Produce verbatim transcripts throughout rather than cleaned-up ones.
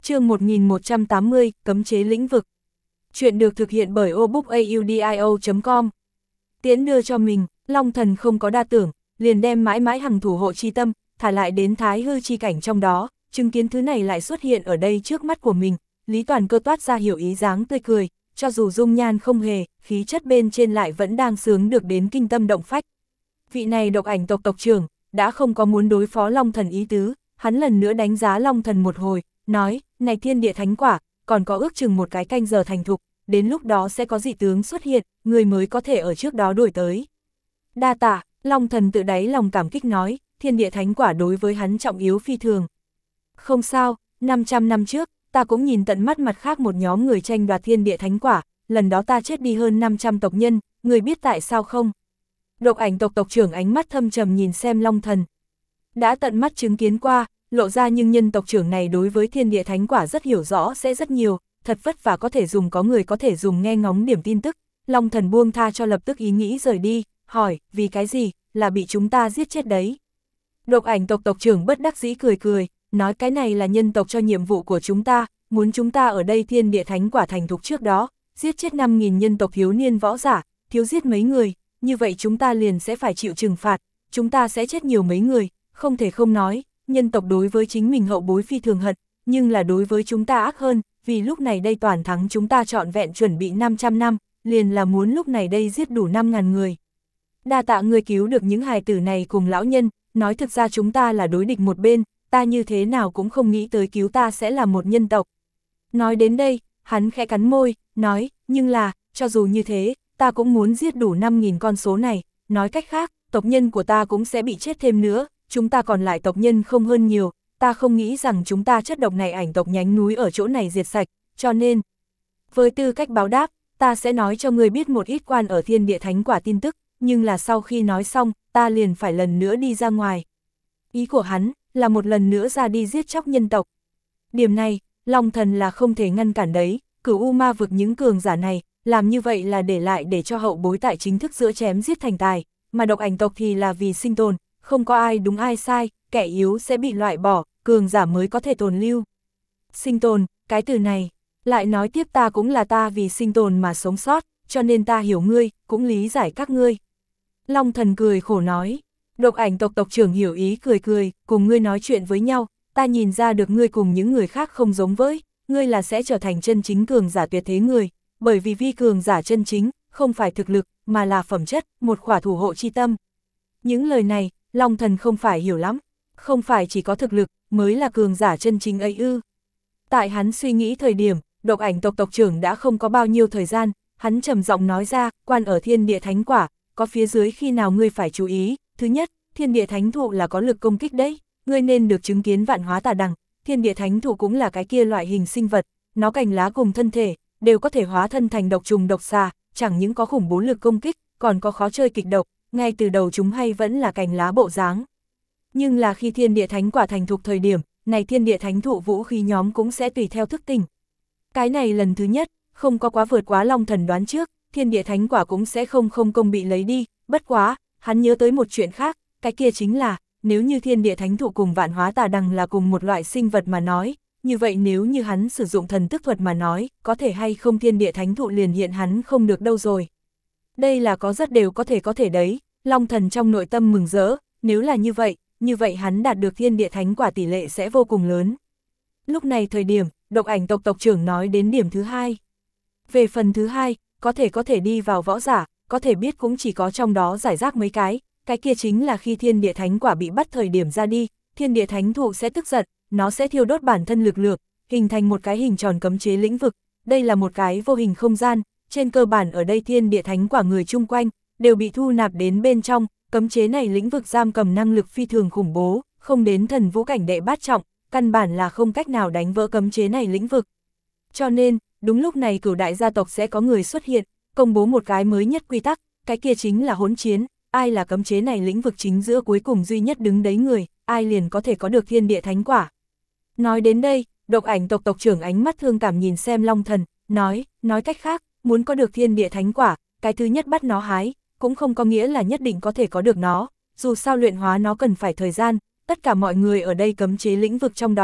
Chương một nghìn một trăm tám mươi, cấm chế lĩnh vực. Chuyện được thực hiện bởi obookaudio chấm com. Tiễn đưa cho mình, Long Thần không có đa tưởng, liền đem mãi mãi hằng thủ hộ chi tâm, thả lại đến thái hư chi cảnh trong đó, chứng kiến thứ này lại xuất hiện ở đây trước mắt của mình, Lý Toàn Cơ toát ra hiểu ý dáng tươi cười, cho dù dung nhan không hề, khí chất bên trên lại vẫn đang sướng được đến kinh tâm động phách. Vị này độc ảnh tộc tộc trưởng, đã không có muốn đối phó Long Thần ý tứ, hắn lần nữa đánh giá Long Thần một hồi, nói, này thiên địa thánh quả, còn có ước chừng một cái canh giờ thành thục, đến lúc đó sẽ có dị tướng xuất hiện, người mới có thể ở trước đó đuổi tới. Đa tạ, Long Thần tự đáy lòng cảm kích nói, thiên địa thánh quả đối với hắn trọng yếu phi thường. Không sao, năm trăm năm trước, ta cũng nhìn tận mắt mặt khác một nhóm người tranh đoạt thiên địa thánh quả, lần đó ta chết đi hơn năm trăm tộc nhân, người biết tại sao không? Độc ảnh tộc tộc trưởng ánh mắt thâm trầm nhìn xem Long Thần. Đã tận mắt chứng kiến qua, lộ ra nhưng nhân tộc trưởng này đối với thiên địa thánh quả rất hiểu rõ sẽ rất nhiều, thật vất vả có thể dùng có người có thể dùng nghe ngóng điểm tin tức. Long Thần buông tha cho lập tức ý nghĩ rời đi, hỏi, vì cái gì, là bị chúng ta giết chết đấy. Độc ảnh tộc tộc trưởng bất đắc dĩ cười cười, nói cái này là nhân tộc cho nhiệm vụ của chúng ta, muốn chúng ta ở đây thiên địa thánh quả thành thục trước đó, giết chết năm nghìn nhân tộc thiếu niên võ giả, thiếu giết mấy người, như vậy chúng ta liền sẽ phải chịu trừng phạt, chúng ta sẽ chết nhiều mấy người, không thể không nói, nhân tộc đối với chính mình hậu bối phi thường hận, nhưng là đối với chúng ta ác hơn, vì lúc này đây toàn thắng chúng ta trọn vẹn chuẩn bị năm trăm năm, liền là muốn lúc này đây giết đủ năm ngàn người. Đa tạ người cứu được những hài tử này cùng lão nhân, nói thực ra chúng ta là đối địch một bên, ta như thế nào cũng không nghĩ tới cứu ta sẽ là một nhân tộc. Nói đến đây, hắn khẽ cắn môi, nói, nhưng là, cho dù như thế, ta cũng muốn giết đủ năm nghìn con số này, nói cách khác, tộc nhân của ta cũng sẽ bị chết thêm nữa, chúng ta còn lại tộc nhân không hơn nhiều, ta không nghĩ rằng chúng ta chất độc này ảnh tộc nhánh núi ở chỗ này diệt sạch, cho nên, với tư cách báo đáp, ta sẽ nói cho người biết một ít quan ở thiên địa thánh quả tin tức, nhưng là sau khi nói xong, ta liền phải lần nữa đi ra ngoài. Ý của hắn, là một lần nữa ra đi giết chóc nhân tộc. Điểm này, Long Thần là không thể ngăn cản đấy, Cửu U Ma vực những cường giả này, làm như vậy là để lại để cho hậu bối tại chính thức giữa chém giết thành tài, mà độc ảnh tộc thì là vì sinh tồn, không có ai đúng ai sai, kẻ yếu sẽ bị loại bỏ, cường giả mới có thể tồn lưu. Sinh tồn, cái từ này, lại nói tiếp ta cũng là ta vì sinh tồn mà sống sót, cho nên ta hiểu ngươi, cũng lý giải các ngươi. Long Thần cười khổ nói, độc ảnh tộc tộc trưởng hiểu ý cười cười, cùng ngươi nói chuyện với nhau, ta nhìn ra được ngươi cùng những người khác không giống với, ngươi là sẽ trở thành chân chính cường giả tuyệt thế người, bởi vì vi cường giả chân chính, không phải thực lực, mà là phẩm chất, một khỏa thủ hộ chi tâm. Những lời này, Long Thần không phải hiểu lắm, không phải chỉ có thực lực, mới là cường giả chân chính ấy ư. Tại hắn suy nghĩ thời điểm, độc ảnh tộc tộc trưởng đã không có bao nhiêu thời gian, hắn trầm giọng nói ra, quan ở thiên địa thánh quả, có phía dưới khi nào ngươi phải chú ý, thứ nhất, thiên địa thánh thụ là có lực công kích đấy, ngươi nên được chứng kiến vạn hóa tà đằng, thiên địa thánh thụ cũng là cái kia loại hình sinh vật, nó cành lá cùng thân thể, đều có thể hóa thân thành độc trùng độc xà, chẳng những có khủng bố lực công kích, còn có khó chơi kịch độc, ngay từ đầu chúng hay vẫn là cành lá bộ dáng. Nhưng là khi thiên địa thánh quả thành thục thời điểm, này thiên địa thánh thụ vũ khí nhóm cũng sẽ tùy theo thức tỉnh. Cái này lần thứ nhất, không có quá vượt quá Long Thần đoán trước, thiên địa thánh quả cũng sẽ không không công bị lấy đi, bất quá, hắn nhớ tới một chuyện khác, cái kia chính là, nếu như thiên địa thánh thụ cùng vạn hóa tà đằng là cùng một loại sinh vật mà nói, như vậy nếu như hắn sử dụng thần tức thuật mà nói, có thể hay không thiên địa thánh thụ liền hiện hắn không được đâu rồi. Đây là có rất đều có thể có thể đấy, Long Thần trong nội tâm mừng rỡ, nếu là như vậy, như vậy hắn đạt được thiên địa thánh quả tỷ lệ sẽ vô cùng lớn. Lúc này thời điểm, độc ảnh tộc tộc trưởng nói đến điểm thứ hai. Về phần thứ hai, có thể có thể đi vào võ giả, có thể biết cũng chỉ có trong đó giải rác mấy cái, cái kia chính là khi thiên địa thánh quả bị bắt thời điểm ra đi, thiên địa thánh thụ sẽ tức giận, nó sẽ thiêu đốt bản thân lực lượng, hình thành một cái hình tròn cấm chế lĩnh vực, đây là một cái vô hình không gian, trên cơ bản ở đây thiên địa thánh quả người chung quanh, đều bị thu nạp đến bên trong, cấm chế này lĩnh vực giam cầm năng lực phi thường khủng bố, không đến thần vũ cảnh đệ bát trọng, căn bản là không cách nào đánh vỡ cấm chế này lĩnh vực. Cho nên, đúng lúc này Cửu đại gia tộc sẽ có người xuất hiện, công bố một cái mới nhất quy tắc, cái kia chính là hỗn chiến, ai là cấm chế này lĩnh vực chính giữa cuối cùng duy nhất đứng đấy người, ai liền có thể có được thiên địa thánh quả. Nói đến đây, độc ảnh tộc tộc trưởng ánh mắt thương cảm nhìn xem Long Thần, nói, nói cách khác, muốn có được thiên địa thánh quả, cái thứ nhất bắt nó hái, cũng không có nghĩa là nhất định có thể có được nó, dù sao luyện hóa nó cần phải thời gian, tất cả mọi người ở đây cấm chế lĩnh vực trong đó,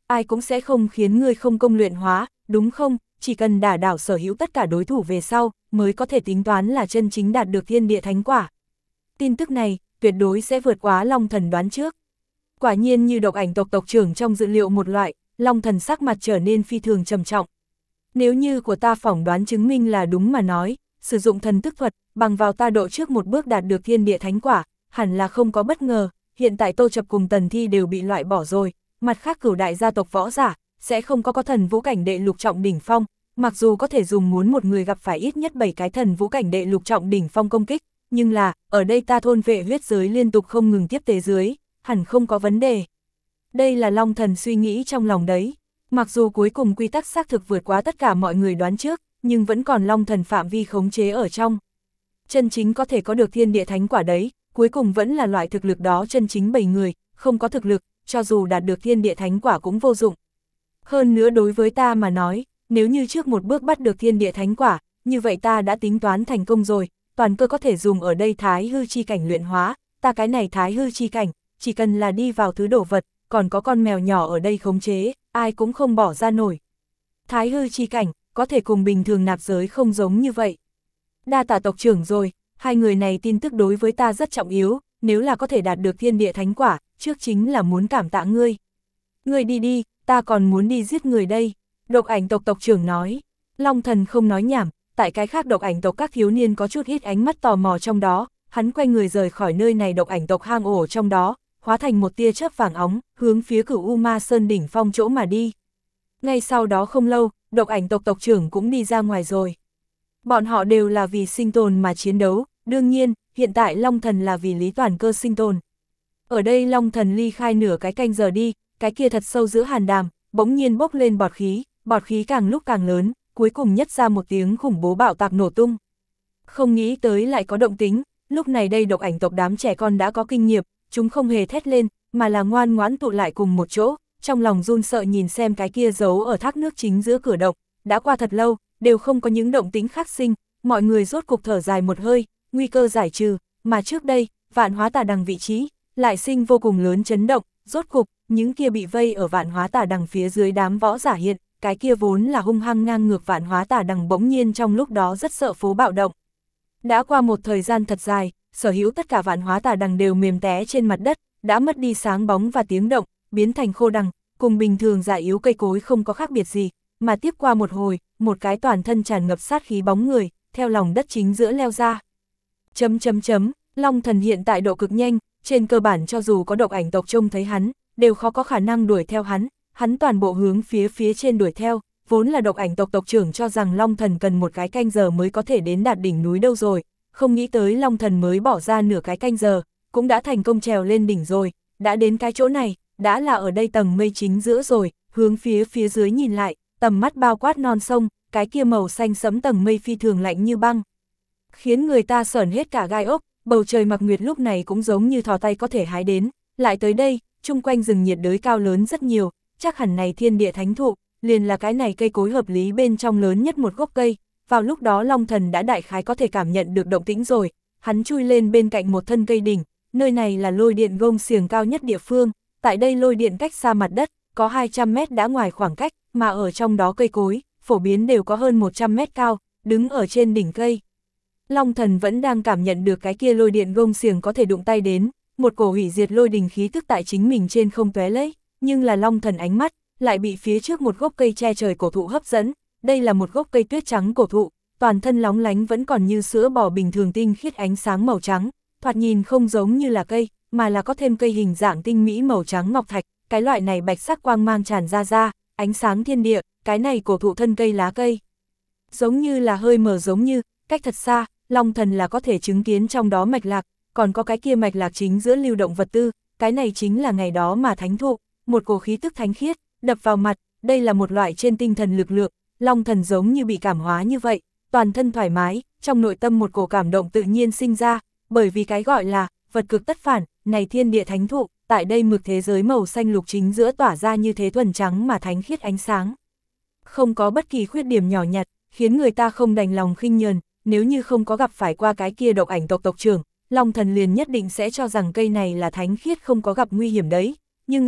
ai cũng sẽ không khiến ngươi không công luyện hóa, đúng không? Chỉ cần đả đảo sở hữu tất cả đối thủ về sau, mới có thể tính toán là chân chính đạt được thiên địa thánh quả. Tin tức này, tuyệt đối sẽ vượt quá Long Thần đoán trước. Quả nhiên như độc ảnh tộc tộc trưởng trong dự liệu một loại, Long Thần sắc mặt trở nên phi thường trầm trọng. Nếu như của ta phỏng đoán chứng minh là đúng mà nói, sử dụng thần thức thuật, bằng vào ta độ trước một bước đạt được thiên địa thánh quả, hẳn là không có bất ngờ, hiện tại Tô Chập cùng Tần Thi đều bị loại bỏ rồi, mặt khác cửu đại gia tộc võ giả, sẽ không có có thần vũ cảnh đệ lục trọng đỉnh phong, mặc dù có thể dùng muốn một người gặp phải ít nhất bảy cái thần vũ cảnh đệ lục trọng đỉnh phong công kích, nhưng là, ở đây ta thôn vệ huyết giới liên tục không ngừng tiếp tế dưới, hẳn không có vấn đề. Đây là Long Thần suy nghĩ trong lòng đấy, mặc dù cuối cùng quy tắc xác thực vượt quá tất cả mọi người đoán trước, nhưng vẫn còn Long Thần phạm vi khống chế ở trong. Chân chính có thể có được thiên địa thánh quả đấy, cuối cùng vẫn là loại thực lực đó chân chính bảy người, không có thực lực, cho dù đạt được thiên địa thánh quả cũng vô dụng. Hơn nữa đối với ta mà nói, nếu như trước một bước bắt được thiên địa thánh quả, như vậy ta đã tính toán thành công rồi, toàn cơ có thể dùng ở đây thái hư chi cảnh luyện hóa, ta cái này thái hư chi cảnh, chỉ cần là đi vào thứ đồ vật, còn có con mèo nhỏ ở đây khống chế, ai cũng không bỏ ra nổi. Thái hư chi cảnh, có thể cùng bình thường nạp giới không giống như vậy. Đa tạ tộc trưởng rồi, hai người này tin tức đối với ta rất trọng yếu, nếu là có thể đạt được thiên địa thánh quả, trước chính là muốn cảm tạ ngươi. Ngươi đi đi, ta còn muốn đi giết người đây, độc ảnh tộc tộc trưởng nói. Long Thần không nói nhảm, tại cái khác độc ảnh tộc các thiếu niên có chút ít ánh mắt tò mò trong đó, hắn quay người rời khỏi nơi này độc ảnh tộc hang ổ trong đó, hóa thành một tia chớp vàng óng, hướng phía Cửu U Ma Sơn đỉnh phong chỗ mà đi. Ngay sau đó không lâu, độc ảnh tộc tộc trưởng cũng đi ra ngoài rồi. Bọn họ đều là vì sinh tồn mà chiến đấu, đương nhiên, hiện tại Long Thần là vì Lý Toàn Cơ sinh tồn. Ở đây Long Thần ly khai nửa cái canh giờ đi, cái kia thật sâu giữa hàn đàm, bỗng nhiên bốc lên bọt khí, bọt khí càng lúc càng lớn, cuối cùng nhất ra một tiếng khủng bố bạo tạc nổ tung. Không nghĩ tới lại có động tính, lúc này đây độc ảnh tộc đám trẻ con đã có kinh nghiệm, chúng không hề thét lên, mà là ngoan ngoãn tụ lại cùng một chỗ, trong lòng run sợ nhìn xem cái kia giấu ở thác nước chính giữa cửa động, đã qua thật lâu, đều không có những động tính khác sinh, mọi người rốt cục thở dài một hơi, nguy cơ giải trừ, mà trước đây, Vạn Hóa Tà Đằng vị trí, lại sinh vô cùng lớn chấn động, rốt cục, những kia bị vây ở Vạn Hóa Tà Đằng phía dưới đám võ giả hiện, cái kia vốn là hung hăng ngang ngược Vạn Hóa Tà Đằng bỗng nhiên trong lúc đó rất sợ phố bạo động. Đã qua một thời gian thật dài, sở hữu tất cả Vạn Hóa Tà Đằng đều mềm té trên mặt đất, đã mất đi sáng bóng và tiếng động, biến thành khô đằng, cùng bình thường già yếu cây cối không có khác biệt gì, mà tiếp qua một hồi, một cái toàn thân tràn ngập sát khí bóng người, theo lòng đất chính giữa leo ra. Chấm chấm chấm, Long Thần hiện tại độ cực nhanh, trên cơ bản cho dù có độc ảnh tộc trông thấy hắn, đều khó có khả năng đuổi theo hắn, hắn toàn bộ hướng phía phía trên đuổi theo, vốn là độc ảnh tộc tộc trưởng cho rằng Long Thần cần một cái canh giờ mới có thể đến đạt đỉnh núi đâu rồi, không nghĩ tới Long Thần mới bỏ ra nửa cái canh giờ, cũng đã thành công trèo lên đỉnh rồi, đã đến cái chỗ này, đã là ở đây tầng mây chính giữa rồi, hướng phía phía dưới nhìn lại, tầm mắt bao quát non sông, cái kia màu xanh sẫm tầng mây phi thường lạnh như băng, khiến người ta sởn hết cả gai ốc, bầu trời mặc nguyệt lúc này cũng giống như thò tay có thể hái đến, lại tới đây, chung quanh rừng nhiệt đới cao lớn rất nhiều, chắc hẳn này thiên địa thánh thụ, liền là cái này cây cối hợp lý bên trong lớn nhất một gốc cây, vào lúc đó Long Thần đã đại khái có thể cảm nhận được động tĩnh rồi, hắn chui lên bên cạnh một thân cây đỉnh, nơi này là lôi điện gông xiềng cao nhất địa phương, tại đây lôi điện cách xa mặt đất, có hai trăm mét đã ngoài khoảng cách, mà ở trong đó cây cối, phổ biến đều có hơn một trăm mét cao, đứng ở trên đỉnh cây. Long Thần vẫn đang cảm nhận được cái kia lôi điện gông xiềng có thể đụng tay đến, một cổ hủy diệt lôi đình khí tức tại chính mình trên không tóe lấy, nhưng là Long Thần ánh mắt, lại bị phía trước một gốc cây che trời cổ thụ hấp dẫn, đây là một gốc cây tuyết trắng cổ thụ, toàn thân lóng lánh vẫn còn như sữa bò bình thường tinh khiết ánh sáng màu trắng, thoạt nhìn không giống như là cây, mà là có thêm cây hình dạng tinh mỹ màu trắng ngọc thạch, cái loại này bạch sắc quang mang tràn ra ra, ánh sáng thiên địa, cái này cổ thụ thân cây lá cây. Giống như là hơi mở giống như, cách thật xa, Long Thần là có thể chứng kiến trong đó mạch lạc, còn có cái kia mạch lạc chính giữa lưu động vật tư, cái này chính là ngày đó mà thánh thụ, một cổ khí tức thánh khiết, đập vào mặt, đây là một loại trên tinh thần lực lượng, Long Thần giống như bị cảm hóa như vậy, toàn thân thoải mái, trong nội tâm một cổ cảm động tự nhiên sinh ra, bởi vì cái gọi là vật cực tất phản, này thiên địa thánh thụ, tại đây mực thế giới màu xanh lục chính giữa tỏa ra như thế thuần trắng mà thánh khiết ánh sáng. Không có bất kỳ khuyết điểm nhỏ nhặt, khiến người ta không đành lòng khinh nhờn, nếu như không có gặp phải qua cái kia độc ảnh tộc tộc trưởng, Long Thần liền nhất định sẽ cho rằng cây này là thánh khiết không có gặp nguy hiểm đấy, nhưng là,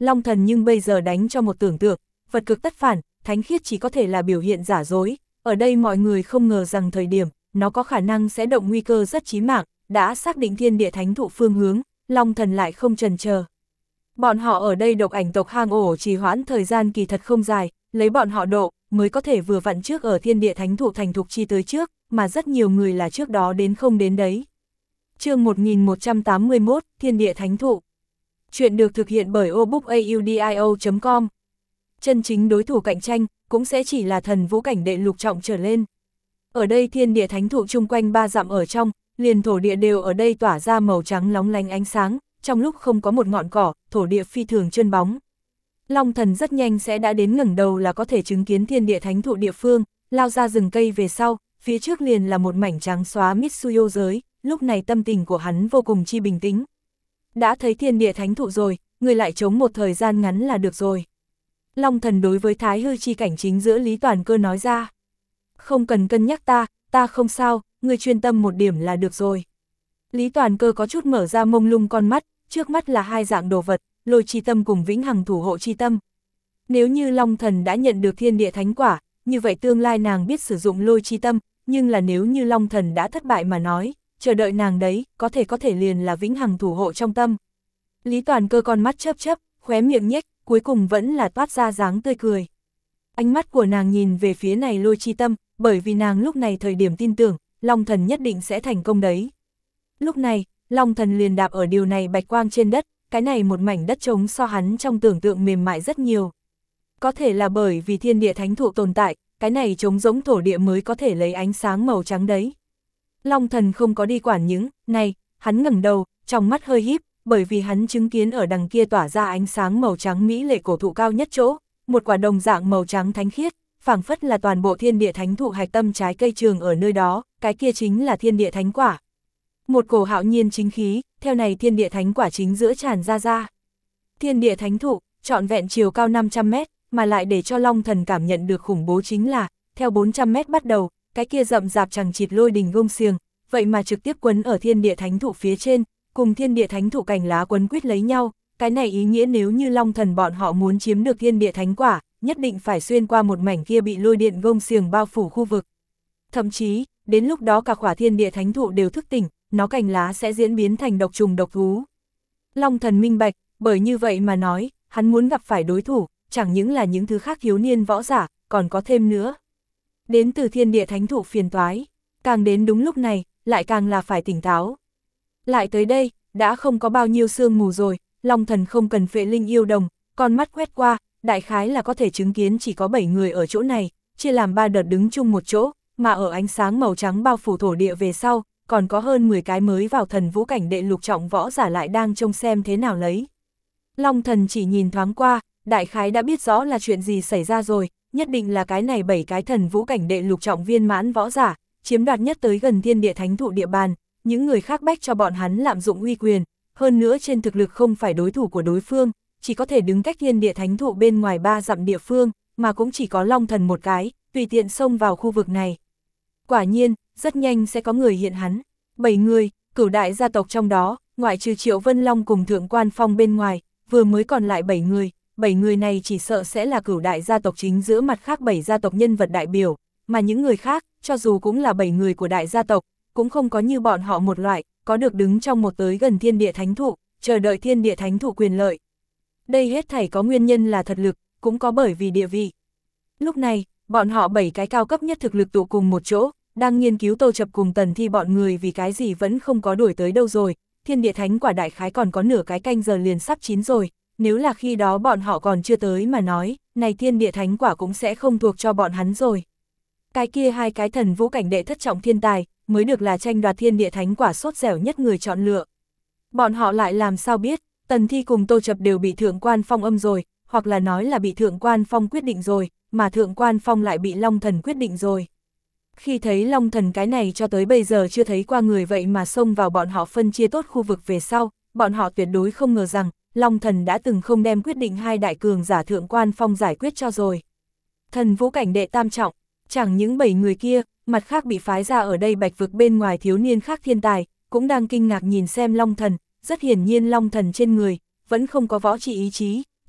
Long Thần nhưng bây giờ đánh cho một tưởng tượng, vật cực tất phản, thánh khiết chỉ có thể là biểu hiện giả dối, ở đây mọi người không ngờ rằng thời điểm, nó có khả năng sẽ động nguy cơ rất chí mạng, đã xác định thiên địa thánh thụ phương hướng, Long Thần lại không chần chờ. Bọn họ ở đây độc ảnh tộc hang ổ trì hoãn thời gian kỳ thật không dài, lấy bọn họ độ, mới có thể vừa vặn trước ở thiên địa thánh thụ thành thục chi tới trước, mà rất nhiều người là trước đó đến không đến đấy. Chương một nghìn một trăm tám mươi mốt, Thiên địa thánh thụ. Chuyện được thực hiện bởi obookaudio chấm com. Chân chính đối thủ cạnh tranh, cũng sẽ chỉ là thần vũ cảnh đệ lục trọng trở lên. Ở đây thiên địa thánh thụ chung quanh ba dặm ở trong, liền thổ địa đều ở đây tỏa ra màu trắng lóng lánh ánh sáng, trong lúc không có một ngọn cỏ, thổ địa phi thường chân bóng. Long Thần rất nhanh sẽ đã đến ngẩng đầu là có thể chứng kiến thiên địa thánh thụ địa phương, lao ra rừng cây về sau, phía trước liền là một mảnh trắng xóa Mitsuyo giới, lúc này tâm tình của hắn vô cùng chi bình tĩnh. Đã thấy thiên địa thánh thụ rồi, người lại chống một thời gian ngắn là được rồi. Long Thần đối với Thái hư chi cảnh chính giữa Lý Toàn Cơ nói ra. Không cần cân nhắc ta, ta không sao, người chuyên tâm một điểm là được rồi. Lý Toàn Cơ có chút mở ra mông lung con mắt, trước mắt là hai dạng đồ vật, lôi chi tâm cùng vĩnh hằng thủ hộ chi tâm. Nếu như Long Thần đã nhận được thiên địa thánh quả, như vậy tương lai nàng biết sử dụng lôi chi tâm, nhưng là nếu như Long Thần đã thất bại mà nói, chờ đợi nàng đấy, có thể có thể liền là vĩnh hằng thủ hộ trong tâm. Lý Toàn Cơ con mắt chớp chớp, khóe miệng nhếch, cuối cùng vẫn là toát ra dáng tươi cười. Ánh mắt của nàng nhìn về phía này lôi chi tâm, bởi vì nàng lúc này thời điểm tin tưởng, Long Thần nhất định sẽ thành công đấy. Lúc này, Long Thần liền đạp ở điều này bạch quang trên đất, cái này một mảnh đất trống so hắn trong tưởng tượng mềm mại rất nhiều. Có thể là bởi vì thiên địa thánh thụ tồn tại, cái này trống giống thổ địa mới có thể lấy ánh sáng màu trắng đấy. Long Thần không có đi quản những này, hắn ngẩng đầu, trong mắt hơi híp, bởi vì hắn chứng kiến ở đằng kia tỏa ra ánh sáng màu trắng mỹ lệ cổ thụ cao nhất chỗ, một quả đồng dạng màu trắng thánh khiết, phảng phất là toàn bộ thiên địa thánh thụ hạch tâm trái cây trường ở nơi đó, cái kia chính là thiên địa thánh quả. Một cổ hạo nhiên chính khí, theo này thiên địa thánh quả chính giữa tràn ra ra. Thiên địa thánh thụ, trọn vẹn chiều cao năm trăm mét, mà lại để cho Long Thần cảm nhận được khủng bố chính là, theo bốn trăm mét bắt đầu, cái kia rậm rạp chằng chịt lôi đình gông xiềng, vậy mà trực tiếp quấn ở thiên địa thánh thụ phía trên, cùng thiên địa thánh thụ cành lá quấn quýt lấy nhau, cái này ý nghĩa nếu như Long Thần bọn họ muốn chiếm được thiên địa thánh quả, nhất định phải xuyên qua một mảnh kia bị lôi điện gông xiềng bao phủ khu vực. Thậm chí, đến lúc đó cả khỏa thiên địa thánh thụ đều thức tỉnh, nó cành lá sẽ diễn biến thành độc trùng độc thú. Long Thần minh bạch, bởi như vậy mà nói, hắn muốn gặp phải đối thủ, chẳng những là những thứ khác thiếu niên võ giả, còn có thêm nữa. Đến từ thiên địa thánh thụ phiền toái, càng đến đúng lúc này, lại càng là phải tỉnh táo. Lại tới đây, đã không có bao nhiêu sương mù rồi, Long Thần không cần phệ linh yêu đồng, con mắt quét qua, đại khái là có thể chứng kiến chỉ có bảy người ở chỗ này, chia làm ba đợt đứng chung một chỗ, mà ở ánh sáng màu trắng bao phủ thổ địa về sau, còn có hơn mười cái mới vào thần vũ cảnh đệ lục trọng võ giả lại đang trông xem thế nào lấy. Long Thần chỉ nhìn thoáng qua, đại khái đã biết rõ là chuyện gì xảy ra rồi, nhất định là cái này bảy cái thần vũ cảnh đệ lục trọng viên mãn võ giả, chiếm đoạt nhất tới gần thiên địa thánh thụ địa bàn, những người khác bách cho bọn hắn lạm dụng uy quyền, hơn nữa trên thực lực không phải đối thủ của đối phương, chỉ có thể đứng cách thiên địa thánh thụ bên ngoài ba dặm địa phương, mà cũng chỉ có Long Thần một cái, tùy tiện xông vào khu vực này. Quả nhiên, rất nhanh sẽ có người hiện hắn, bảy người, cửu đại gia tộc trong đó, ngoại trừ Triệu Vân Long cùng Thượng Quan Phong bên ngoài, vừa mới còn lại bảy người, bảy người này chỉ sợ sẽ là cửu đại gia tộc chính giữa mặt khác bảy gia tộc nhân vật đại biểu, mà những người khác, cho dù cũng là bảy người của đại gia tộc, cũng không có như bọn họ một loại, có được đứng trong một tới gần thiên địa thánh thụ, chờ đợi thiên địa thánh thụ quyền lợi. Đây hết thảy có nguyên nhân là thật lực, cũng có bởi vì địa vị. Lúc này, bọn họ bảy cái cao cấp nhất thực lực tụ cùng một chỗ, đang nghiên cứu Tô Chập cùng Tần Thi bọn người vì cái gì vẫn không có đuổi tới đâu rồi, thiên địa thánh quả đại khái còn có nửa cái canh giờ liền sắp chín rồi, nếu là khi đó bọn họ còn chưa tới mà nói, này thiên địa thánh quả cũng sẽ không thuộc cho bọn hắn rồi. Cái kia hai cái thần vũ cảnh đệ thất trọng thiên tài, mới được là tranh đoạt thiên địa thánh quả sốt dẻo nhất người chọn lựa. Bọn họ lại làm sao biết, Tần Thi cùng Tô Chập đều bị Thượng Quan Phong âm rồi, hoặc là nói là bị Thượng Quan Phong quyết định rồi, mà Thượng Quan Phong lại bị Long Thần quyết định rồi. Khi thấy Long Thần cái này cho tới bây giờ chưa thấy qua người vậy mà xông vào bọn họ phân chia tốt khu vực về sau, bọn họ tuyệt đối không ngờ rằng, Long Thần đã từng không đem quyết định hai đại cường giả Thượng Quan Phong giải quyết cho rồi. Thần vũ cảnh đệ tam trọng, chẳng những bảy người kia, mặt khác bị phái ra ở đây bạch vực bên ngoài thiếu niên khác thiên tài, cũng đang kinh ngạc nhìn xem Long Thần, rất hiển nhiên Long Thần trên người, vẫn không có võ trị ý chí,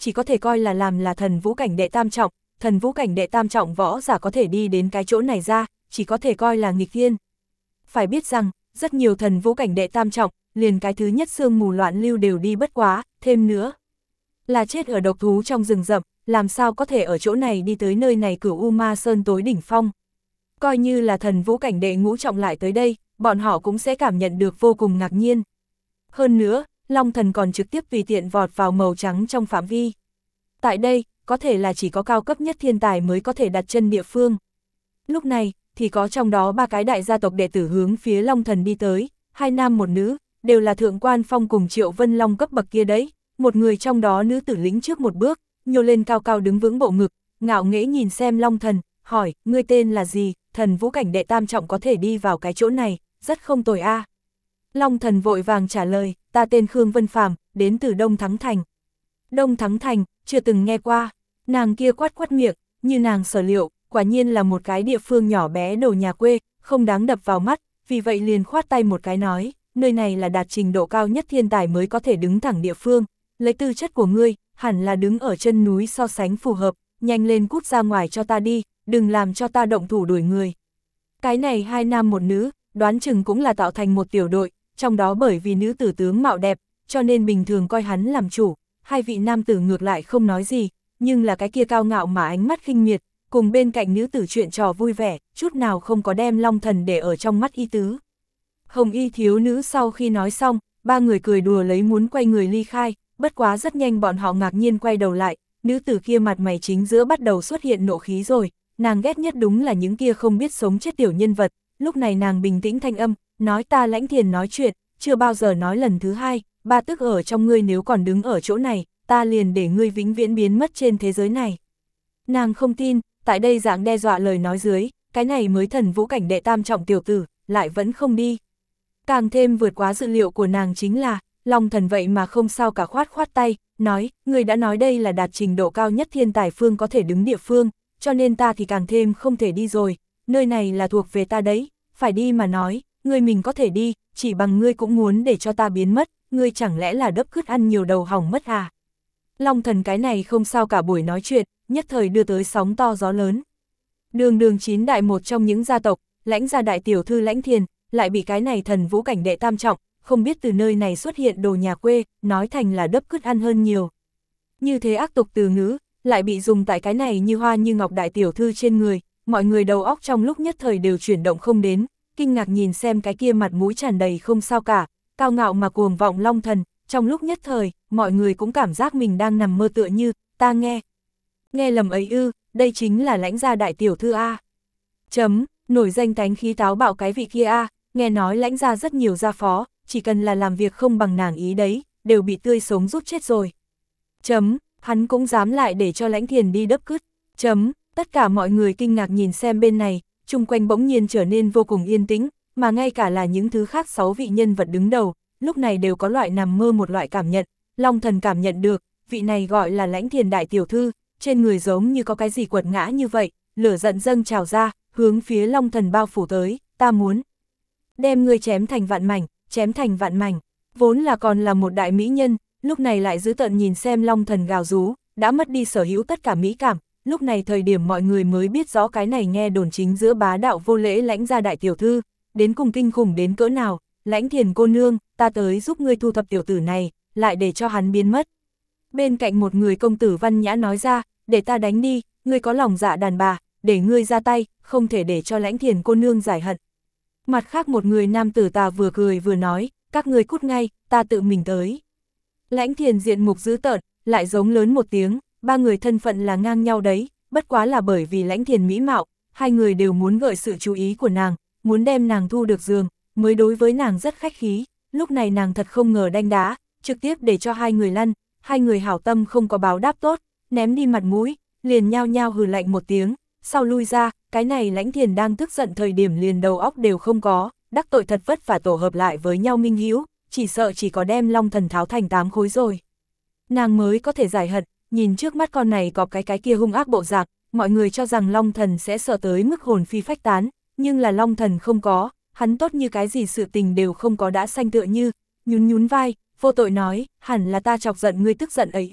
chỉ có thể coi là làm là thần vũ cảnh đệ tam trọng, thần vũ cảnh đệ tam trọng võ giả có thể đi đến cái chỗ này ra, chỉ có thể coi là nghịch thiên. Phải biết rằng, rất nhiều thần vũ cảnh đệ tam trọng, liền cái thứ nhất sương mù loạn lưu đều đi bất quá, thêm nữa là chết ở độc thú trong rừng rậm, làm sao có thể ở chỗ này đi tới nơi này Cửu U Ma Sơn tối đỉnh phong. Coi như là thần vũ cảnh đệ ngũ trọng lại tới đây, bọn họ cũng sẽ cảm nhận được vô cùng ngạc nhiên. Hơn nữa, Long Thần còn trực tiếp tùy tiện vọt vào màu trắng trong phạm vi. Tại đây, có thể là chỉ có cao cấp nhất thiên tài mới có thể đặt chân địa phương. Lúc này, thì có trong đó ba cái đại gia tộc đệ tử hướng phía Long Thần đi tới, hai nam một nữ, đều là thượng quan phong cùng Triệu Vân Long cấp bậc kia đấy. Một người trong đó nữ tử lĩnh trước một bước, nhô lên cao cao đứng vững bộ ngực, ngạo nghễ nhìn xem Long Thần, hỏi, ngươi tên là gì, thần vũ cảnh đệ tam trọng có thể đi vào cái chỗ này, rất không tồi a. À. Long Thần vội vàng trả lời, ta tên Khương Vân Phàm, đến từ Đông Thắng Thành. Đông Thắng Thành, chưa từng nghe qua, nàng kia quát quát miệng, như nàng sở liệu, quả nhiên là một cái địa phương nhỏ bé đầu nhà quê, không đáng đập vào mắt, vì vậy liền khoát tay một cái nói, nơi này là đạt trình độ cao nhất thiên tài mới có thể đứng thẳng địa phương, lấy tư chất của ngươi, hẳn là đứng ở chân núi so sánh phù hợp, nhanh lên cút ra ngoài cho ta đi, đừng làm cho ta động thủ đuổi người. Cái này hai nam một nữ, đoán chừng cũng là tạo thành một tiểu đội, trong đó bởi vì nữ tử tướng mạo đẹp, cho nên bình thường coi hắn làm chủ, hai vị nam tử ngược lại không nói gì, nhưng là cái kia cao ngạo mà ánh mắt khinh miệt, cùng bên cạnh nữ tử chuyện trò vui vẻ, chút nào không có đem Long Thần để ở trong mắt y tứ. Hồng y thiếu nữ sau khi nói xong, ba người cười đùa lấy muốn quay người ly khai, bất quá rất nhanh bọn họ ngạc nhiên quay đầu lại, nữ tử kia mặt mày chính giữa bắt đầu xuất hiện nộ khí rồi, nàng ghét nhất đúng là những kia không biết sống chết tiểu nhân vật, lúc này nàng bình tĩnh thanh âm, nói ta Lãnh Thiền nói chuyện, chưa bao giờ nói lần thứ hai, ba tức ở trong ngươi nếu còn đứng ở chỗ này, ta liền để ngươi vĩnh viễn biến mất trên thế giới này. Nàng không tin, tại đây dạng đe dọa lời nói dưới, cái này mới thần vũ cảnh đệ tam trọng tiểu tử, lại vẫn không đi. Càng thêm vượt quá dự liệu của nàng chính là, Long Thần vậy mà không sao cả khoát khoát tay, nói, ngươi đã nói đây là đạt trình độ cao nhất thiên tài phương có thể đứng địa phương, cho nên ta thì càng thêm không thể đi rồi, nơi này là thuộc về ta đấy, phải đi mà nói, ngươi mình có thể đi, chỉ bằng ngươi cũng muốn để cho ta biến mất, ngươi chẳng lẽ là đấp cứt ăn nhiều đầu hỏng mất à? Long Thần cái này không sao cả buổi nói chuyện, nhất thời đưa tới sóng to gió lớn. Đường đường chín đại một trong những gia tộc, Lãnh gia đại tiểu thư Lãnh Thiền, lại bị cái này thần vũ cảnh đệ tam trọng, không biết từ nơi này xuất hiện đồ nhà quê, nói thành là đấp cứt ăn hơn nhiều. Như thế ác tục từ ngữ, lại bị dùng tại cái này như hoa như ngọc đại tiểu thư trên người, mọi người đầu óc trong lúc nhất thời đều chuyển động không đến, kinh ngạc nhìn xem cái kia mặt mũi tràn đầy không sao cả, cao ngạo mà cuồng vọng Long Thần, trong lúc nhất thời, mọi người cũng cảm giác mình đang nằm mơ tựa như, ta nghe. Nghe lầm ấy ư, đây chính là Lãnh gia đại tiểu thư A. Chấm, nổi danh tánh khí táo bạo cái vị kia A, nghe nói Lãnh gia rất nhiều gia phó, chỉ cần là làm việc không bằng nàng ý đấy, đều bị tươi sống rút chết rồi. Chấm, hắn cũng dám lại để cho Lãnh Thiền đi đấp cứt. Chấm, tất cả mọi người kinh ngạc nhìn xem bên này, chung quanh bỗng nhiên trở nên vô cùng yên tĩnh, mà ngay cả là những thứ khác sáu vị nhân vật đứng đầu, lúc này đều có loại nằm mơ một loại cảm nhận, Long Thần cảm nhận được, vị này gọi là Lãnh Thiền đại tiểu thư, trên người giống như có cái gì quật ngã như vậy, lửa giận dâng trào ra, hướng phía Long Thần bao phủ tới, ta muốn đem ngươi chém thành vạn mảnh, chém thành vạn mảnh, vốn là còn là một đại mỹ nhân, lúc này lại giữ tợn nhìn xem Long Thần gào rú, đã mất đi sở hữu tất cả mỹ cảm, lúc này thời điểm mọi người mới biết rõ cái này nghe đồn chính giữa bá đạo vô lễ Lãnh gia đại tiểu thư, đến cùng kinh khủng đến cỡ nào, Lãnh Thiền cô nương, ta tới giúp ngươi thu thập tiểu tử này, lại để cho hắn biến mất. Bên cạnh một người công tử văn nhã nói ra, để ta đánh đi, ngươi có lòng dạ đàn bà, để ngươi ra tay, không thể để cho Lãnh Thiền cô nương giải hận. Mặt khác một người nam tử tà vừa cười vừa nói, các ngươi cút ngay, ta tự mình tới. Lãnh Thiền diện mục dữ tợn, lại giống lớn một tiếng, ba người thân phận là ngang nhau đấy, bất quá là bởi vì Lãnh Thiền mỹ mạo, hai người đều muốn gợi sự chú ý của nàng, muốn đem nàng thu được giường, mới đối với nàng rất khách khí, lúc này nàng thật không ngờ đanh đá, trực tiếp để cho hai người lăn, hai người hảo tâm không có báo đáp tốt, ném đi mặt mũi, liền nhao nhao hừ lạnh một tiếng, sau lui ra, cái này Lãnh Thiền đang tức giận thời điểm liền đầu óc đều không có, đắc tội thật vất vả tổ hợp lại với nhau minh hữu, chỉ sợ chỉ có đem Long Thần tháo thành tám khối rồi. Nàng mới có thể giải hận, nhìn trước mắt con này có cái cái kia hung ác bộ dạng, mọi người cho rằng Long Thần sẽ sợ tới mức hồn phi phách tán, nhưng là Long Thần không có, hắn tốt như cái gì sự tình đều không có đã sanh tựa như, nhún nhún vai, vô tội nói, hẳn là ta chọc giận ngươi tức giận ấy ư,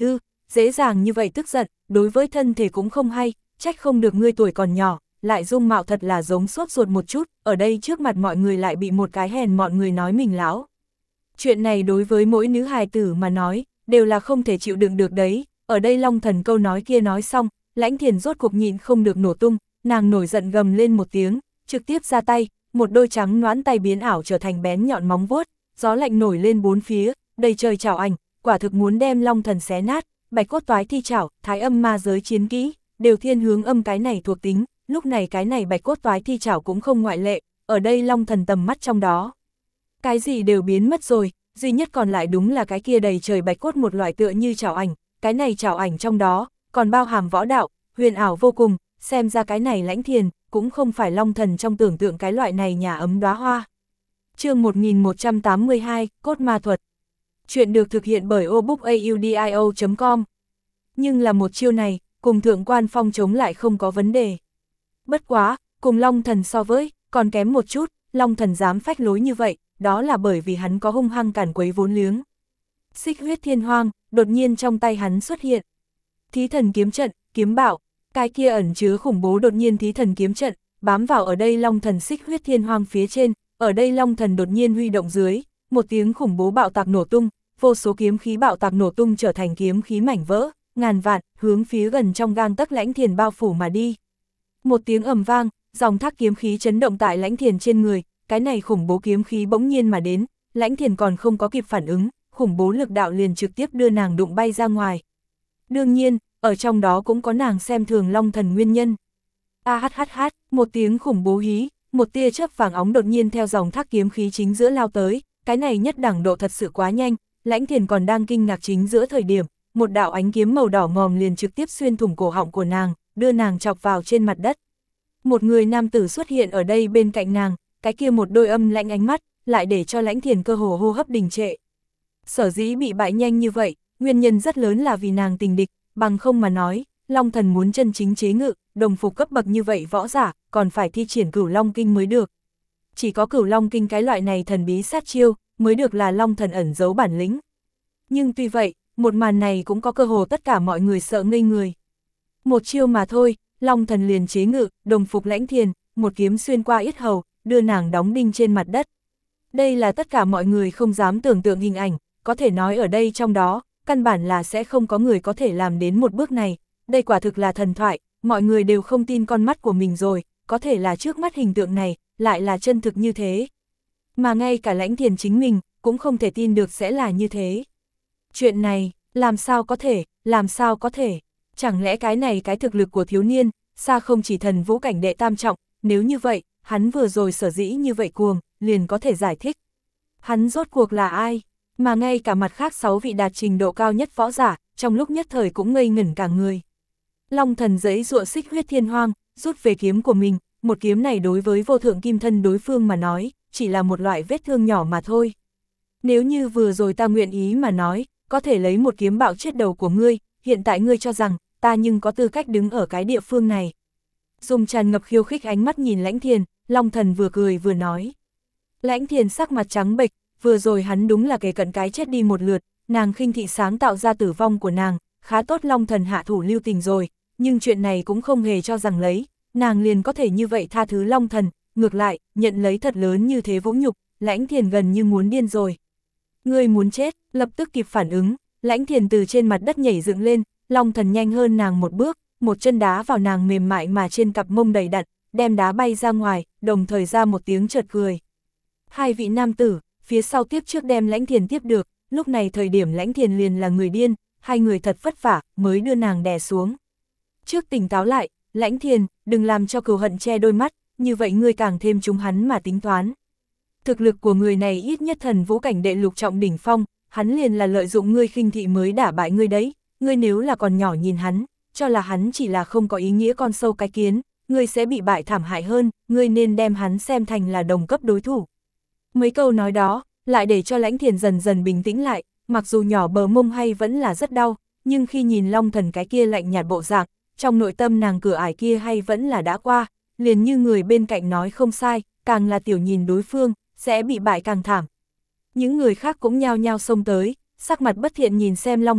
dễ dàng như vậy tức giận, đối với thân thể cũng không hay, trách không được ngươi tuổi còn nhỏ, lại dung mạo thật là giống sốt ruột một chút, ở đây trước mặt mọi người lại bị một cái hèn mọn người nói mình lão. Chuyện này đối với mỗi nữ hài tử mà nói, đều là không thể chịu đựng được đấy, ở đây Long Thần câu nói kia nói xong, Lãnh Thiền rốt cuộc nhịn không được nổ tung, nàng nổi giận gầm lên một tiếng, trực tiếp ra tay, một đôi trắng nõn tay biến ảo trở thành bén nhọn móng vuốt, gió lạnh nổi lên bốn phía, đầy trời chảo ảnh, quả thực muốn đem Long Thần xé nát, bạch cốt toái thi chảo, thái âm ma giới chiến kỹ, đều thiên hướng âm cái này thuộc tính, lúc này cái này bạch cốt toái thi chảo cũng không ngoại lệ, ở đây Long Thần tầm mắt trong đó. Cái gì đều biến mất rồi, duy nhất còn lại đúng là cái kia đầy trời bạch cốt một loại tựa như chảo ảnh, cái này chảo ảnh trong đó, còn bao hàm võ đạo, huyền ảo vô cùng, xem ra cái này Lãnh Thiền, cũng không phải Long Thần trong tưởng tượng cái loại này nhà ấm đóa hoa. Chương một nghìn một trăm tám mươi hai, Cốt Ma Thuật. Chuyện được thực hiện bởi obookaudio chấm com. Nhưng là một chiêu này, cùng Thượng Quan Phong chống lại không có vấn đề. Bất quá, cùng Long Thần so với, còn kém một chút, Long Thần dám phách lối như vậy, đó là bởi vì hắn có hung hăng cản quấy vốn liếng. Xích huyết thiên hoang, đột nhiên trong tay hắn xuất hiện. Thí thần kiếm trận, kiếm bạo, cái kia ẩn chứa khủng bố đột nhiên thí thần kiếm trận, bám vào ở đây Long Thần xích huyết thiên hoang phía trên, ở đây Long Thần đột nhiên huy động dưới, một tiếng khủng bố bạo tạc nổ tung, vô số kiếm khí bạo tạc nổ tung trở thành kiếm khí mảnh vỡ, ngàn vạn, hướng phía gần trong gang tấc Lãnh Thiền bao phủ mà đi. Một tiếng ầm vang, dòng thác kiếm khí chấn động tại Lãnh Thiền trên người, cái này khủng bố kiếm khí bỗng nhiên mà đến, Lãnh Thiền còn không có kịp phản ứng, khủng bố lực đạo liền trực tiếp đưa nàng đụng bay ra ngoài. Đương nhiên, ở trong đó cũng có nàng xem thường Long Thần nguyên nhân. A hát hát hát, một tiếng khủng bố hí, một tia chớp vàng óng đột nhiên theo dòng thác kiếm khí chính giữa lao tới, cái này nhất đẳng độ thật sự quá nhanh, Lãnh Thiền còn đang kinh ngạc chính giữa thời điểm, một đạo ánh kiếm màu đỏ ngòm liền trực tiếp xuyên thủng cổ họng của nàng, đưa nàng chọc vào trên mặt đất. Một người nam tử xuất hiện ở đây bên cạnh nàng, cái kia một đôi âm lãnh ánh mắt, lại để cho Lãnh Thiền cơ hồ hô hấp đình trệ. Sở dĩ bị bại nhanh như vậy, nguyên nhân rất lớn là vì nàng tình địch, bằng không mà nói, Long Thần muốn chân chính chế ngự, đồng phục cấp bậc như vậy võ giả, còn phải thi triển Cửu Long Kinh mới được. Chỉ có Cửu Long Kinh cái loại này thần bí sát chiêu, mới được là Long Thần ẩn giấu bản lĩnh. Nhưng tuy vậy, một màn này cũng có cơ hồ tất cả mọi người sợ ngây người. Một chiêu mà thôi, Long Thần liền chế ngự, đồng phục Lãnh Thiền, một kiếm xuyên qua yết hầu, đưa nàng đóng đinh trên mặt đất. Đây là tất cả mọi người không dám tưởng tượng hình ảnh, có thể nói ở đây trong đó, căn bản là sẽ không có người có thể làm đến một bước này. Đây quả thực là thần thoại, mọi người đều không tin con mắt của mình rồi, có thể là trước mắt hình tượng này, lại là chân thực như thế. Mà ngay cả Lãnh Thiền chính mình, cũng không thể tin được sẽ là như thế. Chuyện này, làm sao có thể, làm sao có thể, chẳng lẽ cái này cái thực lực của thiếu niên, xa không chỉ thần vũ cảnh đệ tam trọng, nếu như vậy, hắn vừa rồi sở dĩ như vậy cuồng, liền có thể giải thích. Hắn rốt cuộc là ai? Mà ngay cả mặt khác sáu vị đạt trình độ cao nhất võ giả, trong lúc nhất thời cũng ngây ngẩn cả người. Long Thần giấy dụa xích huyết thiên hoang, rút về kiếm của mình, một kiếm này đối với vô thượng kim thân đối phương mà nói, chỉ là một loại vết thương nhỏ mà thôi. Nếu như vừa rồi ta nguyện ý mà nói, có thể lấy một kiếm bạo chết đầu của ngươi, hiện tại ngươi cho rằng, ta nhưng có tư cách đứng ở cái địa phương này. Dùng tràn ngập khiêu khích ánh mắt nhìn Lãnh Thiền, Long Thần vừa cười vừa nói. Lãnh Thiền sắc mặt trắng bệch, vừa rồi hắn đúng là kề cận cái chết đi một lượt, nàng khinh thị sáng tạo ra tử vong của nàng, khá tốt Long Thần hạ thủ lưu tình rồi, nhưng chuyện này cũng không hề cho rằng lấy, nàng liền có thể như vậy tha thứ Long Thần, ngược lại, nhận lấy thật lớn như thế vũ nhục, Lãnh Thiền gần như muốn điên rồi. Ngươi muốn chết, lập tức kịp phản ứng, Lãnh Thiền từ trên mặt đất nhảy dựng lên, Long Thần nhanh hơn nàng một bước, một chân đá vào nàng mềm mại mà trên cặp mông đầy đặn, đem đá bay ra ngoài, đồng thời ra một tiếng chợt cười. Hai vị nam tử, phía sau tiếp trước đem Lãnh Thiền tiếp được, lúc này thời điểm Lãnh Thiền liền là người điên, hai người thật vất vả, mới đưa nàng đè xuống. Trước tỉnh táo lại, Lãnh Thiền, đừng làm cho cừu hận che đôi mắt, như vậy ngươi càng thêm chúng hắn mà tính toán. Thực lực của người này ít nhất thần vũ cảnh đệ lục trọng đỉnh phong, hắn liền là lợi dụng ngươi khinh thị mới đả bại ngươi đấy, ngươi nếu là còn nhỏ nhìn hắn, cho là hắn chỉ là không có ý nghĩa con sâu cái kiến, ngươi sẽ bị bại thảm hại hơn, ngươi nên đem hắn xem thành là đồng cấp đối thủ. Mấy câu nói đó, lại để cho Lãnh Thiền dần dần bình tĩnh lại, mặc dù nhỏ bờ mông hay vẫn là rất đau, nhưng khi nhìn Long Thần cái kia lạnh nhạt bộ dạng, trong nội tâm nàng cửa ải kia hay vẫn là đã qua, liền như người bên cạnh nói không sai, càng là tiểu nhìn đối phương, sẽ bị bại càng thảm. Những người khác cũng nhao nhao xông tới, sắc mặt bất thiện nhìn xem Long Thần,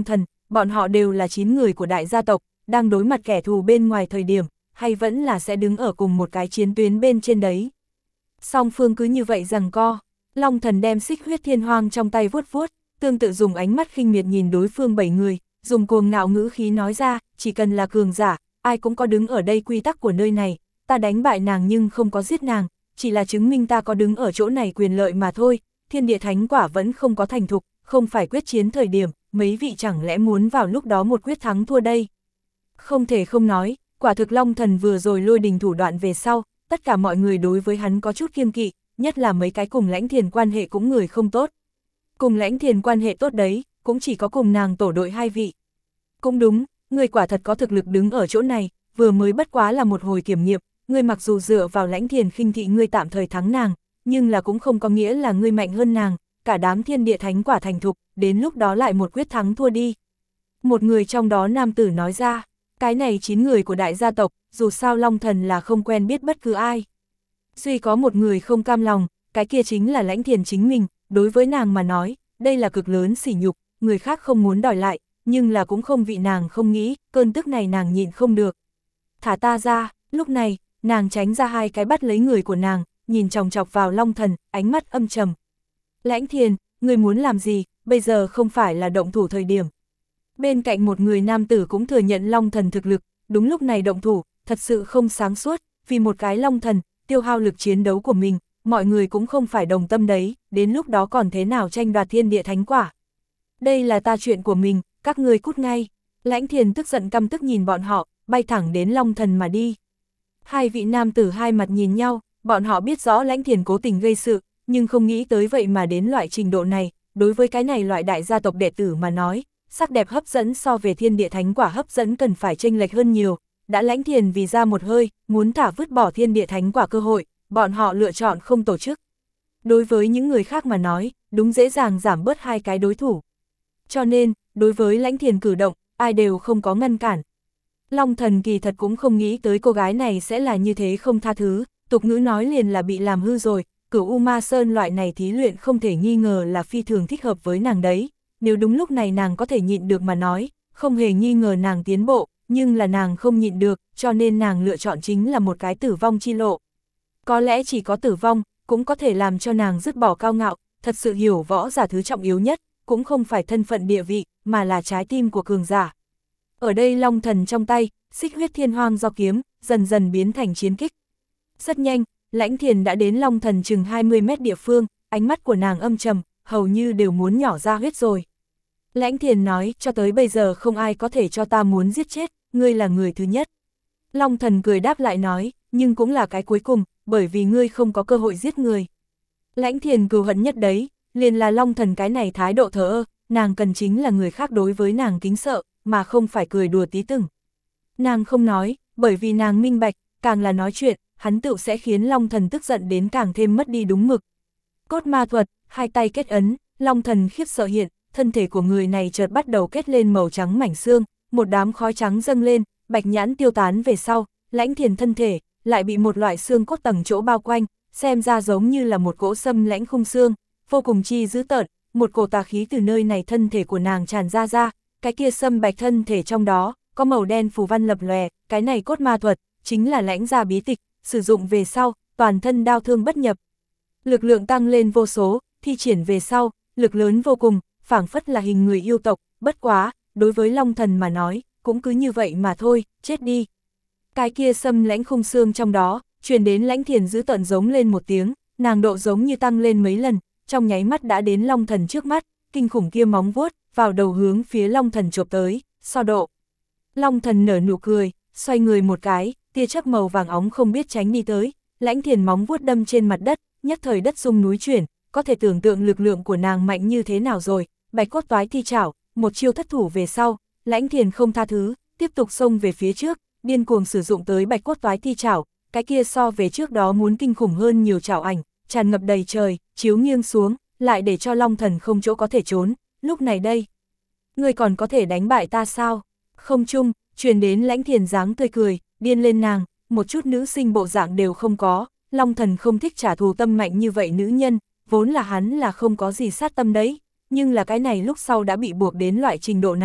bọn họ đều là chín người của đại gia tộc, đang đối mặt kẻ thù bên ngoài thời điểm, hay vẫn là sẽ đứng ở cùng một cái chiến tuyến bên trên đấy. Song phương cứ như vậy giằng co, Long Thần đem xích huyết thiên hoang trong tay vuốt vuốt, tương tự dùng ánh mắt khinh miệt nhìn đối phương bảy người, dùng cuồng ngạo ngữ khí nói ra, chỉ cần là cường giả, ai cũng có đứng ở đây quy tắc của nơi này, ta đánh bại nàng nhưng không có giết nàng, chỉ là chứng minh ta có đứng ở chỗ này quyền lợi mà thôi, thiên địa thánh quả vẫn không có thành thục, không phải quyết chiến thời điểm, mấy vị chẳng lẽ muốn vào lúc đó một quyết thắng thua đây. Không thể không nói, quả thực Long Thần vừa rồi lôi đình thủ đoạn về sau, tất cả mọi người đối với hắn có chút kiêng kỵ, nhất là mấy cái cùng Lãnh Thiền quan hệ cũng người không tốt. Cùng Lãnh Thiền quan hệ tốt đấy, cũng chỉ có cùng nàng tổ đội hai vị. Cũng đúng, người quả thật có thực lực đứng ở chỗ này, vừa mới bất quá là một hồi kiểm nghiệm, người mặc dù dựa vào Lãnh Thiền khinh thị ngươi tạm thời thắng nàng, nhưng là cũng không có nghĩa là ngươi mạnh hơn nàng, cả đám thiên địa thánh quả thành thục, đến lúc đó lại một quyết thắng thua đi. Một người trong đó nam tử nói ra, cái này chín người của đại gia tộc, dù sao Long Thần là không quen biết bất cứ ai. Duy có một người không cam lòng, cái kia chính là Lãnh Thiền chính mình, đối với nàng mà nói, đây là cực lớn sỉ nhục, người khác không muốn đòi lại, nhưng là cũng không vị nàng không nghĩ, cơn tức này nàng nhịn không được. Thả ta ra, lúc này, nàng tránh ra hai cái bắt lấy người của nàng, nhìn chòng chọc vào Long Thần, ánh mắt âm trầm. Lãnh Thiền, người muốn làm gì, bây giờ không phải là động thủ thời điểm. Bên cạnh một người nam tử cũng thừa nhận Long Thần thực lực, đúng lúc này động thủ, thật sự không sáng suốt, vì một cái Long Thần, tiêu hao lực chiến đấu của mình, mọi người cũng không phải đồng tâm đấy, đến lúc đó còn thế nào tranh đoạt thiên địa thánh quả. Đây là ta chuyện của mình, các người cút ngay. Lãnh Thiền tức giận căm tức nhìn bọn họ, bay thẳng đến Long Thần mà đi. Hai vị nam tử hai mặt nhìn nhau, bọn họ biết rõ Lãnh Thiền cố tình gây sự, nhưng không nghĩ tới vậy mà đến loại trình độ này, đối với cái này loại đại gia tộc đệ tử mà nói, sắc đẹp hấp dẫn so về thiên địa thánh quả hấp dẫn cần phải chênh lệch hơn nhiều, đã Lãnh Thiền vì ra một hơi, muốn thả vứt bỏ thiên địa thánh quả cơ hội, bọn họ lựa chọn không tổ chức. Đối với những người khác mà nói, đúng dễ dàng giảm bớt hai cái đối thủ. Cho nên, đối với Lãnh Thiền cử động, ai đều không có ngăn cản. Long Thần kỳ thật cũng không nghĩ tới cô gái này sẽ là như thế không tha thứ, tục ngữ nói liền là bị làm hư rồi, Cửu U Ma Sơn loại này thí luyện không thể nghi ngờ là phi thường thích hợp với nàng đấy, nếu đúng lúc này nàng có thể nhịn được mà nói, không hề nghi ngờ nàng tiến bộ, nhưng là nàng không nhịn được, cho nên nàng lựa chọn chính là một cái tử vong chi lộ. Có lẽ chỉ có tử vong, cũng có thể làm cho nàng dứt bỏ cao ngạo, thật sự hiểu võ giả thứ trọng yếu nhất, cũng không phải thân phận địa vị, mà là trái tim của cường giả. Ở đây Long Thần trong tay, xích huyết thiên hoang do kiếm, dần dần biến thành chiến kích. Rất nhanh, Lãnh Thiền đã đến Long Thần chừng hai mươi mét địa phương, ánh mắt của nàng âm trầm, hầu như đều muốn nhỏ ra huyết rồi. Lãnh Thiền nói, cho tới bây giờ không ai có thể cho ta muốn giết chết, ngươi là người thứ nhất. Long Thần cười đáp lại nói, nhưng cũng là cái cuối cùng, bởi vì ngươi không có cơ hội giết người. Lãnh Thiền cừu hận nhất đấy, liền là Long Thần cái này thái độ thờ ơ, nàng cần chính là người khác đối với nàng kính sợ, mà không phải cười đùa tí từng. Nàng không nói, bởi vì nàng minh bạch, càng là nói chuyện, hắn tựu sẽ khiến Long Thần tức giận đến càng thêm mất đi đúng mực. Cốt ma thuật, hai tay kết ấn, Long Thần khiếp sợ hiện, thân thể của người này chợt bắt đầu kết lên màu trắng mảnh xương, một đám khói trắng dâng lên, bạch nhãn tiêu tán về sau, Lãnh Thiền thân thể, lại bị một loại xương cốt tầng chỗ bao quanh, xem ra giống như là một cỗ xâm lãnh khung xương, vô cùng chi dữ tợn, một cổ tà khí từ nơi này thân thể của nàng tràn ra ra, cái kia xâm bạch thân thể trong đó, có màu đen phù văn lập lòe, cái này cốt ma thuật, chính là Lãnh gia bí tịch, sử dụng về sau, toàn thân đao thương bất nhập. Lực lượng tăng lên vô số, thi triển về sau, lực lớn vô cùng, phảng phất là hình người yêu tộc, bất quá, đối với Long Thần mà nói, cũng cứ như vậy mà thôi, chết đi. Cái kia xâm lãnh khung xương trong đó, truyền đến Lãnh Thiền giữ tợn giống lên một tiếng, nàng độ giống như tăng lên mấy lần, trong nháy mắt đã đến Long Thần trước mắt, kinh khủng kia móng vuốt, vào đầu hướng phía Long Thần chộp tới, so độ. Long Thần nở nụ cười, xoay người một cái, tia chớp màu vàng óng không biết tránh đi tới, Lãnh Thiền móng vuốt đâm trên mặt đất, nhất thời đất rung núi chuyển, có thể tưởng tượng lực lượng của nàng mạnh như thế nào rồi, bạch cốt toái thi chảo, một chiêu thất thủ về sau, Lãnh Thiền không tha thứ, tiếp tục xông về phía trước, điên cuồng sử dụng tới bạch cốt toái thi chảo, cái kia so về trước đó muốn kinh khủng hơn nhiều chảo ảnh, tràn ngập đầy trời, chiếu nghiêng xuống, lại để cho Long Thần không chỗ có thể trốn, lúc này đây. Ngươi còn có thể đánh bại ta sao? Không chung, truyền đến Lãnh Thiền dáng tươi cười, điên lên nàng, một chút nữ sinh bộ dạng đều không có, Long Thần không thích trả thù tâm mạnh như vậy nữ nhân, vốn là hắn là không có gì sát tâm đấy, nhưng là cái này lúc sau đã bị buộc đến loại trình độ này,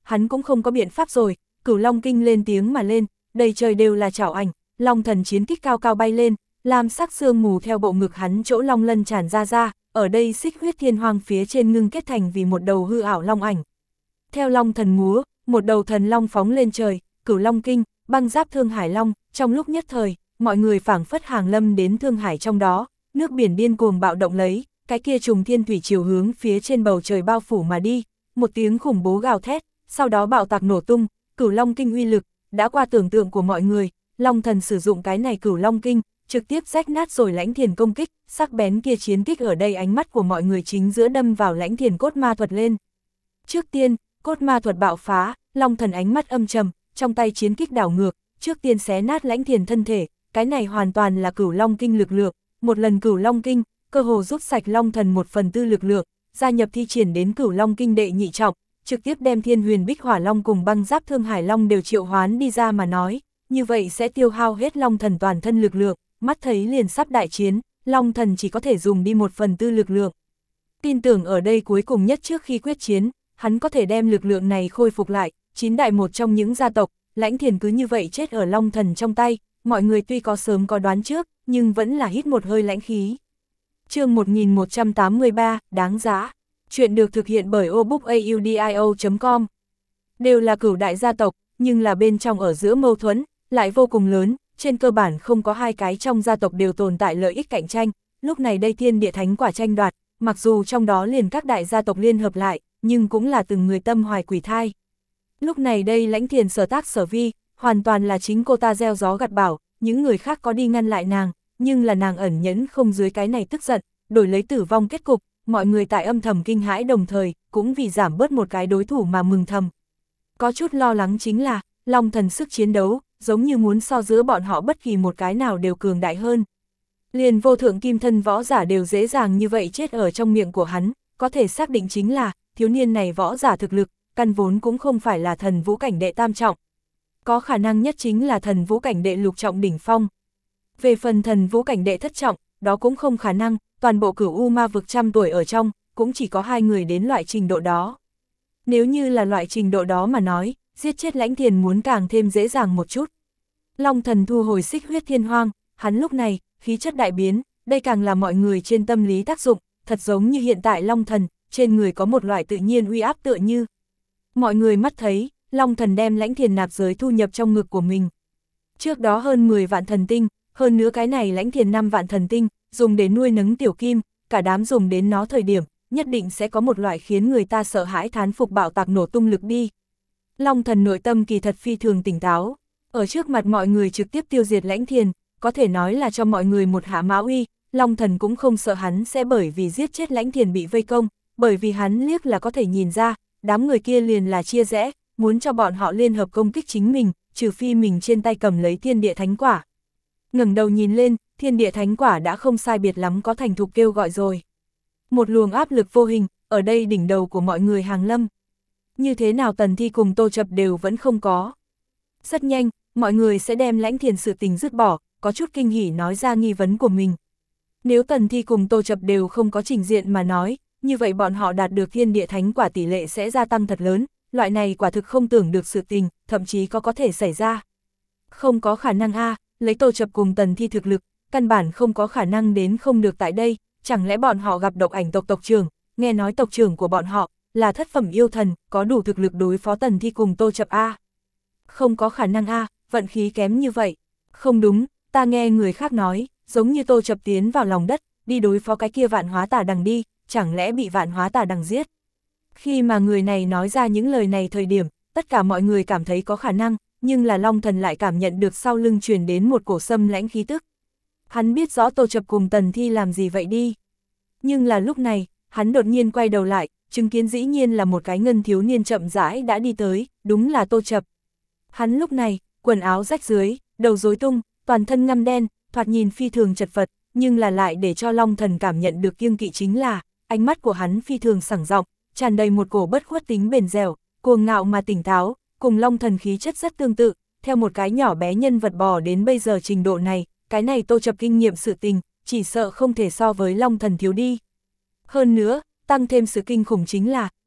hắn cũng không có biện pháp rồi, Cửu Long Kinh lên tiếng mà lên, đầy trời đều là chảo ảnh, Long Thần chiến kích cao cao bay lên, lam sắc sương mù theo bộ ngực hắn chỗ long lân tràn ra ra, ở đây xích huyết thiên hoang phía trên ngưng kết thành vì một đầu hư ảo long ảnh. Theo Long Thần múa, một đầu thần long phóng lên trời, Cửu Long Kinh, băng giáp Thương Hải Long, trong lúc nhất thời, mọi người phảng phất hàng lâm đến Thương Hải trong đó, nước biển điên cuồng bạo động lấy, cái kia trùng thiên thủy chiều hướng phía trên bầu trời bao phủ mà đi, một tiếng khủng bố gào thét, sau đó bạo tạc nổ tung, Cửu Long Kinh uy lực đã qua tưởng tượng của mọi người, Long Thần sử dụng cái này Cửu Long Kinh, trực tiếp rách nát rồi Lãnh Thiền công kích, sắc bén kia chiến kích ở đây ánh mắt của mọi người chính giữa đâm vào Lãnh Thiền cốt ma thuật lên. Trước tiên, cốt ma thuật bạo phá, Long Thần ánh mắt âm trầm, trong tay chiến kích đảo ngược, trước tiên xé nát Lãnh Thiền thân thể, cái này hoàn toàn là Cửu Long Kinh lực lượng, một lần Cửu Long Kinh, cơ hồ rút sạch Long Thần một phần tư lực lượng, gia nhập thi triển đến Cửu Long Kinh đệ nhị trọng, trực tiếp đem Thiên Huyền Bích Hỏa Long cùng băng giáp Thương Hải Long đều triệu hoán đi ra mà nói, như vậy sẽ tiêu hao hết Long Thần toàn thân lực lượng, mắt thấy liền sắp đại chiến, Long Thần chỉ có thể dùng đi một phần tư lực lượng. Tin tưởng ở đây cuối cùng nhất trước khi quyết chiến, hắn có thể đem lực lượng này khôi phục lại, chín đại một trong những gia tộc, Lãnh Thiền cứ như vậy chết ở Long Thần trong tay, mọi người tuy có sớm có đoán trước, nhưng vẫn là hít một hơi lãnh khí. Chương một nghìn một trăm tám mươi ba, đáng giá. Chuyện được thực hiện bởi obookaudio chấm com. Đều là cửu đại gia tộc, nhưng là bên trong ở giữa mâu thuẫn, lại vô cùng lớn, trên cơ bản không có hai cái trong gia tộc đều tồn tại lợi ích cạnh tranh, lúc này đây thiên địa thánh quả tranh đoạt, mặc dù trong đó liền các đại gia tộc liên hợp lại, nhưng cũng là từng người tâm hoài quỷ thai. Lúc này đây Lãnh Thiền sở tác sở vi, hoàn toàn là chính cô ta gieo gió gặt bão, những người khác có đi ngăn lại nàng, nhưng là nàng ẩn nhẫn không dưới cái này tức giận, đổi lấy tử vong kết cục, mọi người tại âm thầm kinh hãi đồng thời, cũng vì giảm bớt một cái đối thủ mà mừng thầm. Có chút lo lắng chính là, Long Thần sức chiến đấu, giống như muốn so giữa bọn họ bất kỳ một cái nào đều cường đại hơn. Liền vô thượng kim thân võ giả đều dễ dàng như vậy chết ở trong miệng của hắn, có thể xác định chính là, thiếu niên này võ giả thực lực, căn vốn cũng không phải là thần vũ cảnh đệ tam trọng. Có khả năng nhất chính là thần vũ cảnh đệ lục trọng đỉnh phong. Về phần thần vũ cảnh đệ thất trọng, đó cũng không khả năng, toàn bộ Cửu U Ma vực trăm tuổi ở trong, cũng chỉ có hai người đến loại trình độ đó. Nếu như là loại trình độ đó mà nói, giết chết Lãnh Thiền muốn càng thêm dễ dàng một chút. Long Thần thu hồi xích huyết thiên hoang, hắn lúc này, khí chất đại biến, đây càng là mọi người trên tâm lý tác dụng, thật giống như hiện tại Long Thần, trên người có một loại tự nhiên uy áp tựa như. Mọi người mắt thấy, Long Thần đem Lãnh Thiền nạp giới thu nhập trong ngực của mình. Trước đó hơn mười vạn thần tinh, hơn nữa cái này Lãnh Thiền năm vạn thần tinh, dùng để nuôi nấng tiểu kim, cả đám dùng đến nó thời điểm, nhất định sẽ có một loại khiến người ta sợ hãi thán phục bạo tạc nổ tung lực đi. Long Thần nội tâm kỳ thật phi thường tỉnh táo, ở trước mặt mọi người trực tiếp tiêu diệt Lãnh Thiền, có thể nói là cho mọi người một hạ mã uy, Long Thần cũng không sợ hắn sẽ bởi vì giết chết Lãnh Thiền bị vây công, bởi vì hắn liếc là có thể nhìn ra, đám người kia liền là chia rẽ, muốn cho bọn họ liên hợp công kích chính mình, trừ phi mình trên tay cầm lấy thiên địa thánh quả. Ngẩng đầu nhìn lên, thiên địa thánh quả đã không sai biệt lắm có thành thục kêu gọi rồi. Một luồng áp lực vô hình, ở đây đỉnh đầu của mọi người hàng lâm. Như thế nào Tần Thi cùng Tô Chập đều vẫn không có. Rất nhanh, mọi người sẽ đem Lãnh Thiền sự tình dứt bỏ, có chút kinh hỉ nói ra nghi vấn của mình. Nếu Tần Thi cùng Tô Chập đều không có trình diện mà nói, như vậy bọn họ đạt được thiên địa thánh quả tỷ lệ sẽ gia tăng thật lớn, loại này quả thực không tưởng được sự tình, thậm chí có có thể xảy ra. Không có khả năng a, lấy Tô Chập cùng Tần Thi thực lực, căn bản không có khả năng đến không được tại đây, chẳng lẽ bọn họ gặp độc ảnh tộc tộc trưởng, nghe nói tộc trưởng của bọn họ là thất phẩm yêu thần, có đủ thực lực đối phó Tần Thi cùng Tô Chập a. Không có khả năng a, vận khí kém như vậy. Không đúng, ta nghe người khác nói, giống như Tô Chập tiến vào lòng đất, đi đối phó cái kia vạn hóa tà đằng đi, chẳng lẽ bị vạn hóa tà đằng giết. Khi mà người này nói ra những lời này thời điểm, tất cả mọi người cảm thấy có khả năng, nhưng là Long Thần lại cảm nhận được sau lưng truyền đến một cổ xâm lãnh khí tức. Hắn biết rõ Tô Chập cùng Tần Thi làm gì vậy đi. Nhưng là lúc này, hắn đột nhiên quay đầu lại, chứng kiến dĩ nhiên là một cái ngân thiếu niên chậm rãi đã đi tới, đúng là Tô Chập. Hắn lúc này, quần áo rách dưới, đầu rối tung, toàn thân ngăm đen, thoạt nhìn phi thường chật vật, nhưng là lại để cho Long Thần cảm nhận được kiêng kỵ chính là, ánh mắt của hắn phi thường sảng rộng, tràn đầy một cổ bất khuất tính bền dẻo, cuồng ngạo mà tỉnh táo, cùng Long Thần khí chất rất tương tự, theo một cái nhỏ bé nhân vật bò đến bây giờ trình độ này, cái này Tô Chập kinh nghiệm sự tình, chỉ sợ không thể so với Long Thần thiếu đi. Hơn nữa, tăng thêm sự kinh khủng chính là,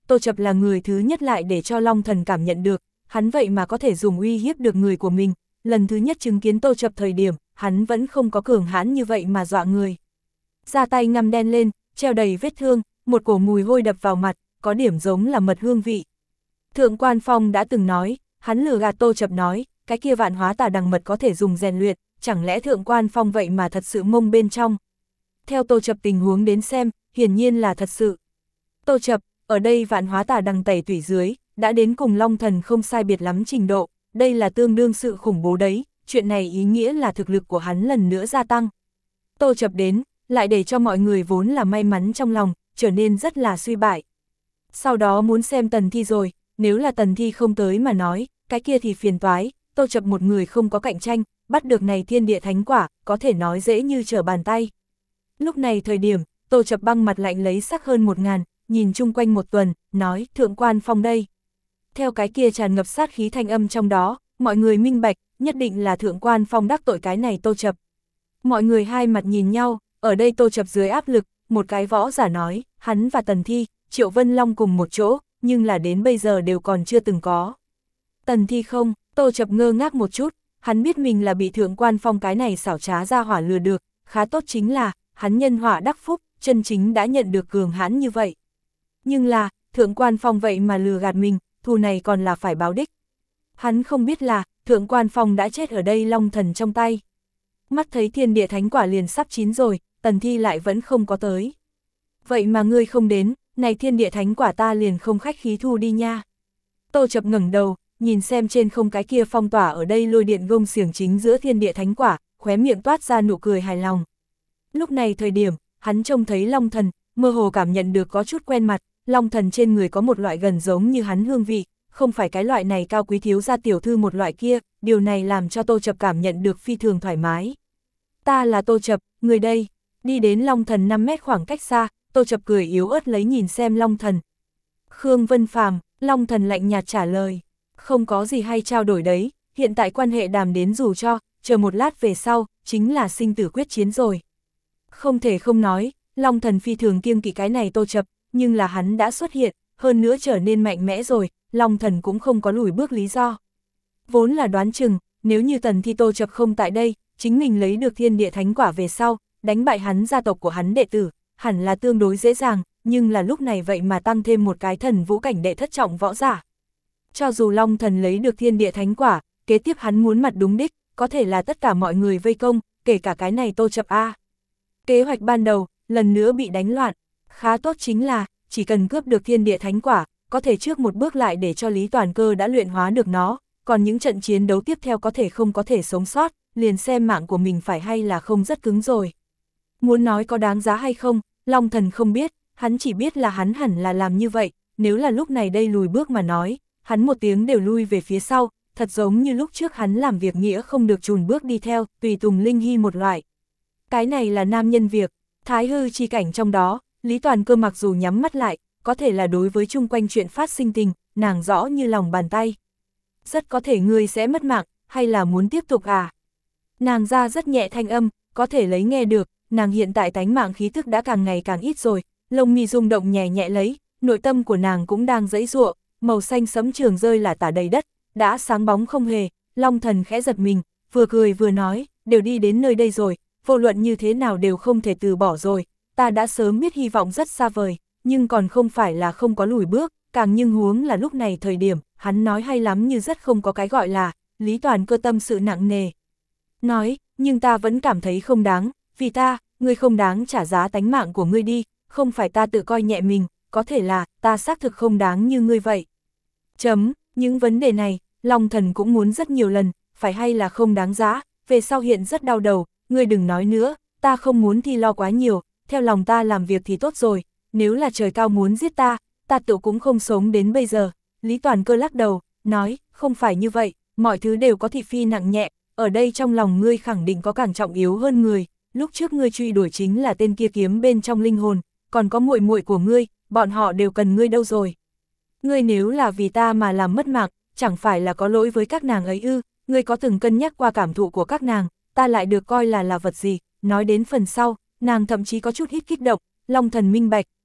Tô Chập là người thứ nhất lại để cho Long Thần cảm nhận được, hắn vậy mà có thể dùng uy hiếp được người của mình, lần thứ nhất chứng kiến Tô Chập thời điểm, hắn vẫn không có cường hãn như vậy mà dọa người. Ra tay ngăm đen lên, treo đầy vết thương, một cổ mùi hôi đập vào mặt, có điểm giống là mật hương vị. Thượng Quan Phong đã từng nói, hắn lừa gạt Tô Chập nói, cái kia vạn hóa tà đằng mật có thể dùng rèn luyện, chẳng lẽ Thượng Quan Phong vậy mà thật sự mông bên trong. Theo Tô Chập tình huống đến xem, hiển nhiên là thật sự. Tô Chập, ở đây vạn hóa tà đằng tẩy tủy dưới, đã đến cùng Long Thần không sai biệt lắm trình độ, đây là tương đương sự khủng bố đấy, chuyện này ý nghĩa là thực lực của hắn lần nữa gia tăng. Tô Chập đến, lại để cho mọi người vốn là may mắn trong lòng, trở nên rất là suy bại. Sau đó muốn xem Tần Thi rồi, nếu là Tần Thi không tới mà nói, cái kia thì phiền toái, Tô Chập một người không có cạnh tranh, bắt được này thiên địa thánh quả, có thể nói dễ như trở bàn tay. Lúc này thời điểm, Tô Chập băng mặt lạnh lấy sắc hơn một ngàn, nhìn chung quanh một tuần, nói Thượng Quan Phong đây. Theo cái kia tràn ngập sát khí thanh âm trong đó, mọi người minh bạch, nhất định là Thượng Quan Phong đắc tội cái này Tô Chập. Mọi người hai mặt nhìn nhau, ở đây Tô Chập dưới áp lực, một cái võ giả nói, hắn và Tần Thi, Triệu Vân Long cùng một chỗ, nhưng là đến bây giờ đều còn chưa từng có. Tần Thi không, Tô Chập ngơ ngác một chút, hắn biết mình là bị Thượng Quan Phong cái này xảo trá ra hỏa lừa được, khá tốt chính là, hắn nhân họa đắc phúc, chân chính đã nhận được cường hãn như vậy. Nhưng là, Thượng Quan Phong vậy mà lừa gạt mình, thù này còn là phải báo đích. Hắn không biết là, Thượng Quan Phong đã chết ở đây Long Thần trong tay. Mắt thấy thiên địa thánh quả liền sắp chín rồi, Tần Thi lại vẫn không có tới. Vậy mà ngươi không đến, này thiên địa thánh quả ta liền không khách khí thu đi nha. Tô Chập ngẩng đầu, nhìn xem trên không cái kia phong tỏa ở đây lôi điện gông xiềng chính giữa thiên địa thánh quả, khóe miệng toát ra nụ cười hài lòng. Lúc này thời điểm, hắn trông thấy Long Thần, mơ hồ cảm nhận được có chút quen mặt, Long Thần trên người có một loại gần giống như hắn hương vị, không phải cái loại này cao quý thiếu gia tiểu thư một loại kia, điều này làm cho Tô Chập cảm nhận được phi thường thoải mái. Ta là Tô Chập, người đây, đi đến Long Thần năm mét khoảng cách xa, Tô Chập cười yếu ớt lấy nhìn xem Long Thần. Khương Vân Phàm, Long Thần lạnh nhạt trả lời, không có gì hay trao đổi đấy, hiện tại quan hệ đàm đến dù cho, chờ một lát về sau, chính là sinh tử quyết chiến rồi. Không thể không nói, Long Thần phi thường kiêng kỵ cái này Tô Chập, nhưng là hắn đã xuất hiện, hơn nữa trở nên mạnh mẽ rồi, Long Thần cũng không có lùi bước lý do. Vốn là đoán chừng, nếu như Tần Thi Tô Chập không tại đây, chính mình lấy được thiên địa thánh quả về sau, đánh bại hắn gia tộc của hắn đệ tử, hẳn là tương đối dễ dàng, nhưng là lúc này vậy mà tăng thêm một cái thần vũ cảnh đệ thất trọng võ giả. Cho dù Long Thần lấy được thiên địa thánh quả, kế tiếp hắn muốn mặt đúng đích, có thể là tất cả mọi người vây công, kể cả cái này Tô Chập A. Kế hoạch ban đầu, lần nữa bị đánh loạn, khá tốt chính là, chỉ cần cướp được thiên địa thánh quả, có thể trước một bước lại để cho Lý Toàn Cơ đã luyện hóa được nó, còn những trận chiến đấu tiếp theo có thể không có thể sống sót, liền xem mạng của mình phải hay là không rất cứng rồi. Muốn nói có đáng giá hay không, Long Thần không biết, hắn chỉ biết là hắn hẳn là làm như vậy, nếu là lúc này đây lùi bước mà nói, hắn một tiếng đều lui về phía sau, thật giống như lúc trước hắn làm việc nghĩa không được chùn bước đi theo, tùy tùng linh hy một loại. Cái này là nam nhân việc, thái hư chi cảnh trong đó, Lý Toàn Cơ mặc dù nhắm mắt lại, có thể là đối với chung quanh chuyện phát sinh tình, nàng rõ như lòng bàn tay. Rất có thể ngươi sẽ mất mạng, hay là muốn tiếp tục à? Nàng ra rất nhẹ thanh âm, có thể lấy nghe được, nàng hiện tại tánh mạng khí thức đã càng ngày càng ít rồi, lông mi rung động nhẹ nhẹ lấy, nội tâm của nàng cũng đang giãy giụa, màu xanh sẫm trường rơi là tả đầy đất, đã sáng bóng không hề. Long Thần khẽ giật mình, vừa cười vừa nói, đều đi đến nơi đây rồi, vô luận như thế nào đều không thể từ bỏ rồi, ta đã sớm biết hy vọng rất xa vời, nhưng còn không phải là không có lùi bước, càng nhưng huống là lúc này thời điểm, hắn nói hay lắm như rất không có cái gọi là, Lý Toàn Cơ tâm sự nặng nề. Nói, nhưng ta vẫn cảm thấy không đáng, vì ta, ngươi không đáng trả giá tánh mạng của ngươi đi, không phải ta tự coi nhẹ mình, có thể là, ta xác thực không đáng như ngươi vậy. Chấm, những vấn đề này, Long Thần cũng muốn rất nhiều lần, phải hay là không đáng giá, về sau hiện rất đau đầu, ngươi đừng nói nữa, ta không muốn thi lo quá nhiều, theo lòng ta làm việc thì tốt rồi, nếu là trời cao muốn giết ta, ta tự cũng không sống đến bây giờ. Lý Toàn Cơ lắc đầu, nói, không phải như vậy, mọi thứ đều có thị phi nặng nhẹ, ở đây trong lòng ngươi khẳng định có càng trọng yếu hơn người, lúc trước ngươi truy đuổi chính là tên kia kiếm bên trong linh hồn, còn có muội muội của ngươi, bọn họ đều cần ngươi đâu rồi. Ngươi nếu là vì ta mà làm mất mạng, chẳng phải là có lỗi với các nàng ấy ư, ngươi có từng cân nhắc qua cảm thụ của các nàng, ta lại được coi là là vật gì, nói đến phần sau, nàng thậm chí có chút hít kích động, Long Thần minh bạch,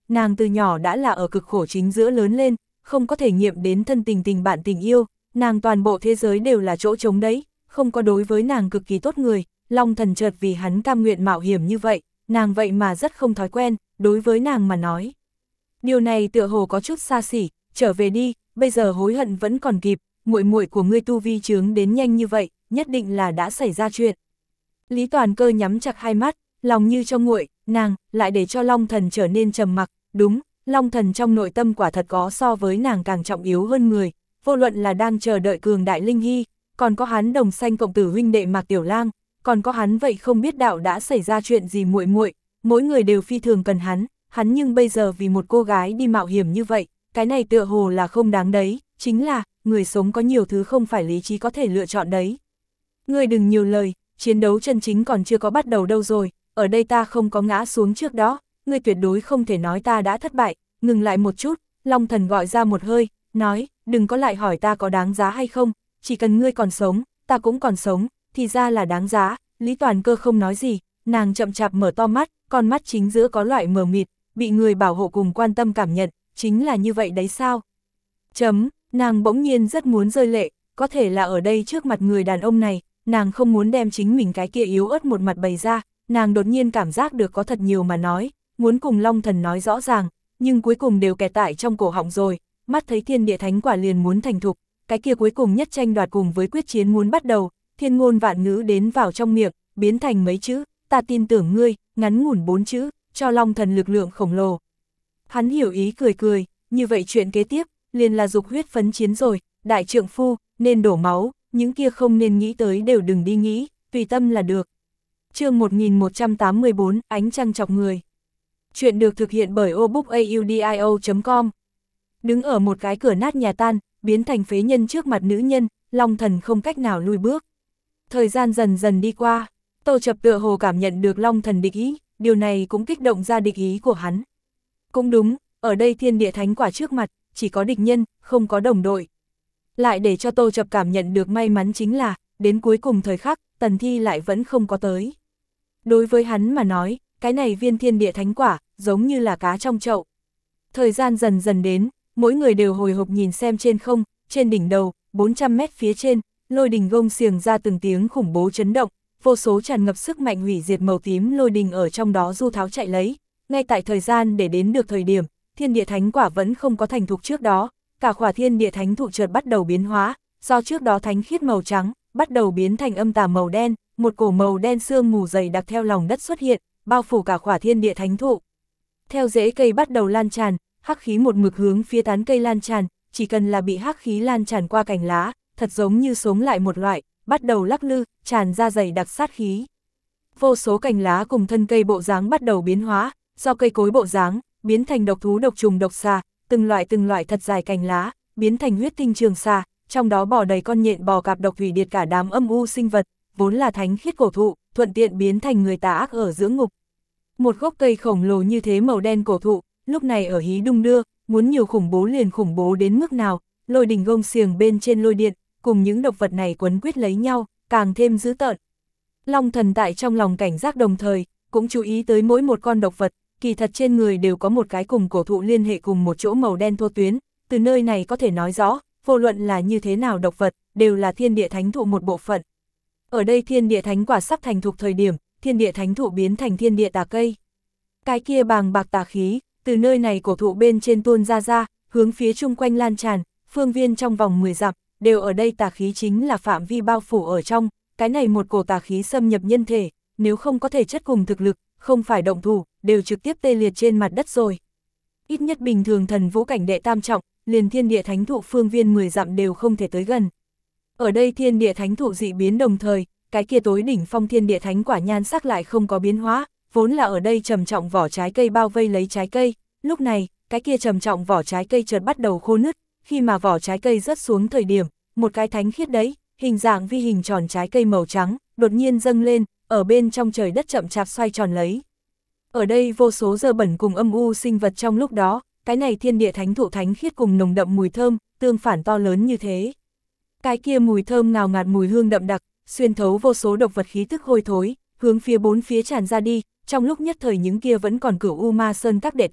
nàng từ nhỏ đã là ở cực khổ chính giữa lớn lên, không có thể nghiệm đến thân tình tình bạn tình yêu, nàng toàn bộ thế giới đều là chỗ trống đấy, không có đối với nàng cực kỳ tốt người, Long Thần chợt vì hắn cam nguyện mạo hiểm như vậy, nàng vậy mà rất không thói quen, đối với nàng mà nói. Điều này tựa hồ có chút xa xỉ, trở về đi, bây giờ hối hận vẫn còn kịp, muội muội của ngươi tu vi chướng đến nhanh như vậy, nhất định là đã xảy ra chuyện. Lý Toàn Cơ nhắm chặt hai mắt, lòng như cho nguội, nàng lại để cho Long Thần trở nên trầm mặc, đúng, Long Thần trong nội tâm quả thật có so với nàng càng trọng yếu hơn người, vô luận là đang chờ đợi cường đại linh hy, còn có hắn đồng sanh cộng tử huynh đệ Mạc Tiểu Lang, còn có hắn vậy không biết đạo đã xảy ra chuyện gì muội muội, mỗi người đều phi thường cần hắn, hắn nhưng bây giờ vì một cô gái đi mạo hiểm như vậy, cái này tựa hồ là không đáng đấy, chính là, người sống có nhiều thứ không phải lý trí có thể lựa chọn đấy. Ngươi đừng nhiều lời, chiến đấu chân chính còn chưa có bắt đầu đâu rồi, ở đây ta không có ngã xuống trước đó, ngươi tuyệt đối không thể nói ta đã thất bại, ngừng lại một chút, Long Thần gọi ra một hơi, nói, đừng có lại hỏi ta có đáng giá hay không, chỉ cần ngươi còn sống, ta cũng còn sống, thì ra là đáng giá. Lý Toàn Cơ không nói gì, nàng chậm chạp mở to mắt, con mắt chính giữa có loại mờ mịt, bị người bảo hộ cùng quan tâm cảm nhận, chính là như vậy đấy sao? Chấm, nàng bỗng nhiên rất muốn rơi lệ, có thể là ở đây trước mặt người đàn ông này, nàng không muốn đem chính mình cái kia yếu ớt một mặt bày ra, nàng đột nhiên cảm giác được có thật nhiều mà nói, muốn cùng Long Thần nói rõ ràng, nhưng cuối cùng đều kẹt tại trong cổ họng rồi, mắt thấy thiên địa thánh quả liền muốn thành thục, cái kia cuối cùng nhất tranh đoạt cùng với quyết chiến muốn bắt đầu, thiên ngôn vạn ngữ đến vào trong miệng, biến thành mấy chữ, ta tin tưởng ngươi, ngắn ngủn bốn chữ, cho Long Thần lực lượng khổng lồ. Hắn hiểu ý cười cười, như vậy chuyện kế tiếp, liền là dục huyết phấn chiến rồi, đại trượng phu, nên đổ máu, những kia không nên nghĩ tới đều đừng đi nghĩ, tùy tâm là được. Chương một nghìn một trăm tám mươi bốn, ánh trăng chọc người. Chuyện được thực hiện bởi obookaudio chấm com. Đứng ở một cái cửa nát nhà tan, biến thành phế nhân trước mặt nữ nhân, Long Thần không cách nào lùi bước. Thời gian dần dần đi qua, Tô Chập tựa hồ cảm nhận được Long Thần địch ý, điều này cũng kích động ra địch ý của hắn. Cũng đúng, ở đây thiên địa thánh quả trước mặt, chỉ có địch nhân, không có đồng đội. Lại để cho Tô Chập cảm nhận được may mắn chính là, đến cuối cùng thời khắc, Tần Thi lại vẫn không có tới. Đối với hắn mà nói, cái này viên thiên địa thánh quả, giống như là cá trong chậu. Thời gian dần dần đến, mỗi người đều hồi hộp nhìn xem trên không, trên đỉnh đầu, bốn trăm mét phía trên, lôi đình gông xiềng ra từng tiếng khủng bố chấn động, vô số tràn ngập sức mạnh hủy diệt màu tím lôi đình ở trong đó du tháo chạy lấy. Ngay tại thời gian để đến được thời điểm, thiên địa thánh quả vẫn không có thành thục trước đó, cả khỏa thiên địa thánh thụ chợt bắt đầu biến hóa, do trước đó thánh khiết màu trắng, bắt đầu biến thành âm tà màu đen, một cổ màu đen sương mù dày đặc theo lòng đất xuất hiện, bao phủ cả khỏa thiên địa thánh thụ. Theo rễ cây bắt đầu lan tràn, hắc khí một mực hướng phía tán cây lan tràn, chỉ cần là bị hắc khí lan tràn qua cành lá, thật giống như sống lại một loại, bắt đầu lắc lư, tràn ra dày đặc sát khí. Vô số cành lá cùng thân cây bộ dáng bắt đầu biến hóa, do cây cối bộ dáng, biến thành độc thú độc trùng độc xà, từng loại từng loại thật dài cành lá, biến thành huyết tinh trường xà, trong đó bò đầy con nhện bò cạp độc hủy diệt cả đám âm u sinh vật, vốn là thánh khiết cổ thụ, thuận tiện biến thành người tà ác ở giữa ngục. Một gốc cây khổng lồ như thế màu đen cổ thụ, lúc này ở hí đung đưa, muốn nhiều khủng bố liền khủng bố đến mức nào, lôi đình gông xiềng bên trên lôi điện, cùng những độc vật này quấn quýt lấy nhau, càng thêm dữ tợn. Long Thần tại trong lòng cảnh giác đồng thời, cũng chú ý tới mỗi một con độc vật, kỳ thật trên người đều có một cái cùng cổ thụ liên hệ cùng một chỗ màu đen thô tuyến, từ nơi này có thể nói rõ, vô luận là như thế nào độc vật, đều là thiên địa thánh thụ một bộ phận. Ở đây thiên địa thánh quả sắp thành thục thời điểm, thiên địa thánh thụ biến thành thiên địa tà cây. Cái kia bàng bạc tà khí, từ nơi này cổ thụ bên trên tuôn ra ra, hướng phía chung quanh lan tràn, phương viên trong vòng mười dặm, đều ở đây tà khí chính là phạm vi bao phủ ở trong, cái này một cổ tà khí xâm nhập nhân thể, nếu không có thể chất cùng thực lực, không phải động thủ, đều trực tiếp tê liệt trên mặt đất rồi. Ít nhất bình thường thần vũ cảnh đệ tam trọng, liền thiên địa thánh thụ phương viên mười dặm đều không thể tới gần. Ở đây thiên địa thánh thụ dị biến đồng thời, cái kia tối đỉnh phong thiên địa thánh quả nhan sắc lại không có biến hóa, vốn là ở đây trầm trọng vỏ trái cây bao vây lấy trái cây, lúc này, cái kia trầm trọng vỏ trái cây chợt bắt đầu khô nứt, khi mà vỏ trái cây rớt xuống thời điểm, một cái thánh khiết đấy, hình dạng vi hình tròn trái cây màu trắng, đột nhiên dâng lên, ở bên trong trời đất chậm chạp xoay tròn lấy. Ở đây vô số dơ bẩn cùng âm u sinh vật trong lúc đó, cái này thiên địa thánh thụ thánh khiết cùng nồng đậm mùi thơm, tương phản to lớn như thế. Cái kia mùi thơm ngào ngạt mùi hương đậm đặc, xuyên thấu vô số độc vật khí tức hôi thối, hướng phía bốn phía tràn ra đi, trong lúc nhất thời những kia vẫn còn cửu U Ma Sơn các đệ tử,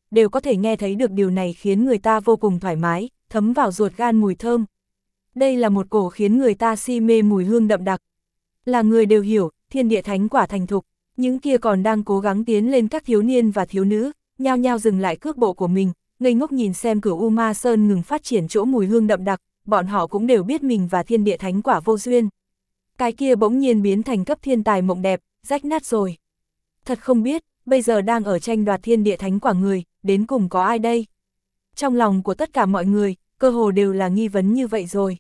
đều có thể nghe thấy được điều này khiến người ta vô cùng thoải mái, thấm vào ruột gan mùi thơm. Đây là một cổ khiến người ta si mê mùi hương đậm đặc. Là người đều hiểu, thiên địa thánh quả thành thục, những kia còn đang cố gắng tiến lên các thiếu niên và thiếu nữ, nhao nhao dừng lại cước bộ của mình, ngây ngốc nhìn xem Cửu U Ma Sơn ngừng phát triển chỗ mùi hương đậm đặc, bọn họ cũng đều biết mình và thiên địa thánh quả vô duyên. Cái kia bỗng nhiên biến thành cấp thiên tài mộng đẹp, rách nát rồi. Thật không biết, bây giờ đang ở tranh đoạt thiên địa thánh quả người, đến cùng có ai đây? Trong lòng của tất cả mọi người, cơ hồ đều là nghi vấn như vậy rồi.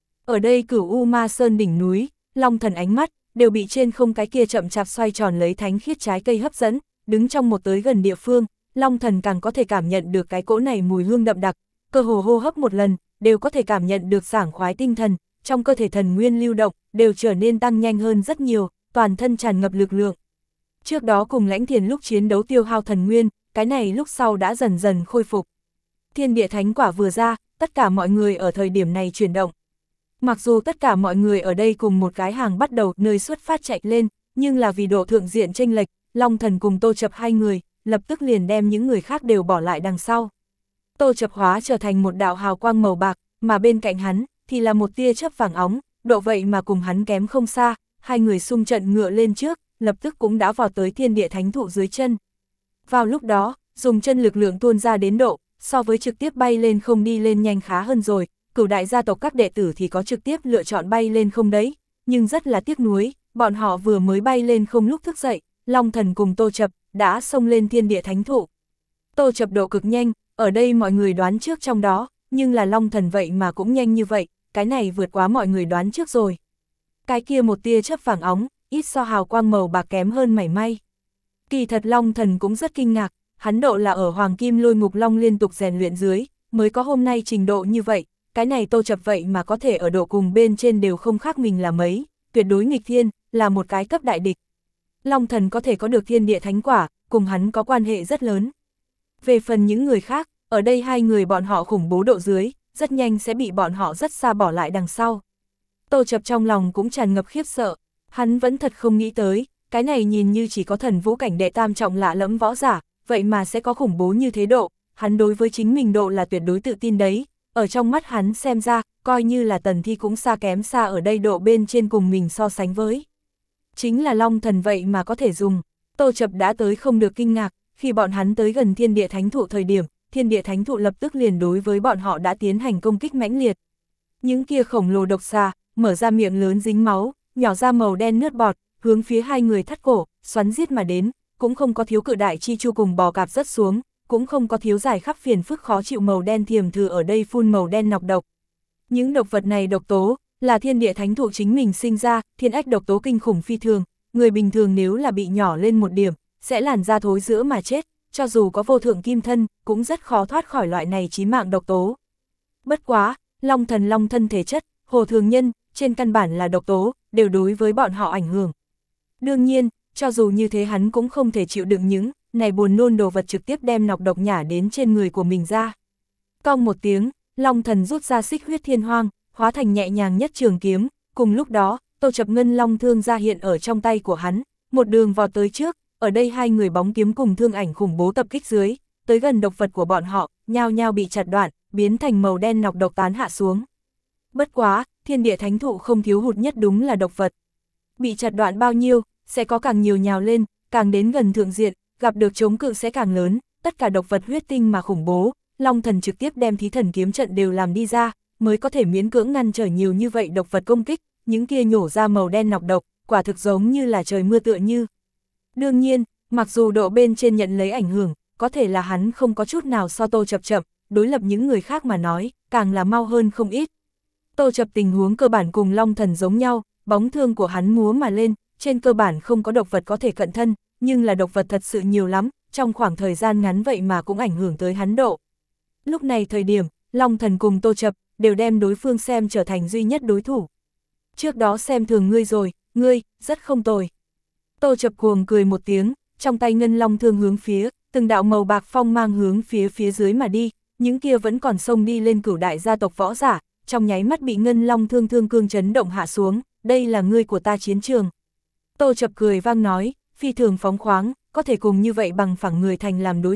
Ở đây Cửu U Ma Sơn đỉnh núi, Long Thần ánh mắt, đều bị trên không cái kia chậm chạp xoay tròn lấy thánh khiết trái cây hấp dẫn, đứng trong một tới gần địa phương, Long Thần càng có thể cảm nhận được cái cỗ này mùi hương đậm đặc, cơ hồ hô hấp một lần, đều có thể cảm nhận được sảng khoái tinh thần, trong cơ thể thần nguyên lưu động, đều trở nên tăng nhanh hơn rất nhiều, toàn thân tràn ngập lực lượng. Trước đó cùng Lãnh Thiền lúc chiến đấu tiêu hao thần nguyên, cái này lúc sau đã dần dần khôi phục. Thiên địa thánh quả vừa ra, tất cả mọi người ở thời điểm này chuyển động. Mặc dù tất cả mọi người ở đây cùng một cái hàng bắt đầu nơi xuất phát chạy lên, nhưng là vì độ thượng diện chênh lệch, Long Thần cùng Tô Chập hai người, lập tức liền đem những người khác đều bỏ lại đằng sau. Tô Chập hóa trở thành một đạo hào quang màu bạc, mà bên cạnh hắn, thì là một tia chớp vàng óng, độ vậy mà cùng hắn kém không xa, hai người xung trận ngựa lên trước, lập tức cũng đã vào tới thiên địa thánh thụ dưới chân. Vào lúc đó, dùng chân lực lượng tuôn ra đến độ, so với trực tiếp bay lên không đi lên nhanh khá hơn rồi, Cửu đại gia tộc các đệ tử thì có trực tiếp lựa chọn bay lên không đấy, nhưng rất là tiếc nuối, bọn họ vừa mới bay lên không lúc thức dậy, Long Thần cùng Tô Chập đã xông lên thiên địa thánh thụ. Tô Chập độ cực nhanh, ở đây mọi người đoán trước trong đó, nhưng là Long Thần vậy mà cũng nhanh như vậy, cái này vượt quá mọi người đoán trước rồi. Cái kia một tia chớp vàng óng, ít so hào quang màu bạc kém hơn mảy may. Kỳ thật Long Thần cũng rất kinh ngạc, hắn độ là ở Hoàng Kim Lôi Ngục Long liên tục rèn luyện dưới, mới có hôm nay trình độ như vậy, cái này Tô Chập vậy mà có thể ở độ cùng bên trên đều không khác mình là mấy, tuyệt đối nghịch thiên, là một cái cấp đại địch. Long Thần có thể có được thiên địa thánh quả, cùng hắn có quan hệ rất lớn. Về phần những người khác, ở đây hai người bọn họ khủng bố độ dưới, rất nhanh sẽ bị bọn họ rất xa bỏ lại đằng sau. Tô Chập trong lòng cũng tràn ngập khiếp sợ, hắn vẫn thật không nghĩ tới, cái này nhìn như chỉ có thần vũ cảnh đệ tam trọng lạ lẫm võ giả, vậy mà sẽ có khủng bố như thế độ, hắn đối với chính mình độ là tuyệt đối tự tin đấy, ở trong mắt hắn xem ra, coi như là Tần Thi cũng xa kém xa ở đây độ bên trên cùng mình so sánh với. Chính là Long Thần vậy mà có thể dùng, Tô Chập đã tới không được kinh ngạc, khi bọn hắn tới gần thiên địa thánh thụ thời điểm, thiên địa thánh thụ lập tức liền đối với bọn họ đã tiến hành công kích mãnh liệt. Những kia khổng lồ độc xà, mở ra miệng lớn dính máu, nhỏ ra màu đen nước bọt, hướng phía hai người thắt cổ, xoắn giết mà đến, cũng không có thiếu cự đại chi chu cùng bò cạp rớt xuống, cũng không có thiếu giải khắp phiền phức khó chịu màu đen thiềm thử ở đây phun màu đen nọc độc. Những độc vật này độc tố, là thiên địa thánh thụ chính mình sinh ra, thiên ách độc tố kinh khủng phi thường, người bình thường nếu là bị nhỏ lên một điểm, sẽ làn da thối rữa mà chết, cho dù có vô thượng kim thân, cũng rất khó thoát khỏi loại này chí mạng độc tố. Bất quá, Long Thần long thân thể chất, hồ thường nhân, trên căn bản là độc tố, đều đối với bọn họ ảnh hưởng. Đương nhiên, cho dù như thế hắn cũng không thể chịu đựng những này buồn nôn đồ vật trực tiếp đem nọc độc nhả đến trên người của mình ra. Cong một tiếng, Long Thần rút ra xích huyết thiên hoang, hóa thành nhẹ nhàng nhất trường kiếm, cùng lúc đó, Tô Chập ngân long thương ra hiện ở trong tay của hắn, một đường vào tới trước, ở đây hai người bóng kiếm cùng thương ảnh khủng bố tập kích dưới, tới gần độc vật của bọn họ, nhao nhao bị chặt đoạn, biến thành màu đen nọc độc tán hạ xuống. Bất quá, thiên địa thánh thụ không thiếu hụt nhất đúng là độc vật. Bị chặt đoạn bao nhiêu, sẽ có càng nhiều nhào lên, càng đến gần thượng diện, gặp được chống cự sẽ càng lớn, tất cả độc vật huyết tinh mà khủng bố, Long Thần trực tiếp đem thí thần kiếm trận đều làm đi ra, mới có thể miễn cưỡng ngăn trở nhiều như vậy độc vật công kích, những kia nhổ ra màu đen nọc độc, quả thực giống như là trời mưa tựa như. Đương nhiên, mặc dù độ bên trên nhận lấy ảnh hưởng, có thể là hắn không có chút nào so Tô Chập chậm, đối lập những người khác mà nói, càng là mau hơn không ít. Tô Chập tình huống cơ bản cùng Long Thần giống nhau, bóng thương của hắn múa mà lên, trên cơ bản không có độc vật có thể cận thân, nhưng là độc vật thật sự nhiều lắm, trong khoảng thời gian ngắn vậy mà cũng ảnh hưởng tới hắn độ. Lúc này thời điểm, Long Thần cùng Tô Chập, đều đem đối phương xem trở thành duy nhất đối thủ. Trước đó xem thường ngươi rồi, ngươi, rất không tồi. Tô Chập cuồng cười một tiếng, trong tay ngân long thương hướng phía, từng đạo màu bạc phong mang hướng phía phía dưới mà đi, những kia vẫn còn xông đi lên cửu đại gia tộc võ giả, trong nháy mắt bị ngân long thương thương cương chấn động hạ xuống, đây là ngươi của ta chiến trường. Tô Chập cười vang nói, phi thường phóng khoáng, có thể cùng như vậy bằng phẳng người thành làm đối thủ,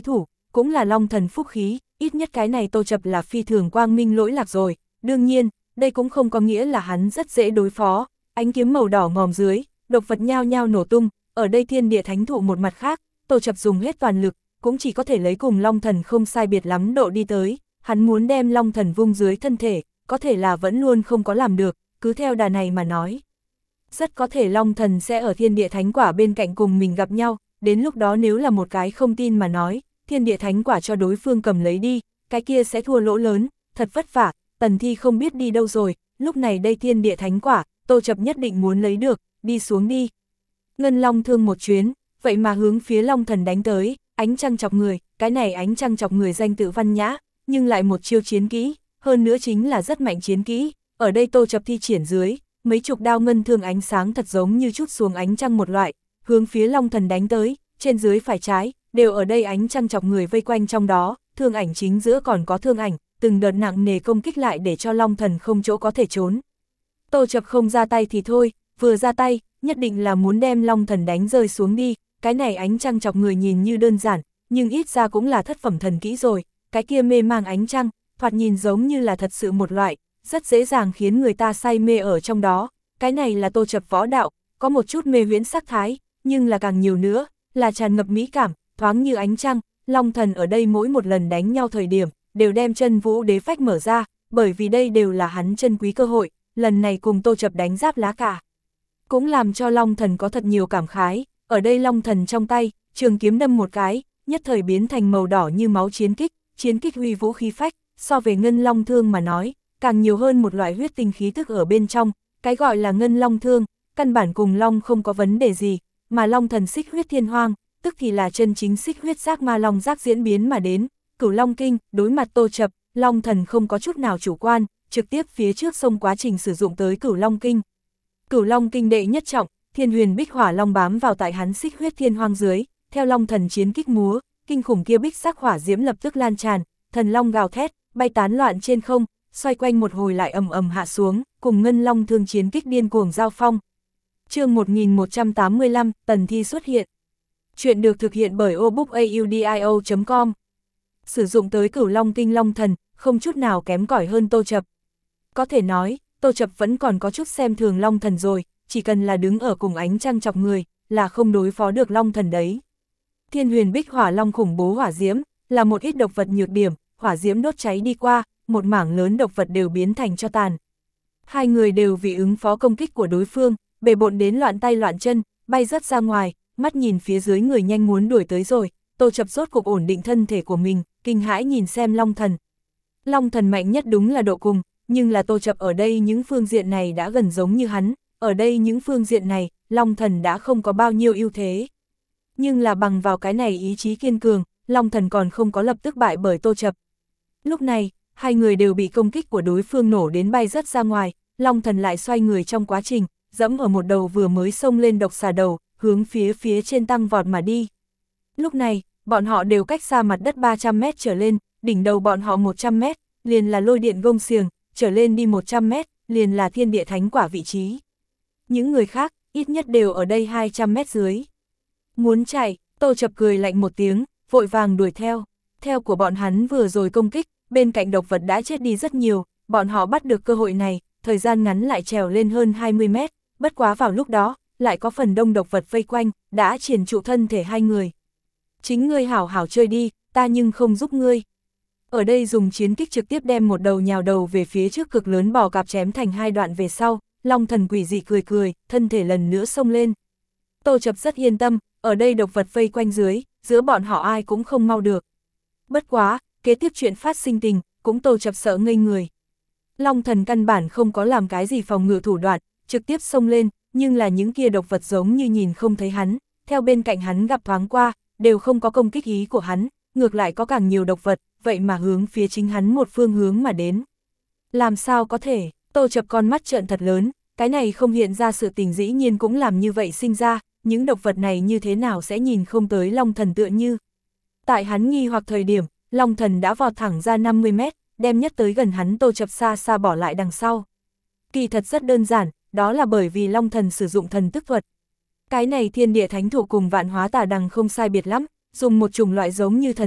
cũng là Long Thần phúc khí, ít nhất cái này Tô Chập là phi thường quang minh lỗi lạc rồi. Đương nhiên, đây cũng không có nghĩa là hắn rất dễ đối phó, ánh kiếm màu đỏ ngòm dưới, độc vật nhao nhao nổ tung, ở đây thiên địa thánh thụ một mặt khác, Tô Chập dùng hết toàn lực, cũng chỉ có thể lấy cùng Long Thần không sai biệt lắm độ đi tới, hắn muốn đem Long Thần vung dưới thân thể, có thể là vẫn luôn không có làm được, cứ theo đà này mà nói. Rất có thể Long Thần sẽ ở thiên địa thánh quả bên cạnh cùng mình gặp nhau, đến lúc đó nếu là một cái không tin mà nói, thiên địa thánh quả cho đối phương cầm lấy đi, cái kia sẽ thua lỗ lớn, thật vất vả, Tần Thi không biết đi đâu rồi, lúc này đây thiên địa thánh quả, Tô Chập nhất định muốn lấy được, đi xuống đi. Ngân Long thương một chuyến, vậy mà hướng phía Long Thần đánh tới, ánh trăng chọc người, cái này ánh trăng chọc người danh tự văn nhã, nhưng lại một chiêu chiến kỹ, hơn nữa chính là rất mạnh chiến kỹ, ở đây Tô Chập thi triển dưới, mấy chục đao ngân thương ánh sáng thật giống như chút xuống ánh trăng một loại, hướng phía Long Thần đánh tới, trên dưới phải trái, đều ở đây ánh trăng chọc người vây quanh trong đó, thương ảnh chính giữa còn có thương ảnh, từng đợt nặng nề công kích lại để cho Long Thần không chỗ có thể trốn. Tô Chập không ra tay thì thôi, vừa ra tay, nhất định là muốn đem Long Thần đánh rơi xuống đi, cái này ánh trăng chọc người nhìn như đơn giản, nhưng ít ra cũng là thất phẩm thần kỹ rồi, cái kia mê mang ánh trăng, thoạt nhìn giống như là thật sự một loại, rất dễ dàng khiến người ta say mê ở trong đó, cái này là Tô Chập võ đạo, có một chút mê huyễn sắc thái, nhưng là càng nhiều nữa, là tràn ngập mỹ cảm, thoáng như ánh trăng, Long Thần ở đây mỗi một lần đánh nhau thời điểm, đều đem chân vũ đế phách mở ra, bởi vì đây đều là hắn chân quý cơ hội, lần này cùng Tô Chập đánh giáp lá cả. Cũng làm cho Long Thần có thật nhiều cảm khái, ở đây Long Thần trong tay, trường kiếm đâm một cái, nhất thời biến thành màu đỏ như máu chiến kích, chiến kích huy vũ khí phách, so về ngân long thương mà nói, càng nhiều hơn một loại huyết tinh khí tức ở bên trong, cái gọi là ngân long thương, căn bản cùng long không có vấn đề gì, mà Long Thần xích huyết thiên hoang, tức thì là chân chính xích huyết giác ma long giác diễn biến mà đến, Cửu Long Kinh, đối mặt Tô Chập, Long Thần không có chút nào chủ quan, trực tiếp phía trước sông quá trình sử dụng tới Cửu Long Kinh. Cửu Long Kinh đệ nhất trọng, Thiên Huyền Bích Hỏa Long bám vào tại hắn xích huyết thiên hoang dưới, theo Long Thần chiến kích múa, kinh khủng kia bích sắc hỏa diễm lập tức lan tràn, thần long gào thét, bay tán loạn trên không, xoay quanh một hồi lại ầm ầm hạ xuống, cùng ngân long thương chiến kích điên cuồng giao phong. Chương một nghìn một trăm tám mươi lăm, Tần Thi xuất hiện. Chuyện được thực hiện bởi obookaudio chấm com. Sử dụng tới Cửu Long Kinh Long Thần, không chút nào kém cỏi hơn Tô Chập. Có thể nói, Tô Chập vẫn còn có chút xem thường Long Thần rồi, chỉ cần là đứng ở cùng ánh trăng chọc người, là không đối phó được Long Thần đấy. Thiên Huyền Bích Hỏa Long khủng bố hỏa diễm, là một ít độc vật nhược điểm, hỏa diễm đốt cháy đi qua, một mảng lớn độc vật đều biến thành tro tàn. Hai người đều vì ứng phó công kích của đối phương, bề bộn đến loạn tay loạn chân, bay rất ra ngoài, mắt nhìn phía dưới người nhanh muốn đuổi tới rồi, Tô Chập rốt cuộc ổn định thân thể của mình, kinh hãi nhìn xem Long Thần. Long Thần mạnh nhất đúng là độ cùng, nhưng là Tô Chập ở đây những phương diện này đã gần giống như hắn, ở đây những phương diện này, Long Thần đã không có bao nhiêu ưu thế. Nhưng là bằng vào cái này ý chí kiên cường, Long Thần còn không có lập tức bại bởi Tô Chập. Lúc này, hai người đều bị công kích của đối phương nổ đến bay rất ra ngoài, Long Thần lại xoay người trong quá trình, dẫm ở một đầu vừa mới xông lên độc xà đầu, hướng phía phía trên tăng vọt mà đi. Lúc này, bọn họ đều cách xa mặt đất ba trăm mét trở lên, đỉnh đầu bọn họ một trăm mét, liền là lôi điện gông xiềng, trở lên đi một trăm mét, liền là thiên địa thánh quả vị trí. Những người khác, ít nhất đều ở đây hai trăm mét dưới. Muốn chạy, Tô Chập cười lạnh một tiếng, vội vàng đuổi theo. Theo của bọn hắn vừa rồi công kích, bên cạnh độc vật đã chết đi rất nhiều, bọn họ bắt được cơ hội này, thời gian ngắn lại trèo lên hơn hai mươi mét, bất quá vào lúc đó, lại có phần đông độc vật vây quanh, đã triển trụ thân thể hai người. Chính ngươi hảo hảo chơi đi, ta nhưng không giúp ngươi. Ở đây dùng chiến kích trực tiếp đem một đầu nhào đầu về phía trước cực lớn bò cạp chém thành hai đoạn về sau, Long Thần quỷ dị cười cười, thân thể lần nữa xông lên. Tô Chập rất yên tâm, ở đây độc vật vây quanh dưới, giữa bọn họ ai cũng không mau được. Bất quá, kế tiếp chuyện phát sinh tình, cũng Tô Chập sợ ngây người. Long Thần căn bản không có làm cái gì phòng ngự thủ đoạn, trực tiếp xông lên, nhưng là những kia độc vật giống như nhìn không thấy hắn, theo bên cạnh hắn gặp thoáng qua, đều không có công kích ý của hắn, ngược lại có càng nhiều độc vật, vậy mà hướng phía chính hắn một phương hướng mà đến. Làm sao có thể, Tô Chập con mắt trợn thật lớn, cái này không hiện ra sự tình dĩ nhiên cũng làm như vậy sinh ra, những độc vật này như thế nào sẽ nhìn không tới Long Thần tựa như. Tại hắn nghi hoặc thời điểm, Long Thần đã vọt thẳng ra năm mươi mét, đem nhất tới gần hắn Tô Chập xa xa bỏ lại đằng sau. Kỳ thật rất đơn giản, đó là bởi vì Long Thần sử dụng thần tức thuật. Cái này thiên địa thánh thụ cùng vạn hóa tà đằng không sai biệt lắm, dùng một chủng loại giống như thần thức,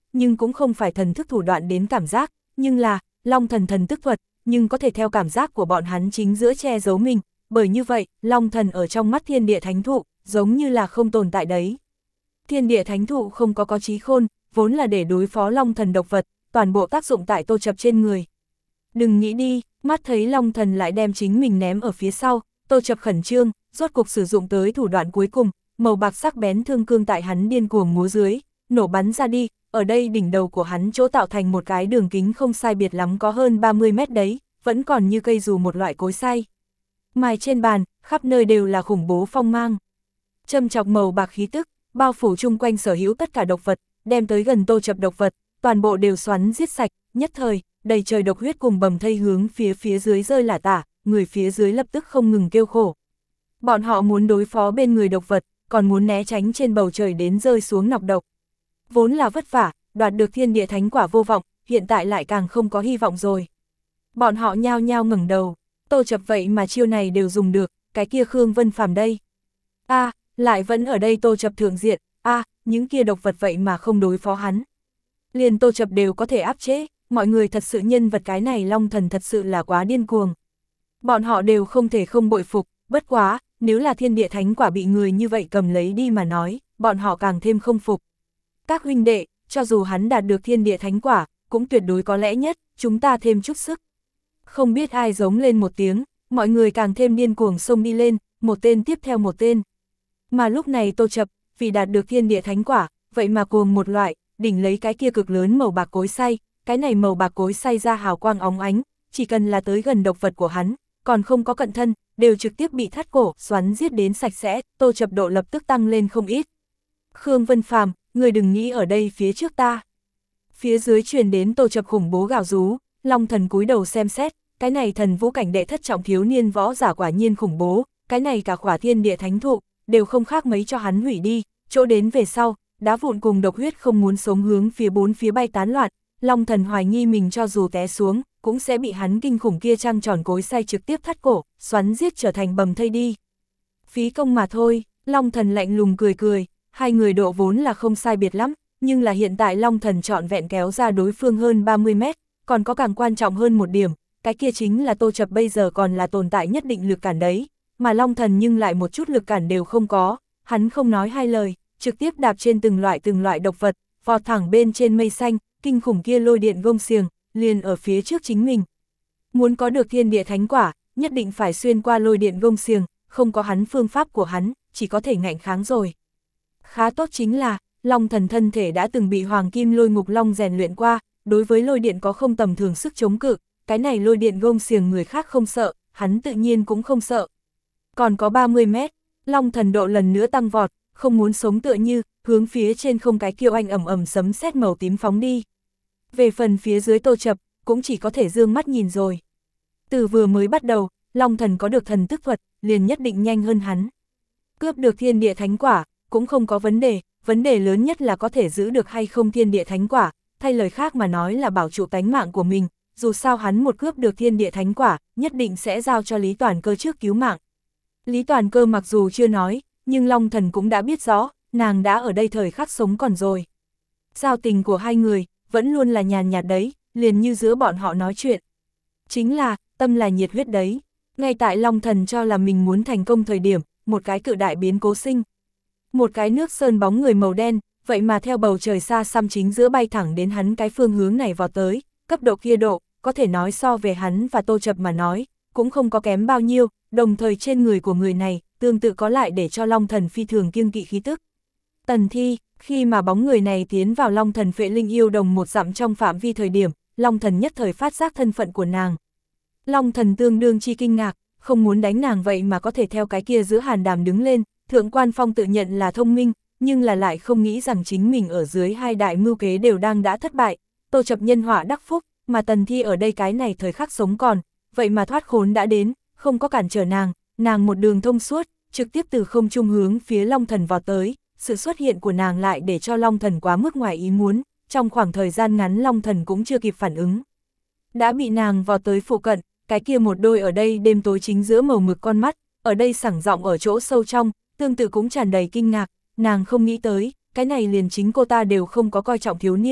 nhưng cũng không phải thần thức thủ đoạn đến cảm giác, nhưng là, Long Thần thần tức thuật, nhưng có thể theo cảm giác của bọn hắn chính giữa che giấu mình, bởi như vậy, Long Thần ở trong mắt thiên địa thánh thụ, giống như là không tồn tại đấy. Thiên địa thánh thụ không có có trí khôn, vốn là để đối phó Long Thần độc vật, toàn bộ tác dụng tại Tô Chập trên người. Đừng nghĩ đi, mắt thấy Long Thần lại đem chính mình ném ở phía sau, Tô Chập khẩn trương, rốt cục sử dụng tới thủ đoạn cuối cùng, màu bạc sắc bén thương cương tại hắn điên cuồng múa dưới, nổ bắn ra đi, ở đây đỉnh đầu của hắn chỗ tạo thành một cái đường kính không sai biệt lắm có hơn ba mươi mét đấy, vẫn còn như cây dù một loại cối xay. Mài trên bàn, khắp nơi đều là khủng bố phong mang. Châm chọc màu bạc khí tức, bao phủ chung quanh sở hữu tất cả độc vật, đem tới gần Tô Chập độc vật, toàn bộ đều xoắn giết sạch, nhất thời, đầy trời độc huyết cùng bầm thây hướng phía phía dưới rơi lả tả, người phía dưới lập tức không ngừng kêu khổ. Bọn họ muốn đối phó bên người độc vật, còn muốn né tránh trên bầu trời đến rơi xuống nọc độc. Vốn là vất vả, đoạt được thiên địa thánh quả vô vọng, hiện tại lại càng không có hy vọng rồi. Bọn họ nhao nhao ngẩng đầu, Tô Chập vậy mà chiêu này đều dùng được, cái kia Khương Vân Phàm đây. A, à, lại vẫn ở đây Tô Chập thượng diện, a, à, những kia độc vật vậy mà không đối phó hắn. Liền Tô Chập đều có thể áp chế, mọi người thật sự nhân vật cái này Long Thần thật sự là quá điên cuồng. Bọn họ đều không thể không bội phục, bất quá, nếu là thiên địa thánh quả bị người như vậy cầm lấy đi mà nói, bọn họ càng thêm không phục. Các huynh đệ, cho dù hắn đạt được thiên địa thánh quả, cũng tuyệt đối có lẽ nhất, chúng ta thêm chút sức. Không biết ai giống lên một tiếng, mọi người càng thêm điên cuồng xông đi lên, một tên tiếp theo một tên. Mà lúc này Tô Chập, vì đạt được thiên địa thánh quả, vậy mà cuồng một loại, đỉnh lấy cái kia cực lớn màu bạc cối xay, cái này màu bạc cối xay ra hào quang óng ánh, chỉ cần là tới gần độc vật của hắn, còn không có cận thân, đều trực tiếp bị thắt cổ, xoắn giết đến sạch sẽ, Tô Chập độ lập tức tăng lên không ít. Khương Vân Phàm, người đừng nghĩ ở đây phía trước ta. Phía dưới truyền đến Tô Chập khủng bố gào rú, Long Thần cúi đầu xem xét, cái này thần vũ cảnh đệ thất trọng thiếu niên võ giả quả nhiên khủng bố, cái này cả khỏa thiên địa thánh thụ, đều không khác mấy cho hắn hủy đi, chỗ đến về sau, đá vụn cùng độc huyết không muốn sống hướng phía bốn phía bay tán loạn, Long Thần hoài nghi mình cho dù té xuống, cũng sẽ bị hắn kinh khủng kia trăng tròn cối xay trực tiếp thắt cổ, xoắn giết trở thành bầm thây đi. Phí công mà thôi, Long Thần lạnh lùng cười cười, hai người độ vốn là không sai biệt lắm, nhưng là hiện tại Long Thần trọn vẹn kéo ra đối phương hơn ba mươi mét, còn có càng quan trọng hơn một điểm, cái kia chính là Tô Chập bây giờ còn là tồn tại nhất định lực cản đấy, mà Long Thần nhưng lại một chút lực cản đều không có, hắn không nói hai lời, trực tiếp đạp trên từng loại từng loại độc vật, vọt thẳng bên trên mây xanh, kinh khủng kia lôi điện gông xiềng, liền ở phía trước chính mình. Muốn có được thiên địa thánh quả, nhất định phải xuyên qua lôi điện gông xiềng, không có hắn phương pháp của hắn, chỉ có thể ngạnh kháng rồi. Khá tốt chính là, Long Thần thân thể đã từng bị Hoàng Kim Lôi Ngục Long rèn luyện qua, đối với lôi điện có không tầm thường sức chống cự, cái này lôi điện gông xiềng người khác không sợ, hắn tự nhiên cũng không sợ. Còn có ba mươi mét, Long Thần độ lần nữa tăng vọt, không muốn sống tựa như, hướng phía trên không cái kiêu anh ầm ầm sấm sét màu tím phóng đi. Về phần phía dưới Tô Chập, cũng chỉ có thể dương mắt nhìn rồi. Từ vừa mới bắt đầu, Long Thần có được thần tức thuật, liền nhất định nhanh hơn hắn. Cướp được thiên địa thánh quả, cũng không có vấn đề, vấn đề lớn nhất là có thể giữ được hay không thiên địa thánh quả, thay lời khác mà nói là bảo trụ tánh mạng của mình, dù sao hắn một cướp được thiên địa thánh quả, nhất định sẽ giao cho Lý Toàn Cơ trước cứu mạng. Lý Toàn Cơ mặc dù chưa nói, nhưng Long Thần cũng đã biết rõ, nàng đã ở đây thời khắc sống còn rồi. Giao tình của hai người, vẫn luôn là nhàn nhạt đấy, liền như giữa bọn họ nói chuyện. Chính là, tâm là nhiệt huyết đấy. Ngay tại Long Thần cho là mình muốn thành công thời điểm, một cái cự đại biến cố sinh. Một cái nước sơn bóng người màu đen, vậy mà theo bầu trời xa xăm chính giữa bay thẳng đến hắn cái phương hướng này vào tới, cấp độ kia độ, có thể nói so về hắn và Tô Chập mà nói, cũng không có kém bao nhiêu, đồng thời trên người của người này, tương tự có lại để cho Long Thần phi thường kiêng kỵ khí tức. Tần Thi, khi mà bóng người này tiến vào Long Thần phệ linh yêu đồng một dặm trong phạm vi thời điểm, Long Thần nhất thời phát giác thân phận của nàng. Long Thần tương đương chi kinh ngạc, không muốn đánh nàng vậy mà có thể theo cái kia giữa hàn đàm đứng lên, Thượng Quan Phong tự nhận là thông minh, nhưng là lại không nghĩ rằng chính mình ở dưới hai đại mưu kế đều đang đã thất bại, Tô Chập nhân họa đắc phúc, mà Tần Thi ở đây cái này thời khắc sống còn, vậy mà thoát khốn đã đến, không có cản trở nàng, nàng một đường thông suốt, trực tiếp từ không trung hướng phía Long Thần vào tới, sự xuất hiện của nàng lại để cho Long Thần quá mức ngoài ý muốn, trong khoảng thời gian ngắn Long Thần cũng chưa kịp phản ứng. Đã bị nàng vào tới phụ cận, cái kia một đôi ở đây đêm tối chính giữa màu mực con mắt, ở đây sảng giọng ở chỗ sâu trong, tương tự cũng tràn đầy kinh ngạc, nàng không nghĩ tới, cái này liền chính cô ta đều không có coi trọng thiếu niên,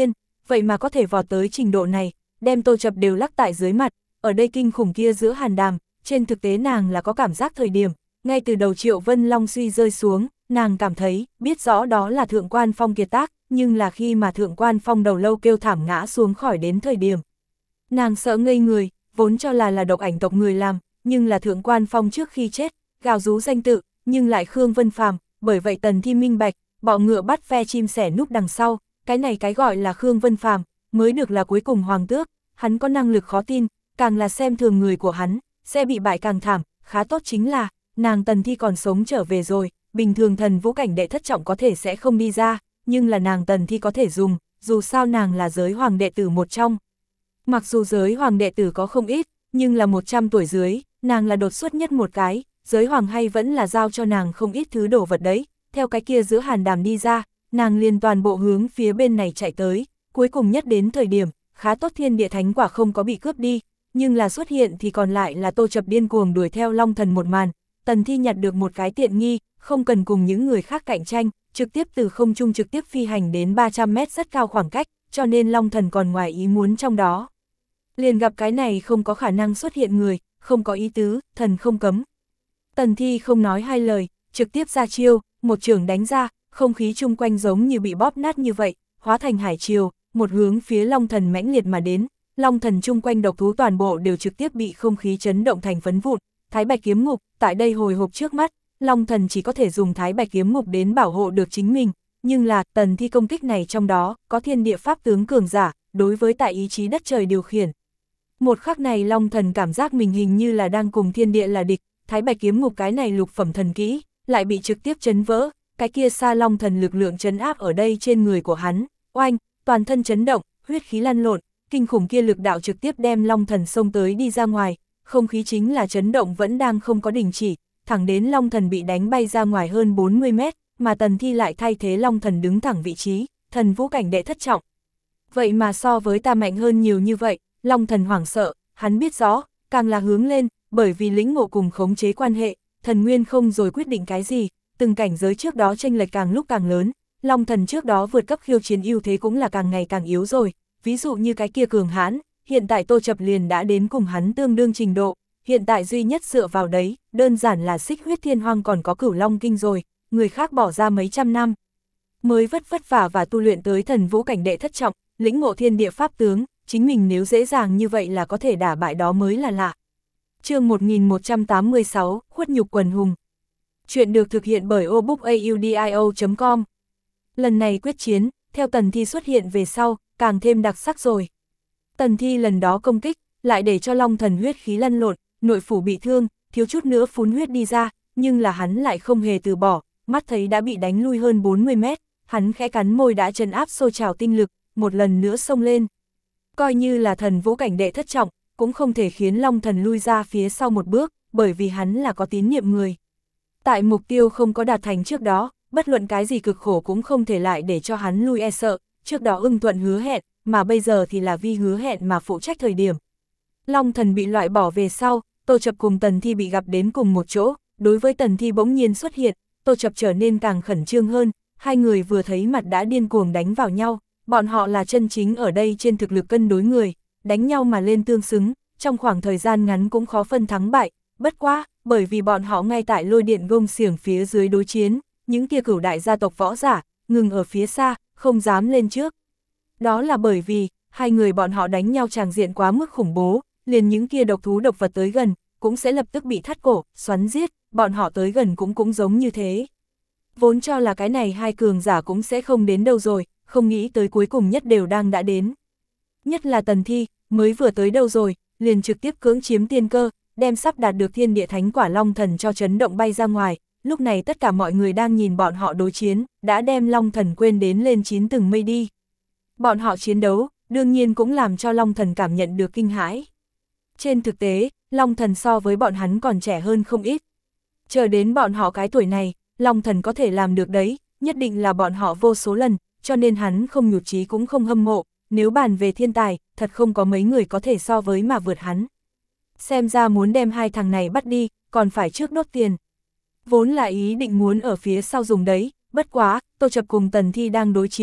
vậy mà có thể vọt tới trình độ này, đem Tô Chập đều lắc tại dưới mặt, ở đây kinh khủng kia giữa hàn đàm, trên thực tế nàng là có cảm giác thời điểm, ngay từ đầu Triệu Vân Long suy rơi xuống, nàng cảm thấy, biết rõ đó là Thượng Quan Phong kiệt tác, nhưng là khi mà Thượng Quan Phong đầu lâu kêu thảm ngã xuống khỏi đến thời điểm. Nàng sợ ngây người, vốn cho là là độc ảnh tộc người làm, nhưng là Thượng Quan Phong trước khi chết, gào rú danh tự, nhưng lại Khương Vân Phàm, bởi vậy Tần Thi minh bạch, bọ ngựa bắt ve chim sẻ núp đằng sau, cái này cái gọi là Khương Vân Phàm, mới được là cuối cùng hoàng tước, hắn có năng lực khó tin, càng là xem thường người của hắn, sẽ bị bại càng thảm, khá tốt chính là, nàng Tần Thi còn sống trở về rồi, bình thường thần vũ cảnh đệ thất trọng có thể sẽ không đi ra, nhưng là nàng Tần Thi có thể dùng, dù sao nàng là giới hoàng đệ tử một trong. Mặc dù giới hoàng đệ tử có không ít, nhưng là một trăm tuổi dưới, nàng là đột xuất nhất một cái, giới hoàng hay vẫn là giao cho nàng không ít thứ đồ vật đấy, theo cái kia giữa hàn đàm đi ra, nàng liền toàn bộ hướng phía bên này chạy tới, cuối cùng nhất đến thời điểm, khá tốt thiên địa thánh quả không có bị cướp đi, nhưng là xuất hiện thì còn lại là Tô Chập điên cuồng đuổi theo Long Thần một màn, Tần Thi nhặt được một cái tiện nghi, không cần cùng những người khác cạnh tranh, trực tiếp từ không trung trực tiếp phi hành đến ba trăm mét rất cao khoảng cách, cho nên Long Thần còn ngoài ý muốn trong đó. Liền gặp cái này không có khả năng xuất hiện người, không có ý tứ, thần không cấm. Tần Thi không nói hai lời, trực tiếp ra chiêu, một chưởng đánh ra, không khí chung quanh giống như bị bóp nát như vậy, hóa thành hải triều, một hướng phía Long Thần mãnh liệt mà đến, Long Thần chung quanh độc thú toàn bộ đều trực tiếp bị không khí chấn động thành phấn vụn, Thái Bạch kiếm ngục, tại đây hồi hộp trước mắt, Long Thần chỉ có thể dùng Thái Bạch kiếm ngục đến bảo hộ được chính mình, nhưng là Tần Thi công kích này trong đó, có thiên địa pháp tướng cường giả, đối với tại ý chí đất trời điều khiển. Một khắc này Long Thần cảm giác mình hình như là đang cùng thiên địa là địch, Thái Bạch kiếm ngục cái này lục phẩm thần kỹ, lại bị trực tiếp chấn vỡ, cái kia xa Long Thần lực lượng chấn áp ở đây trên người của hắn, oanh, toàn thân chấn động, huyết khí lăn lộn, kinh khủng kia lực đạo trực tiếp đem Long Thần xông tới đi ra ngoài, không khí chính là chấn động vẫn đang không có đình chỉ, thẳng đến Long Thần bị đánh bay ra ngoài hơn bốn mươi mét, mà Tần Thi lại thay thế Long Thần đứng thẳng vị trí, thần vũ cảnh đệ thất trọng. Vậy mà so với ta mạnh hơn nhiều như vậy, Long Thần hoảng sợ, hắn biết rõ, càng là hướng lên, bởi vì lĩnh ngộ cùng khống chế quan hệ, thần nguyên không rồi quyết định cái gì, từng cảnh giới trước đó chênh lệch càng lúc càng lớn, Long Thần trước đó vượt cấp khiêu chiến ưu thế cũng là càng ngày càng yếu rồi, ví dụ như cái kia cường hãn, hiện tại Tô Chập liền đã đến cùng hắn tương đương trình độ, hiện tại duy nhất dựa vào đấy, đơn giản là Xích Huyết Thiên Hoang còn có Cửu Long Kinh rồi, người khác bỏ ra mấy trăm năm, mới vất vất vả và tu luyện tới thần vũ cảnh đệ thất trọng, lĩnh ngộ thiên địa pháp tướng, chính mình nếu dễ dàng như vậy là có thể đả bại đó mới là lạ. Chương một nghìn một trăm tám mươi sáu, Khuất nhục quần hùng. Chuyện được thực hiện bởi obookaudio chấm com. Lần này quyết chiến, theo Tần Thi xuất hiện về sau, càng thêm đặc sắc rồi. Tần Thi lần đó công kích, lại để cho Long Thần huyết khí lăn lộn, nội phủ bị thương, thiếu chút nữa phun huyết đi ra, nhưng là hắn lại không hề từ bỏ, mắt thấy đã bị đánh lui hơn bốn mươi mét, hắn khẽ cắn môi đã trấn áp sôi trào tinh lực, một lần nữa xông lên. Coi như là thần vũ cảnh đệ thất trọng, cũng không thể khiến Long Thần lui ra phía sau một bước, bởi vì hắn là có tín nhiệm người. Tại mục tiêu không có đạt thành trước đó, bất luận cái gì cực khổ cũng không thể lại để cho hắn lui e sợ, trước đó ưng thuận hứa hẹn, mà bây giờ thì là vi hứa hẹn mà phụ trách thời điểm. Long Thần bị loại bỏ về sau, Tô Chập cùng Tần Thi bị gặp đến cùng một chỗ, đối với Tần Thi bỗng nhiên xuất hiện, Tô Chập trở nên càng khẩn trương hơn, hai người vừa thấy mặt đã điên cuồng đánh vào nhau, bọn họ là chân chính ở đây trên thực lực cân đối người, đánh nhau mà lên tương xứng, trong khoảng thời gian ngắn cũng khó phân thắng bại, bất quá, bởi vì bọn họ ngay tại lôi điện gông xiềng phía dưới đối chiến, những kia cửu đại gia tộc võ giả, ngừng ở phía xa, không dám lên trước. Đó là bởi vì, hai người bọn họ đánh nhau tràng diện quá mức khủng bố, liền những kia độc thú độc vật tới gần, cũng sẽ lập tức bị thắt cổ, xoắn giết, bọn họ tới gần cũng cũng giống như thế. Vốn cho là cái này hai cường giả cũng sẽ không đến đâu rồi, không nghĩ tới cuối cùng nhất đều đang đã đến. Nhất là Tần Thi, mới vừa tới đâu rồi, liền trực tiếp cưỡng chiếm tiên cơ, đem sắp đạt được thiên địa thánh quả Long Thần cho chấn động bay ra ngoài, lúc này tất cả mọi người đang nhìn bọn họ đối chiến, đã đem Long Thần quên đến lên chín tầng mây đi. Bọn họ chiến đấu, đương nhiên cũng làm cho Long Thần cảm nhận được kinh hãi. Trên thực tế, Long Thần so với bọn hắn còn trẻ hơn không ít. Chờ đến bọn họ cái tuổi này, Long Thần có thể làm được đấy, nhất định là bọn họ vô số lần, cho nên hắn không nhụt chí cũng không hâm mộ, nếu bàn về thiên tài, thật không có mấy người có thể so với mà vượt hắn. Xem ra muốn đem hai thằng này bắt đi, còn phải trước đốt tiền. Vốn là ý định muốn ở phía sau dùng đấy, bất quá, Tô Chập cùng Tần Thi đang đối chiến,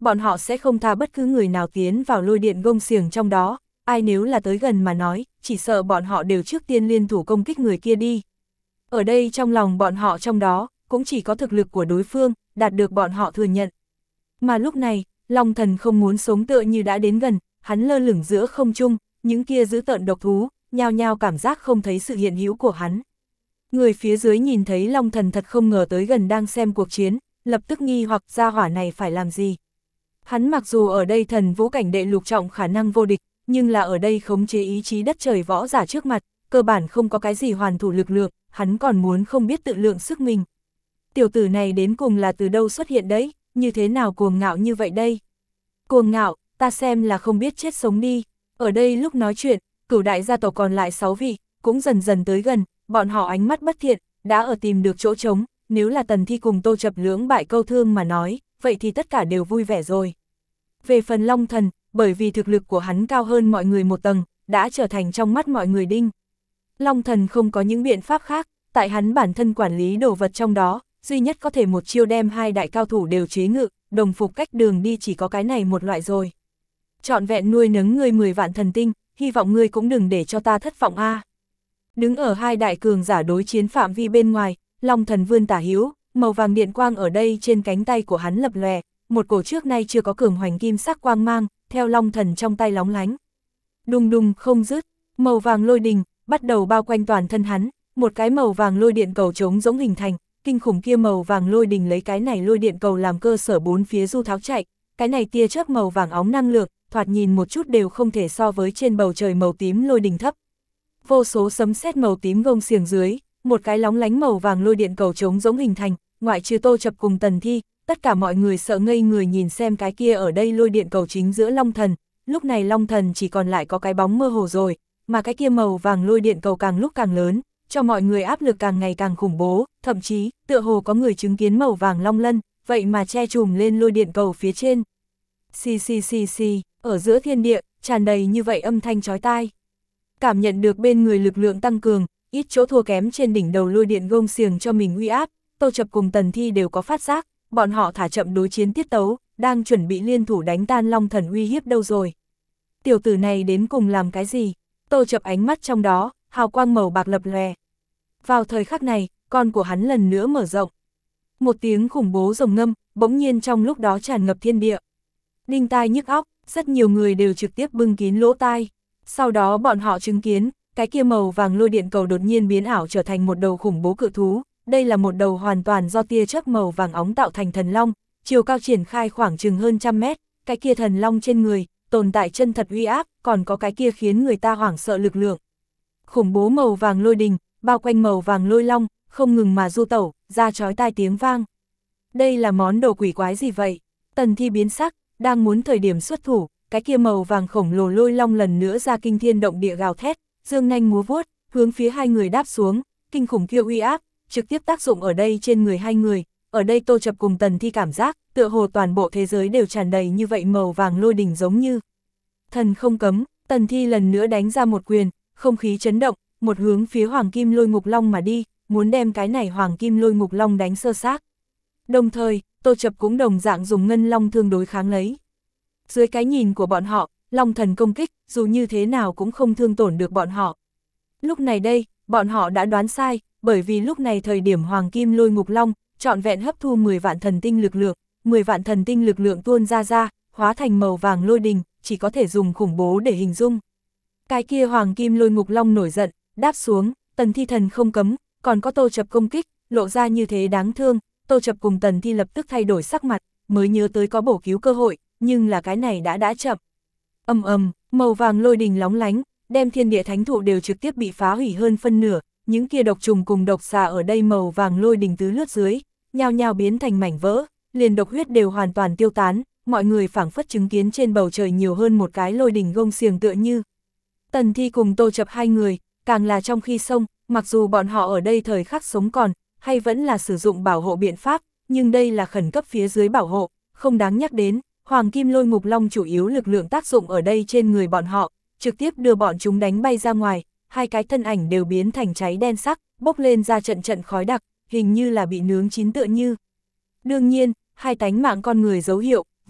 bọn họ sẽ không tha bất cứ người nào tiến vào lôi điện gông xiềng trong đó, ai nếu là tới gần mà nói, chỉ sợ bọn họ đều trước tiên liên thủ công kích người kia đi. Ở đây trong lòng bọn họ trong đó, cũng chỉ có thực lực của đối phương, đạt được bọn họ thừa nhận. Mà lúc này, Long Thần không muốn sống tựa như đã đến gần, hắn lơ lửng giữa không trung, những kia giữ tợn độc thú, nhao nhao cảm giác không thấy sự hiện hữu của hắn. Người phía dưới nhìn thấy Long Thần thật không ngờ tới gần đang xem cuộc chiến, lập tức nghi hoặc gia hỏa này phải làm gì. Hắn mặc dù ở đây thần vũ cảnh đệ lục trọng khả năng vô địch, nhưng là ở đây khống chế ý chí đất trời võ giả trước mặt, cơ bản không có cái gì hoàn thủ lực lượng, hắn còn muốn không biết tự lượng sức mình. Tiểu tử này đến cùng là từ đâu xuất hiện đấy, như thế nào cuồng ngạo như vậy đây? Cuồng ngạo, ta xem là không biết chết sống đi. Ở đây lúc nói chuyện, cửu đại gia tộc còn lại sáu vị, cũng dần dần tới gần, bọn họ ánh mắt bất thiện, đã ở tìm được chỗ trống, nếu là Tần Thi cùng Tô Chập lưỡng bại câu thương mà nói, vậy thì tất cả đều vui vẻ rồi. Về phần Long Thần, bởi vì thực lực của hắn cao hơn mọi người một tầng, đã trở thành trong mắt mọi người đinh. Long Thần không có những biện pháp khác, tại hắn bản thân quản lý đồ vật trong đó, duy nhất có thể một chiêu đem hai đại cao thủ đều chế ngự, đồng phục cách đường đi chỉ có cái này một loại rồi. Trọn vẹn nuôi nấng ngươi mười vạn thần tinh, hy vọng ngươi cũng đừng để cho ta thất vọng a. À. Đứng ở hai đại cường giả đối chiến phạm vi bên ngoài, Long Thần vươn tả hữu, màu vàng điện quang ở đây trên cánh tay của hắn lập lòe, một cổ trước nay chưa có cường hoành kim sắc quang mang, theo Long Thần trong tay lóng lánh. Đùng đùng không dứt, màu vàng lôi đình bắt đầu bao quanh toàn thân hắn, một cái màu vàng lôi điện cầu trống giống hình thành, kinh khủng kia màu vàng lôi đình lấy cái này lôi điện cầu làm cơ sở bốn phía du tháo chạy, cái này tia chớp màu vàng óng năng lượng, thoạt nhìn một chút đều không thể so với trên bầu trời màu tím lôi đình thấp. Vô số sấm sét màu tím gông xiềng dưới, một cái lóng lánh màu vàng lôi điện cầu trống giống hình thành, ngoại trừ Tô Chập cùng Tần Thi, tất cả mọi người sợ ngây người nhìn xem cái kia ở đây lôi điện cầu chính giữa Long Thần, lúc này Long Thần chỉ còn lại có cái bóng mơ hồ rồi, mà cái kia màu vàng lôi điện cầu càng lúc càng lớn, cho mọi người áp lực càng ngày càng khủng bố, thậm chí, tựa hồ có người chứng kiến màu vàng long lân, vậy mà che trùm lên lôi điện cầu phía trên. Xì xì xì xì, ở giữa thiên địa, tràn đầy như vậy âm thanh chói tai. Cảm nhận được bên người lực lượng tăng cường, ít chỗ thua kém trên đỉnh đầu lôi điện gông xiềng cho mình uy áp, Tô Chập cùng Tần Thi đều có phát giác, bọn họ thả chậm đối chiến tiết tấu, đang chuẩn bị liên thủ đánh tan Long Thần uy hiếp đâu rồi. Tiểu tử này đến cùng làm cái gì? Tô Chập ánh mắt trong đó, hào quang màu bạc lập lòe. Vào thời khắc này, con của hắn lần nữa mở rộng. Một tiếng khủng bố rồng ngâm, bỗng nhiên trong lúc đó tràn ngập thiên địa. Đinh tai nhức óc, rất nhiều người đều trực tiếp bưng kín lỗ tai. Sau đó bọn họ chứng kiến, cái kia màu vàng lôi điện cầu đột nhiên biến ảo trở thành một đầu khủng bố cự thú. Đây là một đầu hoàn toàn do tia chớp màu vàng óng tạo thành thần long, chiều cao triển khai khoảng chừng hơn trăm mét, cái kia thần long trên người, tồn tại chân thật uy áp, còn có cái kia khiến người ta hoảng sợ lực lượng. Khủng bố màu vàng lôi đình, bao quanh màu vàng lôi long, không ngừng mà du tẩu, ra chói tai tiếng vang. Đây là món đồ quỷ quái gì vậy? Tần Thi biến sắc, đang muốn thời điểm xuất thủ, cái kia màu vàng khổng lồ lôi long lần nữa ra kinh thiên động địa gào thét, dương nanh múa vuốt, hướng phía hai người đáp xuống, kinh khủng kia uy áp, trực tiếp tác dụng ở đây trên người hai người. Ở đây Tô Chập cùng Tần Thi cảm giác, tựa hồ toàn bộ thế giới đều tràn đầy như vậy màu vàng lôi đỉnh giống như. Thần không cấm, Tần Thi lần nữa đánh ra một quyền, không khí chấn động, một hướng phía Hoàng Kim Lôi Ngục Long mà đi, muốn đem cái này Hoàng Kim Lôi Ngục Long đánh sơ xác. Đồng thời, Tô Chập cũng đồng dạng dùng ngân long thương đối kháng lấy. Dưới cái nhìn của bọn họ, Long Thần công kích, dù như thế nào cũng không thương tổn được bọn họ. Lúc này đây, bọn họ đã đoán sai, bởi vì lúc này thời điểm Hoàng Kim Lôi Ngục Long, trọn vẹn hấp thu mười vạn thần tinh lực lượng, mười vạn thần tinh lực lượng tuôn ra ra, hóa thành màu vàng lôi đình, chỉ có thể dùng khủng bố để hình dung. Cái kia Hoàng Kim Lôi Ngục Long nổi giận, đáp xuống, Tần Thi thần không cấm, còn có Tô Chập công kích, lộ ra như thế đáng thương, Tô Chập cùng Tần Thi lập tức thay đổi sắc mặt, mới nhớ tới có bổ cứu cơ hội, nhưng là cái này đã đã chậm. Ầm ầm, màu vàng lôi đình lóng lánh, đem thiên địa thánh thụ đều trực tiếp bị phá hủy hơn phân nửa, những kia độc trùng cùng độc xà ở đây màu vàng lôi đình tứ lướt dưới, nhao nhao biến thành mảnh vỡ, liền độc huyết đều hoàn toàn tiêu tán, mọi người phảng phất chứng kiến trên bầu trời nhiều hơn một cái lôi đình gông xiềng tựa như. Tần Thi cùng Tô Chập hai người, càng là trong khi sông, mặc dù bọn họ ở đây thời khắc sống còn, hay vẫn là sử dụng bảo hộ biện pháp, nhưng đây là khẩn cấp phía dưới bảo hộ, không đáng nhắc đến, Hoàng Kim Lôi Ngục Long chủ yếu lực lượng tác dụng ở đây trên người bọn họ, trực tiếp đưa bọn chúng đánh bay ra ngoài, hai cái thân ảnh đều biến thành cháy đen sắc, bốc lên ra trận trận khói đặc, hình như là bị nướng chín tựa như. Đương nhiên, hai tánh mạng con người dấu hiệu,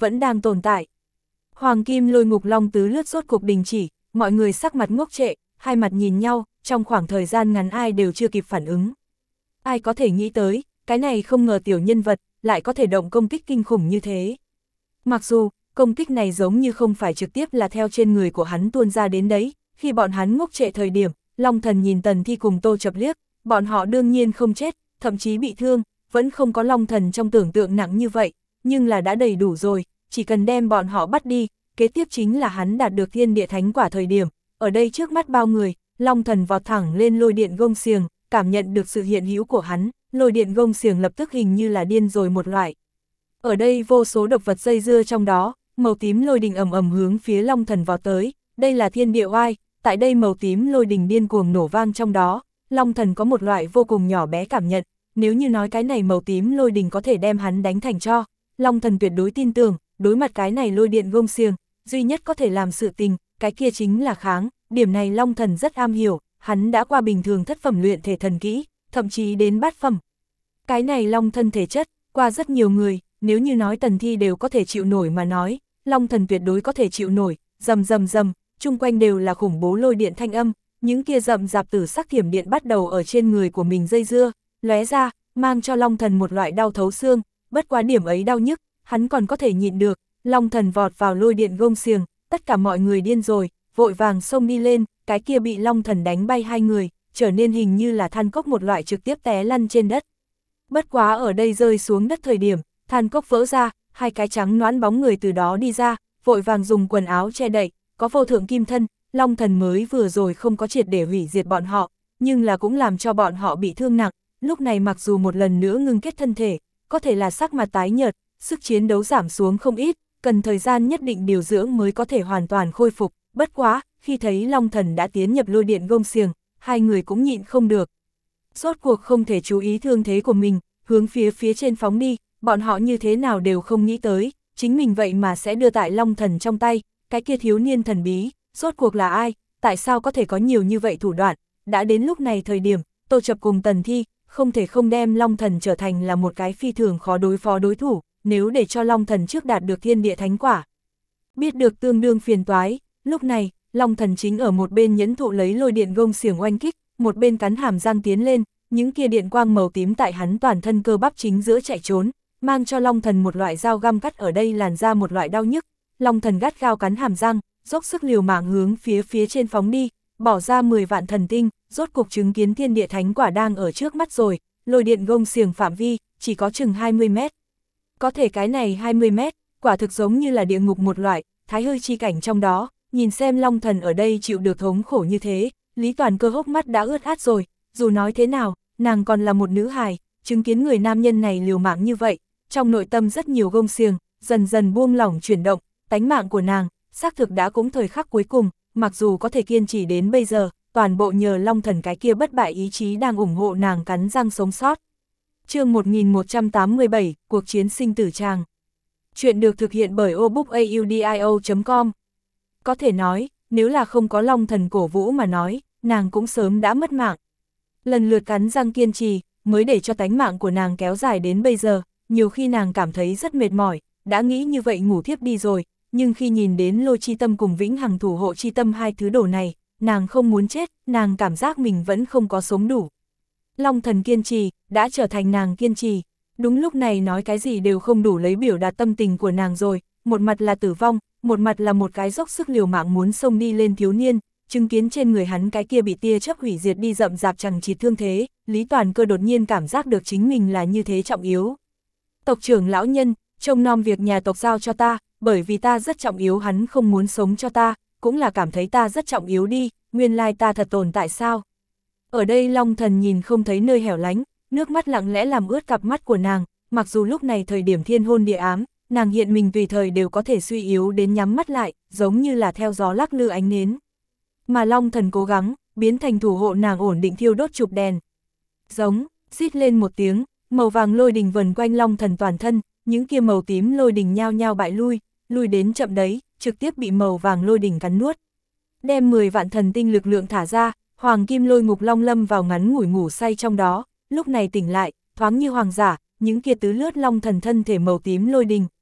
vẫn đang tồn tại. Hoàng kim lôi ngục long tứ lướt rốt cuộc đình chỉ, mọi người sắc mặt ngốc trệ, hai mặt nhìn nhau, trong khoảng thời gian ngắn ai đều chưa kịp phản ứng. Ai có thể nghĩ tới, cái này không ngờ tiểu nhân vật, lại có thể động công kích kinh khủng như thế. Mặc dù, công kích này giống như không phải trực tiếp là theo trên người của hắn tuôn ra đến đấy, khi bọn hắn ngốc trệ thời điểm, Long Thần nhìn Tần Thi cùng Tô Chập liếc, bọn họ đương nhiên không chết, thậm chí bị thương, vẫn không có Long Thần trong tưởng tượng nặng như vậy, nhưng là đã đầy đủ rồi, chỉ cần đem bọn họ bắt đi, kế tiếp chính là hắn đạt được thiên địa thánh quả thời điểm, ở đây trước mắt bao người, Long Thần vọt thẳng lên lôi điện gông xiềng, cảm nhận được sự hiện hữu của hắn, lôi điện gông xiềng lập tức hình như là điên rồi một loại. Ở đây vô số độc vật dây dưa trong đó, màu tím lôi đình ầm ầm hướng phía Long Thần vọt tới, đây là thiên địa oai, tại đây màu tím lôi đình điên cuồng nổ vang trong đó, Long Thần có một loại vô cùng nhỏ bé cảm nhận, nếu như nói cái này màu tím lôi đình có thể đem hắn đánh thành tro, Long Thần tuyệt đối tin tưởng, đối mặt cái này lôi điện gông xiềng, duy nhất có thể làm sự tình, cái kia chính là kháng, điểm này Long Thần rất am hiểu, hắn đã qua bình thường thất phẩm luyện thể thần kỹ, thậm chí đến bát phẩm. Cái này Long thân thể chất, qua rất nhiều người, nếu như nói Tần Thi đều có thể chịu nổi mà nói, Long Thần tuyệt đối có thể chịu nổi, rầm rầm rầm, chung quanh đều là khủng bố lôi điện thanh âm, những kia rậm rạp tử sắc thiểm điện bắt đầu ở trên người của mình dây dưa, lóe ra, mang cho Long Thần một loại đau thấu xương, bất quá điểm ấy đau nhức, hắn còn có thể nhịn được, Long Thần vọt vào lôi điện gông xiềng, tất cả mọi người điên rồi, vội vàng xông đi lên, cái kia bị Long Thần đánh bay hai người, trở nên hình như là than cốc một loại trực tiếp té lăn trên đất. Bất quá ở đây rơi xuống đất thời điểm, than cốc vỡ ra, hai cái trắng nõn bóng người từ đó đi ra, vội vàng dùng quần áo che đậy, có vô thượng kim thân, Long Thần mới vừa rồi không có triệt để hủy diệt bọn họ, nhưng là cũng làm cho bọn họ bị thương nặng, lúc này mặc dù một lần nữa ngưng kết thân thể, có thể là sắc mặt tái nhợt, sức chiến đấu giảm xuống không ít, cần thời gian nhất định điều dưỡng mới có thể hoàn toàn khôi phục, bất quá, khi thấy Long Thần đã tiến nhập lôi điện gông xiềng, hai người cũng nhịn không được. Rốt cuộc không thể chú ý thương thế của mình, hướng phía phía trên phóng đi, bọn họ như thế nào đều không nghĩ tới, chính mình vậy mà sẽ đưa tại Long Thần trong tay, cái kia thiếu niên thần bí, rốt cuộc là ai, tại sao có thể có nhiều như vậy thủ đoạn, đã đến lúc này thời điểm, Tô Chập cùng Tần Thi, không thể không đem Long Thần trở thành là một cái phi thường khó đối phó đối thủ, nếu để cho Long Thần trước đạt được thiên địa thánh quả. Biết được tương đương phiền toái, lúc này, Long Thần chính ở một bên nhẫn thụ lấy lôi điện gông xiềng oanh kích, một bên cắn hàm răng tiến lên, những kia điện quang màu tím tại hắn toàn thân cơ bắp chính giữa chạy trốn, mang cho Long Thần một loại dao găm cắt ở đây làn ra một loại đau nhức. Long Thần gắt gao cắn hàm răng, dốc sức liều mạng hướng phía phía trên phóng đi, bỏ ra mười vạn thần tinh, rốt cuộc chứng kiến thiên địa thánh quả đang ở trước mắt rồi, lôi điện gông xiềng phạm vi, chỉ có chừng hai mươi mét. Có thể cái này hai mươi mét, quả thực giống như là địa ngục một loại, thái hơi chi cảnh trong đó, nhìn xem Long Thần ở đây chịu được thống khổ như thế, Lý Toàn Cơ hốc mắt đã ướt át rồi, dù nói thế nào, nàng còn là một nữ hài, chứng kiến người nam nhân này liều mạng như vậy, trong nội tâm rất nhiều gông xiềng, dần dần buông lỏng chuyển động, tánh mạng của nàng, xác thực đã cũng thời khắc cuối cùng, mặc dù có thể kiên trì đến bây giờ, toàn bộ nhờ Long Thần cái kia bất bại ý chí đang ủng hộ nàng cắn răng sống sót. Chương một nghìn một trăm tám mươi bảy, cuộc chiến sinh tử tràng. Chuyện được thực hiện bởi obookaudio chấm com. Có thể nói, nếu là không có Long Thần cổ vũ mà nói, nàng cũng sớm đã mất mạng. Lần lượt cắn răng kiên trì, mới để cho tánh mạng của nàng kéo dài đến bây giờ, nhiều khi nàng cảm thấy rất mệt mỏi, đã nghĩ như vậy ngủ thiếp đi rồi, nhưng khi nhìn đến lôi chi tâm cùng vĩnh hằng thủ hộ chi tâm hai thứ đồ này, nàng không muốn chết, nàng cảm giác mình vẫn không có sống đủ. Long Thần kiên trì, đã trở thành nàng kiên trì, đúng lúc này nói cái gì đều không đủ lấy biểu đạt tâm tình của nàng rồi, một mặt là tử vong, một mặt là một cái dốc sức liều mạng muốn xông đi lên thiếu niên, chứng kiến trên người hắn cái kia bị tia chớp hủy diệt đi rậm rạp chằng chịt thương thế, Lý Toàn Cơ đột nhiên cảm giác được chính mình là như thế trọng yếu. Tộc trưởng lão nhân, trông nom việc nhà tộc giao cho ta, bởi vì ta rất trọng yếu hắn không muốn sống cho ta, cũng là cảm thấy ta rất trọng yếu đi, nguyên lai ta thật tồn tại sao. Ở đây Long Thần nhìn không thấy nơi hẻo lánh, nước mắt lặng lẽ làm ướt cặp mắt của nàng, mặc dù lúc này thời điểm thiên hôn địa ám, nàng hiện mình tùy thời đều có thể suy yếu đến nhắm mắt lại, giống như là theo gió lắc lư ánh nến. Mà Long Thần cố gắng, biến thành thủ hộ nàng ổn định thiêu đốt chụp đèn. Giống, rít lên một tiếng, màu vàng lôi đình vần quanh Long Thần toàn thân, những kia màu tím lôi đình nhao nhao bại lui, lui đến chậm đấy, trực tiếp bị màu vàng lôi đình cắn nuốt. Đem mười vạn thần tinh lực lượng thả ra, Hoàng Kim Lôi Ngục Long lâm vào ngắn ngủi ngủ say trong đó, lúc này tỉnh lại, thoáng như hoàng giả, những kia tứ lướt Long Thần thân thể màu tím lôi đình,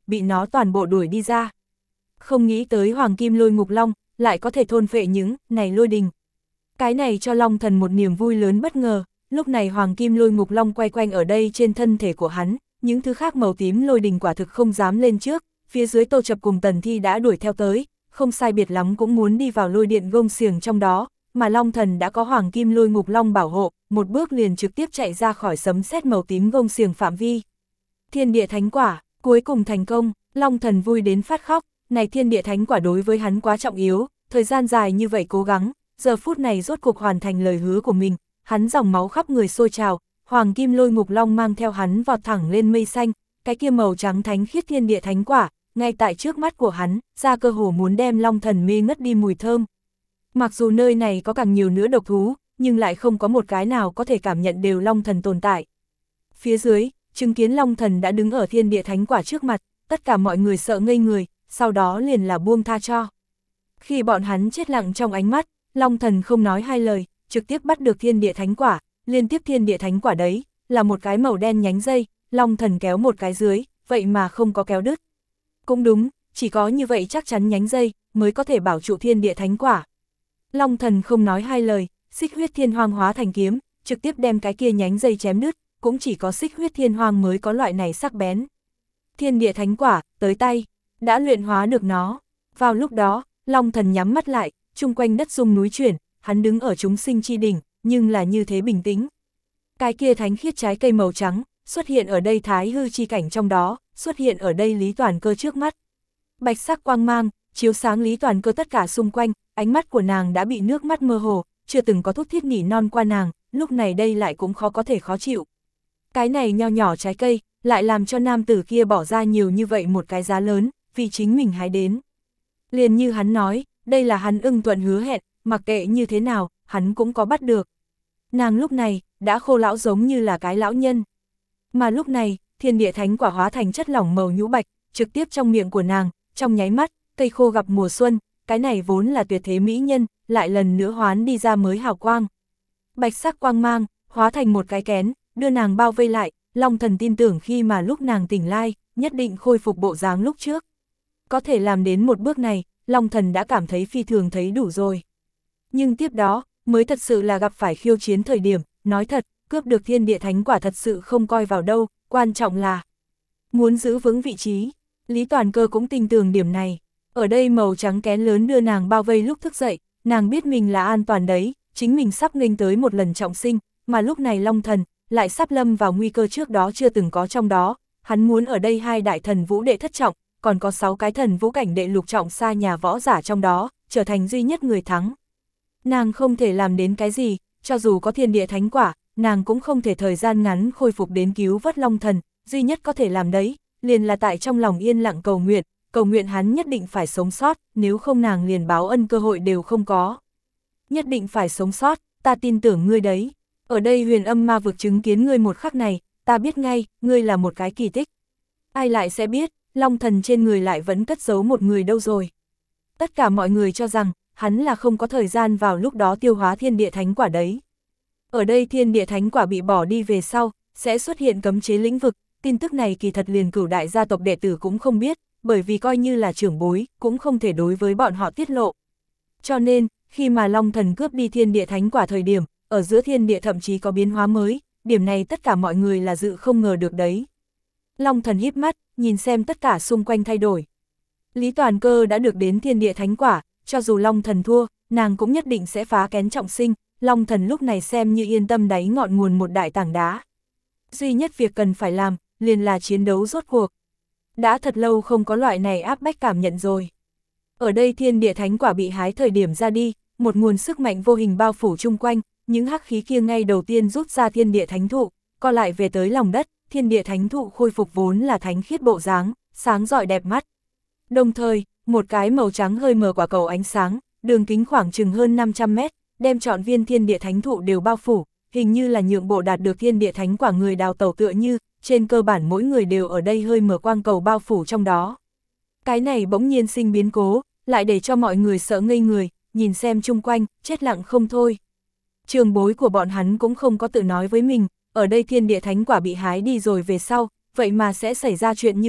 bị nó toàn bộ đuổi đi ra. Không nghĩ tới Hoàng Kim Lôi Ngục Long, lại có thể thôn phệ những này lôi đình. Cái này cho Long Thần một niềm vui lớn bất ngờ, lúc này Hoàng Kim Lôi Ngục Long quay quanh ở đây trên thân thể của hắn, những thứ khác màu tím lôi đình quả thực không dám lên trước, phía dưới Tô Chập cùng Tần Thi đã đuổi theo tới, không sai biệt lắm cũng muốn đi vào lôi điện gông xiềng trong đó, mà Long Thần đã có Hoàng Kim Lôi Ngục Long bảo hộ, một bước liền trực tiếp chạy ra khỏi sấm sét màu tím gông xiềng phạm vi. Thiên địa thánh quả, cuối cùng thành công, Long Thần vui đến phát khóc, này thiên địa thánh quả đối với hắn quá trọng yếu, thời gian dài như vậy cố gắng, giờ phút này rốt cuộc hoàn thành lời hứa của mình, hắn dòng máu khắp người sôi trào, Hoàng Kim Lôi Ngục Long mang theo hắn vọt thẳng lên mây xanh, cái kia màu trắng thánh khiết thiên địa thánh quả, ngay tại trước mắt của hắn, ra cơ hồ muốn đem Long Thần mê ngất đi mùi thơm. Mặc dù nơi này có càng nhiều nữa độc thú, nhưng lại không có một cái nào có thể cảm nhận đều Long Thần tồn tại. Phía dưới, chứng kiến Long Thần đã đứng ở thiên địa thánh quả trước mặt, tất cả mọi người sợ ngây người, sau đó liền là buông tha cho. Khi bọn hắn chết lặng trong ánh mắt, Long Thần không nói hai lời, trực tiếp bắt được thiên địa thánh quả, liên tiếp thiên địa thánh quả đấy, là một cái màu đen nhánh dây, Long Thần kéo một cái dưới, vậy mà không có kéo đứt. Cũng đúng, chỉ có như vậy chắc chắn nhánh dây, mới có thể bảo trụ thiên địa thánh quả. Long Thần không nói hai lời, xích huyết thiên hoang hóa thành kiếm, trực tiếp đem cái kia nhánh dây chém đứt, cũng chỉ có xích huyết thiên hoang mới có loại này sắc bén. Thiên địa thánh quả, tới tay, đã luyện hóa được nó. Vào lúc đó, Long Thần nhắm mắt lại, chung quanh đất rung núi chuyển, hắn đứng ở chúng sinh chi đỉnh, nhưng là như thế bình tĩnh. Cái kia thánh khiết trái cây màu trắng, xuất hiện ở đây thái hư chi cảnh trong đó, xuất hiện ở đây Lý Toàn Cơ trước mắt. Bạch sắc quang mang, chiếu sáng Lý Toàn Cơ tất cả xung quanh, ánh mắt của nàng đã bị nước mắt mơ hồ, chưa từng có thút thít nỉ non qua nàng, lúc này đây lại cũng khó có thể khó chịu. Cái này nho nhỏ trái cây, lại làm cho nam tử kia bỏ ra nhiều như vậy một cái giá lớn, vì chính mình hái đến. Liền như hắn nói, đây là hắn ưng thuận hứa hẹn, mặc kệ như thế nào, hắn cũng có bắt được. Nàng lúc này, đã khô lão giống như là cái lão nhân. Mà lúc này, thiên địa thánh quả hóa thành chất lỏng màu nhũ bạch, trực tiếp trong miệng của nàng, trong nháy mắt, cây khô gặp mùa xuân, cái này vốn là tuyệt thế mỹ nhân, lại lần nữa hoán đi ra mới hào quang. Bạch sắc quang mang, hóa thành một cái kén, đưa nàng bao vây lại, Long Thần tin tưởng khi mà lúc nàng tỉnh lai, nhất định khôi phục bộ dáng lúc trước. Có thể làm đến một bước này, Long Thần đã cảm thấy phi thường thấy đủ rồi. Nhưng tiếp đó, mới thật sự là gặp phải khiêu chiến thời điểm, nói thật, cướp được thiên địa thánh quả thật sự không coi vào đâu, quan trọng là muốn giữ vững vị trí. Lý Toàn Cơ cũng tin tưởng điểm này. Ở đây màu trắng kén lớn đưa nàng bao vây lúc thức dậy, nàng biết mình là an toàn đấy, chính mình sắp nghênh tới một lần trọng sinh, mà lúc này Long Thần lại sắp lâm vào nguy cơ trước đó chưa từng có trong đó, hắn muốn ở đây hai đại thần vũ đệ thất trọng, còn có sáu cái thần vũ cảnh đệ lục trọng xa nhà võ giả trong đó, trở thành duy nhất người thắng. Nàng không thể làm đến cái gì, cho dù có thiên địa thánh quả, nàng cũng không thể thời gian ngắn khôi phục đến cứu vớt Long Thần, duy nhất có thể làm đấy, liền là tại trong lòng yên lặng cầu nguyện, cầu nguyện hắn nhất định phải sống sót, nếu không nàng liền báo ân cơ hội đều không có. Nhất định phải sống sót, ta tin tưởng ngươi đấy. Ở đây Huyền Âm Ma vực chứng kiến ngươi một khắc này, ta biết ngay, ngươi là một cái kỳ tích. Ai lại sẽ biết, Long Thần trên người lại vẫn cất giấu một người đâu rồi. Tất cả mọi người cho rằng, hắn là không có thời gian vào lúc đó tiêu hóa thiên địa thánh quả đấy. Ở đây thiên địa thánh quả bị bỏ đi về sau, sẽ xuất hiện cấm chế lĩnh vực, tin tức này kỳ thật liền cửu đại gia tộc đệ tử cũng không biết, bởi vì coi như là trưởng bối, cũng không thể đối với bọn họ tiết lộ. Cho nên, khi mà Long Thần cướp đi thiên địa thánh quả thời điểm, ở giữa thiên địa thậm chí có biến hóa mới, điểm này tất cả mọi người là dự không ngờ được đấy. Long Thần híp mắt, nhìn xem tất cả xung quanh thay đổi. Lý Toàn Cơ đã được đến thiên địa thánh quả, cho dù Long Thần thua, nàng cũng nhất định sẽ phá kén trọng sinh, Long Thần lúc này xem như yên tâm đáy ngọn nguồn một đại tảng đá. Duy nhất việc cần phải làm, liền là chiến đấu rốt cuộc. Đã thật lâu không có loại này áp bách cảm nhận rồi. Ở đây thiên địa thánh quả bị hái thời điểm ra đi, một nguồn sức mạnh vô hình bao phủ chung quanh, những hắc khí kia ngay đầu tiên rút ra thiên địa thánh thụ, co lại về tới lòng đất, thiên địa thánh thụ khôi phục vốn là thánh khiết bộ dáng, sáng rọi đẹp mắt. Đồng thời, một cái màu trắng hơi mờ quả cầu ánh sáng, đường kính khoảng chừng hơn năm trăm mét, đem trọn viên thiên địa thánh thụ đều bao phủ, hình như là nhượng bộ đạt được thiên địa thánh quả người đào tẩu tựa như, trên cơ bản mỗi người đều ở đây hơi mở quang cầu bao phủ trong đó. Cái này bỗng nhiên sinh biến cố, lại để cho mọi người sợ ngây người, nhìn xem chung quanh, chết lặng không thôi. Trường bối của bọn hắn cũng không có tự nói với mình, ở đây thiên địa thánh quả bị hái đi rồi về sau, vậy mà sẽ xảy ra chuyện như vậy,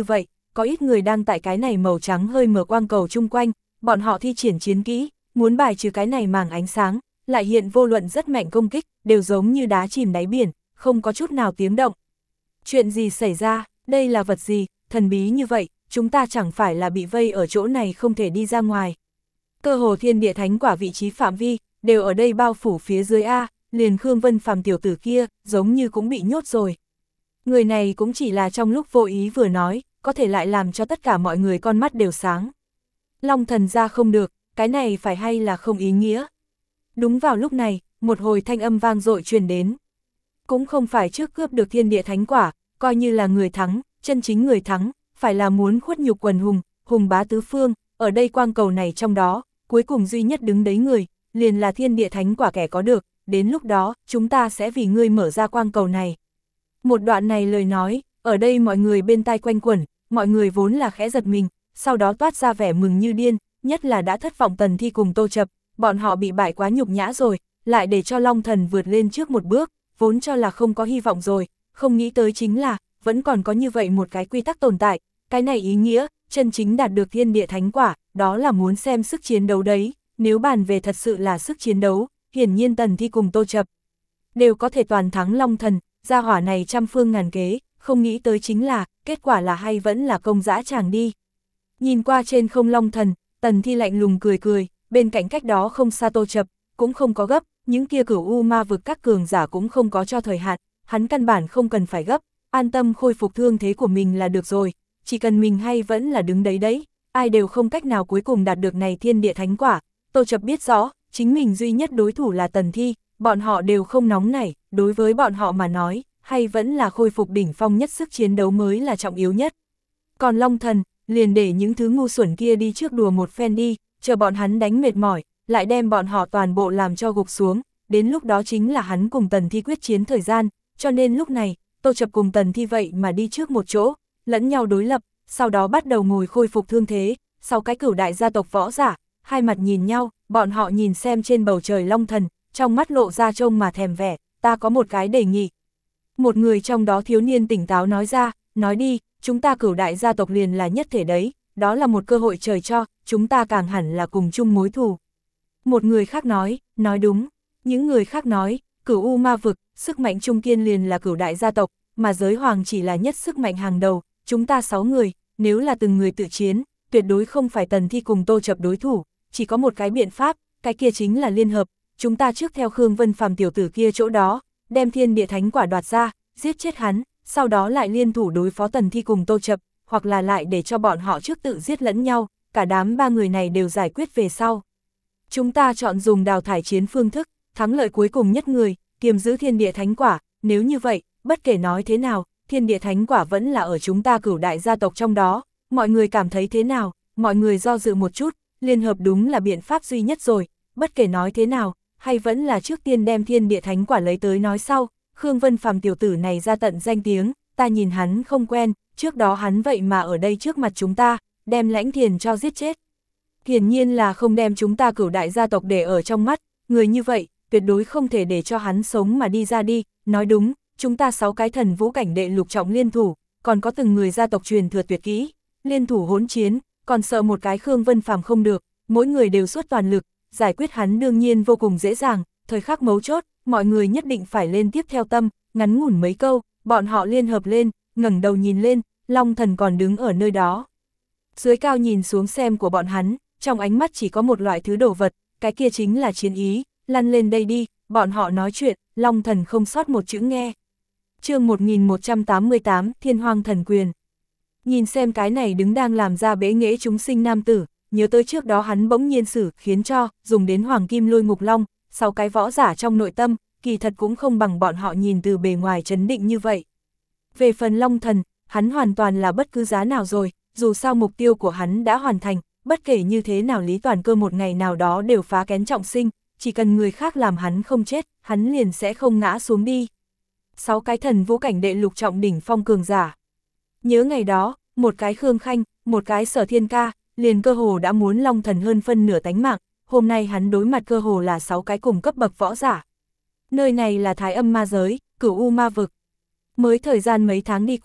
có ít người đang tại cái này màu trắng hơi mở quang cầu chung quanh, bọn họ thi triển chiến kỹ, muốn bài trừ cái này màng ánh sáng, lại hiện vô luận rất mạnh công kích, đều giống như đá chìm đáy biển, không có chút nào tiếng động. Chuyện gì xảy ra, đây là vật gì, thần bí như vậy, chúng ta chẳng phải là bị vây ở chỗ này không thể đi ra ngoài. Cơ hồ thiên địa thánh quả vị trí phạm vi, đều ở đây bao phủ phía dưới A, liền Khương Vân Phàm tiểu tử kia, giống như cũng bị nhốt rồi. Người này cũng chỉ là trong lúc vô ý vừa nói, có thể lại làm cho tất cả mọi người con mắt đều sáng. Long thần ra không được, cái này phải hay là không ý nghĩa. Đúng vào lúc này, một hồi thanh âm vang dội truyền đến. Cũng không phải trước cướp được thiên địa thánh quả, coi như là người thắng, chân chính người thắng, phải là muốn khuất nhục quần hùng, hùng bá tứ phương, ở đây quang cầu này trong đó, cuối cùng duy nhất đứng đấy người, liền là thiên địa thánh quả kẻ có được, đến lúc đó, chúng ta sẽ vì ngươi mở ra quang cầu này. Một đoạn này lời nói, ở đây mọi người bên tai quanh quẩn, mọi người vốn là khẽ giật mình, sau đó toát ra vẻ mừng như điên, nhất là đã thất vọng Tần Thi cùng Tô Chập, bọn họ bị bại quá nhục nhã rồi, lại để cho Long Thần vượt lên trước một bước, vốn cho là không có hy vọng rồi, không nghĩ tới chính là, vẫn còn có như vậy một cái quy tắc tồn tại, cái này ý nghĩa, chân chính đạt được thiên địa thánh quả, đó là muốn xem sức chiến đấu đấy, nếu bàn về thật sự là sức chiến đấu, hiển nhiên Tần Thi cùng Tô Chập đều có thể toàn thắng Long Thần, gia hỏa này trăm phương ngàn kế, không nghĩ tới chính là, kết quả là hay vẫn là công dã tràng đi. Nhìn qua trên không Long Thần, Tần Thi lạnh lùng cười cười, bên cạnh cách đó không xa Tô Chập, cũng không có gấp, những kia cửu u ma vực các cường giả cũng không có cho thời hạn, hắn căn bản không cần phải gấp, an tâm khôi phục thương thế của mình là được rồi, chỉ cần mình hay vẫn là đứng đấy đấy, ai đều không cách nào cuối cùng đạt được này thiên địa thánh quả. Tô Chập biết rõ, chính mình duy nhất đối thủ là Tần Thi, bọn họ đều không nóng nảy, đối với bọn họ mà nói, hay vẫn là khôi phục đỉnh phong nhất sức chiến đấu mới là trọng yếu nhất. Còn Long Thần, liền để những thứ ngu xuẩn kia đi trước đùa một phen đi, chờ bọn hắn đánh mệt mỏi, lại đem bọn họ toàn bộ làm cho gục xuống, đến lúc đó chính là hắn cùng Tần Thi quyết chiến thời gian, cho nên lúc này, Tô Chập cùng Tần Thi vậy mà đi trước một chỗ, lẫn nhau đối lập, sau đó bắt đầu ngồi khôi phục thương thế, sau cái cửu đại gia tộc võ giả, hai mặt nhìn nhau, bọn họ nhìn xem trên bầu trời Long Thần, trong mắt lộ ra trông mà thèm vẻ, ta có một cái đề nghị. Một người trong đó thiếu niên tỉnh táo nói ra, nói đi, chúng ta cửu đại gia tộc liền là nhất thể đấy, đó là một cơ hội trời cho, chúng ta càng hẳn là cùng chung mối thù. Một người khác nói, nói đúng, những người khác nói, cửu u ma vực, sức mạnh trung kiên liền là cửu đại gia tộc, mà giới hoàng chỉ là nhất sức mạnh hàng đầu, chúng ta sáu người, nếu là từng người tự chiến, tuyệt đối không phải Tần Thi cùng Tô Chập đối thủ, chỉ có một cái biện pháp, cái kia chính là liên hợp, chúng ta trước theo Khương Vân Phàm tiểu tử kia chỗ đó, đem thiên địa thánh quả đoạt ra, giết chết hắn, sau đó lại liên thủ đối phó Tần Thi cùng Tô Chập, hoặc là lại để cho bọn họ trước tự giết lẫn nhau, cả đám ba người này đều giải quyết về sau. Chúng ta chọn dùng đào thải chiến phương thức, thắng lợi cuối cùng nhất người, kiềm giữ thiên địa thánh quả, nếu như vậy, bất kể nói thế nào, thiên địa thánh quả vẫn là ở chúng ta cửu đại gia tộc trong đó, mọi người cảm thấy thế nào, mọi người do dự một chút, liên hợp đúng là biện pháp duy nhất rồi, bất kể nói thế nào, hay vẫn là trước tiên đem thiên địa thánh quả lấy tới nói sau, Khương Vân Phàm tiểu tử này ra tận danh tiếng, ta nhìn hắn không quen, trước đó hắn vậy mà ở đây trước mặt chúng ta, đem Lãnh Thiền cho giết chết. Hiển nhiên là không đem chúng ta cửu đại gia tộc để ở trong mắt, người như vậy, tuyệt đối không thể để cho hắn sống mà đi ra đi, nói đúng, chúng ta sáu cái thần vũ cảnh đệ lục trọng liên thủ, còn có từng người gia tộc truyền thừa tuyệt kỹ, liên thủ hỗn chiến, còn sợ một cái Khương Vân Phàm không được, mỗi người đều xuất toàn lực, giải quyết hắn đương nhiên vô cùng dễ dàng, thời khắc mấu chốt, mọi người nhất định phải lên tiếp theo tâm, ngắn ngủn mấy câu, bọn họ liên hợp lên, ngẩng đầu nhìn lên, Long Thần còn đứng ở nơi đó. Dưới cao nhìn xuống xem của bọn hắn, trong ánh mắt chỉ có một loại thứ đồ vật, cái kia chính là chiến ý, lăn lên đây đi, bọn họ nói chuyện, Long Thần không sót một chữ nghe. Chương một nghìn một trăm tám mươi tám, Thiên Hoang Thần Quyền. Nhìn xem cái này đứng đang làm ra bế nghệ chúng sinh nam tử, nhớ tới trước đó hắn bỗng nhiên xử khiến cho, dùng đến Hoàng Kim Lôi Ngục Long, sau cái võ giả trong nội tâm, kỳ thật cũng không bằng bọn họ nhìn từ bề ngoài trấn định như vậy. Về phần Long Thần, hắn hoàn toàn là bất cứ giá nào rồi, dù sao mục tiêu của hắn đã hoàn thành, bất kể như thế nào Lý Toàn Cơ một ngày nào đó đều phá kén trọng sinh, chỉ cần người khác làm hắn không chết, hắn liền sẽ không ngã xuống đi. Sáu cái thần vũ cảnh đệ lục trọng đỉnh phong cường giả. Nhớ ngày đó, một cái Khương Khanh, một cái Sở Thiên Ca, liền cơ hồ đã muốn Long Thần hơn phân nửa tánh mạng, hôm nay hắn đối mặt cơ hồ là sáu cái cùng cấp bậc võ giả. Nơi này là Thái Âm ma giới, Cửu U ma vực. Mới thời gian mấy tháng đi qua,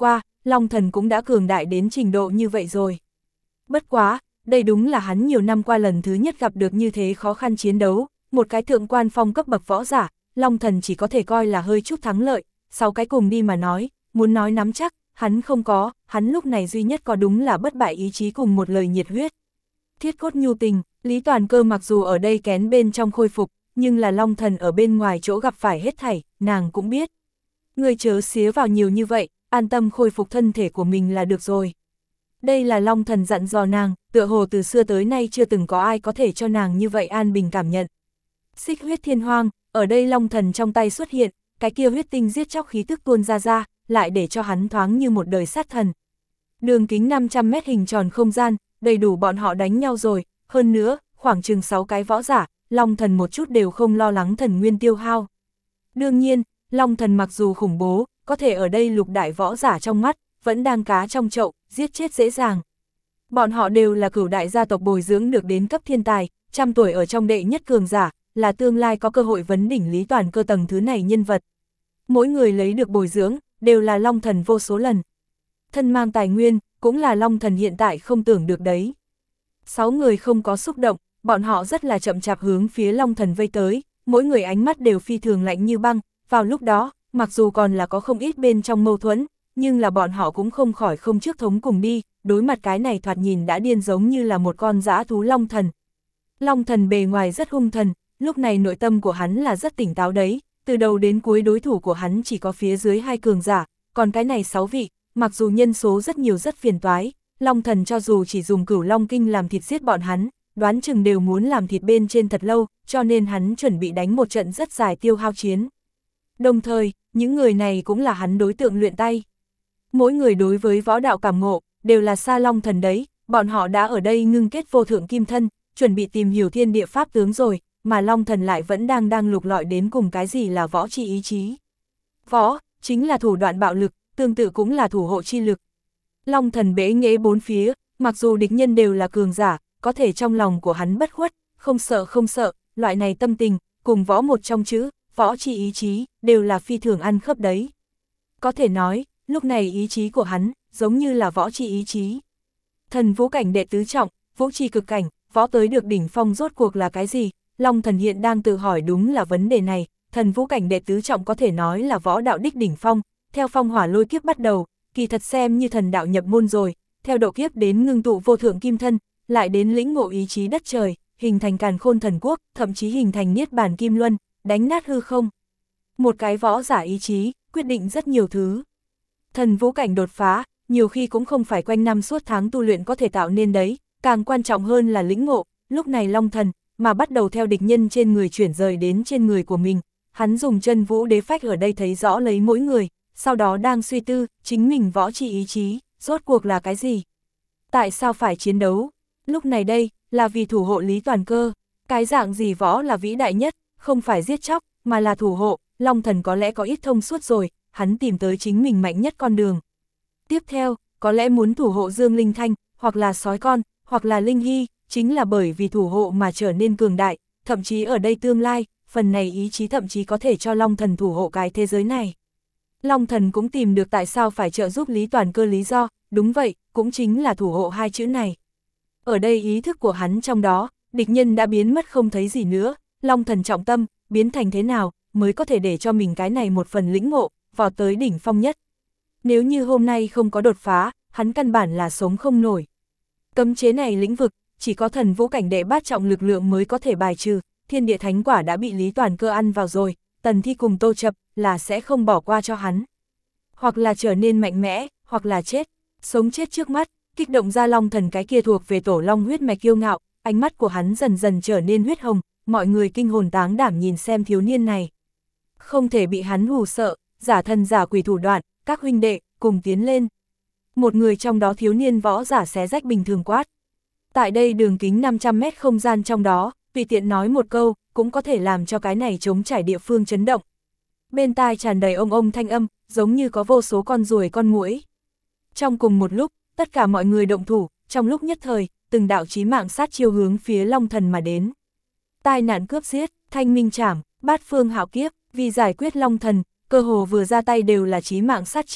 Long Thần cũng đã cường đại đến trình độ như vậy rồi. Bất quá, đây đúng là hắn nhiều năm qua lần thứ nhất gặp được như thế khó khăn chiến đấu, một cái thượng quan phong cấp bậc võ giả, Long Thần chỉ có thể coi là hơi chút thắng lợi, sau cái cùng đi mà nói, muốn nói nắm chắc, hắn không có, hắn lúc này duy nhất có đúng là bất bại ý chí cùng một lời nhiệt huyết. Thiết cốt nhu tình, Lý Toàn Cơ mặc dù ở đây kén bên trong khôi phục, nhưng là Long Thần ở bên ngoài chỗ gặp phải hết thảy, nàng cũng biết. Người chớ xía vào nhiều như vậy, an tâm khôi phục thân thể của mình là được rồi. Đây là Long Thần dặn dò nàng, tựa hồ từ xưa tới nay chưa từng có ai có thể cho nàng như vậy an bình cảm nhận. Xích huyết thiên hoang, ở đây Long Thần trong tay xuất hiện, cái kia huyết tinh giết chóc khí tức tuôn ra ra, lại để cho hắn thoáng như một đời sát thần. Đường kính năm trăm mét hình tròn không gian, đầy đủ bọn họ đánh nhau rồi, hơn nữa, khoảng chừng sáu cái võ giả, Long Thần một chút đều không lo lắng thần nguyên tiêu hao. Đương nhiên, Long Thần mặc dù khủng bố, có thể ở đây lục đại võ giả trong mắt, vẫn đang cá trong chậu, giết chết dễ dàng. Bọn họ đều là cửu đại gia tộc bồi dưỡng được đến cấp thiên tài, trăm tuổi ở trong đệ nhất cường giả, là tương lai có cơ hội vấn đỉnh Lý Toàn Cơ tầng thứ này nhân vật. Mỗi người lấy được bồi dưỡng, đều là Long Thần vô số lần. Thân mang tài nguyên, cũng là Long Thần hiện tại không tưởng được đấy. Sáu người không có xúc động, bọn họ rất là chậm chạp hướng phía Long Thần vây tới, mỗi người ánh mắt đều phi thường lạnh như băng, vào lúc đó, mặc dù còn là có không ít bên trong mâu thuẫn, nhưng là bọn họ cũng không khỏi không trước thống cùng đi, đối mặt cái này thoạt nhìn đã điên giống như là một con dã thú Long Thần. Long Thần bề ngoài rất hung thần, lúc này nội tâm của hắn là rất tỉnh táo đấy, từ đầu đến cuối đối thủ của hắn chỉ có phía dưới hai cường giả, còn cái này sáu vị, mặc dù nhân số rất nhiều rất phiền toái, Long Thần cho dù chỉ dùng Cửu Long Kinh làm thịt giết bọn hắn, đoán chừng đều muốn làm thịt bên trên thật lâu, cho nên hắn chuẩn bị đánh một trận rất dài tiêu hao chiến. Đồng thời, những người này cũng là hắn đối tượng luyện tay. Mỗi người đối với võ đạo cảm ngộ, đều là xa Long Thần đấy, bọn họ đã ở đây ngưng kết vô thượng kim thân, chuẩn bị tìm hiểu thiên địa pháp tướng rồi, mà Long Thần lại vẫn đang đang lục lọi đến cùng cái gì là võ chi ý chí. Võ, chính là thủ đoạn bạo lực, tương tự cũng là thủ hộ chi lực. Long Thần bế nghễ bốn phía, mặc dù địch nhân đều là cường giả, có thể trong lòng của hắn bất khuất, không sợ không sợ, loại này tâm tình, cùng võ một trong chữ, võ chi ý chí, đều là phi thường ăn khớp đấy. Có thể nói, lúc này ý chí của hắn, giống như là võ chi ý chí. Thần vũ cảnh đệ tứ trọng, vũ chi cực cảnh, võ tới được đỉnh phong rốt cuộc là cái gì? Long Thần hiện đang tự hỏi đúng là vấn đề này, thần vũ cảnh đệ tứ trọng có thể nói là võ đạo đích đỉnh phong, theo phong hỏa lôi kiếp bắt đầu, kỳ thật xem như thần đạo nhập môn rồi, theo độ kiếp đến ngưng tụ vô thượng kim thân, lại đến lĩnh ngộ ý chí đất trời, hình thành càn khôn thần quốc, thậm chí hình thành niết bàn kim luân, đánh nát hư không. Một cái võ giả ý chí, quyết định rất nhiều thứ. Thần vũ cảnh đột phá, nhiều khi cũng không phải quanh năm suốt tháng tu luyện có thể tạo nên đấy, càng quan trọng hơn là lĩnh ngộ, lúc này Long Thần, mà bắt đầu theo địch nhân trên người chuyển rời đến trên người của mình, hắn dùng chân vũ đế phách ở đây thấy rõ lấy mỗi người, sau đó đang suy tư, chính mình võ chi ý chí, rốt cuộc là cái gì? Tại sao phải chiến đấu? Lúc này đây, là vì thủ hộ Lý Toàn Cơ, cái dạng gì võ là vĩ đại nhất, không phải giết chóc, mà là thủ hộ, Long Thần có lẽ có ít thông suốt rồi, hắn tìm tới chính mình mạnh nhất con đường. Tiếp theo, có lẽ muốn thủ hộ Dương Linh Thanh, hoặc là sói con, hoặc là Linh Hy, chính là bởi vì thủ hộ mà trở nên cường đại, thậm chí ở đây tương lai, phần này ý chí thậm chí có thể cho Long Thần thủ hộ cái thế giới này. Long Thần cũng tìm được tại sao phải trợ giúp Lý Toàn Cơ lý do, đúng vậy, cũng chính là thủ hộ hai chữ này. Ở đây ý thức của hắn trong đó, địch nhân đã biến mất không thấy gì nữa, Long Thần trọng tâm, biến thành thế nào, mới có thể để cho mình cái này một phần lĩnh ngộ, vào tới đỉnh phong nhất. Nếu như hôm nay không có đột phá, hắn căn bản là sống không nổi. Cấm chế này lĩnh vực, chỉ có thần vũ cảnh đệ bát trọng lực lượng mới có thể bài trừ, thiên địa thánh quả đã bị Lý Toàn Cơ ăn vào rồi, Tần Thi cùng Tô Chập là sẽ không bỏ qua cho hắn. Hoặc là trở nên mạnh mẽ, hoặc là chết, sống chết trước mắt, kích động ra Long Thần cái kia thuộc về tổ long huyết mạch kiêu ngạo, ánh mắt của hắn dần dần trở nên huyết hồng, mọi người kinh hồn táng đảm nhìn xem thiếu niên này. Không thể bị hắn hù sợ, giả thần giả quỷ thủ đoạn, các huynh đệ, cùng tiến lên. Một người trong đó thiếu niên võ giả xé rách bình thường quát. Tại đây đường kính năm trăm mét không gian trong đó, tùy tiện nói một câu, cũng có thể làm cho cái này trống trải địa phương chấn động. Bên tai tràn đầy ông ông thanh âm, giống như có vô số con ruồi con muỗi. Trong cùng một lúc, tất cả mọi người động thủ, trong lúc nhất thời, từng đạo chí mạng sát chiêu hướng phía Long Thần mà đến. Tai nạn cướp giết, thanh minh trảm, bát phương hạo kiếp, vì giải quyết Long Thần, cơ hồ vừa ra tay đều là chí mạng sát chiêu,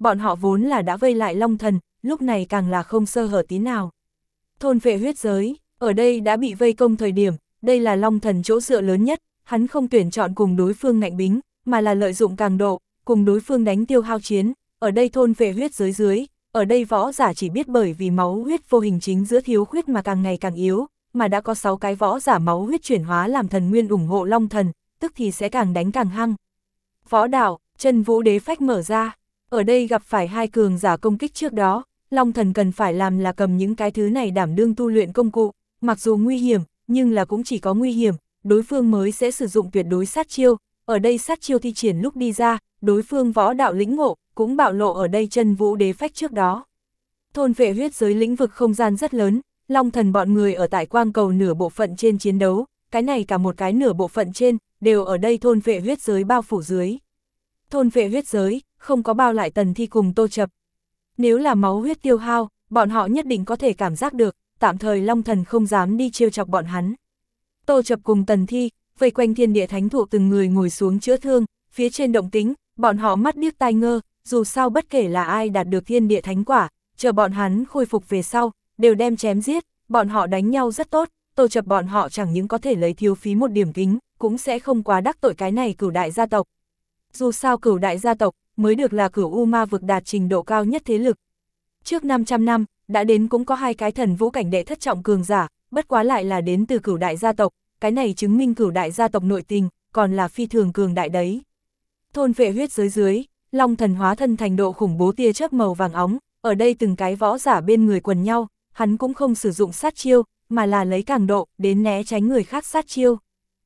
bọn họ vốn là đã vây lại Long Thần, lúc này càng là không sơ hở tí nào. Thôn phệ huyết giới, ở đây đã bị vây công thời điểm, đây là Long Thần chỗ dựa lớn nhất, hắn không tuyển chọn cùng đối phương ngạnh bính, mà là lợi dụng càng độ, cùng đối phương đánh tiêu hao chiến, ở đây thôn phệ huyết giới dưới, ở đây võ giả chỉ biết bởi vì máu huyết vô hình chính giữa thiếu khuyết mà càng ngày càng yếu, mà đã có sáu cái võ giả máu huyết chuyển hóa làm thần nguyên ủng hộ Long Thần, tức thì sẽ càng đánh càng hăng. Võ đạo, chân vũ đế phách mở ra, ở đây gặp phải hai cường giả công kích trước đó, Long Thần cần phải làm là cầm những cái thứ này đảm đương tu luyện công cụ, mặc dù nguy hiểm, nhưng là cũng chỉ có nguy hiểm, đối phương mới sẽ sử dụng tuyệt đối sát chiêu, ở đây sát chiêu thi triển lúc đi ra, đối phương võ đạo lĩnh ngộ, cũng bạo lộ ở đây chân vũ đế phách trước đó. Thôn vệ huyết giới lĩnh vực không gian rất lớn, Long Thần bọn người ở tại quang cầu nửa bộ phận trên chiến đấu, cái này cả một cái nửa bộ phận trên, đều ở đây thôn vệ huyết giới bao phủ dưới. Thôn vệ huyết giới, không có bao lại Tần Thi cùng Tô Chập. Nếu là máu huyết tiêu hao, bọn họ nhất định có thể cảm giác được, tạm thời Long Thần không dám đi trêu chọc bọn hắn. Tô Chập cùng Tần Thi, vây quanh thiên địa thánh thụ từng người ngồi xuống chữa thương, phía trên động tính, bọn họ mắt điếc tai ngơ, dù sao bất kể là ai đạt được thiên địa thánh quả, chờ bọn hắn khôi phục về sau, đều đem chém giết, bọn họ đánh nhau rất tốt, Tô Chập bọn họ chẳng những có thể lấy thiếu phí một điểm kính, cũng sẽ không quá đắc tội cái này cửu đại gia tộc. Dù sao cửu đại gia tộc, mới được là cửu U Ma vực đạt trình độ cao nhất thế lực. Trước năm trăm năm, đã đến cũng có hai cái thần vũ cảnh đệ thất trọng cường giả, bất quá lại là đến từ cửu đại gia tộc, cái này chứng minh cửu đại gia tộc nội tình, còn là phi thường cường đại đấy. Thôn vệ huyết giới dưới, Long Thần hóa thân thành độ khủng bố tia chớp màu vàng óng, ở đây từng cái võ giả bên người quần nhau, hắn cũng không sử dụng sát chiêu, mà là lấy càng độ, đến né tránh người khác sát chiêu.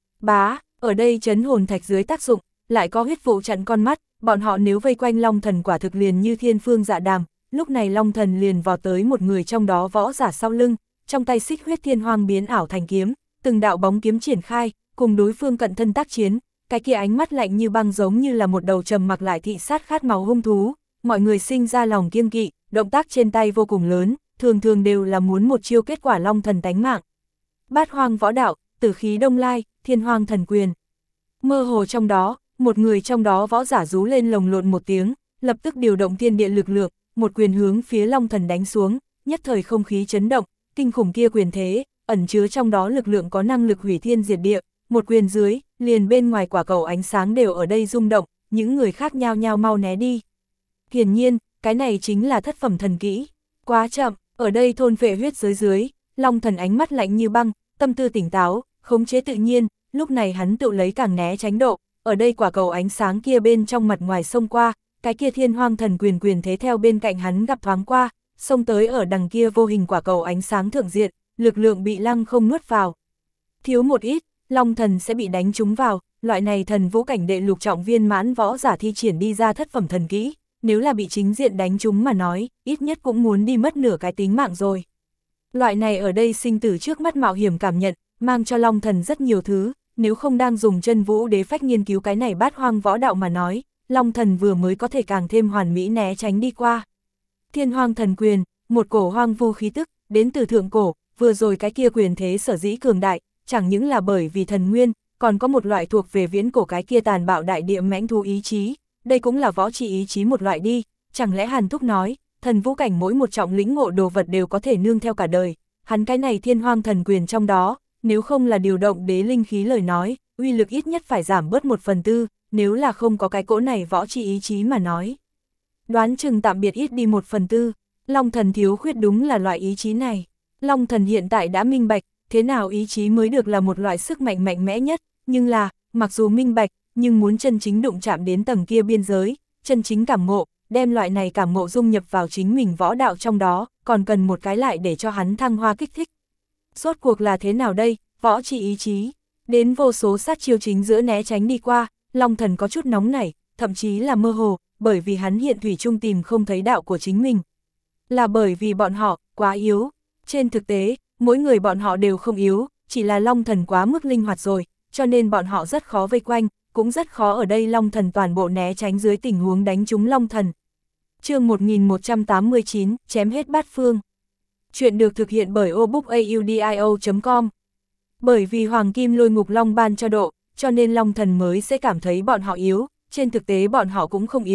Bá, ở đây chấn hồn thạch dưới tác dụng, lại có huyết vụ chặn con mắt, bọn họ nếu vây quanh Long Thần quả thực liền như thiên phương dạ đàm, lúc này Long Thần liền vào tới một người trong đó võ giả sau lưng, trong tay xích huyết thiên hoang biến ảo thành kiếm, từng đạo bóng kiếm triển khai, cùng đối phương cận thân tác chiến, cái kia ánh mắt lạnh như băng giống như là một đầu trầm mặc lại thị sát khát máu hung thú, mọi người sinh ra lòng kiêng kỵ, động tác trên tay vô cùng lớn, thường thường đều là muốn một chiêu kết quả Long Thần tánh mạng. Bát hoang võ đạo, tử khí đông lai, thiên hoang thần quyền. Mơ hồ trong đó, một người trong đó võ giả rú lên lồng lộn một tiếng, lập tức điều động thiên địa lực lượng, một quyền hướng phía Long Thần đánh xuống, nhất thời không khí chấn động, kinh khủng kia quyền thế, ẩn chứa trong đó lực lượng có năng lực hủy thiên diệt địa, một quyền dưới, liền bên ngoài quả cầu ánh sáng đều ở đây rung động, những người khác nhao nhao mau né đi. Hiển nhiên, cái này chính là thất phẩm thần kỹ. Quá chậm, ở đây thôn vệ huyết giới dưới, Long Thần ánh mắt lạnh như băng, tâm tư tỉnh táo, khống chế tự nhiên, lúc này hắn tự lấy càng né tránh độ, ở đây quả cầu ánh sáng kia bên trong mặt ngoài xông qua, cái kia thiên hoang thần quyền quyền thế theo bên cạnh hắn gặp thoáng qua, xông tới ở đằng kia vô hình quả cầu ánh sáng thượng diện, lực lượng bị lăng không nuốt vào. Thiếu một ít, Long Thần sẽ bị đánh trúng vào, loại này thần vũ cảnh đệ lục trọng viên mãn võ giả thi triển đi ra thất phẩm thần kỹ, nếu là bị chính diện đánh trúng mà nói, ít nhất cũng muốn đi mất nửa cái tính mạng rồi. Loại này ở đây sinh tử trước mắt mạo hiểm cảm nhận, mang cho Long Thần rất nhiều thứ, nếu không đang dùng chân vũ đế phách nghiên cứu cái này bát hoang võ đạo mà nói, Long Thần vừa mới có thể càng thêm hoàn mỹ né tránh đi qua. Thiên hoang thần quyền, một cổ hoang vu khí tức, đến từ thượng cổ, vừa rồi cái kia quyền thế sở dĩ cường đại, chẳng những là bởi vì thần nguyên, còn có một loại thuộc về viễn cổ cái kia tàn bạo đại địa mãnh thú ý chí, đây cũng là võ trị ý chí một loại đi, chẳng lẽ Hàn Thúc nói, thần vũ cảnh mỗi một trọng lĩnh ngộ đồ vật đều có thể nương theo cả đời, hắn cái này thiên hoang thần quyền trong đó, nếu không là điều động đế linh khí lời nói, uy lực ít nhất phải giảm bớt một phần tư, nếu là không có cái cỗ này võ trị ý chí mà nói. Đoán chừng tạm biệt ít đi một phần tư, Long Thần thiếu khuyết đúng là loại ý chí này. Long Thần hiện tại đã minh bạch, thế nào ý chí mới được là một loại sức mạnh mạnh mẽ nhất, nhưng là, mặc dù minh bạch, nhưng muốn chân chính đụng chạm đến tầng kia biên giới, chân chính cảm ngộ, đem loại này cảm ngộ dung nhập vào chính mình võ đạo trong đó, còn cần một cái lại để cho hắn thăng hoa kích thích. Rốt cuộc là thế nào đây, võ trị ý chí, đến vô số sát chiêu chính giữa né tránh đi qua, Long Thần có chút nóng nảy, thậm chí là mơ hồ, bởi vì hắn hiện thủy chung tìm không thấy đạo của chính mình. Là bởi vì bọn họ, quá yếu. Trên thực tế, mỗi người bọn họ đều không yếu, chỉ là Long Thần quá mức linh hoạt rồi, cho nên bọn họ rất khó vây quanh, cũng rất khó ở đây Long Thần toàn bộ né tránh dưới tình huống đánh trúng Long Thần. Chương một nghìn một trăm tám mươi chín, chém hết bát phương. Chuyện được thực hiện bởi obookaudio chấm com. Bởi vì Hoàng Kim Lôi Ngục Long ban cho độ, cho nên Long Thần mới sẽ cảm thấy bọn họ yếu, trên thực tế bọn họ cũng không yếu,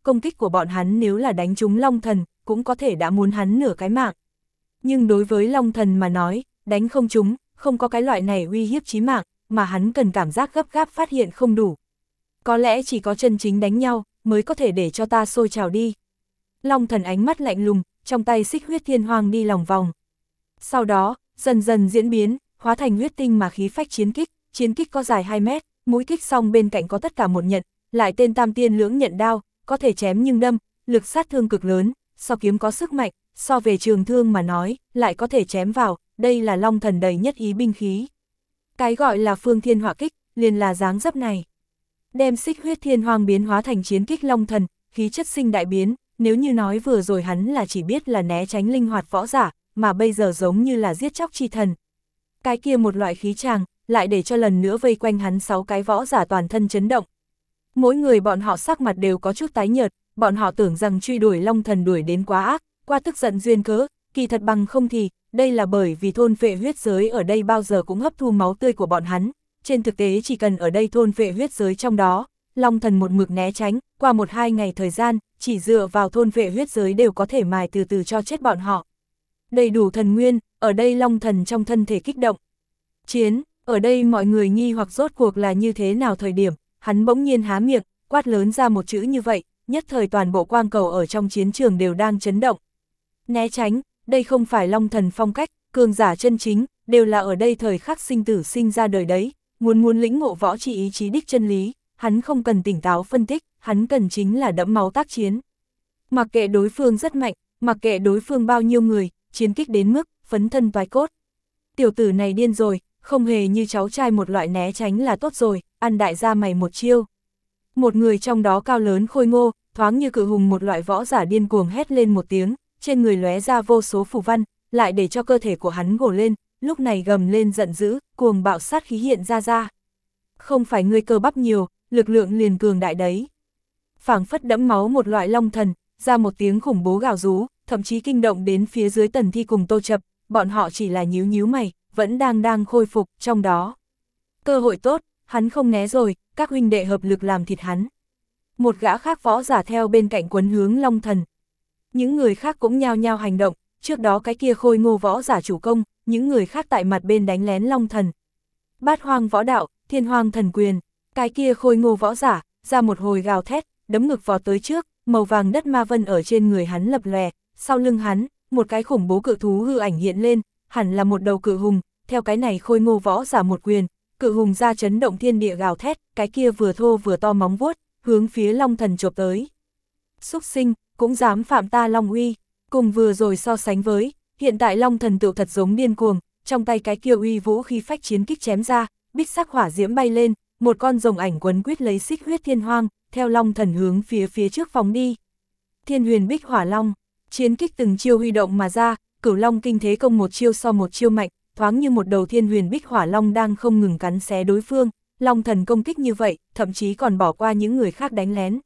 công kích của bọn hắn nếu là đánh trúng Long Thần, cũng có thể đã muốn hắn nửa cái mạng. Nhưng đối với Long Thần mà nói, đánh không trúng, không có cái loại này uy hiếp chí mạng, mà hắn cần cảm giác gấp gáp phát hiện không đủ. Có lẽ chỉ có chân chính đánh nhau, mới có thể để cho ta sôi trào đi. Long Thần ánh mắt lạnh lùng, trong tay xích huyết thiên hoang đi lòng vòng. Sau đó, dần dần diễn biến, hóa thành huyết tinh mà khí phách chiến kích, chiến kích có dài hai mét, mũi kích song bên cạnh có tất cả một nhận, lại tên tam tiên lưỡng nhận đao, có thể chém nhưng đâm, lực sát thương cực lớn, so kiếm có sức mạnh, so về trường thương mà nói, lại có thể chém vào, đây là Long Thần đầy nhất ý binh khí. Cái gọi là phương thiên hỏa kích, liền là dáng dấp này. Đem xích huyết thiên hoang biến hóa thành chiến kích Long Thần, khí chất sinh đại biến, nếu như nói vừa rồi hắn là chỉ biết là né tránh linh hoạt võ giả, mà bây giờ giống như là giết chóc chi thần. Cái kia một loại khí tràng, lại để cho lần nữa vây quanh hắn sáu cái võ giả toàn thân chấn động. Mỗi người bọn họ sắc mặt đều có chút tái nhợt, bọn họ tưởng rằng truy đuổi Long Thần đuổi đến quá ác, qua tức giận duyên cớ, kỳ thật bằng không thì, đây là bởi vì thôn phệ huyết giới ở đây bao giờ cũng hấp thu máu tươi của bọn hắn. Trên thực tế chỉ cần ở đây thôn phệ huyết giới trong đó, Long Thần một mực né tránh, qua một hai ngày thời gian, chỉ dựa vào thôn phệ huyết giới đều có thể mài từ từ cho chết bọn họ. Đầy đủ thần nguyên, ở đây Long Thần trong thân thể kích động. Chiến, ở đây mọi người nghi hoặc rốt cuộc là như thế nào thời điểm, hắn bỗng nhiên há miệng, quát lớn ra một chữ như vậy, nhất thời toàn bộ quang cầu ở trong chiến trường đều đang chấn động. Né tránh, đây không phải Long Thần phong cách, cường giả chân chính, đều là ở đây thời khắc sinh tử sinh ra đời đấy, muốn muốn lĩnh ngộ võ trị ý chí đích chân lý, hắn không cần tỉnh táo phân tích, hắn cần chính là đẫm máu tác chiến. Mặc kệ đối phương rất mạnh, mặc kệ đối phương bao nhiêu người, chiến kích đến mức, phấn thân toái cốt. Tiểu tử này điên rồi, không hề như cháu trai một loại né tránh là tốt rồi, ăn đại gia mày một chiêu. Một người trong đó cao lớn khôi ngô, thoáng như cự hùng một loại võ giả điên cuồng hét lên một tiếng, trên người lóe ra vô số phù văn, lại để cho cơ thể của hắn gồ lên, lúc này gầm lên giận dữ, cuồng bạo sát khí hiện ra ra. Không phải ngươi cơ bắp nhiều, lực lượng liền cường đại đấy. Phảng phất đẫm máu một loại Long Thần, ra một tiếng khủng bố gào rú, thậm chí kinh động đến phía dưới Tần Thi cùng Tô Chập, bọn họ chỉ là nhíu nhíu mày, vẫn đang đang khôi phục, trong đó. Cơ hội tốt, hắn không né rồi, các huynh đệ hợp lực làm thịt hắn. Một gã khác võ giả theo bên cạnh quấn hướng Long Thần. Những người khác cũng nhao nhao hành động, trước đó cái kia khôi ngô võ giả chủ công, những người khác tại mặt bên đánh lén Long Thần. Bát hoang võ đạo, thiên hoang thần quyền, cái kia khôi ngô võ giả, ra một hồi gào thét, đấm ngực vọt tới trước, màu vàng đất ma vân ở trên người hắn lập lòe, sau lưng hắn, một cái khủng bố cự thú hư ảnh hiện lên, hẳn là một đầu cự hùng, theo cái này khôi ngô võ giả một quyền, cự hùng ra chấn động thiên địa gào thét, cái kia vừa thô vừa to móng vuốt, hướng phía Long Thần chộp tới. Xúc sinh, cũng dám phạm ta Long uy, cùng vừa rồi so sánh với, hiện tại Long Thần tựu thật giống điên cuồng, trong tay cái kia uy vũ khí phách chiến kích chém ra, bích sắc hỏa diễm bay lên, một con rồng ảnh quấn quýt lấy xích huyết thiên hoang, theo Long Thần hướng phía phía trước phóng đi. Thiên huyền bích hỏa long, chiến kích từng chiêu huy động mà ra, cửu long kinh thế công một chiêu so một chiêu mạnh, thoáng như một đầu thiên huyền bích hỏa long đang không ngừng cắn xé đối phương, Long Thần công kích như vậy, thậm chí còn bỏ qua những người khác đánh lén.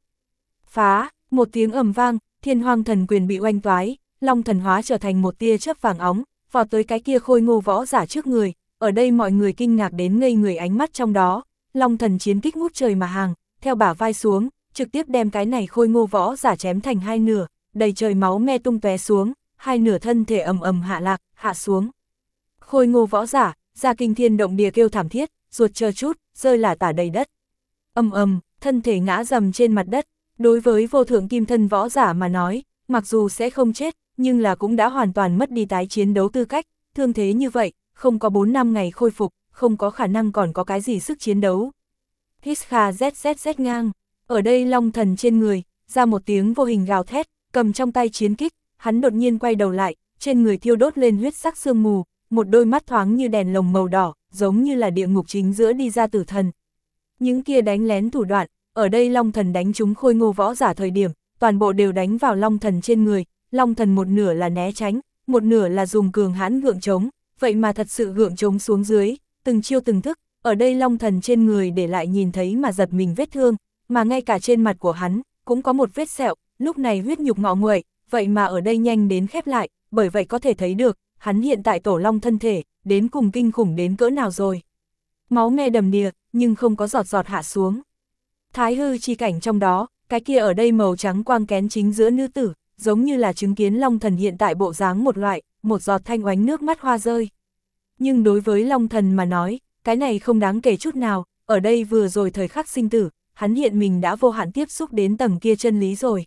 Phá, một tiếng ầm vang, thiên hoang thần quyền bị oanh toái, Long Thần hóa trở thành một tia chớp vàng óng, vọt tới cái kia khôi ngô võ giả trước người, ở đây mọi người kinh ngạc đến ngây người ánh mắt trong đó, Long Thần chiến kích ngút trời mà hàng, theo bả vai xuống, trực tiếp đem cái này khôi ngô võ giả chém thành hai nửa, đầy trời máu me tung tóe xuống, hai nửa thân thể ầm ầm hạ lạc, hạ xuống. Khôi ngô võ giả, ra kinh thiên động địa kêu thảm thiết, ruột chờ chút, rơi lả tả đầy đất. Ầm ầm, thân thể ngã rầm trên mặt đất, đối với vô thượng kim thân võ giả mà nói, mặc dù sẽ không chết, nhưng là cũng đã hoàn toàn mất đi tái chiến đấu tư cách, thương thế như vậy, không có bốn năm ngày khôi phục, không có khả năng còn có cái gì sức chiến đấu. Hít kha zzz ngang, ở đây Long Thần trên người, ra một tiếng vô hình gào thét, cầm trong tay chiến kích, hắn đột nhiên quay đầu lại, trên người thiêu đốt lên huyết sắc sương mù, một đôi mắt thoáng như đèn lồng màu đỏ, giống như là địa ngục chính giữa đi ra tử thần. Những kia đánh lén thủ đoạn, ở đây Long Thần đánh trúng khôi ngô võ giả thời điểm, toàn bộ đều đánh vào Long Thần trên người, Long Thần một nửa là né tránh, một nửa là dùng cường hãn gượng chống, vậy mà thật sự gượng chống xuống dưới, từng chiêu từng thức, ở đây Long Thần trên người để lại nhìn thấy mà giật mình vết thương, mà ngay cả trên mặt của hắn, cũng có một vết sẹo, lúc này huyết nhục ngọ nguậy, vậy mà ở đây nhanh đến khép lại, bởi vậy có thể thấy được, hắn hiện tại tổ long thân thể, đến cùng kinh khủng đến cỡ nào rồi. Máu me đầm đìa, nhưng không có giọt giọt hạ xuống. Thái hư chi cảnh trong đó, cái kia ở đây màu trắng quang kén chính giữa nữ tử, giống như là chứng kiến Long Thần hiện tại bộ dáng một loại, một giọt thanh oánh nước mắt hoa rơi. Nhưng đối với Long Thần mà nói, cái này không đáng kể chút nào, ở đây vừa rồi thời khắc sinh tử, hắn hiện mình đã vô hạn tiếp xúc đến tầng kia chân lý rồi.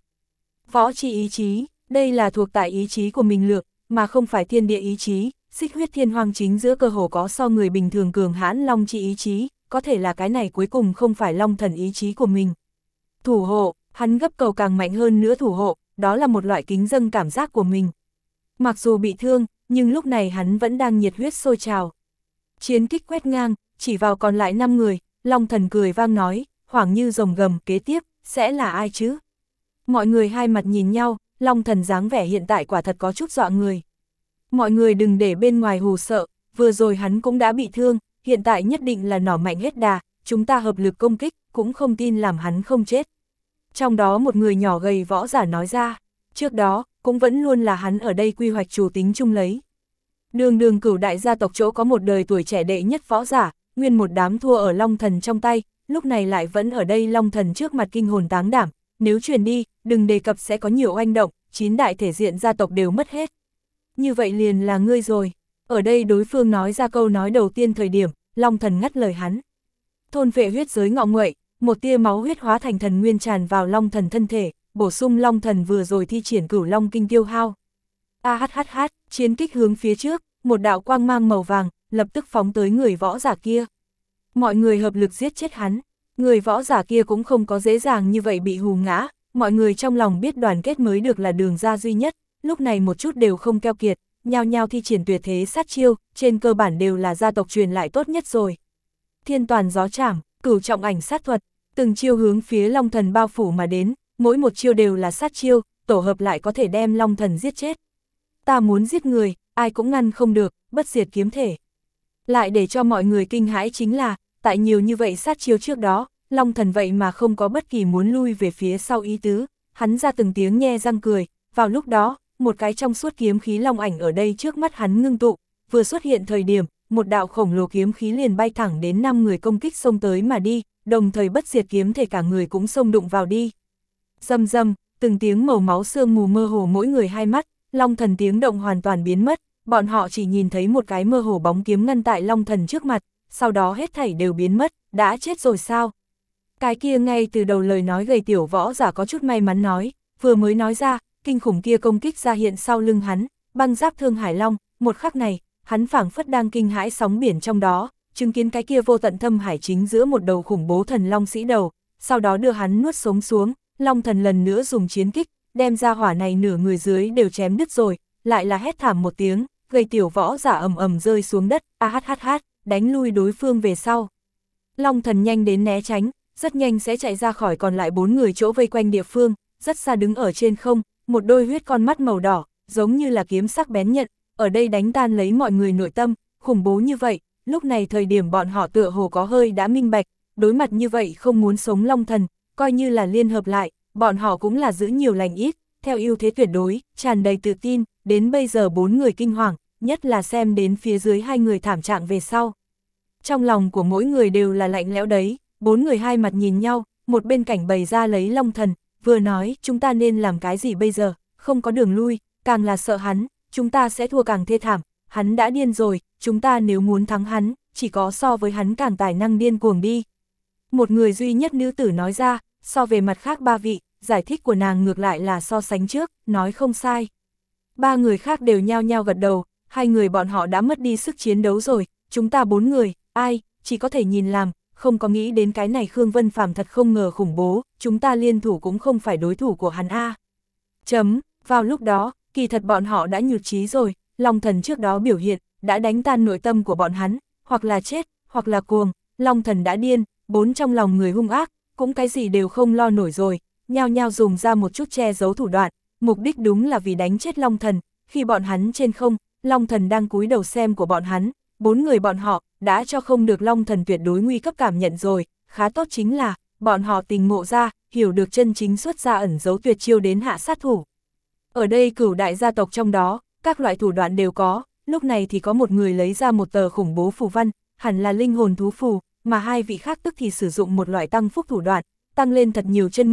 Võ chi ý chí, đây là thuộc tại ý chí của mình lược, mà không phải thiên địa ý chí, xích huyết thiên hoang chính giữa cơ hồ có so người bình thường cường hãn long chi ý chí, có thể là cái này cuối cùng không phải Long Thần ý chí của mình. Thủ hộ, hắn gấp cầu càng mạnh hơn nữa thủ hộ, đó là một loại kính dâng cảm giác của mình. Mặc dù bị thương, nhưng lúc này hắn vẫn đang nhiệt huyết sôi trào. Chiến kích quét ngang, chỉ vào còn lại năm người, Long Thần cười vang nói, hoảng như rồng gầm, kế tiếp, sẽ là ai chứ? Mọi người hai mặt nhìn nhau, Long Thần dáng vẻ hiện tại quả thật có chút dọa người. Mọi người đừng để bên ngoài hù sợ, vừa rồi hắn cũng đã bị thương, hiện tại nhất định là nỏ mạnh hết đà, chúng ta hợp lực công kích, cũng không tin làm hắn không chết. Trong đó một người nhỏ gầy võ giả nói ra, trước đó, cũng vẫn luôn là hắn ở đây quy hoạch chủ tính chung lấy. Đường đường cửu đại gia tộc chỗ có một đời tuổi trẻ đệ nhất võ giả, nguyên một đám thua ở Long Thần trong tay, lúc này lại vẫn ở đây Long Thần trước mặt kinh hồn táng đảm, nếu truyền đi, đừng đề cập sẽ có nhiều oanh động, chín đại thể diện gia tộc đều mất hết. Như vậy liền là ngươi rồi. Ở đây đối phương nói ra câu nói đầu tiên thời điểm, Long Thần ngắt lời hắn. Thôn vệ huyết giới ngọ nguậy, một tia máu huyết hóa thành thần nguyên tràn vào Long Thần thân thể, bổ sung Long Thần vừa rồi thi triển cửu long kinh tiêu hao. A hát hát hát, chiến kích hướng phía trước, một đạo quang mang màu vàng, lập tức phóng tới người võ giả kia. Mọi người hợp lực giết chết hắn, người võ giả kia cũng không có dễ dàng như vậy bị hù ngã, mọi người trong lòng biết đoàn kết mới được là đường ra duy nhất, lúc này một chút đều không keo kiệt, nhao nhao thi triển tuyệt thế sát chiêu, trên cơ bản đều là gia tộc truyền lại tốt nhất rồi. Thiên toàn gió chảm, cửu trọng ảnh sát thuật, từng chiêu hướng phía Long Thần bao phủ mà đến, mỗi một chiêu đều là sát chiêu, tổ hợp lại có thể đem Long Thần giết chết. Ta muốn giết người, ai cũng ngăn không được, bất diệt kiếm thể. Lại để cho mọi người kinh hãi chính là, tại nhiều như vậy sát chiêu trước đó, Long Thần vậy mà không có bất kỳ muốn lui về phía sau ý tứ, hắn ra từng tiếng nhe răng cười, vào lúc đó, một cái trong suốt kiếm khí long ảnh ở đây trước mắt hắn ngưng tụ, vừa xuất hiện thời điểm, một đạo khổng lồ kiếm khí liền bay thẳng đến năm người công kích xông tới mà đi, đồng thời bất diệt kiếm thể cả người cũng xông đụng vào đi. Rầm rầm, từng tiếng màu máu sương mù mơ hồ mỗi người hai mắt, Long Thần tiếng động hoàn toàn biến mất, bọn họ chỉ nhìn thấy một cái mơ hồ bóng kiếm ngăn tại Long Thần trước mặt, sau đó hết thảy đều biến mất, đã chết rồi sao? Cái kia ngay từ đầu lời nói gầy tiểu võ giả có chút may mắn nói, vừa mới nói ra, kinh khủng kia công kích ra hiện sau lưng hắn, băng giáp thương hải long, một khắc này, hắn phảng phất đang kinh hãi sóng biển trong đó, chứng kiến cái kia vô tận thâm hải chính giữa một đầu khủng bố thần long sĩ đầu, sau đó đưa hắn nuốt sống xuống, Long Thần lần nữa dùng chiến kích, đem ra hỏa này nửa người dưới đều chém đứt rồi, lại là hét thảm một tiếng, gầy tiểu võ giả ầm ầm rơi xuống đất, a hát hát hát, đánh lui đối phương về sau. Long Thần nhanh đến né tránh, rất nhanh sẽ chạy ra khỏi còn lại bốn người chỗ vây quanh địa phương, rất xa đứng ở trên không, một đôi huyết con mắt màu đỏ, giống như là kiếm sắc bén nhận, ở đây đánh tan lấy mọi người nội tâm, khủng bố như vậy, lúc này thời điểm bọn họ tựa hồ có hơi đã minh bạch, đối mặt như vậy không muốn sống Long Thần, coi như là liên hợp lại, bọn họ cũng là giữ nhiều lành ít, theo ưu thế tuyệt đối, tràn đầy tự tin, đến bây giờ bốn người kinh hoàng, nhất là xem đến phía dưới hai người thảm trạng về sau. Trong lòng của mỗi người đều là lạnh lẽo đấy, bốn người hai mặt nhìn nhau, một bên cảnh bày ra lấy Long Thần, vừa nói chúng ta nên làm cái gì bây giờ, không có đường lui, càng là sợ hắn, chúng ta sẽ thua càng thê thảm, hắn đã điên rồi, chúng ta nếu muốn thắng hắn, chỉ có so với hắn càng tài năng điên cuồng đi. Một người duy nhất nữ tử nói ra, so về mặt khác ba vị, giải thích của nàng ngược lại là so sánh trước, nói không sai. Ba người khác đều nhao nhao gật đầu, hai người bọn họ đã mất đi sức chiến đấu rồi, chúng ta bốn người, ai, chỉ có thể nhìn làm, không có nghĩ đến cái này Khương Vân Phàm thật không ngờ khủng bố, chúng ta liên thủ cũng không phải đối thủ của hắn a. Chấm, vào lúc đó, kỳ thật bọn họ đã nhụt chí rồi, Long Thần trước đó biểu hiện, đã đánh tan nội tâm của bọn hắn, hoặc là chết, hoặc là cuồng, Long Thần đã điên, bốn trong lòng người hung ác, cũng cái gì đều không lo nổi rồi, nhao nhao dùng ra một chút che giấu thủ đoạn, mục đích đúng là vì đánh chết Long Thần, khi bọn hắn trên không, Long Thần đang cúi đầu xem của bọn hắn, bốn người bọn họ, đã cho không được Long Thần tuyệt đối nguy cấp cảm nhận rồi, khá tốt chính là, bọn họ tình ngộ ra, hiểu được chân chính xuất ra ẩn dấu tuyệt chiêu đến hạ sát thủ. Ở đây cửu đại gia tộc trong đó, các loại thủ đoạn đều có, lúc này thì có một người lấy ra một tờ khủng bố phù văn, hẳn là linh hồn thú phù, mà hai vị khác tức thì sử dụng một loại tăng phúc thủ đoạn, tăng lên thật nhiều chân nguyên,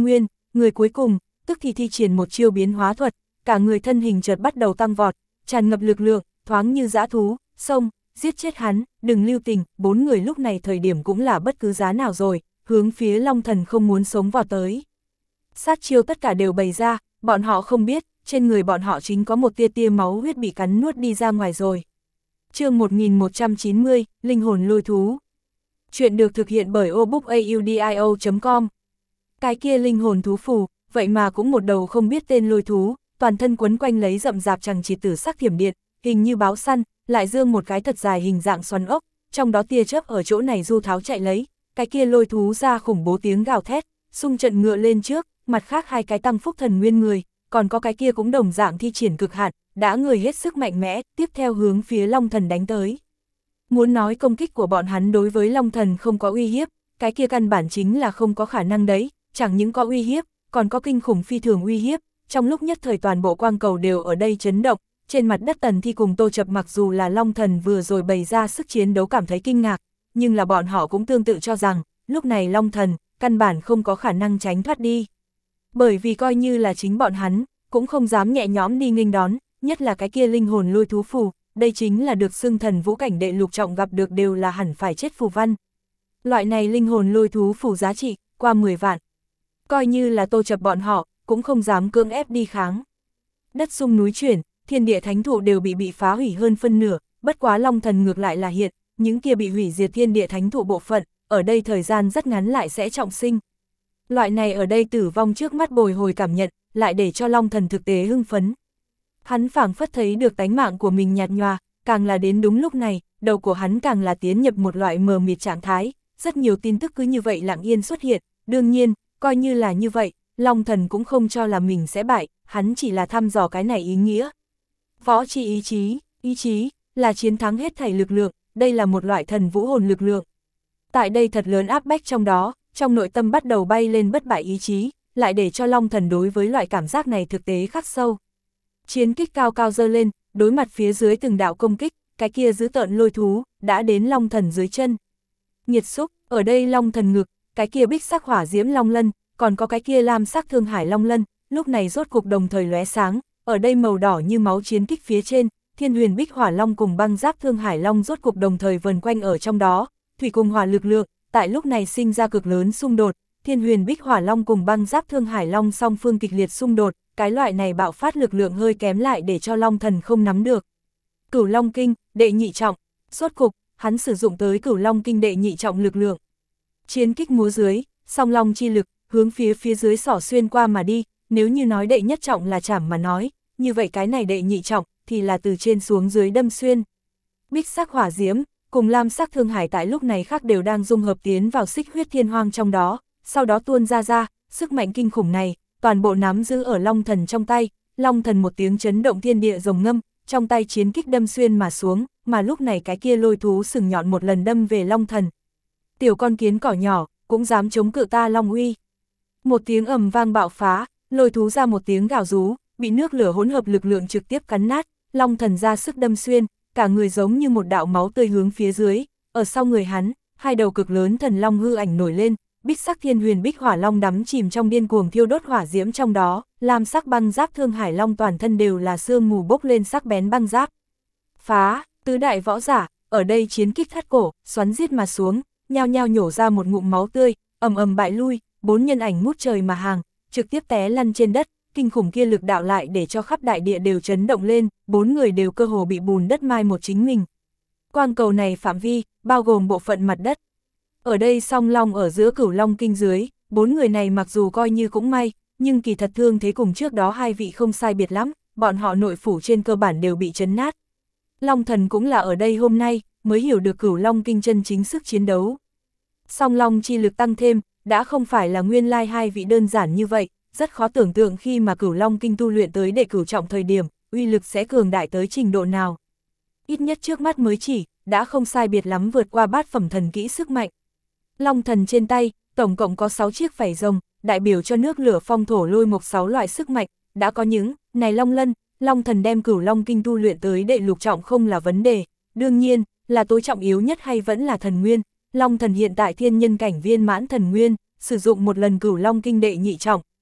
người cuối cùng, tức thì thi triển một chiêu biến hóa thuật, cả người thân hình chợt bắt đầu tăng vọt, tràn ngập lực lượng, thoáng như dã thú, xông, giết chết hắn, đừng lưu tình, bốn người lúc này thời điểm cũng là bất cứ giá nào rồi, hướng phía Long Thần không muốn sống vào tới. Sát chiêu tất cả đều bày ra, bọn họ không biết, trên người bọn họ chính có một tia tia máu huyết bị cắn nuốt đi ra ngoài rồi. Chương một nghìn một trăm chín mươi, Linh hồn lôi thú. Chuyện được thực hiện bởi obookaudio chấm com. Cái kia linh hồn thú phù, vậy mà cũng một đầu không biết tên lôi thú, toàn thân quấn quanh lấy rậm rạp chằng chịt tử sắc thiểm điện, hình như báo săn, lại dương một cái thật dài hình dạng xoắn ốc, trong đó tia chớp ở chỗ này du tháo chạy lấy, cái kia lôi thú ra khủng bố tiếng gào thét, xung trận ngựa lên trước, mặt khác hai cái tăng phúc thần nguyên người, còn có cái kia cũng đồng dạng thi triển cực hạn, đã người hết sức mạnh mẽ, tiếp theo hướng phía Long Thần đánh tới. Muốn nói công kích của bọn hắn đối với Long Thần không có uy hiếp, cái kia căn bản chính là không có khả năng đấy, chẳng những có uy hiếp, còn có kinh khủng phi thường uy hiếp, trong lúc nhất thời toàn bộ quang cầu đều ở đây chấn động, trên mặt đất Tần Thi cùng Tô Chập mặc dù là Long Thần vừa rồi bày ra sức chiến đấu cảm thấy kinh ngạc, nhưng là bọn họ cũng tương tự cho rằng, lúc này Long Thần, căn bản không có khả năng tránh thoát đi. Bởi vì coi như là chính bọn hắn, cũng không dám nhẹ nhõm đi nghênh đón, nhất là cái kia linh hồn lôi thú phù, đây chính là được xưng thần vũ cảnh đệ lục trọng gặp được đều là hẳn phải chết phù văn. Loại này linh hồn lôi thú phù giá trị, qua mười vạn. Coi như là Tô Chập bọn họ, cũng không dám cưỡng ép đi kháng. Đất sung núi chuyển, thiên địa thánh thụ đều bị bị phá hủy hơn phân nửa, bất quá Long Thần ngược lại là hiện, những kia bị hủy diệt thiên địa thánh thụ bộ phận, ở đây thời gian rất ngắn lại sẽ trọng sinh. Loại này ở đây tử vong trước mắt bồi hồi cảm nhận, lại để cho Long Thần thực tế hưng phấn. Hắn phảng phất thấy được tánh mạng của mình nhạt nhòa, càng là đến đúng lúc này, đầu của hắn càng là tiến nhập một loại mờ mịt trạng thái, rất nhiều tin tức cứ như vậy lặng yên xuất hiện, đương nhiên, coi như là như vậy, Long Thần cũng không cho là mình sẽ bại, hắn chỉ là thăm dò cái này ý nghĩa. Võ chi ý chí, ý chí, là chiến thắng hết thảy lực lượng, đây là một loại thần vũ hồn lực lượng. Tại đây thật lớn áp bách trong đó, trong nội tâm bắt đầu bay lên bất bại ý chí, lại để cho Long Thần đối với loại cảm giác này thực tế khắc sâu. Chiến kích cao cao dơ lên, đối mặt phía dưới từng đạo công kích, cái kia giữ tợn lôi thú, đã đến Long Thần dưới chân. Nhiệt xúc, ở đây Long Thần ngực, cái kia bích sắc hỏa diễm long lân, còn có cái kia lam sắc thương hải long lân, lúc này rốt cục đồng thời lóe sáng, ở đây màu đỏ như máu chiến kích phía trên, thiên huyền bích hỏa long cùng băng giáp thương hải long rốt cục đồng thời vần quanh ở trong đó, thủy cùng hỏa lực lượng, tại lúc này sinh ra cực lớn xung đột, thiên huyền bích hỏa long cùng băng giáp thương hải long song phương kịch liệt xung đột, cái loại này bạo phát lực lượng hơi kém lại để cho Long Thần không nắm được. Cửu Long Kinh, đệ nhị trọng, rốt cục, hắn sử dụng tới Cửu Long Kinh đệ nhị trọng lực lượng. Chiến kích múa dưới, song long chi lực, hướng phía phía dưới xỏ xuyên qua mà đi, nếu như nói đệ nhất trọng là chảm mà nói, như vậy cái này đệ nhị trọng, thì là từ trên xuống dưới đâm xuyên. Bích sắc hỏa diễm, cùng lam sắc thương hải tại lúc này khác đều đang dung hợp tiến vào xích huyết thiên hoang trong đó, sau đó tuôn ra ra, sức mạnh kinh khủng này, toàn bộ nắm giữ ở Long Thần trong tay, Long Thần một tiếng chấn động thiên địa rồng ngâm, trong tay chiến kích đâm xuyên mà xuống, mà lúc này cái kia lôi thú sừng nhọn một lần đâm về Long Thần. Tiểu con kiến cỏ nhỏ, cũng dám chống cự ta Long uy. Một tiếng ầm vang bạo phá, lôi thú ra một tiếng gào rú, bị nước lửa hỗn hợp lực lượng trực tiếp cắn nát, Long Thần ra sức đâm xuyên, cả người giống như một đạo máu tươi hướng phía dưới, ở sau người hắn, hai đầu cực lớn thần long hư ảnh nổi lên, bích sắc thiên huyền bích hỏa long đắm chìm trong điên cuồng thiêu đốt hỏa diễm trong đó, lam sắc băng giáp thương hải long toàn thân đều là sương mù bốc lên sắc bén băng giáp. Phá, tứ đại võ giả, ở đây chiến kích thắt cổ, xoắn giết mà xuống, nhao nhao nhổ ra một ngụm máu tươi, ầm ầm bại lui, bốn nhân ảnh ngút trời mà hàng, trực tiếp té lăn trên đất, kinh khủng kia lực đạo lại để cho khắp đại địa đều chấn động lên, bốn người đều cơ hồ bị bùn đất mai một chính mình. Quang cầu này phạm vi, bao gồm bộ phận mặt đất. Ở đây song long ở giữa Cửu Long Kinh dưới, bốn người này mặc dù coi như cũng may, nhưng kỳ thật thương thế cùng trước đó hai vị không sai biệt lắm, bọn họ nội phủ trên cơ bản đều bị chấn nát. Long Thần cũng là ở đây hôm nay, mới hiểu được Cửu Long Kinh chân chính sức chiến đấu. Song long chi lực tăng thêm, đã không phải là nguyên lai hai vị đơn giản như vậy, rất khó tưởng tượng khi mà Cửu Long Kinh tu luyện tới đệ cửu trọng thời điểm, uy lực sẽ cường đại tới trình độ nào. Ít nhất trước mắt mới chỉ, đã không sai biệt lắm vượt qua bát phẩm thần kỹ sức mạnh. Long Thần trên tay, tổng cộng có sáu chiếc vảy rồng, đại biểu cho nước lửa phong thổ lôi mộc sáu loại sức mạnh, đã có những, này Long Lân, Long Thần đem Cửu Long Kinh tu luyện tới đệ lục trọng không là vấn đề, đương nhiên, là tối trọng yếu nhất hay vẫn là thần nguyên. Long Thần hiện tại thiên nhân cảnh viên mãn thần nguyên, sử dụng một lần Cửu Long Kinh đệ nhị trọng,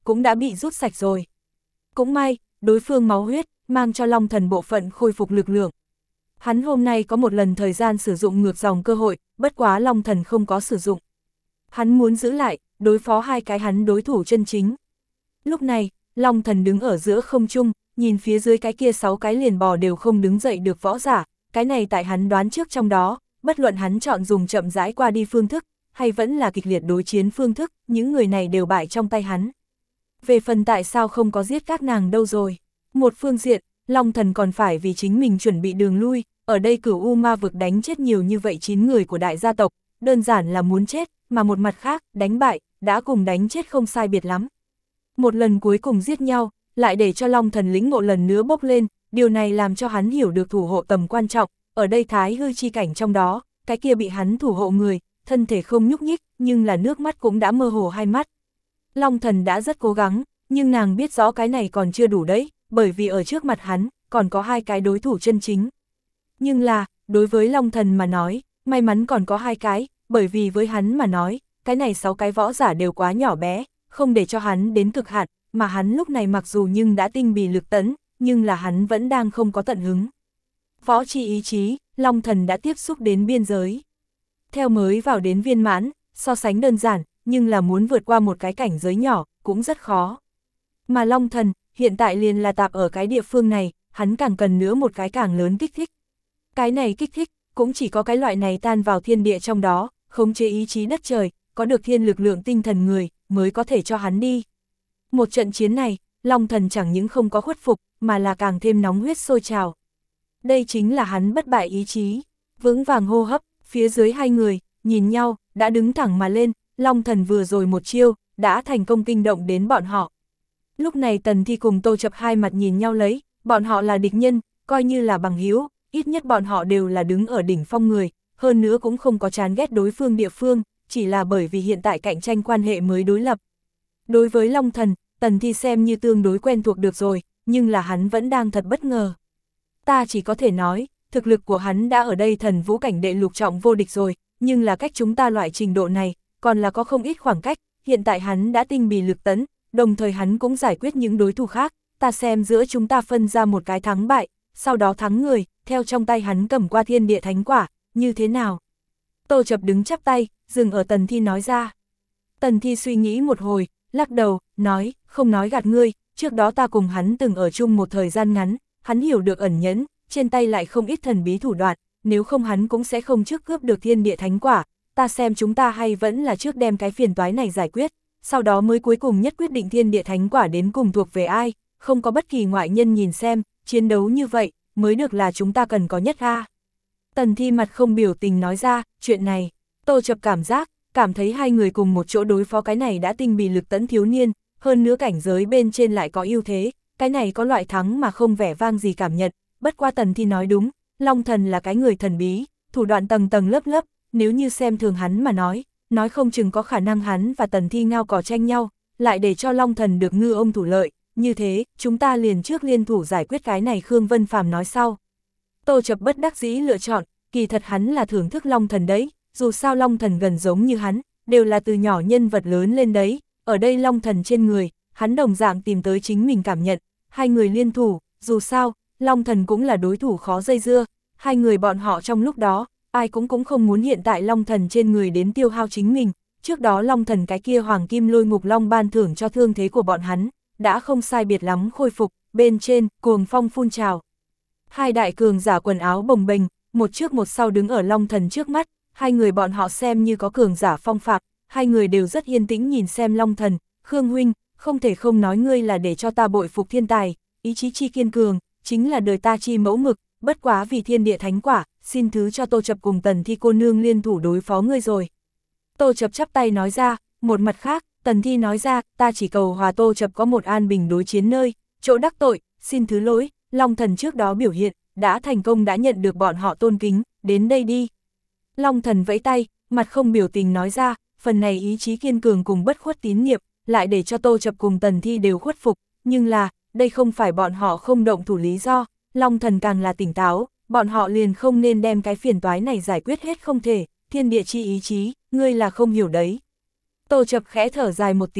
cũng đã bị rút sạch rồi. Cũng may, đối phương máu huyết, mang cho Long Thần bộ phận khôi phục lực lượng. Hắn hôm nay có một lần thời gian sử dụng ngược dòng cơ hội, bất quá Long Thần không có sử dụng. Hắn muốn giữ lại, đối phó hai cái hắn đối thủ chân chính. Lúc này, Long Thần đứng ở giữa không trung, nhìn phía dưới cái kia sáu cái liền bò đều không đứng dậy được võ giả, cái này tại hắn đoán trước trong đó, bất luận hắn chọn dùng chậm rãi qua đi phương thức, hay vẫn là kịch liệt đối chiến phương thức, những người này đều bại trong tay hắn. Về phần tại sao không có giết các nàng đâu rồi. Một phương diện, Long Thần còn phải vì chính mình chuẩn bị đường lui, ở đây Cửu U Ma vực đánh chết nhiều như vậy chín người của đại gia tộc, đơn giản là muốn chết, mà một mặt khác, đánh bại, đã cùng đánh chết không sai biệt lắm. Một lần cuối cùng giết nhau, lại để cho Long Thần lĩnh ngộ lần nữa bốc lên, điều này làm cho hắn hiểu được thủ hộ tầm quan trọng, ở đây thái hư chi cảnh trong đó, cái kia bị hắn thủ hộ người, thân thể không nhúc nhích, nhưng là nước mắt cũng đã mơ hồ hai mắt. Long Thần đã rất cố gắng, nhưng nàng biết rõ cái này còn chưa đủ đấy, bởi vì ở trước mặt hắn, còn có hai cái đối thủ chân chính. Nhưng là, đối với Long Thần mà nói, may mắn còn có hai cái, bởi vì với hắn mà nói, cái này sáu cái võ giả đều quá nhỏ bé, không để cho hắn đến cực hạn, mà hắn lúc này mặc dù nhưng đã tinh bì lực tấn, nhưng là hắn vẫn đang không có tận hứng. Võ chi ý chí, Long Thần đã tiếp xúc đến biên giới. Theo mới vào đến viên mãn, so sánh đơn giản, nhưng là muốn vượt qua một cái cảnh giới nhỏ, cũng rất khó. Mà Long Thần, hiện tại liền là tạp ở cái địa phương này, hắn càng cần nữa một cái càng lớn kích thích. Cái này kích thích, cũng chỉ có cái loại này tan vào thiên địa trong đó, khống chế ý chí đất trời, có được thiên lực lượng tinh thần người, mới có thể cho hắn đi. Một trận chiến này, Long Thần chẳng những không có khuất phục, mà là càng thêm nóng huyết sôi trào. Đây chính là hắn bất bại ý chí, vững vàng hô hấp, phía dưới hai người, nhìn nhau, đã đứng thẳng mà lên, Long Thần vừa rồi một chiêu, đã thành công kinh động đến bọn họ. Lúc này Tần Thi cùng Tô Chập hai mặt nhìn nhau lấy, bọn họ là địch nhân, coi như là bằng hữu, ít nhất bọn họ đều là đứng ở đỉnh phong người, hơn nữa cũng không có chán ghét đối phương địa phương, chỉ là bởi vì hiện tại cạnh tranh quan hệ mới đối lập. Đối với Long Thần, Tần Thi xem như tương đối quen thuộc được rồi, nhưng là hắn vẫn đang thật bất ngờ. Ta chỉ có thể nói, thực lực của hắn đã ở đây thần vũ cảnh đệ lục trọng vô địch rồi, nhưng là cách chúng ta loại trình độ này, còn là có không ít khoảng cách, hiện tại hắn đã tinh bì lực tấn, đồng thời hắn cũng giải quyết những đối thủ khác, ta xem giữa chúng ta phân ra một cái thắng bại, sau đó thắng người, theo trong tay hắn cầm qua thiên địa thánh quả, như thế nào? Tô Chập đứng chắp tay, dừng ở Tần Thi nói ra. Tần Thi suy nghĩ một hồi, lắc đầu, nói, không nói gạt ngươi, trước đó ta cùng hắn từng ở chung một thời gian ngắn, hắn hiểu được ẩn nhẫn, trên tay lại không ít thần bí thủ đoạn, nếu không hắn cũng sẽ không trước cướp được thiên địa thánh quả, ta xem chúng ta hay vẫn là trước đem cái phiền toái này giải quyết, sau đó mới cuối cùng nhất quyết định thiên địa thánh quả đến cùng thuộc về ai, không có bất kỳ ngoại nhân nhìn xem, chiến đấu như vậy, mới được là chúng ta cần có nhất ha. Tần Thi mặt không biểu tình nói ra, chuyện này, Tô Chập cảm giác, cảm thấy hai người cùng một chỗ đối phó cái này đã tinh bì lực tấn thiếu niên, hơn nữa cảnh giới bên trên lại có ưu thế, cái này có loại thắng mà không vẻ vang gì cảm nhận, bất qua Tần Thi nói đúng, Long Thần là cái người thần bí, thủ đoạn tầng tầng lớp lớp, nếu như xem thường hắn mà nói, nói không chừng có khả năng hắn và Tần Thi ngao cò tranh nhau, lại để cho Long Thần được ngư ông thủ lợi, như thế, chúng ta liền trước liên thủ giải quyết cái này. Khương Vân Phàm nói sau. Tô Chập bất đắc dĩ lựa chọn, kỳ thật hắn là thưởng thức Long Thần đấy, dù sao Long Thần gần giống như hắn, đều là từ nhỏ nhân vật lớn lên đấy, ở đây Long Thần trên người, hắn đồng dạng tìm tới chính mình cảm nhận, hai người liên thủ, dù sao, Long Thần cũng là đối thủ khó dây dưa, hai người bọn họ trong lúc đó, ai cũng cũng không muốn hiện tại Long Thần trên người đến tiêu hao chính mình, trước đó Long Thần cái kia hoàng kim lôi ngục long ban thưởng cho thương thế của bọn hắn, đã không sai biệt lắm khôi phục, bên trên, cuồng phong phun trào. Hai đại cường giả quần áo bồng bềnh, một trước một sau đứng ở Long Thần trước mắt, hai người bọn họ xem như có cường giả phong phạm, hai người đều rất yên tĩnh nhìn xem Long Thần, Khương huynh, không thể không nói ngươi là để cho ta bội phục thiên tài, ý chí chi kiên cường, chính là đời ta chi mẫu mực, bất quá vì thiên địa thánh quả, xin thứ cho Tô Chập cùng Tần Thi cô nương liên thủ đối phó ngươi rồi. Tô Chập chắp tay nói ra, một mặt khác, Tần Thi nói ra, ta chỉ cầu hòa Tô Chập có một an bình đối chiến nơi, chỗ đắc tội, xin thứ lỗi, Long Thần trước đó biểu hiện, đã thành công đã nhận được bọn họ tôn kính, đến đây đi. Long Thần vẫy tay, mặt không biểu tình nói ra, phần này ý chí kiên cường cùng bất khuất tín nhiệm, lại để cho Tô Chập cùng Tần Thi đều khuất phục, nhưng là, đây không phải bọn họ không động thủ lý do, Long Thần càng là tỉnh táo, bọn họ liền không nên đem cái phiền toái này giải quyết hết không thể, thiên địa chi ý chí, ngươi là không hiểu đấy. Tô Chập khẽ thở dài một tiếng,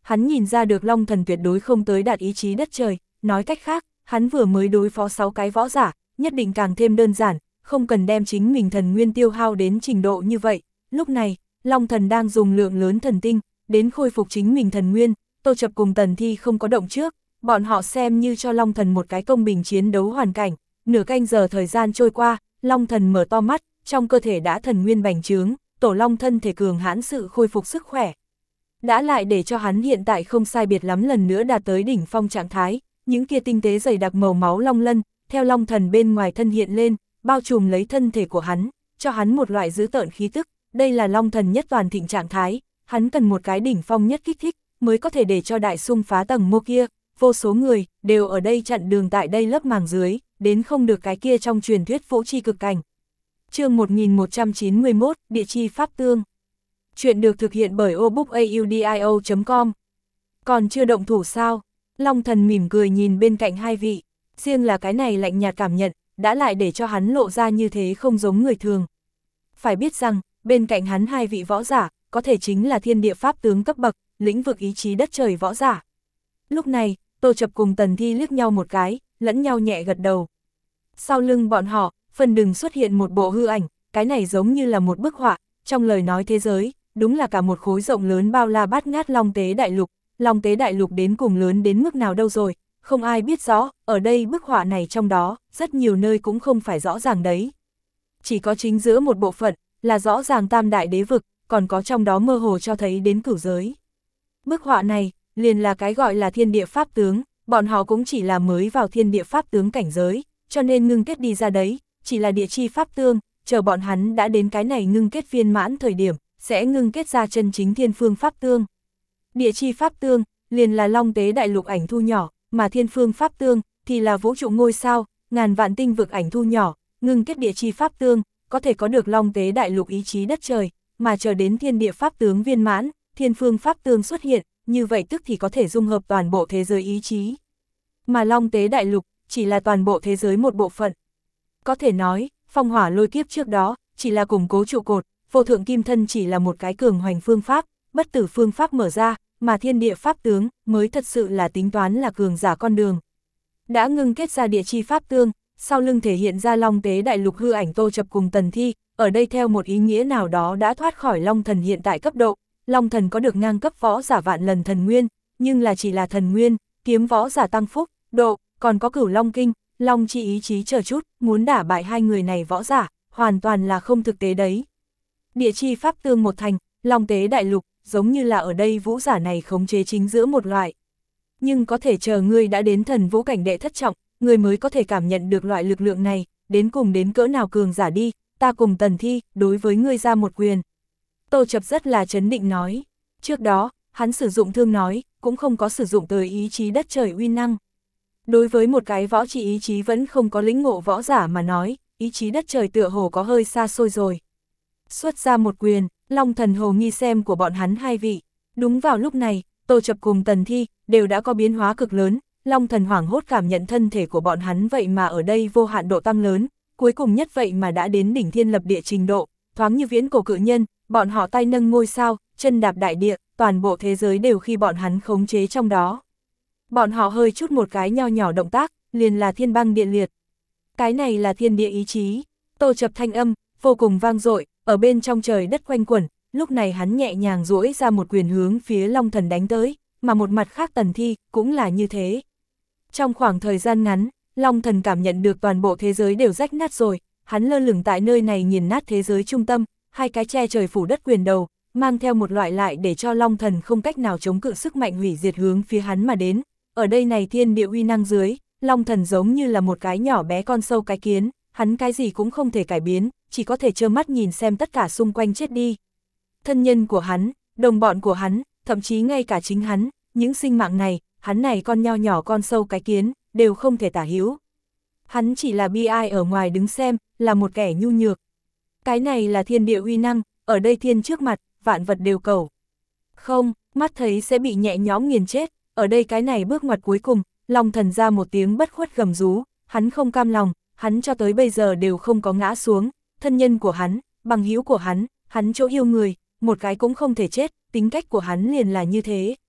hắn nhìn ra được Long Thần tuyệt đối không tới đạt ý chí đất trời, nói cách khác, hắn vừa mới đối phó sáu cái võ giả, nhất định càng thêm đơn giản, không cần đem chính mình thần nguyên tiêu hao đến trình độ như vậy. Lúc này, Long Thần đang dùng lượng lớn thần tinh, đến khôi phục chính mình thần nguyên, Tô Chập cùng Tần Thi không có động trước, bọn họ xem như cho Long Thần một cái công bình chiến đấu hoàn cảnh. Nửa canh giờ thời gian trôi qua, Long Thần mở to mắt, trong cơ thể đã thần nguyên bành trướng, tổ Long thân thể cường hãn sự khôi phục sức khỏe. Đã lại để cho hắn hiện tại không sai biệt lắm lần nữa đạt tới đỉnh phong trạng thái, những kia tinh tế dày đặc màu máu long lân, theo Long Thần bên ngoài thân hiện lên, bao trùm lấy thân thể của hắn, cho hắn một loại dữ tợn khí tức, đây là Long Thần nhất toàn thịnh trạng thái, hắn cần một cái đỉnh phong nhất kích thích, mới có thể để cho đại xung phá tầng mô kia, vô số người, đều ở đây chặn đường tại đây lớp màng dưới, đến không được cái kia trong truyền thuyết vũ chi cực cảnh. Chương một nghìn một trăm chín mươi mốt, Địa chi pháp tương. Chuyện được thực hiện bởi o book audio chấm com. Còn chưa động thủ sao? Long Thần mỉm cười nhìn bên cạnh hai vị, riêng là cái này lạnh nhạt cảm nhận, đã lại để cho hắn lộ ra như thế không giống người thường. Phải biết rằng, bên cạnh hắn hai vị võ giả, có thể chính là thiên địa pháp tướng cấp bậc, lĩnh vực ý chí đất trời võ giả. Lúc này, Tô Chập cùng Tần Thi liếc nhau một cái, lẫn nhau nhẹ gật đầu. Sau lưng bọn họ, phần đừng xuất hiện một bộ hư ảnh, cái này giống như là một bức họa, trong lời nói thế giới, đúng là cả một khối rộng lớn bao la bát ngát Long Tế Đại Lục. Long Tế Đại Lục đến cùng lớn đến mức nào đâu rồi, không ai biết rõ, ở đây bức họa này trong đó, rất nhiều nơi cũng không phải rõ ràng đấy. Chỉ có chính giữa một bộ phận, là rõ ràng tam đại đế vực, còn có trong đó mơ hồ cho thấy đến cửu giới. Bức họa này, liền là cái gọi là thiên địa pháp tướng, bọn họ cũng chỉ là mới vào thiên địa pháp tướng cảnh giới, cho nên ngưng kết đi ra đấy, chỉ là địa chi pháp tương, chờ bọn hắn đã đến cái này ngưng kết viên mãn thời điểm, sẽ ngưng kết ra chân chính thiên phương pháp tương. Địa chi pháp tương, liền là Long Tế Đại Lục ảnh thu nhỏ, mà thiên phương pháp tương, thì là vũ trụ ngôi sao, ngàn vạn tinh vực ảnh thu nhỏ, ngưng kết địa chi pháp tương, có thể có được Long Tế Đại Lục ý chí đất trời, mà chờ đến thiên địa pháp tướng viên mãn, thiên phương pháp tương xuất hiện, như vậy tức thì có thể dung hợp toàn bộ thế giới ý chí. Mà Long Tế Đại Lục, chỉ là toàn bộ thế giới một bộ phận. Có thể nói, phong hỏa lôi kiếp trước đó, chỉ là củng cố trụ cột, vô thượng kim thân chỉ là một cái cường hoành phương pháp, bất tử phương pháp mở ra, mà thiên địa pháp tướng mới thật sự là tính toán là cường giả con đường. Đã ngưng kết ra địa chi pháp tương, sau lưng thể hiện ra Long Tế Đại Lục hư ảnh Tô Chập cùng Tần Thi, ở đây theo một ý nghĩa nào đó đã thoát khỏi Long Thần hiện tại cấp độ. Long Thần có được ngang cấp võ giả vạn lần thần nguyên, nhưng là chỉ là thần nguyên, kiếm võ giả tăng phúc, độ, còn có cửu Long Kinh, Long chi ý chí chờ chút, muốn đả bại hai người này võ giả, hoàn toàn là không thực tế đấy. Địa chi pháp tương một thành, Long Tế Đại Lục, giống như là ở đây vũ giả này khống chế chính giữa một loại. Nhưng có thể chờ ngươi đã đến thần vũ cảnh đệ thất trọng, ngươi mới có thể cảm nhận được loại lực lượng này, đến cùng đến cỡ nào cường giả đi, ta cùng Tần Thi, đối với ngươi ra một quyền. Tô Chập rất là chấn định nói, trước đó, hắn sử dụng thương nói, cũng không có sử dụng tới ý chí đất trời uy năng. Đối với một cái võ trị ý chí vẫn không có lĩnh ngộ võ giả mà nói, ý chí đất trời tựa hồ có hơi xa xôi rồi. Xuất ra một quyền, Long Thần hồ nghi xem của bọn hắn hai vị. Đúng vào lúc này, Tô Chập cùng Tần Thi, đều đã có biến hóa cực lớn, Long Thần hoảng hốt cảm nhận thân thể của bọn hắn vậy mà ở đây vô hạn độ tăng lớn, cuối cùng nhất vậy mà đã đến đỉnh thiên lập địa trình độ, thoáng như viễn cổ cự nhân, bọn họ tay nâng ngôi sao, chân đạp đại địa, toàn bộ thế giới đều khi bọn hắn khống chế trong đó. Bọn họ hơi chút một cái nho nhỏ động tác, liền là thiên băng địa liệt. Cái này là thiên địa ý chí. Tô Chập thanh âm, vô cùng vang dội, ở bên trong trời đất quanh quẩn, lúc này hắn nhẹ nhàng duỗi ra một quyền hướng phía Long Thần đánh tới, mà một mặt khác Tần Thi, cũng là như thế. Trong khoảng thời gian ngắn, Long Thần cảm nhận được toàn bộ thế giới đều rách nát rồi, hắn lơ lửng tại nơi này nghiền nát thế giới trung tâm, hai cái che trời phủ đất quyền đầu, mang theo một loại lại để cho Long Thần không cách nào chống cự sức mạnh hủy diệt hướng phía hắn mà đến. Ở đây này thiên địa uy năng dưới, Long Thần giống như là một cái nhỏ bé con sâu cái kiến, hắn cái gì cũng không thể cải biến, chỉ có thể trơ mắt nhìn xem tất cả xung quanh chết đi. Thân nhân của hắn, đồng bọn của hắn, thậm chí ngay cả chính hắn, những sinh mạng này, hắn này con nho nhỏ con sâu cái kiến, đều không thể tả hữu. Hắn chỉ là bi ai ở ngoài đứng xem, là một kẻ nhu nhược. Cái này là thiên địa uy năng, ở đây thiên trước mặt, vạn vật đều cầu. Không, mắt thấy sẽ bị nhẹ nhõm nghiền chết, ở đây cái này bước ngoặt cuối cùng, Long Thần ra một tiếng bất khuất gầm rú, hắn không cam lòng, hắn cho tới bây giờ đều không có ngã xuống, thân nhân của hắn, bằng hữu của hắn, hắn chỗ yêu người, một cái cũng không thể chết, tính cách của hắn liền là như thế,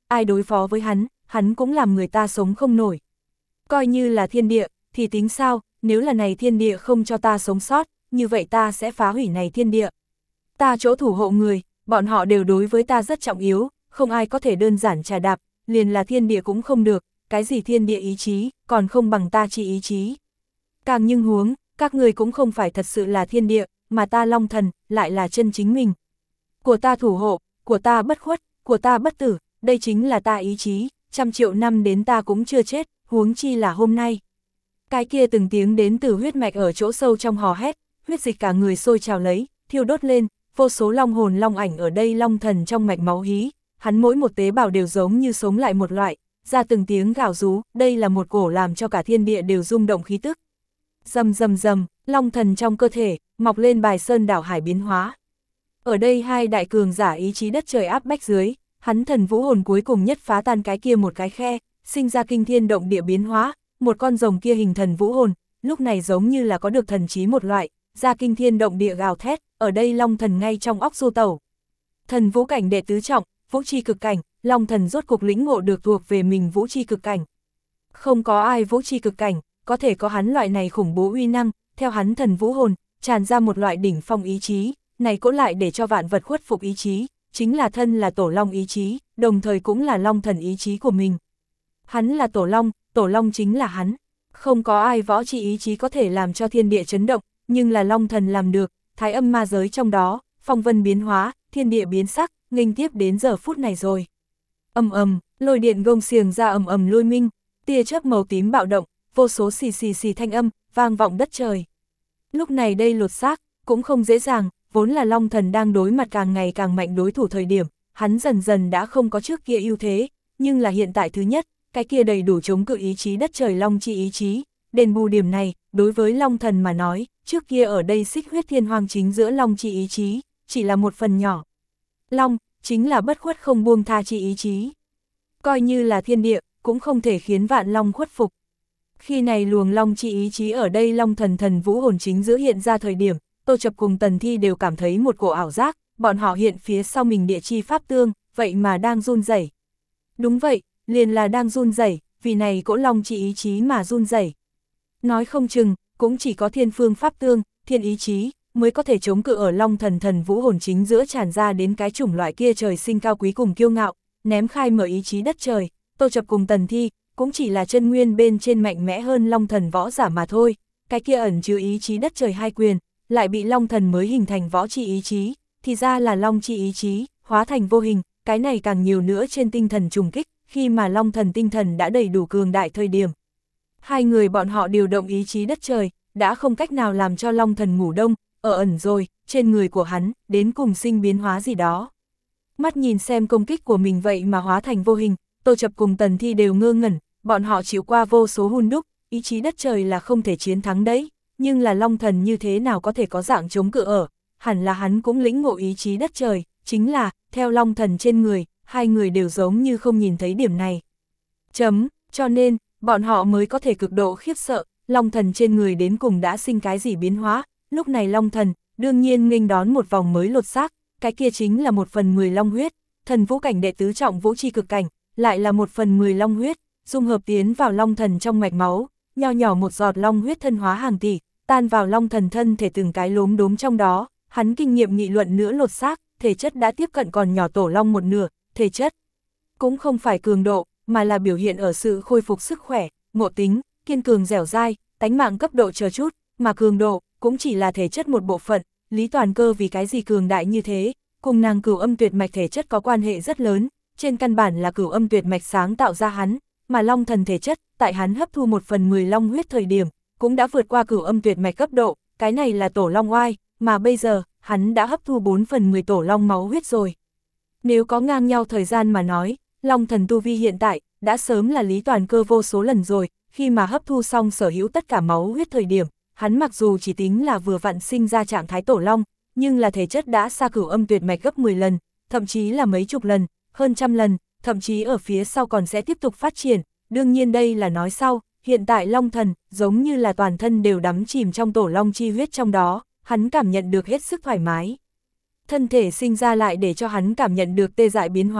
ai đối phó với hắn, hắn cũng làm người ta sống không nổi. Coi như là thiên địa, thì tính sao, nếu là này thiên địa không cho ta sống sót, như vậy ta sẽ phá hủy này thiên địa. Ta chỗ thủ hộ người, bọn họ đều đối với ta rất trọng yếu, không ai có thể đơn giản trà đạp, liền là thiên địa cũng không được, cái gì thiên địa ý chí, còn không bằng ta chi ý chí. Càng nhưng huống, các người cũng không phải thật sự là thiên địa, mà ta Long Thần, lại là chân chính mình. Của ta thủ hộ, của ta bất khuất, của ta bất tử, đây chính là ta ý chí, trăm triệu năm đến ta cũng chưa chết, huống chi là hôm nay. Cái kia từng tiếng đến từ huyết mạch ở chỗ sâu trong hò hét, huyết dịch cả người sôi trào lấy, thiêu đốt lên, vô số long hồn long ảnh ở đây Long Thần trong mạch máu hí, hắn mỗi một tế bào đều giống như sống lại một loại, ra từng tiếng gào rú, đây là một cổ làm cho cả thiên địa đều rung động khí tức. Rầm rầm rầm, Long Thần trong cơ thể, mọc lên bài sơn đảo hải biến hóa. Ở đây hai đại cường giả ý chí đất trời áp bách dưới, hắn thần vũ hồn cuối cùng nhất phá tan cái kia một cái khe, sinh ra kinh thiên động địa biến hóa, một con rồng kia hình thần vũ hồn, lúc này giống như là có được thần trí một loại, ra kinh thiên động địa gào thét, ở đây Long Thần ngay trong óc du tẩu. Thần vũ cảnh đệ tứ trọng, vũ chi cực cảnh, Long Thần rốt cục lĩnh ngộ được thuộc về mình vũ chi cực cảnh. Không có ai vũ chi cực cảnh, có thể có hắn loại này khủng bố uy năng, theo hắn thần vũ hồn, tràn ra một loại đỉnh phong ý chí, này cũng lại để cho vạn vật khuất phục ý chí, chính là thân là Tổ Long ý chí, đồng thời cũng là Long Thần ý chí của mình. Hắn là Tổ Long, Tổ Long chính là hắn. Không có ai võ chi ý chí có thể làm cho thiên địa chấn động, nhưng là Long Thần làm được, thái âm ma giới trong đó, phong vân biến hóa, thiên địa biến sắc, nghênh tiếp đến giờ phút này rồi. Ầm ầm, lôi điện gông xiềng ra ầm ầm lôi minh, tia chớp màu tím bạo động, vô số xì xì xì thanh âm, vang vọng đất trời. Lúc này đây lột xác, cũng không dễ dàng, vốn là Long Thần đang đối mặt càng ngày càng mạnh đối thủ thời điểm, hắn dần dần đã không có trước kia ưu thế, nhưng là hiện tại thứ nhất, cái kia đầy đủ chống cự ý chí đất trời Long chi ý chí, đền bù điểm này, đối với Long Thần mà nói, trước kia ở đây xích huyết thiên hoang chính giữa Long chi ý chí, chỉ là một phần nhỏ. Long, chính là bất khuất không buông tha chi ý chí. Coi như là thiên địa, cũng không thể khiến vạn Long khuất phục. Khi này luồng Long chi ý chí ở đây Long Thần thần vũ hồn chính giữa hiện ra thời điểm, Tô Chập cùng Tần Thi đều cảm thấy một cổ ảo giác, bọn họ hiện phía sau mình địa chi pháp tương, vậy mà đang run rẩy. Đúng vậy, liền là đang run rẩy, vì này cỗ Long chi ý chí mà run rẩy. Nói không chừng, cũng chỉ có thiên phương pháp tương, thiên ý chí, mới có thể chống cự ở Long Thần thần vũ hồn chính giữa tràn ra đến cái chủng loại kia trời sinh cao quý cùng kiêu ngạo, ném khai mở ý chí đất trời. Tô Chập cùng Tần Thi, cũng chỉ là chân nguyên bên trên mạnh mẽ hơn Long Thần võ giả mà thôi, cái kia ẩn chứa ý chí đất trời hai quyền, lại bị Long Thần mới hình thành võ chi ý chí, thì ra là Long chi ý chí, hóa thành vô hình, cái này càng nhiều nữa trên tinh thần trùng kích, khi mà Long Thần tinh thần đã đầy đủ cường đại thời điểm. Hai người bọn họ điều động ý chí đất trời, đã không cách nào làm cho Long Thần ngủ đông, ở ẩn rồi, trên người của hắn, đến cùng sinh biến hóa gì đó. Mắt nhìn xem công kích của mình vậy mà hóa thành vô hình, Tô Chập cùng Tần Thi đều ngơ ngẩn, bọn họ chịu qua vô số hun đúc, ý chí đất trời là không thể chiến thắng đấy, nhưng là Long Thần như thế nào có thể có dạng chống cự ở, hẳn là hắn cũng lĩnh ngộ ý chí đất trời, chính là, theo Long Thần trên người, hai người đều giống như không nhìn thấy điểm này. Chấm, cho nên, bọn họ mới có thể cực độ khiếp sợ, Long Thần trên người đến cùng đã sinh cái gì biến hóa, lúc này Long Thần, đương nhiên nghênh đón một vòng mới lột xác, cái kia chính là một phần mười long huyết, thần vũ cảnh đệ tứ trọng vũ chi cực cảnh, lại là một phần mười long huyết, dung hợp tiến vào Long Thần trong mạch máu, nho nhỏ một giọt long huyết thân hóa hàng tỷ, tan vào Long Thần thân thể từng cái lốm đốm trong đó, hắn kinh nghiệm nghị luận nữa lột xác, thể chất đã tiếp cận còn nhỏ Tổ Long một nửa, thể chất cũng không phải cường độ, mà là biểu hiện ở sự khôi phục sức khỏe, ngộ tính, kiên cường dẻo dai, tánh mạng cấp độ chờ chút, mà cường độ cũng chỉ là thể chất một bộ phận, Lý Toàn Cơ vì cái gì cường đại như thế, cùng nàng Cửu Âm Tuyệt Mạch thể chất có quan hệ rất lớn, trên căn bản là Cửu Âm Tuyệt Mạch sáng tạo ra hắn, mà Long Thần thể chất, tại hắn hấp thu một phần mười long huyết thời điểm, cũng đã vượt qua Cửu Âm Tuyệt Mạch cấp độ, cái này là Tổ Long oai, mà bây giờ, hắn đã hấp thu bốn phần mười Tổ Long máu huyết rồi. Nếu có ngang nhau thời gian mà nói, Long Thần tu vi hiện tại, đã sớm là Lý Toàn Cơ vô số lần rồi, khi mà hấp thu xong sở hữu tất cả máu huyết thời điểm, hắn mặc dù chỉ tính là vừa vặn sinh ra trạng thái Tổ Long, nhưng là thể chất đã xa Cửu Âm Tuyệt Mạch gấp mười lần, thậm chí là mấy chục lần, hơn trăm lần, thậm chí ở phía sau còn sẽ tiếp tục phát triển, đương nhiên đây là nói sau, hiện tại Long Thần, giống như là toàn thân đều đắm chìm trong Tổ Long chi huyết trong đó, hắn cảm nhận được hết sức thoải mái. Thân thể sinh ra lại để cho hắn cảm nhận được tê dại biến hóa,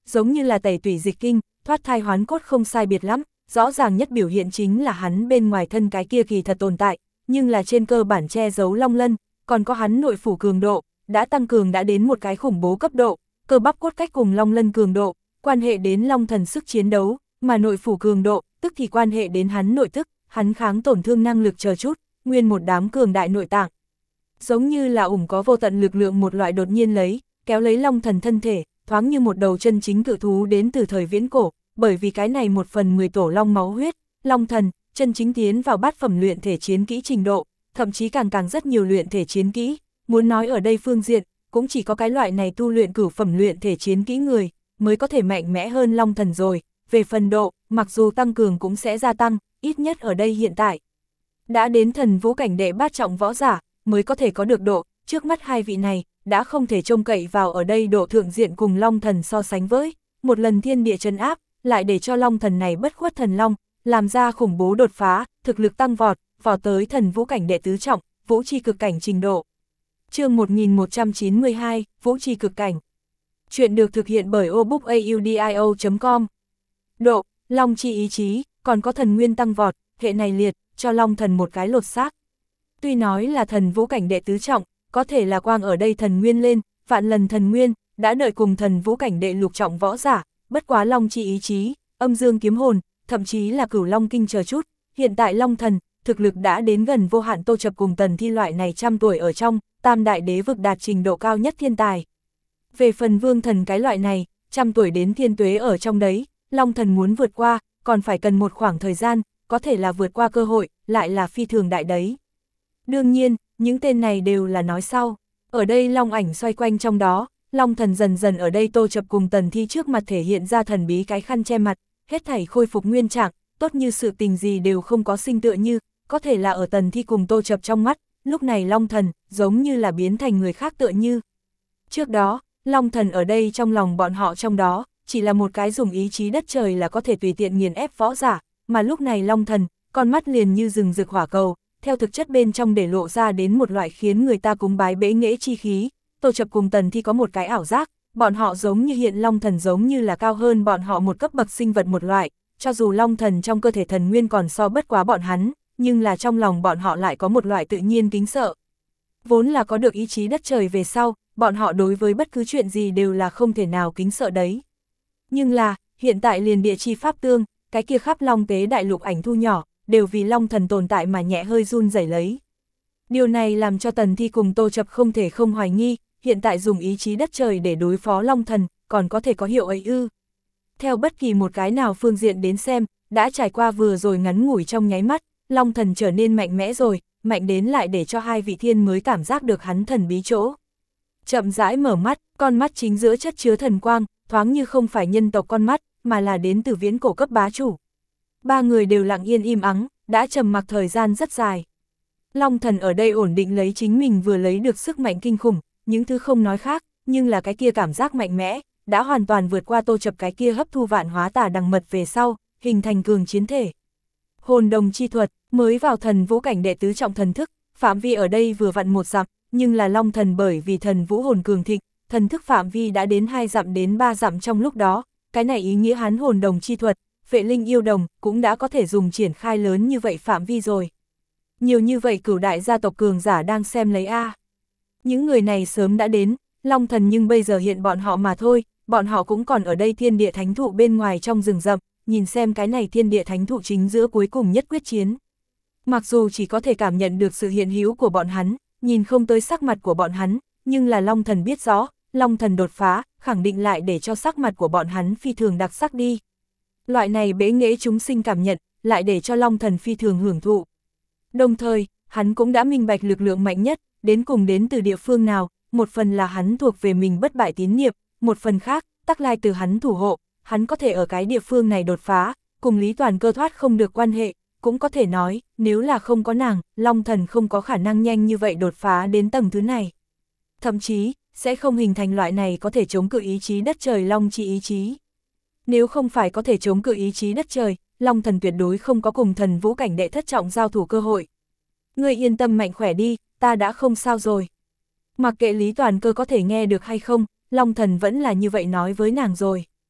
giống như là tẩy tủy dịch kinh, thoát thai hoán cốt không sai biệt lắm, rõ ràng nhất biểu hiện chính là hắn bên ngoài thân cái kia kỳ thật tồn tại, nhưng là trên cơ bản che giấu long lân, còn có hắn nội phủ cường độ, đã tăng cường đã đến một cái khủng bố cấp độ, cơ bắp cốt cách cùng long lân cường độ, quan hệ đến long thần sức chiến đấu, mà nội phủ cường độ, tức thì quan hệ đến hắn nội tức, hắn kháng tổn thương năng lực chờ chút, nguyên một đám cường đại nội tạng. Giống như là ủng có vô tận lực lượng một loại đột nhiên lấy, kéo lấy long thần thân thể, thoáng như một đầu chân chính cự thú đến từ thời viễn cổ, bởi vì cái này một phần mười tổ long máu huyết, long thần, chân chính tiến vào bát phẩm luyện thể chiến kỹ trình độ, thậm chí càng càng rất nhiều luyện thể chiến kỹ, muốn nói ở đây phương diện, cũng chỉ có cái loại này tu luyện cửu phẩm luyện thể chiến kỹ người, mới có thể mạnh mẽ hơn long thần rồi, về phần độ, mặc dù tăng cường cũng sẽ gia tăng, ít nhất ở đây hiện tại. Đã đến thần vũ cảnh đệ bát trọng võ giả, mới có thể có được độ, trước mắt hai vị này, đã không thể trông cậy vào ở đây độ thượng diện cùng long thần so sánh với, một lần thiên địa trấn áp, lại để cho long thần này bất khuất thần long, làm ra khủng bố đột phá, thực lực tăng vọt, vào tới thần vũ cảnh đệ tứ trọng, vũ chi cực cảnh trình độ. Chương một nghìn một trăm chín mươi hai, vũ chi cực cảnh. Chuyện được thực hiện bởi obookaudio chấm com. Độ, long chi ý chí, còn có thần nguyên tăng vọt, hệ này liệt, cho long thần một cái lột xác. Tuy nói là thần vũ cảnh đệ tứ trọng, có thể là quang ở đây thần nguyên lên, vạn lần thần nguyên, đã đợi cùng thần vũ cảnh đệ lục trọng võ giả, bất quá long chi ý chí, âm dương kiếm hồn, thậm chí là cửu long kinh chờ chút, hiện tại long thần, thực lực đã đến gần vô hạn Tô Chập cùng Tần Thi loại này trăm tuổi ở trong, tam đại đế vực đạt trình độ cao nhất thiên tài. Về phần vương thần cái loại này, trăm tuổi đến thiên tuế ở trong đấy, long thần muốn vượt qua, còn phải cần một khoảng thời gian, có thể là vượt qua cơ hội, lại là phi thường đại đấy. Đương nhiên, những tên này đều là nói sau, ở đây long ảnh xoay quanh trong đó, long thần dần dần ở đây Tô Chập cùng Tần Thi trước mặt thể hiện ra thần bí cái khăn che mặt, hết thảy khôi phục nguyên trạng, tốt như sự tình gì đều không có sinh tựa như, có thể là ở Tần Thi cùng Tô Chập trong mắt, lúc này long thần, giống như là biến thành người khác tựa như. Trước đó, long thần ở đây trong lòng bọn họ trong đó, chỉ là một cái dùng ý chí đất trời là có thể tùy tiện nghiền ép võ giả, mà lúc này long thần, con mắt liền như rừng rực hỏa cầu, theo thực chất bên trong để lộ ra đến một loại khiến người ta cúng bái bế nghệ chi khí. Tô Chập cùng Tần Thi có một cái ảo giác, bọn họ giống như hiện long thần giống như là cao hơn bọn họ một cấp bậc sinh vật một loại, cho dù long thần trong cơ thể thần nguyên còn so bất quá bọn hắn, nhưng là trong lòng bọn họ lại có một loại tự nhiên kính sợ. Vốn là có được ý chí đất trời về sau, bọn họ đối với bất cứ chuyện gì đều là không thể nào kính sợ đấy. Nhưng là, hiện tại liền địa chi pháp tương, cái kia khắp long tế đại lục ảnh thu nhỏ, đều vì long thần tồn tại mà nhẹ hơi run rẩy lấy. Điều này làm cho Tần Thi cùng Tô Chập không thể không hoài nghi, hiện tại dùng ý chí đất trời để đối phó long thần, còn có thể có hiệu ấy ư. Theo bất kỳ một cái nào phương diện đến xem, đã trải qua vừa rồi ngắn ngủi trong nháy mắt, long thần trở nên mạnh mẽ rồi, mạnh đến lại để cho hai vị thiên mới cảm giác được hắn thần bí chỗ. Chậm rãi mở mắt, con mắt chính giữa chất chứa thần quang, thoáng như không phải nhân tộc con mắt, mà là đến từ viễn cổ cấp bá chủ. Ba người đều lặng yên im ắng, đã trầm mặc thời gian rất dài. Long thần ở đây ổn định lấy chính mình vừa lấy được sức mạnh kinh khủng, những thứ không nói khác, nhưng là cái kia cảm giác mạnh mẽ, đã hoàn toàn vượt qua Tô Chập cái kia hấp thu vạn hóa tà đằng mật về sau, hình thành cường chiến thể. Hồn đồng chi thuật, mới vào thần vũ cảnh đệ tứ trọng thần thức, phạm vi ở đây vừa vặn một dặm, nhưng là long thần bởi vì thần vũ hồn cường thịnh, thần thức phạm vi đã đến hai dặm đến ba dặm trong lúc đó, cái này ý nghĩa hắn hồn đồng chi thuật, vệ linh yêu đồng, cũng đã có thể dùng triển khai lớn như vậy phạm vi rồi. Nhiều như vậy cửu đại gia tộc cường giả đang xem lấy A. Những người này sớm đã đến, long thần nhưng bây giờ hiện bọn họ mà thôi, bọn họ cũng còn ở đây thiên địa thánh thụ bên ngoài trong rừng rậm, nhìn xem cái này thiên địa thánh thụ chính giữa cuối cùng nhất quyết chiến. Mặc dù chỉ có thể cảm nhận được sự hiện hữu của bọn hắn, nhìn không tới sắc mặt của bọn hắn, nhưng là long thần biết rõ, long thần đột phá, khẳng định lại để cho sắc mặt của bọn hắn phi thường đặc sắc đi. Loại này bế nghệ chúng sinh cảm nhận, lại để cho long thần phi thường hưởng thụ. Đồng thời, hắn cũng đã minh bạch lực lượng mạnh nhất, đến cùng đến từ địa phương nào, một phần là hắn thuộc về mình bất bại tín nhiệm, một phần khác, tắc lai từ hắn thủ hộ, hắn có thể ở cái địa phương này đột phá, cùng Lý Toàn Cơ thoát không được quan hệ, cũng có thể nói, nếu là không có nàng, long thần không có khả năng nhanh như vậy đột phá đến tầng thứ này. Thậm chí, sẽ không hình thành loại này có thể chống cự ý chí đất trời long chi ý chí. Nếu không phải có thể chống cự ý chí đất trời, long thần tuyệt đối không có cùng thần vũ cảnh đệ thất trọng giao thủ cơ hội. Ngươi yên tâm mạnh khỏe đi, ta đã không sao rồi. Mặc kệ Lý Toàn Cơ có thể nghe được hay không, long thần vẫn là như vậy nói với nàng rồi.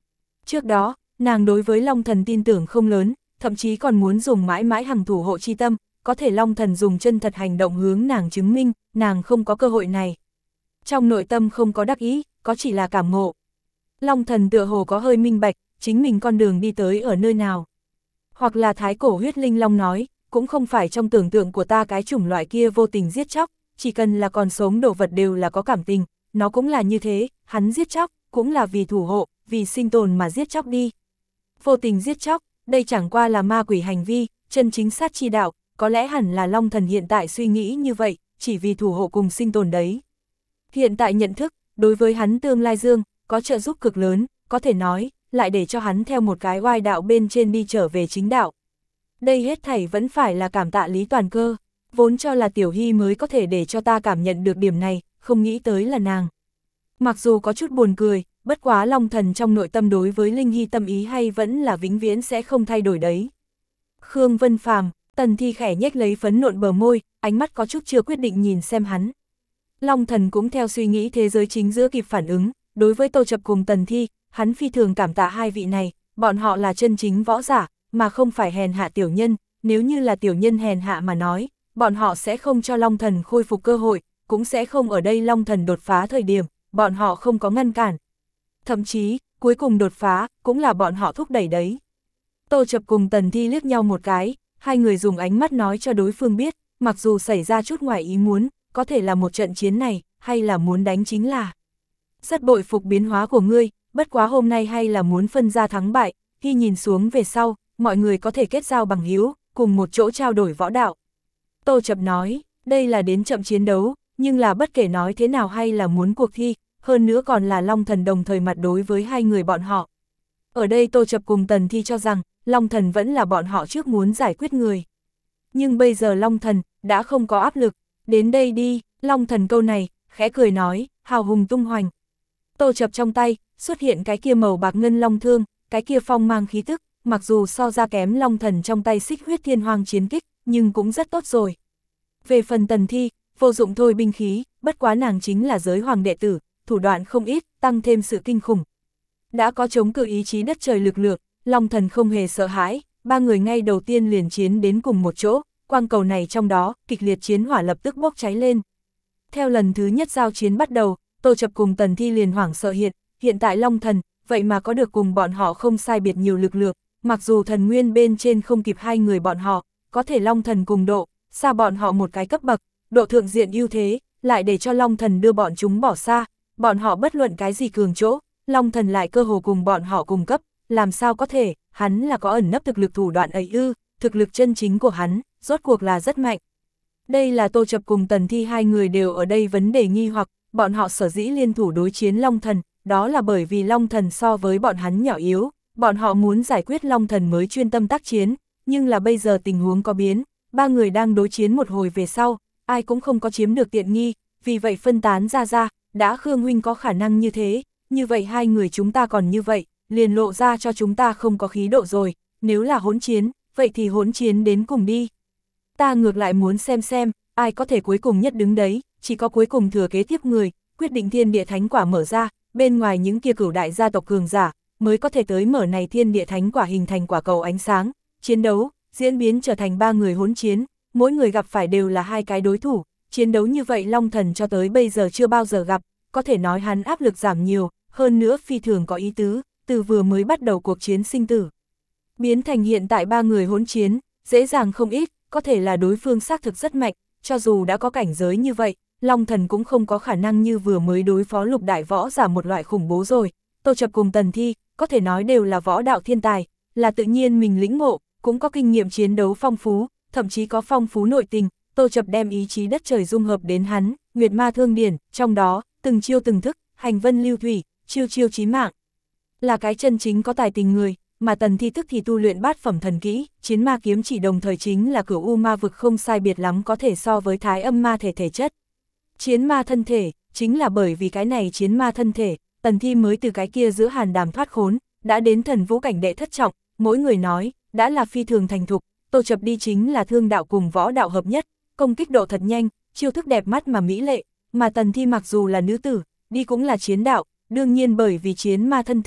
Trước đó, nàng đối với Long Thần tin tưởng không lớn, thậm chí còn muốn dùng mãi mãi hằng thủ hộ chi tâm, có thể Long Thần dùng chân thật hành động hướng nàng chứng minh, nàng không có cơ hội này. Trong nội tâm không có đắc ý, có chỉ là cảm ngộ. Long Thần tựa hồ có hơi minh bạch, chính mình con đường đi tới ở nơi nào. Hoặc là thái cổ huyết linh long nói, cũng không phải trong tưởng tượng của ta cái chủng loại kia vô tình giết chóc, chỉ cần là còn sống đồ vật đều là có cảm tình, nó cũng là như thế, hắn giết chóc, cũng là vì thủ hộ, vì sinh tồn mà giết chóc đi. Vô tình giết chóc, đây chẳng qua là ma quỷ hành vi, chân chính sát chi đạo, có lẽ hẳn là Long Thần hiện tại suy nghĩ như vậy, chỉ vì thủ hộ cùng sinh tồn đấy. Hiện tại nhận thức, đối với hắn tương lai dương, có trợ giúp cực lớn, có thể nói, lại để cho hắn theo một cái oai đạo bên trên đi trở về chính đạo. Đây hết thảy vẫn phải là cảm tạ Lý Toàn Cơ, vốn cho là Tiểu Hy mới có thể để cho ta cảm nhận được điểm này, không nghĩ tới là nàng. Mặc dù có chút buồn cười, bất quá Long Thần trong nội tâm đối với Linh Hy tâm ý hay vẫn là vĩnh viễn sẽ không thay đổi đấy. Khương Vân Phàm, Tần Thi khẽ nhếch lấy phấn nộn bờ môi, ánh mắt có chút chưa quyết định nhìn xem hắn. Long Thần cũng theo suy nghĩ thế giới chính giữa kịp phản ứng, đối với Tô Chập cùng Tần Thi, hắn phi thường cảm tạ hai vị này, bọn họ là chân chính võ giả, mà không phải hèn hạ tiểu nhân, nếu như là tiểu nhân hèn hạ mà nói, bọn họ sẽ không cho Long Thần khôi phục cơ hội, cũng sẽ không ở đây Long Thần đột phá thời điểm, bọn họ không có ngăn cản. Thậm chí, cuối cùng đột phá, cũng là bọn họ thúc đẩy đấy. Tô Chập cùng Tần Thi liếc nhau một cái, hai người dùng ánh mắt nói cho đối phương biết, mặc dù xảy ra chút ngoài ý muốn, có thể là một trận chiến này, hay là muốn đánh chính là. Rất bội phục biến hóa của ngươi, bất quá hôm nay hay là muốn phân ra thắng bại, khi nhìn xuống về sau, mọi người có thể kết giao bằng hữu, cùng một chỗ trao đổi võ đạo. Tô Chập nói, đây là đến chậm chiến đấu, nhưng là bất kể nói thế nào hay là muốn cuộc thi, hơn nữa còn là Long Thần đồng thời mặt đối với hai người bọn họ. Ở đây Tô Chập cùng Tần Thi cho rằng, Long Thần vẫn là bọn họ trước muốn giải quyết người. Nhưng bây giờ Long Thần, đã không có áp lực, đến đây đi, Long Thần câu này, khẽ cười nói, hào hùng tung hoành. Tô Chập trong tay, xuất hiện cái kia màu bạc ngân long thương, cái kia phong mang khí tức, mặc dù so ra kém Long Thần trong tay xích huyết thiên hoang chiến kích, nhưng cũng rất tốt rồi. Về phần Tần Thi, vô dụng thôi binh khí, bất quá nàng chính là giới hoàng đệ tử, thủ đoạn không ít, tăng thêm sự kinh khủng. Đã có chống cự ý chí đất trời lực lượng, Long Thần không hề sợ hãi, ba người ngay đầu tiên liền chiến đến cùng một chỗ, quang cầu này trong đó, kịch liệt chiến hỏa lập tức bốc cháy lên. Theo lần thứ nhất giao chiến bắt đầu, Tô Chập cùng Tần Thi liền hoảng sợ hiện, hiện tại Long Thần, vậy mà có được cùng bọn họ không sai biệt nhiều lực lượng, mặc dù thần nguyên bên trên không kịp hai người bọn họ, có thể Long Thần cùng độ, xa bọn họ một cái cấp bậc, độ thượng diện ưu thế, lại để cho Long Thần đưa bọn chúng bỏ xa, bọn họ bất luận cái gì cường chỗ, Long Thần lại cơ hồ cùng bọn họ cùng cấp, làm sao có thể, hắn là có ẩn nấp thực lực thủ đoạn ấy ư, thực lực chân chính của hắn, rốt cuộc là rất mạnh. Đây là Tô Chập cùng Tần Thi hai người đều ở đây vấn đề nghi hoặc, bọn họ sở dĩ liên thủ đối chiến Long Thần, đó là bởi vì Long Thần so với bọn hắn nhỏ yếu, bọn họ muốn giải quyết Long Thần mới chuyên tâm tác chiến, nhưng là bây giờ tình huống có biến, ba người đang đối chiến một hồi về sau, ai cũng không có chiếm được tiện nghi, vì vậy phân tán ra ra, đã Khương huynh có khả năng như thế, như vậy hai người chúng ta còn như vậy, liền lộ ra cho chúng ta không có khí độ rồi, nếu là hỗn chiến, vậy thì hỗn chiến đến cùng đi. Ta ngược lại muốn xem xem, ai có thể cuối cùng nhất đứng đấy, chỉ có cuối cùng thừa kế tiếp người, quyết định thiên địa thánh quả mở ra, bên ngoài những kia cửu đại gia tộc cường giả, mới có thể tới mở này thiên địa thánh quả hình thành quả cầu ánh sáng, chiến đấu, diễn biến trở thành ba người hỗn chiến, mỗi người gặp phải đều là hai cái đối thủ, chiến đấu như vậy Long Thần cho tới bây giờ chưa bao giờ gặp, có thể nói hắn áp lực giảm nhiều, hơn nữa phi thường có ý tứ, từ vừa mới bắt đầu cuộc chiến sinh tử. Biến thành hiện tại ba người hỗn chiến, dễ dàng không ít, có thể là đối phương xác thực rất mạnh, cho dù đã có cảnh giới như vậy, Long Thần cũng không có khả năng như vừa mới đối phó lục đại võ giả một loại khủng bố rồi. Tô Chập cùng Tần Thi, có thể nói đều là võ đạo thiên tài, là tự nhiên mình lĩnh ngộ, cũng có kinh nghiệm chiến đấu phong phú, thậm chí có phong phú nội tình. Tô Chập đem ý chí đất trời dung hợp đến hắn, Nguyệt Ma Thương Điển, trong đó, từng chiêu từng thức, hành vân lưu thủy, chiêu chiêu chí mạng. Là cái chân chính có tài tình người, mà Tần Thi tức thì tu luyện bát phẩm thần kỹ, chiến ma kiếm chỉ đồng thời chính là cửu u ma vực không sai biệt lắm có thể so với thái âm ma thể thể chất. Chiến ma thân thể, chính là bởi vì cái này chiến ma thân thể, Tần Thi mới từ cái kia giữa hàn đàm thoát khốn, đã đến thần vũ cảnh đệ thất trọng, mỗi người nói, đã là phi thường thành thục, Tô Chập đi chính là thương đạo cùng võ đạo hợp nhất, công kích độ thật nhanh, chiêu thức đẹp mắt mà mỹ lệ, mà Tần Thi mặc dù là nữ tử, đi cũng là chiến đạo, đương nhiên bởi vì chiến ma thân thể,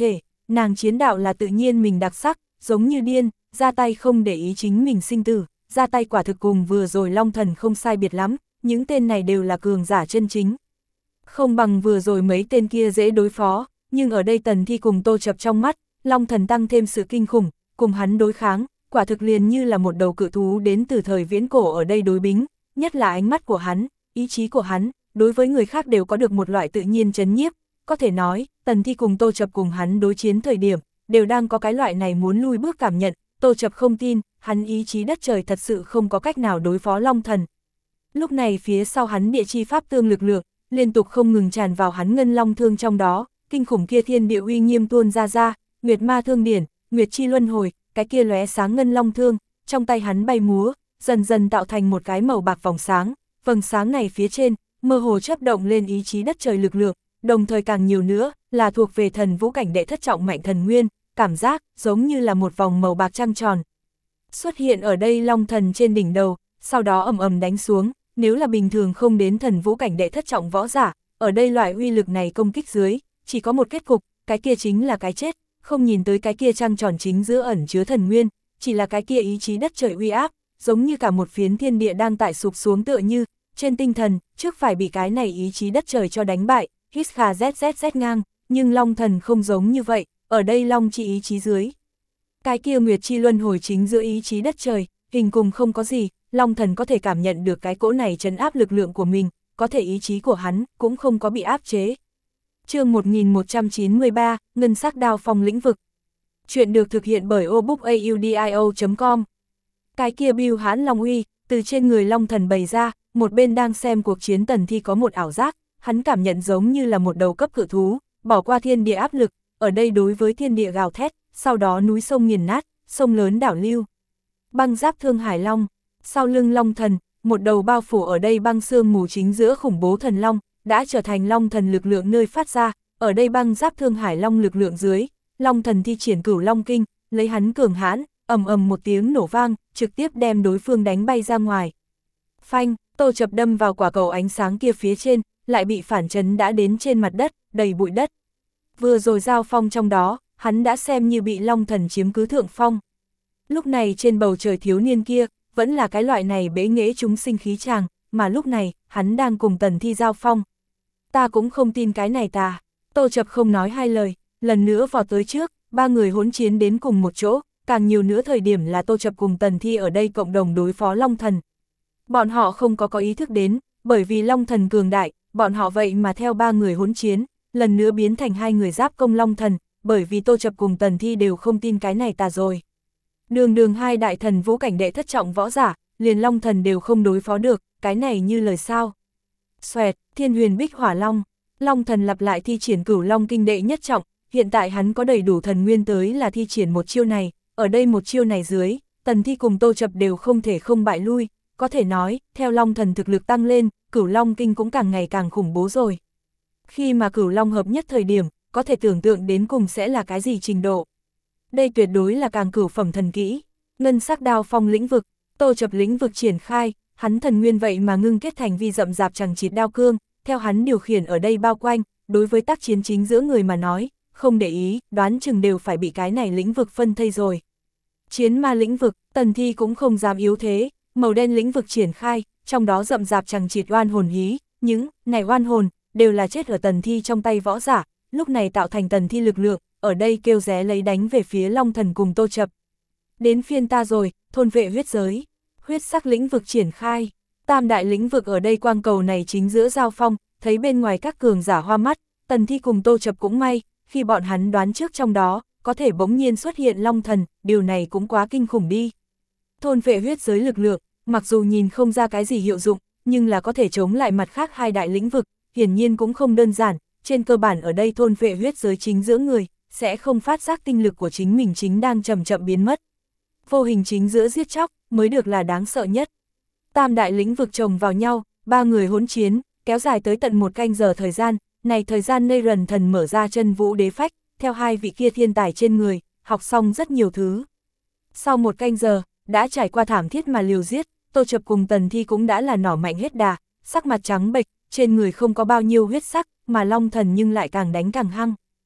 nàng chiến đạo là tự nhiên mình đặc sắc, giống như điên, ra tay không để ý chính mình sinh tử, ra tay quả thực cùng vừa rồi Long Thần không sai biệt lắm, những tên này đều là cường giả chân chính. Không bằng vừa rồi mấy tên kia dễ đối phó, nhưng ở đây Tần Thi cùng Tô Chập trong mắt, Long Thần tăng thêm sự kinh khủng, cùng hắn đối kháng, quả thực liền như là một đầu cự thú đến từ thời viễn cổ ở đây đối bính, nhất là ánh mắt của hắn, ý chí của hắn, đối với người khác đều có được một loại tự nhiên chấn nhiếp, có thể nói, Tần Thi cùng Tô Chập cùng hắn đối chiến thời điểm, đều đang có cái loại này muốn lui bước cảm nhận, Tô Chập không tin, hắn ý chí đất trời thật sự không có cách nào đối phó Long Thần. Lúc này phía sau hắn địa chi pháp tương lực lượng, liên tục không ngừng tràn vào hắn ngân long thương trong đó, kinh khủng kia thiên địa uy nghiêm tuôn ra ra, Nguyệt Ma Thương Điển, Nguyệt Chi Luân Hồi, cái kia lóe sáng ngân long thương, trong tay hắn bay múa, dần dần tạo thành một cái màu bạc vòng sáng, vầng sáng này phía trên, mơ hồ chớp động lên ý chí đất trời lực lượng, đồng thời càng nhiều nữa, là thuộc về thần vũ cảnh đệ thất trọng mạnh thần nguyên, cảm giác giống như là một vòng màu bạc trăng tròn. Xuất hiện ở đây Long Thần trên đỉnh đầu, sau đó ầm ầm đánh xuống, nếu là bình thường không đến thần vũ cảnh đệ thất trọng võ giả, ở đây loại uy lực này công kích dưới, chỉ có một kết cục, cái kia chính là cái chết, không nhìn tới cái kia trăng tròn chính giữa ẩn chứa thần nguyên, chỉ là cái kia ý chí đất trời uy áp, giống như cả một phiến thiên địa đang tại sụp xuống tựa như, trên tinh thần, trước phải bị cái này ý chí đất trời cho đánh bại, hít kha zzz ngang, nhưng Long Thần không giống như vậy, ở đây Long chi ý chí dưới. Cái kia Nguyệt Chi Luân Hồi chính giữa ý chí đất trời, hình cùng không có gì, Long Thần có thể cảm nhận được cái cỗ này trấn áp lực lượng của mình, có thể ý chí của hắn cũng không có bị áp chế. Chương một nghìn một trăm chín mươi ba, Ngân sắc đao phong lĩnh vực. Chuyện được thực hiện bởi obookaudio chấm com. Cái kia bưu hãn long uy, từ trên người Long Thần bày ra, một bên đang xem cuộc chiến Tần Thi có một ảo giác, hắn cảm nhận giống như là một đầu cấp cự thú, bỏ qua thiên địa áp lực, ở đây đối với thiên địa gào thét, sau đó núi sông nghiền nát, sông lớn đảo lưu. Băng giáp Thương Hải Long, sau lưng Long Thần, một đầu bao phủ ở đây băng sương mù chính giữa khủng bố thần long, đã trở thành Long Thần lực lượng nơi phát ra, ở đây băng giáp Thương Hải Long lực lượng dưới, Long Thần thi triển Cửu Long Kinh, lấy hắn cường hãn, ầm ầm một tiếng nổ vang, trực tiếp đem đối phương đánh bay ra ngoài. Phanh, Tô Chập đâm vào quả cầu ánh sáng kia phía trên, lại bị phản chấn đã đến trên mặt đất, đầy bụi đất. Vừa rồi giao phong trong đó, hắn đã xem như bị Long Thần chiếm cứ thượng phong. Lúc này trên bầu trời thiếu niên kia, vẫn là cái loại này bế nghệ chúng sinh khí chàng, mà lúc này, hắn đang cùng Tần Thi giao phong. Ta cũng không tin cái này ta. Tô Chập không nói hai lời, lần nữa vọt tới trước, ba người hỗn chiến đến cùng một chỗ, càng nhiều nữa thời điểm là Tô Chập cùng Tần Thi ở đây cộng đồng đối phó Long Thần. Bọn họ không có có ý thức đến, bởi vì Long Thần cường đại, bọn họ vậy mà theo ba người hỗn chiến, lần nữa biến thành hai người giáp công Long Thần, bởi vì Tô Chập cùng Tần Thi đều không tin cái này ta rồi. Đường đường hai đại thần vũ cảnh đệ thất trọng võ giả, liền Long Thần đều không đối phó được, cái này như lời sao. Xoẹt, Thiên Huyền Bích Hỏa Long, Long Thần lặp lại thi triển Cửu Long Kinh đệ nhất trọng, hiện tại hắn có đầy đủ thần nguyên tới là thi triển một chiêu này, ở đây một chiêu này dưới, Tần Thi cùng Tô Chập đều không thể không bại lui, có thể nói, theo Long Thần thực lực tăng lên, Cửu Long Kinh cũng càng ngày càng khủng bố rồi. Khi mà Cửu Long hợp nhất thời điểm, có thể tưởng tượng đến cùng sẽ là cái gì trình độ. Đây tuyệt đối là càng cửu phẩm thần kỹ, ngân sắc đao phong lĩnh vực, Tô Chập lĩnh vực triển khai, hắn thần nguyên vậy mà ngưng kết thành vi rậm rạp chằng chịt đao cương, theo hắn điều khiển ở đây bao quanh, đối với tác chiến chính giữa người mà nói, không để ý, đoán chừng đều phải bị cái này lĩnh vực phân thây rồi. Chiến ma lĩnh vực, Tần Thi cũng không dám yếu thế, màu đen lĩnh vực triển khai, trong đó rậm rạp chằng chịt oan hồn hí, những này oan hồn đều là chết ở Tần Thi trong tay võ giả, lúc này tạo thành Tần Thi lực lượng, ở đây kêu ré lấy đánh về phía Long Thần cùng Tô Chập. Đến phiên ta rồi, thôn vệ huyết giới, huyết sắc lĩnh vực triển khai, tam đại lĩnh vực ở đây quang cầu này chính giữa giao phong, thấy bên ngoài các cường giả hoa mắt, Tần Thi cùng Tô Chập cũng may, khi bọn hắn đoán trước trong đó, có thể bỗng nhiên xuất hiện Long Thần, điều này cũng quá kinh khủng đi. Thôn vệ huyết giới lực lượng, mặc dù nhìn không ra cái gì hiệu dụng, nhưng là có thể chống lại mặt khác hai đại lĩnh vực, hiển nhiên cũng không đơn giản, trên cơ bản ở đây thôn vệ huyết giới chính giữa người, sẽ không phát giác tinh lực của chính mình chính đang chậm chậm biến mất. Vô hình chính giữa giết chóc, mới được là đáng sợ nhất. Tam đại lĩnh vực chồng vào nhau, ba người hỗn chiến, kéo dài tới tận một canh giờ thời gian, này thời gian nơi rần thần mở ra chân vũ đế phách, theo hai vị kia thiên tài trên người, học xong rất nhiều thứ. Sau một canh giờ, đã trải qua thảm thiết mà liều giết, Tô Chập cùng Tần Thi cũng đã là nỏ mạnh hết đà, sắc mặt trắng bệch, trên người không có bao nhiêu huyết sắc, mà Long Thần nhưng lại càng đánh càng hăng.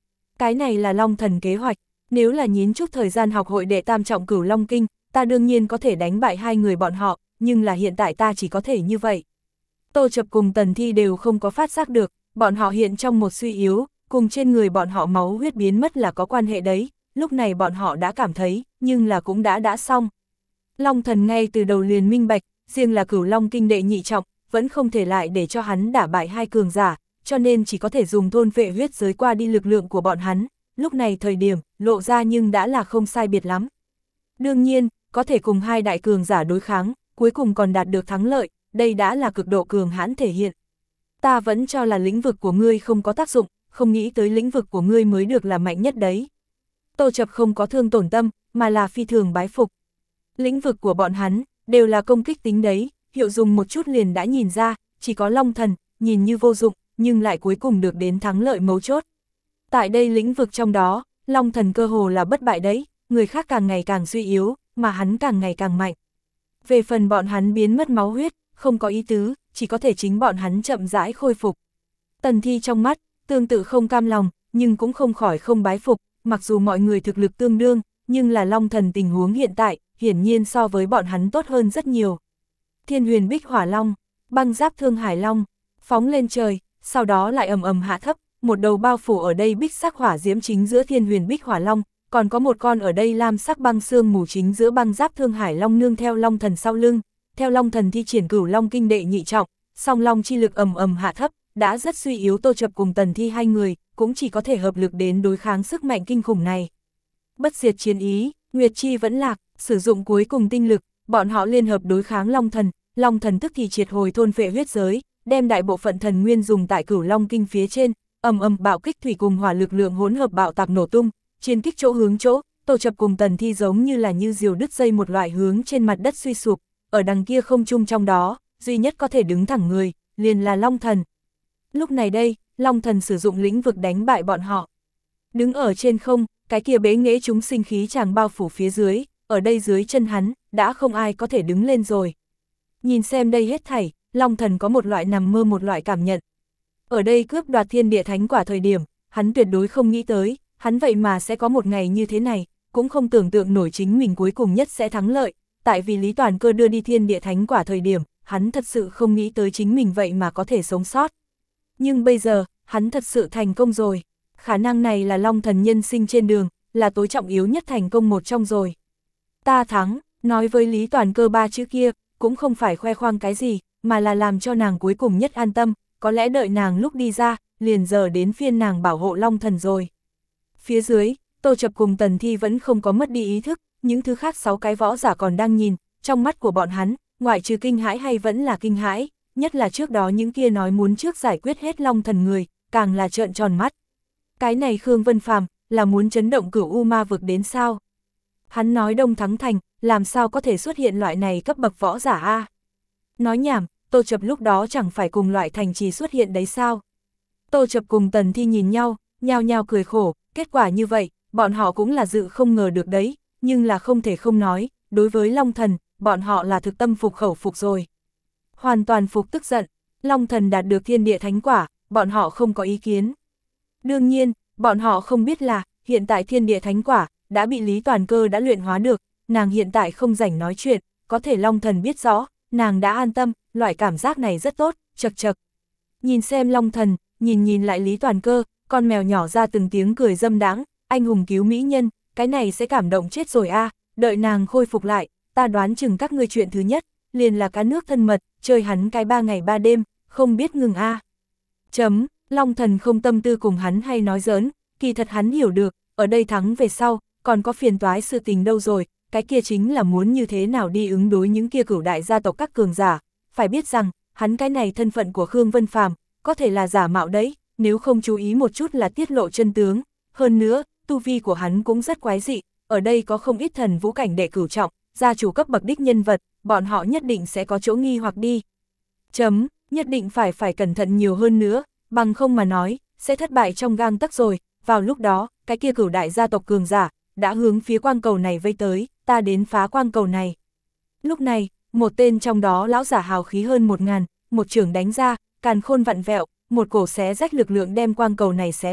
Cái này là Long Thần kế hoạch, nếu là nhín chút thời gian học hội đệ tam trọng Cửu Long Kinh, ta đương nhiên có thể đánh bại hai người bọn họ, nhưng là hiện tại ta chỉ có thể như vậy. Tô Chập cùng Tần Thi đều không có phát giác được, bọn họ hiện trong một suy yếu, cùng trên người bọn họ máu huyết biến mất là có quan hệ đấy, lúc này bọn họ đã cảm thấy, nhưng là cũng đã đã xong. Long Thần ngay từ đầu liền minh bạch, riêng là Cửu Long Kinh đệ nhị trọng, vẫn không thể lại để cho hắn đả bại hai cường giả, cho nên chỉ có thể dùng thôn phệ huyết giới qua đi lực lượng của bọn hắn, lúc này thời điểm, lộ ra nhưng đã là không sai biệt lắm. Đương nhiên, có thể cùng hai đại cường giả đối kháng, cuối cùng còn đạt được thắng lợi, đây đã là cực độ cường hãn thể hiện. Ta vẫn cho là lĩnh vực của ngươi không có tác dụng, không nghĩ tới lĩnh vực của ngươi mới được là mạnh nhất đấy. Tô Chập không có thương tổn tâm, mà là phi thường bái phục. Lĩnh vực của bọn hắn, đều là công kích tính đấy, hiệu dùng một chút liền đã nhìn ra, chỉ có Long Thần, nhìn như vô dụng, nhưng lại cuối cùng được đến thắng lợi mấu chốt. Tại đây lĩnh vực trong đó, Long Thần cơ hồ là bất bại đấy, người khác càng ngày càng suy yếu, mà hắn càng ngày càng mạnh. Về phần bọn hắn biến mất máu huyết, không có ý tứ, chỉ có thể chính bọn hắn chậm rãi khôi phục. Tần Thi trong mắt, tương tự không cam lòng, nhưng cũng không khỏi không bái phục, mặc dù mọi người thực lực tương đương, nhưng là Long Thần tình huống hiện tại, hiển nhiên so với bọn hắn tốt hơn rất nhiều. Thiên Huyền Bích Hỏa Long, băng giáp Thương Hải Long, phóng lên trời, sau đó lại ầm ầm hạ thấp, một đầu bao phủ ở đây bích sắc hỏa diễm chính giữa Thiên Huyền Bích Hỏa Long, còn có một con ở đây lam sắc băng xương mù chính giữa băng giáp Thương Hải Long nương theo Long Thần sau lưng, theo Long Thần thi triển Cửu Long Kinh đệ nhị trọng, song long chi lực ầm ầm hạ thấp, đã rất suy yếu Tô Chập cùng Tần Thi hai người, cũng chỉ có thể hợp lực đến đối kháng sức mạnh kinh khủng này. Bất diệt chiến ý, Nguyệt Chi vẫn lạc, sử dụng cuối cùng tinh lực, bọn họ liên hợp đối kháng Long Thần, Long Thần tức thì triệt hồi thôn phệ huyết giới, đem đại bộ phận thần nguyên dùng tại Cửu Long Kinh phía trên, ầm ầm bạo kích thủy cùng hỏa lực lượng hỗn hợp bạo tạc nổ tung, chiến kích chỗ hướng chỗ, Tô Chập cùng Tần Thi giống như là như diều đứt dây một loại hướng trên mặt đất suy sụp, ở đằng kia không trung trong đó, duy nhất có thể đứng thẳng người, liền là Long Thần. Lúc này đây, Long Thần sử dụng lĩnh vực đánh bại bọn họ. Đứng ở trên không, cái kia bế nghễ chúng sinh khí chàng bao phủ phía dưới, ở đây dưới chân hắn, đã không ai có thể đứng lên rồi. Nhìn xem đây hết thảy, Long Thần có một loại nằm mơ một loại cảm nhận. Ở đây cướp đoạt thiên địa thánh quả thời điểm, hắn tuyệt đối không nghĩ tới, hắn vậy mà sẽ có một ngày như thế này, cũng không tưởng tượng nổi chính mình cuối cùng nhất sẽ thắng lợi, tại vì Lý Toàn Cơ đưa đi thiên địa thánh quả thời điểm, hắn thật sự không nghĩ tới chính mình vậy mà có thể sống sót. Nhưng bây giờ, hắn thật sự thành công rồi. Khả năng này là Long Thần nhân sinh trên đường, là tối trọng yếu nhất thành công một trong rồi. Ta thắng, nói với Lý Toàn Cơ ba chữ kia, cũng không phải khoe khoang cái gì, mà là làm cho nàng cuối cùng nhất an tâm, có lẽ đợi nàng lúc đi ra, liền giờ đến phiên nàng bảo hộ Long Thần rồi. Phía dưới, Tô Chập cùng Tần Thi vẫn không có mất đi ý thức, những thứ khác sáu cái võ giả còn đang nhìn, trong mắt của bọn hắn, ngoại trừ kinh hãi hay vẫn là kinh hãi, nhất là trước đó những kia nói muốn trước giải quyết hết Long Thần người, càng là trợn tròn mắt. Cái này Khương Vân Phàm là muốn chấn động Cửu U Ma vực đến sao? Hắn nói Đông Thắng Thành, làm sao có thể xuất hiện loại này cấp bậc võ giả a? Nói nhảm, Tô Chập lúc đó chẳng phải cùng loại thành trì xuất hiện đấy sao? Tô Chập cùng Tần Thi nhìn nhau, nhao nhao cười khổ, kết quả như vậy, bọn họ cũng là dự không ngờ được đấy, nhưng là không thể không nói, đối với Long Thần, bọn họ là thực tâm phục khẩu phục rồi. Hoàn toàn phục tức giận, Long Thần đạt được thiên địa thánh quả, bọn họ không có ý kiến. Đương nhiên, bọn họ không biết là, hiện tại thiên địa thánh quả, đã bị Lý Toàn Cơ đã luyện hóa được, nàng hiện tại không rảnh nói chuyện, có thể Long Thần biết rõ, nàng đã an tâm, loại cảm giác này rất tốt, chật chật. Nhìn xem Long Thần, nhìn nhìn lại Lý Toàn Cơ, con mèo nhỏ ra từng tiếng cười dâm đãng, anh hùng cứu mỹ nhân, cái này sẽ cảm động chết rồi a, đợi nàng khôi phục lại, ta đoán chừng các ngươi chuyện thứ nhất, liền là cá nước thân mật, chơi hắn cái ba ngày ba đêm, không biết ngừng a. Chấm, Long Thần không tâm tư cùng hắn hay nói giỡn, kỳ thật hắn hiểu được, ở đây thắng về sau, còn có phiền toái sự tình đâu rồi, cái kia chính là muốn như thế nào đi ứng đối những kia cửu đại gia tộc các cường giả, phải biết rằng, hắn cái này thân phận của Khương Vân Phàm có thể là giả mạo đấy, nếu không chú ý một chút là tiết lộ chân tướng, hơn nữa, tu vi của hắn cũng rất quái dị, ở đây có không ít thần vũ cảnh đệ cửu trọng, gia chủ cấp bậc đích nhân vật, bọn họ nhất định sẽ có chỗ nghi hoặc đi. Chấm, nhất định phải phải cẩn thận nhiều hơn nữa, bằng không mà nói, sẽ thất bại trong gang tấc rồi, vào lúc đó, cái kia cửu đại gia tộc cường giả, đã hướng phía quang cầu này vây tới, ta đến phá quang cầu này. Lúc này, một tên trong đó lão giả hào khí hơn một ngàn, một chưởng đánh ra, càn khôn vặn vẹo, một cổ xé rách lực lượng đem quang cầu này xé mở,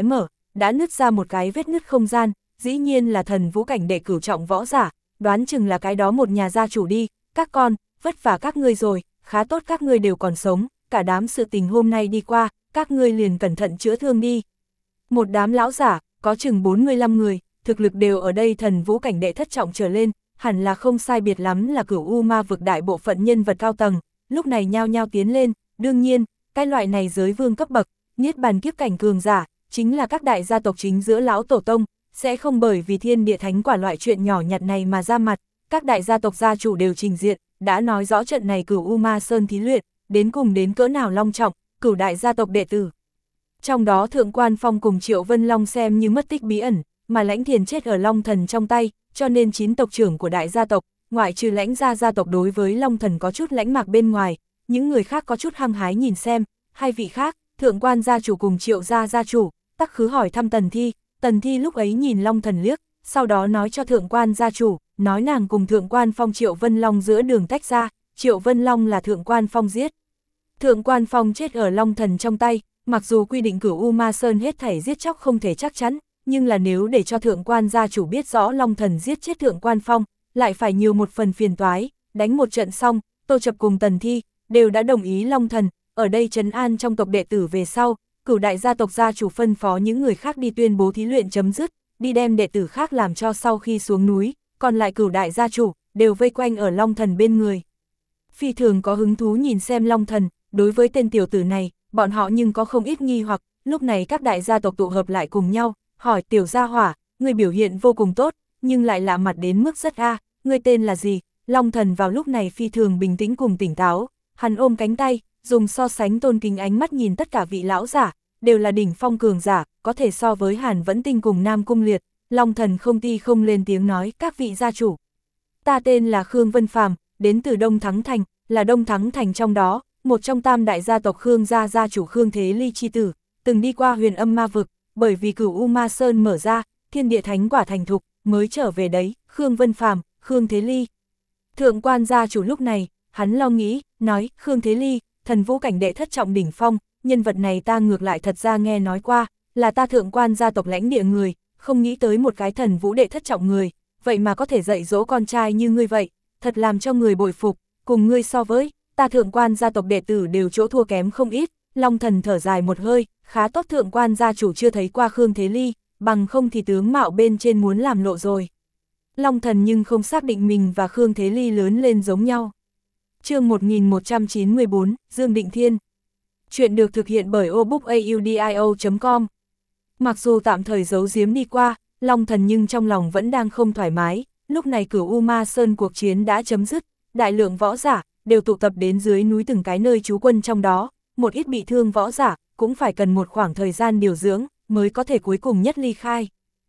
đã nứt ra một cái vết nứt không gian, dĩ nhiên là thần vũ cảnh đệ cửu trọng võ giả, đoán chừng là cái đó một nhà gia chủ đi, các con, vất vả các ngươi rồi, khá tốt các ngươi đều còn sống, cả đám sự tình hôm nay đi qua, các ngươi liền cẩn thận chữa thương đi. Một đám lão giả, có chừng bốn mươi lăm người, thực lực đều ở đây thần vũ cảnh đệ thất trọng trở lên, hẳn là không sai biệt lắm là Cửu U Ma vực đại bộ phận nhân vật cao tầng, lúc này nhao nhao tiến lên, đương nhiên, cái loại này giới vương cấp bậc, niết bàn kiếp cảnh cường giả, chính là các đại gia tộc chính giữa lão tổ tông, sẽ không bởi vì thiên địa thánh quả loại chuyện nhỏ nhặt này mà ra mặt, các đại gia tộc gia chủ đều trình diện, đã nói rõ trận này Cửu U Ma Sơn thí luyện, đến cùng đến cỡ nào long trọng, cửu đại gia tộc đệ tử. Trong đó Thượng Quan Phong cùng Triệu Vân Long xem như mất tích bí ẩn, mà Lãnh Thiền chết ở Long Thần trong tay, cho nên chín tộc trưởng của đại gia tộc, ngoại trừ Lãnh gia gia tộc đối với Long Thần có chút lãnh mạc bên ngoài, những người khác có chút hăng hái nhìn xem, hai vị khác, Thượng Quan gia chủ cùng Triệu gia gia chủ, tắc khứ hỏi thăm Tần Thi, Tần Thi lúc ấy nhìn Long Thần liếc, sau đó nói cho Thượng Quan gia chủ, nói nàng cùng Thượng Quan Phong Triệu Vân Long giữa đường tách ra, Triệu Vân Long là Thượng Quan Phong giết. Thượng Quan Phong chết ở Long Thần trong tay, mặc dù quy định Cửu U Ma Sơn hết thảy giết chóc không thể chắc chắn, nhưng là nếu để cho Thượng Quan gia chủ biết rõ Long Thần giết chết Thượng Quan Phong, lại phải nhiều một phần phiền toái, đánh một trận xong, Tô Chập cùng Tần Thi, đều đã đồng ý Long Thần, ở đây trấn an trong tộc đệ tử về sau, cửu đại gia tộc gia chủ phân phó những người khác đi tuyên bố thí luyện chấm dứt, đi đem đệ tử khác làm cho sau khi xuống núi, còn lại cửu đại gia chủ, đều vây quanh ở Long Thần bên người. Phi thường có hứng thú nhìn xem Long Thần, đối với tên tiểu tử này, bọn họ nhưng có không ít nghi hoặc, lúc này các đại gia tộc tụ hợp lại cùng nhau, hỏi tiểu gia hỏa, người biểu hiện vô cùng tốt, nhưng lại lạ mặt đến mức rất a, người tên là gì? Long Thần vào lúc này phi thường bình tĩnh cùng tỉnh táo, hắn ôm cánh tay, dùng so sánh tôn kính ánh mắt nhìn tất cả vị lão giả, đều là đỉnh phong cường giả, có thể so với Hàn Vẫn Tinh cùng Nam Cung Liệt. Long Thần không ti không lên tiếng nói, các vị gia chủ. Ta tên là Khương Vân Phàm, đến từ Đông Thắng Thành, là Đông Thắng Thành trong đó, một trong tam đại gia tộc Khương gia gia chủ Khương Thế Ly chi tử, từng đi qua Huyền Âm Ma vực, bởi vì Cửu U Ma Sơn mở ra, thiên địa thánh quả thành thục, mới trở về đấy, Khương Vân Phàm, Khương Thế Ly. Thượng Quan gia chủ lúc này, hắn lo nghĩ, nói, Khương Thế Ly, thần vũ cảnh đệ thất trọng đỉnh phong, nhân vật này ta ngược lại thật ra nghe nói qua, là ta Thượng Quan gia tộc lãnh địa người, không nghĩ tới một cái thần vũ đệ thất trọng người, vậy mà có thể dạy dỗ con trai như ngươi vậy, thật làm cho người bội phục, cùng ngươi so với, ta Thượng Quan gia tộc đệ tử đều chỗ thua kém không ít. Long Thần thở dài một hơi, khá tốt Thượng Quan gia chủ chưa thấy qua Khương Thế Ly, bằng không thì tướng mạo bên trên muốn làm lộ rồi. Long Thần nhưng không xác định mình và Khương Thế Ly lớn lên giống nhau. Chương một nghìn một trăm chín mươi tư, Dương Định Thiên. Chuyện được thực hiện bởi obookaudio chấm com. Mặc dù tạm thời giấu giếm đi qua, Long Thần nhưng trong lòng vẫn đang không thoải mái, lúc này Cửu U Ma Sơn cuộc chiến đã chấm dứt, đại lượng võ giả đều tụ tập đến dưới núi từng cái nơi trú quân trong đó, một ít bị thương võ giả cũng phải cần một khoảng thời gian điều dưỡng mới có thể cuối cùng nhất ly khai.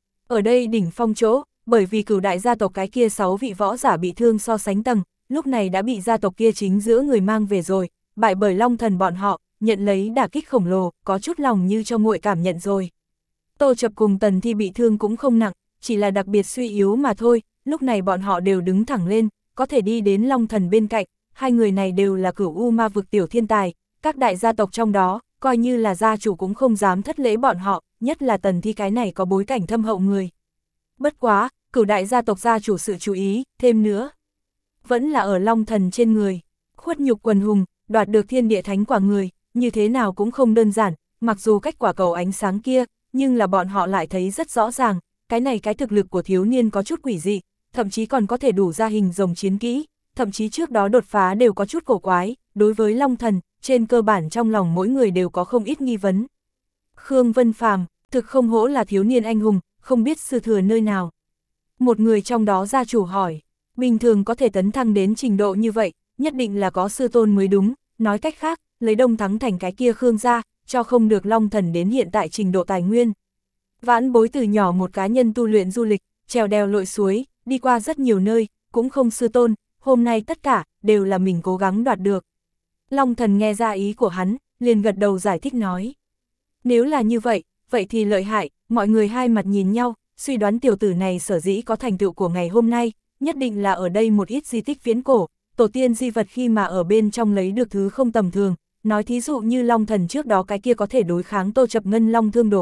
Ở đây đỉnh phong chỗ, bởi vì cửu đại gia tộc cái kia sáu vị võ giả bị thương so sánh tầng, lúc này đã bị gia tộc kia chính giữa người mang về rồi, bại bởi Long Thần bọn họ, nhận lấy đả kích khổng lồ, có chút lòng như cho nguội cảm nhận rồi. Tô Chập cùng Tần Thi bị thương cũng không nặng, chỉ là đặc biệt suy yếu mà thôi, lúc này bọn họ đều đứng thẳng lên, có thể đi đến Long Thần bên cạnh, hai người này đều là Cửu U Ma vực tiểu thiên tài, các đại gia tộc trong đó, coi như là gia chủ cũng không dám thất lễ bọn họ, nhất là Tần Thi cái này có bối cảnh thâm hậu người. Bất quá, cửu đại gia tộc gia chủ sự chú ý, thêm nữa, vẫn là ở Long Thần trên người, khuất nhục quần hùng, đoạt được thiên địa thánh quả người, như thế nào cũng không đơn giản, mặc dù cách quả cầu ánh sáng kia, nhưng là bọn họ lại thấy rất rõ ràng, cái này cái thực lực của thiếu niên có chút quỷ dị, thậm chí còn có thể đủ ra hình rồng chiến kỹ, thậm chí trước đó đột phá đều có chút cổ quái, đối với Long Thần, trên cơ bản trong lòng mỗi người đều có không ít nghi vấn. Khương Vân Phàm, thực không hổ là thiếu niên anh hùng, không biết sư thừa nơi nào. Một người trong đó gia chủ hỏi, bình thường có thể tấn thăng đến trình độ như vậy, nhất định là có sư tôn mới đúng, nói cách khác, lấy Đông Thắng Thành cái kia Khương gia, cho không được Long Thần đến hiện tại trình độ tài nguyên. Vãn bối từ nhỏ một cá nhân tu luyện du lịch, trèo đèo lội suối, đi qua rất nhiều nơi, cũng không sư tôn, hôm nay tất cả, đều là mình cố gắng đoạt được. Long Thần nghe ra ý của hắn, liền gật đầu giải thích nói. Nếu là như vậy, vậy thì lợi hại, mọi người hai mặt nhìn nhau, suy đoán tiểu tử này sở dĩ có thành tựu của ngày hôm nay, nhất định là ở đây một ít di tích viễn cổ, tổ tiên di vật khi mà ở bên trong lấy được thứ không tầm thường, nói thí dụ như Long Thần trước đó cái kia có thể đối kháng Tô Chập Ngân Long thương đồ vật,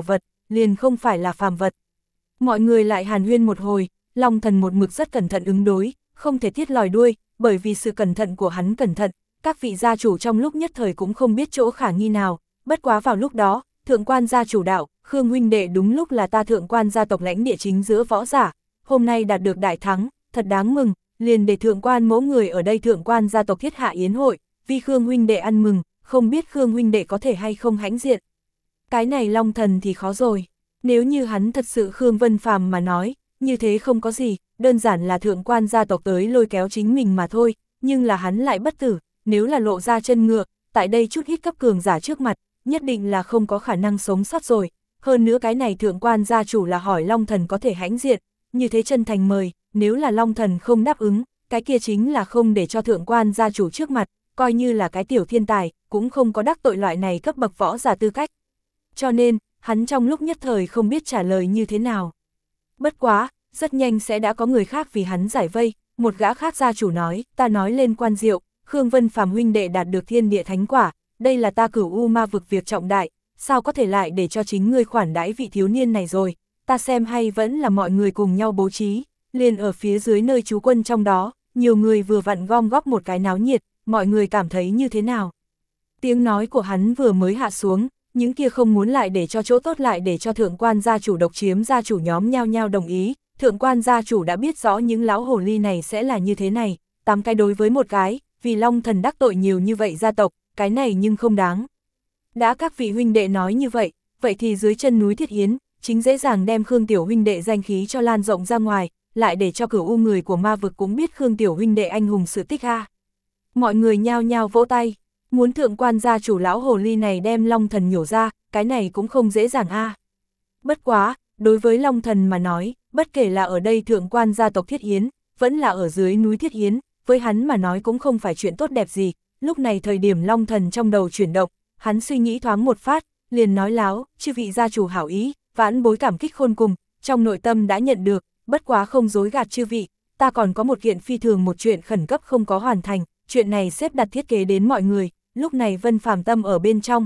liền không phải là phàm vật. Mọi người lại hàn huyên một hồi, Long Thần một mực rất cẩn thận ứng đối, không thể thiết lòi đuôi, bởi vì sự cẩn thận của hắn cẩn thận, các vị gia chủ trong lúc nhất thời cũng không biết chỗ khả nghi nào, bất quá vào lúc đó, thượng quan gia chủ đạo, Khương huynh đệ đúng lúc là ta thượng quan gia tộc lãnh địa chính giữa võ giả, hôm nay đạt được đại thắng, thật đáng mừng, liền để thượng quan mẫu người ở đây thượng quan gia tộc thiết hạ yến hội, vì Khương huynh đệ ăn mừng, không biết Khương huynh đệ có thể hay không hãnh diện. Cái này Long Thần thì khó rồi, nếu như hắn thật sự Khương Vân Phàm mà nói, như thế không có gì, đơn giản là thượng quan gia tộc tới lôi kéo chính mình mà thôi, nhưng là hắn lại bất tử, nếu là lộ ra chân ngựa, tại đây chút hít cấp cường giả trước mặt, nhất định là không có khả năng sống sót rồi, hơn nữa cái này thượng quan gia chủ là hỏi Long Thần có thể hãnh diện, như thế chân thành mời, nếu là Long Thần không đáp ứng, cái kia chính là không để cho thượng quan gia chủ trước mặt, coi như là cái tiểu thiên tài, cũng không có đắc tội loại này cấp bậc võ giả tư cách. Cho nên, hắn trong lúc nhất thời không biết trả lời như thế nào. Bất quá, rất nhanh sẽ đã có người khác vì hắn giải vây, một gã khác gia chủ nói, ta nói lên quan diệu, Khương Vân Phàm huynh đệ đạt được thiên địa thánh quả, đây là ta Cửu U ma vực việc trọng đại, sao có thể lại để cho chính ngươi khoản đãi vị thiếu niên này rồi, ta xem hay vẫn là mọi người cùng nhau bố trí, liền ở phía dưới nơi trú quân trong đó, nhiều người vừa vặn gom góp một cái náo nhiệt, mọi người cảm thấy như thế nào. Tiếng nói của hắn vừa mới hạ xuống, những kia không muốn lại để cho chỗ tốt lại để cho thượng quan gia chủ độc chiếm gia chủ nhóm nhao nhao đồng ý, thượng quan gia chủ đã biết rõ những lão hồ ly này sẽ là như thế này, tám cái đối với một cái, vì Long Thần đắc tội nhiều như vậy gia tộc, cái này nhưng không đáng. Đã các vị huynh đệ nói như vậy, vậy thì dưới chân núi Thiết Yến, chính dễ dàng đem Khương Tiểu huynh đệ danh khí cho lan rộng ra ngoài, lại để cho Cửu U người của ma vực cũng biết Khương Tiểu huynh đệ anh hùng sự tích ha. Mọi người nhao nhao vỗ tay, muốn thượng quan gia chủ lão hồ ly này đem Long Thần nhổ ra, cái này cũng không dễ dàng a. Bất quá, đối với Long Thần mà nói, bất kể là ở đây thượng quan gia tộc Thiết Yến, vẫn là ở dưới núi Thiết Yến, với hắn mà nói cũng không phải chuyện tốt đẹp gì. Lúc này thời điểm Long Thần trong đầu chuyển động, hắn suy nghĩ thoáng một phát, liền nói láo, chư vị gia chủ hảo ý, vãn bối cảm kích khôn cùng, trong nội tâm đã nhận được, bất quá không dối gạt chư vị, ta còn có một kiện phi thường một chuyện khẩn cấp không có hoàn thành, chuyện này xếp đặt thiết kế đến mọi người, lúc này Vân Phàm tâm ở bên trong.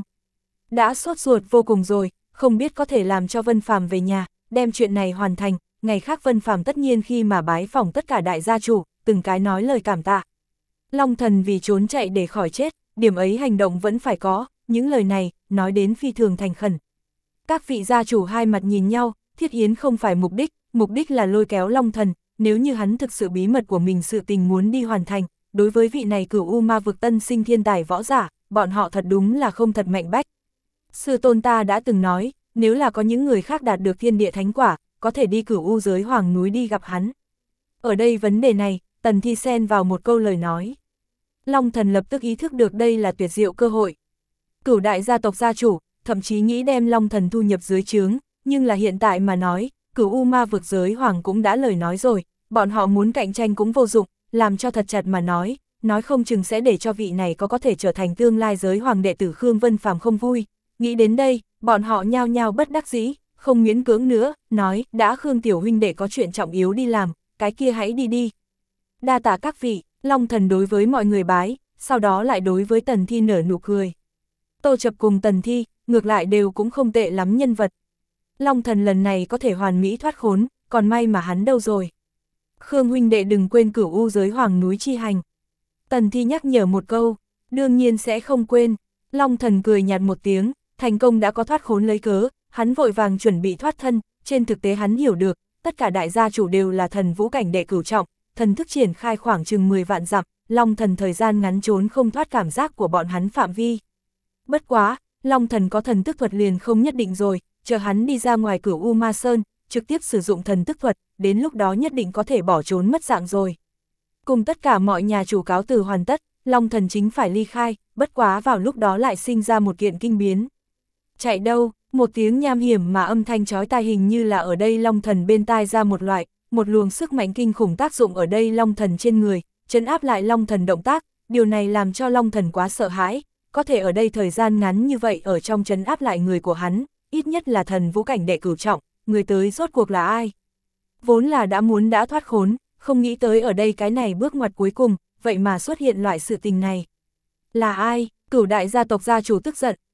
Đã sốt ruột vô cùng rồi, không biết có thể làm cho Vân Phàm về nhà, đem chuyện này hoàn thành, ngày khác Vân Phàm tất nhiên khi mà bái phỏng tất cả đại gia chủ, từng cái nói lời cảm tạ. Long Thần vì trốn chạy để khỏi chết, điểm ấy hành động vẫn phải có, những lời này, nói đến phi thường thành khẩn. Các vị gia chủ hai mặt nhìn nhau, Thiết Yến không phải mục đích, mục đích là lôi kéo Long Thần, nếu như hắn thực sự bí mật của mình sự tình muốn đi hoàn thành, đối với vị này Cửu U ma vực tân sinh thiên tài võ giả, bọn họ thật đúng là không thật mạnh bách. Sư tôn ta đã từng nói, nếu là có những người khác đạt được thiên địa thánh quả, có thể đi Cửu U giới hoàng núi đi gặp hắn. Ở đây vấn đề này, Tần Thi xen vào một câu lời nói. Long Thần lập tức ý thức được đây là tuyệt diệu cơ hội. Cửu đại gia tộc gia chủ, thậm chí nghĩ đem Long Thần thu nhập dưới trướng, nhưng là hiện tại mà nói, Cửu U ma vực giới hoàng cũng đã lời nói rồi, bọn họ muốn cạnh tranh cũng vô dụng, làm cho thật chặt mà nói, nói không chừng sẽ để cho vị này có có thể trở thành tương lai giới hoàng đệ tử Khương Vân Phàm không vui. Nghĩ đến đây, bọn họ nhao nhao bất đắc dĩ, không miễn cưỡng nữa, nói, đã Khương tiểu huynh đệ có chuyện trọng yếu đi làm, cái kia hãy đi đi. Đa tạ các vị, Long Thần đối với mọi người bái, sau đó lại đối với Tần Thi nở nụ cười. Tô Chập cùng Tần Thi, ngược lại đều cũng không tệ lắm nhân vật. Long Thần lần này có thể hoàn mỹ thoát khốn, còn may mà hắn đâu rồi. Khương huynh đệ đừng quên Cửu U giới hoàng núi chi hành. Tần Thi nhắc nhở một câu, đương nhiên sẽ không quên. Long Thần cười nhạt một tiếng, thành công đã có thoát khốn lấy cớ, hắn vội vàng chuẩn bị thoát thân, trên thực tế hắn hiểu được, tất cả đại gia chủ đều là thần vũ cảnh đệ cửu trọng, thần thức triển khai khoảng chừng mười vạn dặm, Long Thần thời gian ngắn trốn không thoát cảm giác của bọn hắn phạm vi. Bất quá, Long Thần có thần thức thuật liền không nhất định rồi, chờ hắn đi ra ngoài Cửu U Ma Sơn, trực tiếp sử dụng thần thức thuật, đến lúc đó nhất định có thể bỏ trốn mất dạng rồi. Cùng tất cả mọi nhà chủ cáo từ hoàn tất, Long Thần chính phải ly khai, bất quá vào lúc đó lại sinh ra một kiện kinh biến. Chạy đâu, một tiếng nham hiểm mà âm thanh chói tai hình như là ở đây Long Thần bên tai ra một loại, một luồng sức mạnh kinh khủng tác dụng ở đây Long Thần trên người, trấn áp lại Long Thần động tác, điều này làm cho Long Thần quá sợ hãi, có thể ở đây thời gian ngắn như vậy ở trong trấn áp lại người của hắn, ít nhất là thần vũ cảnh đệ cửu trọng, người tới rốt cuộc là ai? Vốn là đã muốn đã thoát khốn, không nghĩ tới ở đây cái này bước ngoặt cuối cùng, vậy mà xuất hiện loại sự tình này. Là ai? Cửu đại gia tộc gia chủ tức giận,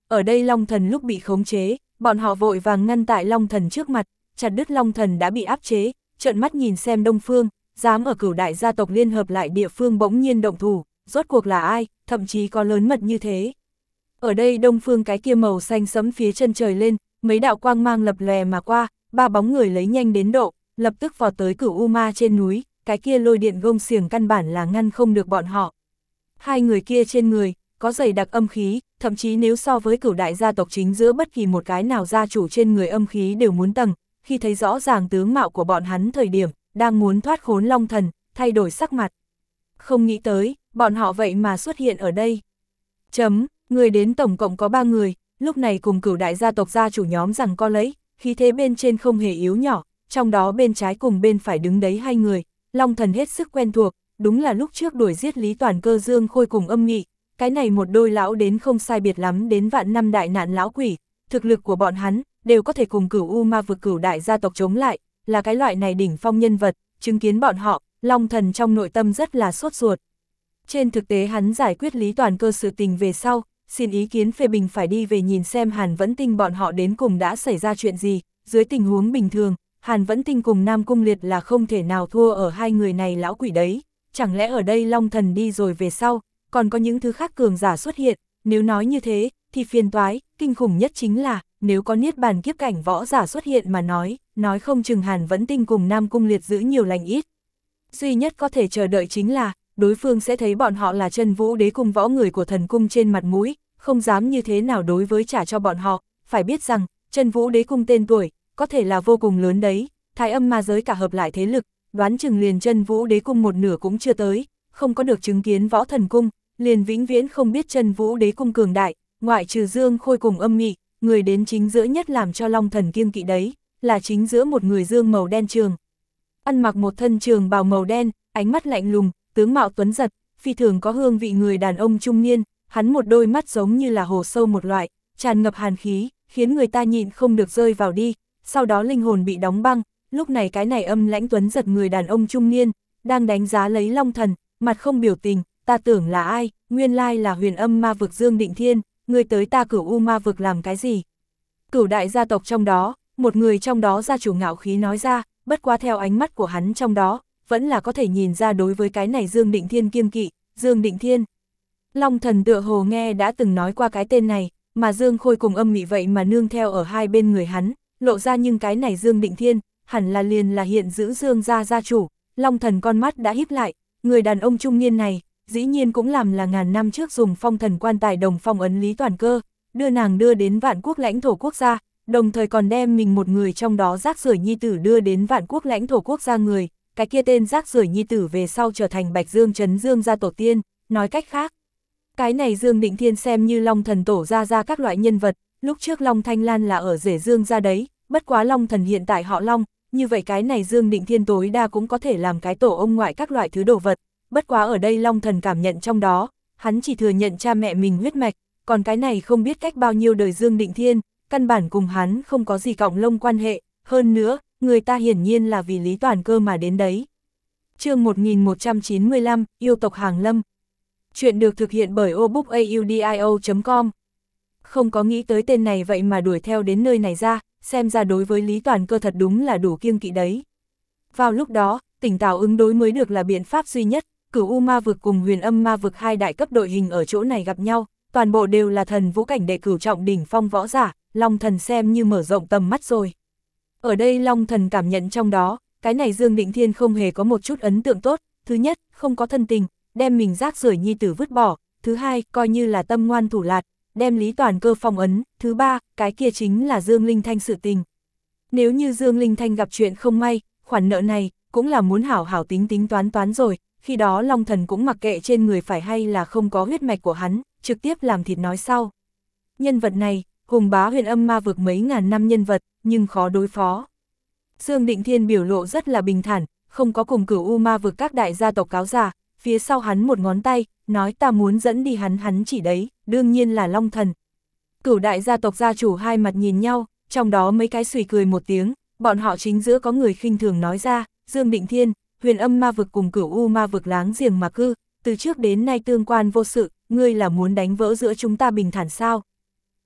ở đây Long Thần lúc bị khống chế, bọn họ vội vàng ngăn tại Long Thần trước mặt, chặt đứt Long Thần đã bị áp chế, trợn mắt nhìn xem Đông Phương, dám ở Cửu đại gia tộc liên hợp lại địa phương bỗng nhiên động thủ, rốt cuộc là ai, thậm chí có lớn mật như thế. Ở đây Đông Phương cái kia màu xanh sẫm phía chân trời lên, mấy đạo quang mang lập lòe mà qua, ba bóng người lấy nhanh đến độ, lập tức vào tới Cửu U Ma trên núi, cái kia lôi điện gông xiềng căn bản là ngăn không được bọn họ. Hai người kia trên người, có dày đặc âm khí, thậm chí nếu so với Cửu đại gia tộc chính giữa bất kỳ một cái nào gia chủ trên người âm khí đều muốn tầng, khi thấy rõ ràng tướng mạo của bọn hắn thời điểm, đang muốn thoát khốn Long Thần, thay đổi sắc mặt. Không nghĩ tới, bọn họ vậy mà xuất hiện ở đây. Chấm, người đến tổng cộng có ba người, lúc này cùng Cửu đại gia tộc gia chủ nhóm rằng co lấy, khí thế bên trên không hề yếu nhỏ, trong đó bên trái cùng bên phải đứng đấy hai người, Long Thần hết sức quen thuộc, đúng là lúc trước đuổi giết Lý Toàn Cơ Dương Khôi cùng Âm Nghị, cái này một đôi lão đến không sai biệt lắm đến vạn năm đại nạn lão quỷ, thực lực của bọn hắn đều có thể cùng Cửu U Ma vực Cửu đại gia tộc chống lại, là cái loại này đỉnh phong nhân vật, chứng kiến bọn họ, Long Thần trong nội tâm rất là sốt ruột. Trên thực tế hắn giải quyết Lý Toàn Cơ sự tình về sau, xin ý kiến phê bình phải đi về nhìn xem Hàn Vẫn Tinh bọn họ đến cùng đã xảy ra chuyện gì, dưới tình huống bình thường, Hàn Vẫn Tinh cùng Nam Cung Liệt là không thể nào thua ở hai người này lão quỷ đấy, chẳng lẽ ở đây Long Thần đi rồi về sau, còn có những thứ khác cường giả xuất hiện, nếu nói như thế, thì phiền toái, kinh khủng nhất chính là, nếu có niết bàn kiếp cảnh võ giả xuất hiện mà nói, nói không chừng Hàn Vẫn Tinh cùng Nam Cung Liệt giữ nhiều lành ít. Duy nhất có thể chờ đợi chính là, đối phương sẽ thấy bọn họ là Chân Vũ Đế cung võ người của thần cung trên mặt mũi, không dám như thế nào đối với trả cho bọn họ, phải biết rằng, Chân Vũ Đế cung tên tuổi, có thể là vô cùng lớn đấy, Thái Âm ma giới cả hợp lại thế lực, đoán chừng liền Chân Vũ Đế cung một nửa cũng chưa tới, không có được chứng kiến võ thần cung, liền vĩnh viễn không biết Chân Vũ Đế cung cường đại, ngoại trừ Dương Khôi cùng Âm Nghị, người đến chính giữa nhất làm cho Long Thần kiêng kỵ đấy, là chính giữa một người dương màu đen trường. Ăn mặc một thân trường bào màu đen, ánh mắt lạnh lùng, tướng mạo tuấn giật, phi thường có hương vị người đàn ông trung niên, hắn một đôi mắt giống như là hồ sâu một loại, tràn ngập hàn khí, khiến người ta nhịn không được rơi vào đi, sau đó linh hồn bị đóng băng, lúc này cái này âm lãnh tuấn giật người đàn ông trung niên, đang đánh giá lấy Long Thần, mặt không biểu tình, ta tưởng là ai, nguyên lai là Huyền Âm ma vực Dương Định Thiên, người tới ta Cửu U ma vực làm cái gì? Cửu đại gia tộc trong đó, một người trong đó gia chủ ngạo khí nói ra, bất quá theo ánh mắt của hắn trong đó, vẫn là có thể nhìn ra đối với cái này Dương Định Thiên kiêng kỵ, Dương Định Thiên. Long Thần tựa hồ nghe đã từng nói qua cái tên này, mà Dương Khôi cùng Âm Mị vậy mà nương theo ở hai bên người hắn, lộ ra nhưng cái này Dương Định Thiên, hẳn là liền là hiện giữ Dương gia gia chủ. Long Thần con mắt đã híp lại, người đàn ông trung niên này, dĩ nhiên cũng làm là ngàn năm trước dùng phong thần quan tài đồng phong ấn Lý Toàn Cơ, đưa nàng đưa đến vạn quốc lãnh thổ quốc gia, đồng thời còn đem mình một người trong đó rác rưởi nhi tử đưa đến vạn quốc lãnh thổ quốc gia người, cái kia tên rác rưởi nhi tử về sau trở thành Bạch Dương Trấn Dương gia tổ tiên, nói cách khác. Cái này Dương Định Thiên xem như Long Thần tổ ra ra các loại nhân vật, lúc trước Long Thanh Lan là ở rể Dương gia đấy, bất quá Long Thần hiện tại họ Long, như vậy cái này Dương Định Thiên tối đa cũng có thể làm cái tổ ông ngoại các loại thứ đồ vật, bất quá ở đây Long Thần cảm nhận trong đó, hắn chỉ thừa nhận cha mẹ mình huyết mạch, còn cái này không biết cách bao nhiêu đời Dương Định Thiên, căn bản cùng hắn không có gì cọng lông quan hệ, hơn nữa, người ta hiển nhiên là vì Lý Toàn Cơ mà đến đấy. Chương một nghìn một trăm chín mươi lăm, Yêu tộc Hàng Lâm. Chuyện được thực hiện bởi obookaudio chấm com. Không có nghĩ tới tên này vậy mà đuổi theo đến nơi này ra, xem ra đối với Lý Toàn Cơ thật đúng là đủ kiêng kỵ đấy. Vào lúc đó, tỉnh táo ứng đối mới được là biện pháp duy nhất, Cửu U ma vực cùng Huyền Âm ma vực hai đại cấp đội hình ở chỗ này gặp nhau, toàn bộ đều là thần vũ cảnh đệ cửu trọng đỉnh phong võ giả, Long Thần xem như mở rộng tầm mắt rồi. Ở đây Long Thần cảm nhận trong đó, cái này Dương Định Thiên không hề có một chút ấn tượng tốt, thứ nhất, không có thân tình, đem mình rác rưởi nhi tử vứt bỏ, thứ hai, coi như là tâm ngoan thủ lạt, đem Lý Toàn Cơ phong ấn, thứ ba, cái kia chính là Dương Linh Thanh sự tình. Nếu như Dương Linh Thanh gặp chuyện không may, khoản nợ này, cũng là muốn hảo hảo tính tính toán toán rồi, khi đó Long Thần cũng mặc kệ trên người phải hay là không có huyết mạch của hắn, trực tiếp làm thịt nói sau. Nhân vật này, hùng bá Huyền Âm ma vực mấy ngàn năm nhân vật, nhưng khó đối phó. Dương Định Thiên biểu lộ rất là bình thản, không có cùng Cửu U ma vực các đại gia tộc cáo giả, phía sau hắn một ngón tay, nói ta muốn dẫn đi hắn hắn chỉ đấy, đương nhiên là Long Thần. Cửu đại gia tộc gia chủ hai mặt nhìn nhau, trong đó mấy cái xùy cười một tiếng, bọn họ chính giữa có người khinh thường nói ra, Dương Định Thiên, Huyền Âm ma vực cùng Cửu U ma vực láng giềng mà cư, từ trước đến nay tương quan vô sự, ngươi là muốn đánh vỡ giữa chúng ta bình thản sao?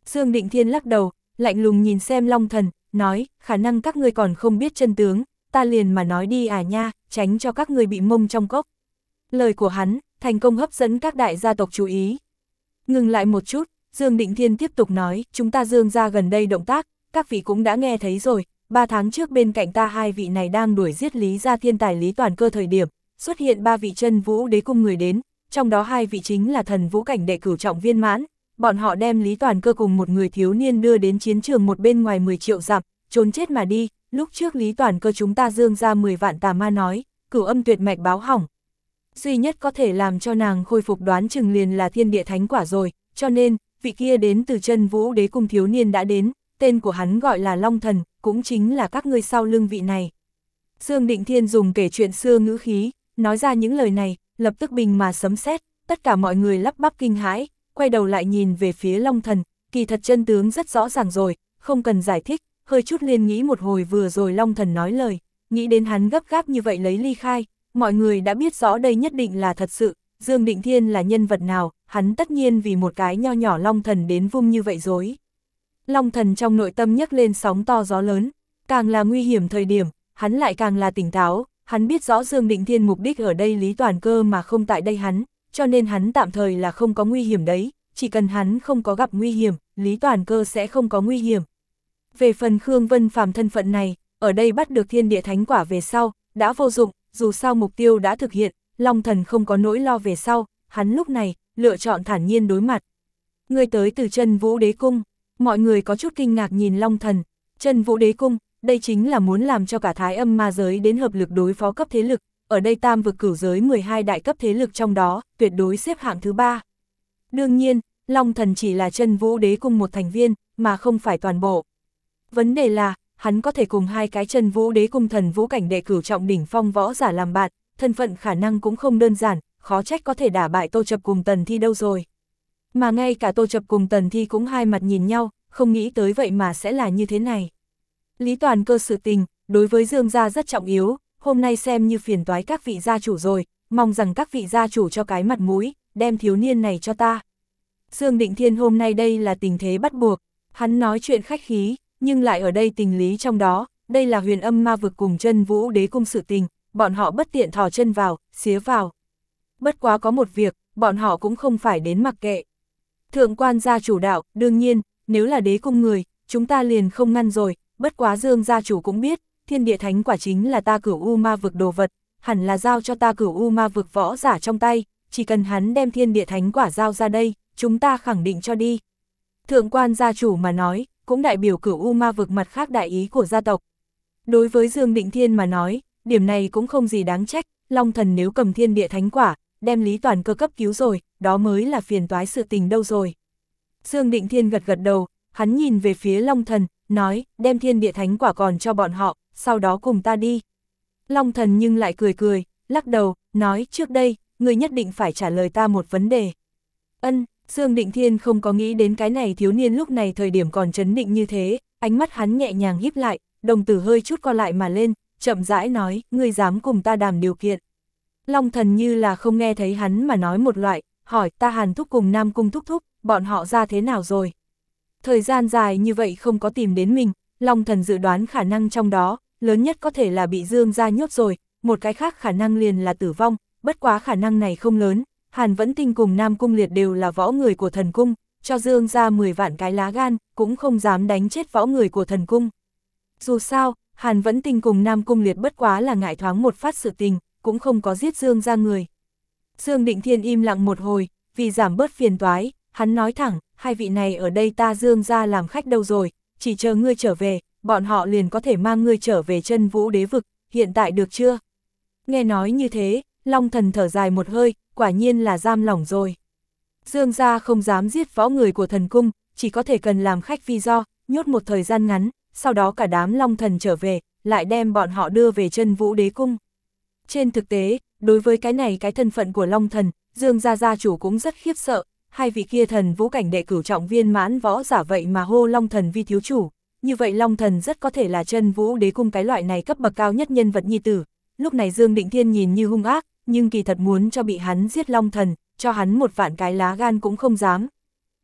Dương Định Thiên lắc đầu, lạnh lùng nhìn xem Long Thần, nói, khả năng các ngươi còn không biết chân tướng, ta liền mà nói đi à nha, tránh cho các ngươi bị mông trong cốc. Lời của hắn, thành công hấp dẫn các đại gia tộc chú ý. Ngừng lại một chút, Dương Định Thiên tiếp tục nói, chúng ta Dương gia gần đây động tác, các vị cũng đã nghe thấy rồi, ba tháng trước bên cạnh ta hai vị này đang đuổi giết Lý gia thiên tài Lý Toàn Cơ thời điểm, xuất hiện ba vị chân vũ đế cung người đến, trong đó hai vị chính là thần vũ cảnh đệ cửu trọng viên mãn, bọn họ đem Lý Toàn Cơ cùng một người thiếu niên đưa đến chiến trường một bên ngoài mười triệu dặm, trốn chết mà đi, lúc trước Lý Toàn Cơ chúng ta Dương ra mười vạn tà ma nói, cửu âm tuyệt mạch báo hỏng. Duy nhất có thể làm cho nàng khôi phục đoán chừng liền là thiên địa thánh quả rồi, cho nên, vị kia đến từ chân vũ đế cung thiếu niên đã đến, tên của hắn gọi là Long Thần, cũng chính là các ngươi sau lưng vị này. Dương Định Thiên dùng kể chuyện xưa ngữ khí, nói ra những lời này, lập tức bình mà sấm sét, tất cả mọi người lắp bắp kinh hãi, quay đầu lại nhìn về phía Long Thần, kỳ thật chân tướng rất rõ ràng rồi, không cần giải thích, hơi chút liên nghĩ một hồi vừa rồi Long Thần nói lời, nghĩ đến hắn gấp gáp như vậy lấy ly khai, mọi người đã biết rõ đây nhất định là thật sự, Dương Định Thiên là nhân vật nào, hắn tất nhiên vì một cái nho nhỏ Long Thần đến vung như vậy dối. Long Thần trong nội tâm nhấc lên sóng to gió lớn, càng là nguy hiểm thời điểm, hắn lại càng là tỉnh táo, hắn biết rõ Dương Định Thiên mục đích ở đây Lý Toàn Cơ mà không tại đây hắn, cho nên hắn tạm thời là không có nguy hiểm đấy, chỉ cần hắn không có gặp nguy hiểm, Lý Toàn Cơ sẽ không có nguy hiểm. Về phần Khương Vân Phàm thân phận này, ở đây bắt được thiên địa thánh quả về sau, đã vô dụng, dù sao mục tiêu đã thực hiện, Long Thần không có nỗi lo về sau, hắn lúc này, lựa chọn thản nhiên đối mặt. Người tới từ chân vũ đế cung, mọi người có chút kinh ngạc nhìn Long Thần, chân vũ đế cung, đây chính là muốn làm cho cả thái âm ma giới đến hợp lực đối phó cấp thế lực, ở đây tam vực cửu giới mười hai đại cấp thế lực trong đó, tuyệt đối xếp hạng thứ ba. Đương nhiên, Long Thần chỉ là chân vũ đế cung một thành viên, mà không phải toàn bộ. Vấn đề là, hắn có thể cùng hai cái chân vũ đế cung thần vũ cảnh đệ cửu trọng đỉnh phong võ giả làm bạn, thân phận khả năng cũng không đơn giản, khó trách có thể đả bại Tô Chập cùng Tần Thi đâu rồi. Mà ngay cả Tô Chập cùng Tần Thi cũng hai mặt nhìn nhau, không nghĩ tới vậy mà sẽ là như thế này. Lý Toàn Cơ sự tình, đối với Dương gia rất trọng yếu, hôm nay xem như phiền toái các vị gia chủ rồi, mong rằng các vị gia chủ cho cái mặt mũi, đem thiếu niên này cho ta. Dương Định Thiên hôm nay đây là tình thế bắt buộc, hắn nói chuyện khách khí, nhưng lại ở đây tình lý trong đó, đây là huyền âm ma vực cùng chân vũ đế cung sự tình, bọn họ bất tiện thò chân vào, xía vào. Bất quá có một việc, bọn họ cũng không phải đến mặc kệ. Thượng quan gia chủ đạo, đương nhiên, nếu là đế cung người, chúng ta liền không ngăn rồi, bất quá Dương gia chủ cũng biết, thiên địa thánh quả chính là ta cửu u ma vực đồ vật, hẳn là giao cho ta cửu u ma vực võ giả trong tay, chỉ cần hắn đem thiên địa thánh quả giao ra đây, chúng ta khẳng định cho đi. Thượng quan gia chủ mà nói, cũng đại biểu cửu u ma vực mặt khác đại ý của gia tộc. Đối với Dương Định Thiên mà nói, điểm này cũng không gì đáng trách, Long Thần nếu cầm thiên địa thánh quả, đem Lý Toàn Cơ cấp cứu rồi, đó mới là phiền toái sự tình đâu rồi. Dương Định Thiên gật gật đầu, hắn nhìn về phía Long Thần, nói, đem thiên địa thánh quả còn cho bọn họ, sau đó cùng ta đi. Long Thần nhưng lại cười cười, lắc đầu, nói, trước đây, người nhất định phải trả lời ta một vấn đề. Ân, Dương Định Thiên không có nghĩ đến cái này thiếu niên lúc này thời điểm còn trấn định như thế, ánh mắt hắn nhẹ nhàng híp lại, đồng tử hơi chút co lại mà lên, chậm rãi nói, ngươi dám cùng ta đàm điều kiện. Long Thần như là không nghe thấy hắn mà nói một loại, hỏi ta Hàn Thúc cùng Nam Cung Thúc Thúc, bọn họ ra thế nào rồi? Thời gian dài như vậy không có tìm đến mình, Long Thần dự đoán khả năng trong đó, lớn nhất có thể là bị Dương gia nhốt rồi, một cái khác khả năng liền là tử vong, bất quá khả năng này không lớn, Hàn Vẫn Tinh cùng Nam Cung Liệt đều là võ người của thần cung, cho Dương gia mười vạn cái lá gan, cũng không dám đánh chết võ người của thần cung. Dù sao, Hàn Vẫn Tinh cùng Nam Cung Liệt bất quá là ngại thoáng một phát sự tình, cũng không có giết Dương gia người. Dương Định Thiên im lặng một hồi, vì giảm bớt phiền toái, hắn nói thẳng, hai vị này ở đây ta Dương gia làm khách đâu rồi, chỉ chờ ngươi trở về, bọn họ liền có thể mang ngươi trở về chân vũ đế vực, hiện tại được chưa? Nghe nói như thế, Long Thần thở dài một hơi, quả nhiên là giam lỏng rồi. Dương gia không dám giết võ người của thần cung, chỉ có thể cần làm khách vì do, nhốt một thời gian ngắn, sau đó cả đám Long Thần trở về, lại đem bọn họ đưa về chân vũ đế cung. Trên thực tế, đối với cái này cái thân phận của Long Thần, Dương gia gia chủ cũng rất khiếp sợ, hai vị kia thần vũ cảnh đệ cửu trọng viên mãn võ giả vậy mà hô Long Thần vi thiếu chủ, như vậy Long Thần rất có thể là chân vũ đế cung cái loại này cấp bậc cao nhất nhân vật nhi tử. Lúc này Dương Định Thiên nhìn như hung ác, nhưng kỳ thật muốn cho bị hắn giết Long Thần, cho hắn một vạn cái lá gan cũng không dám.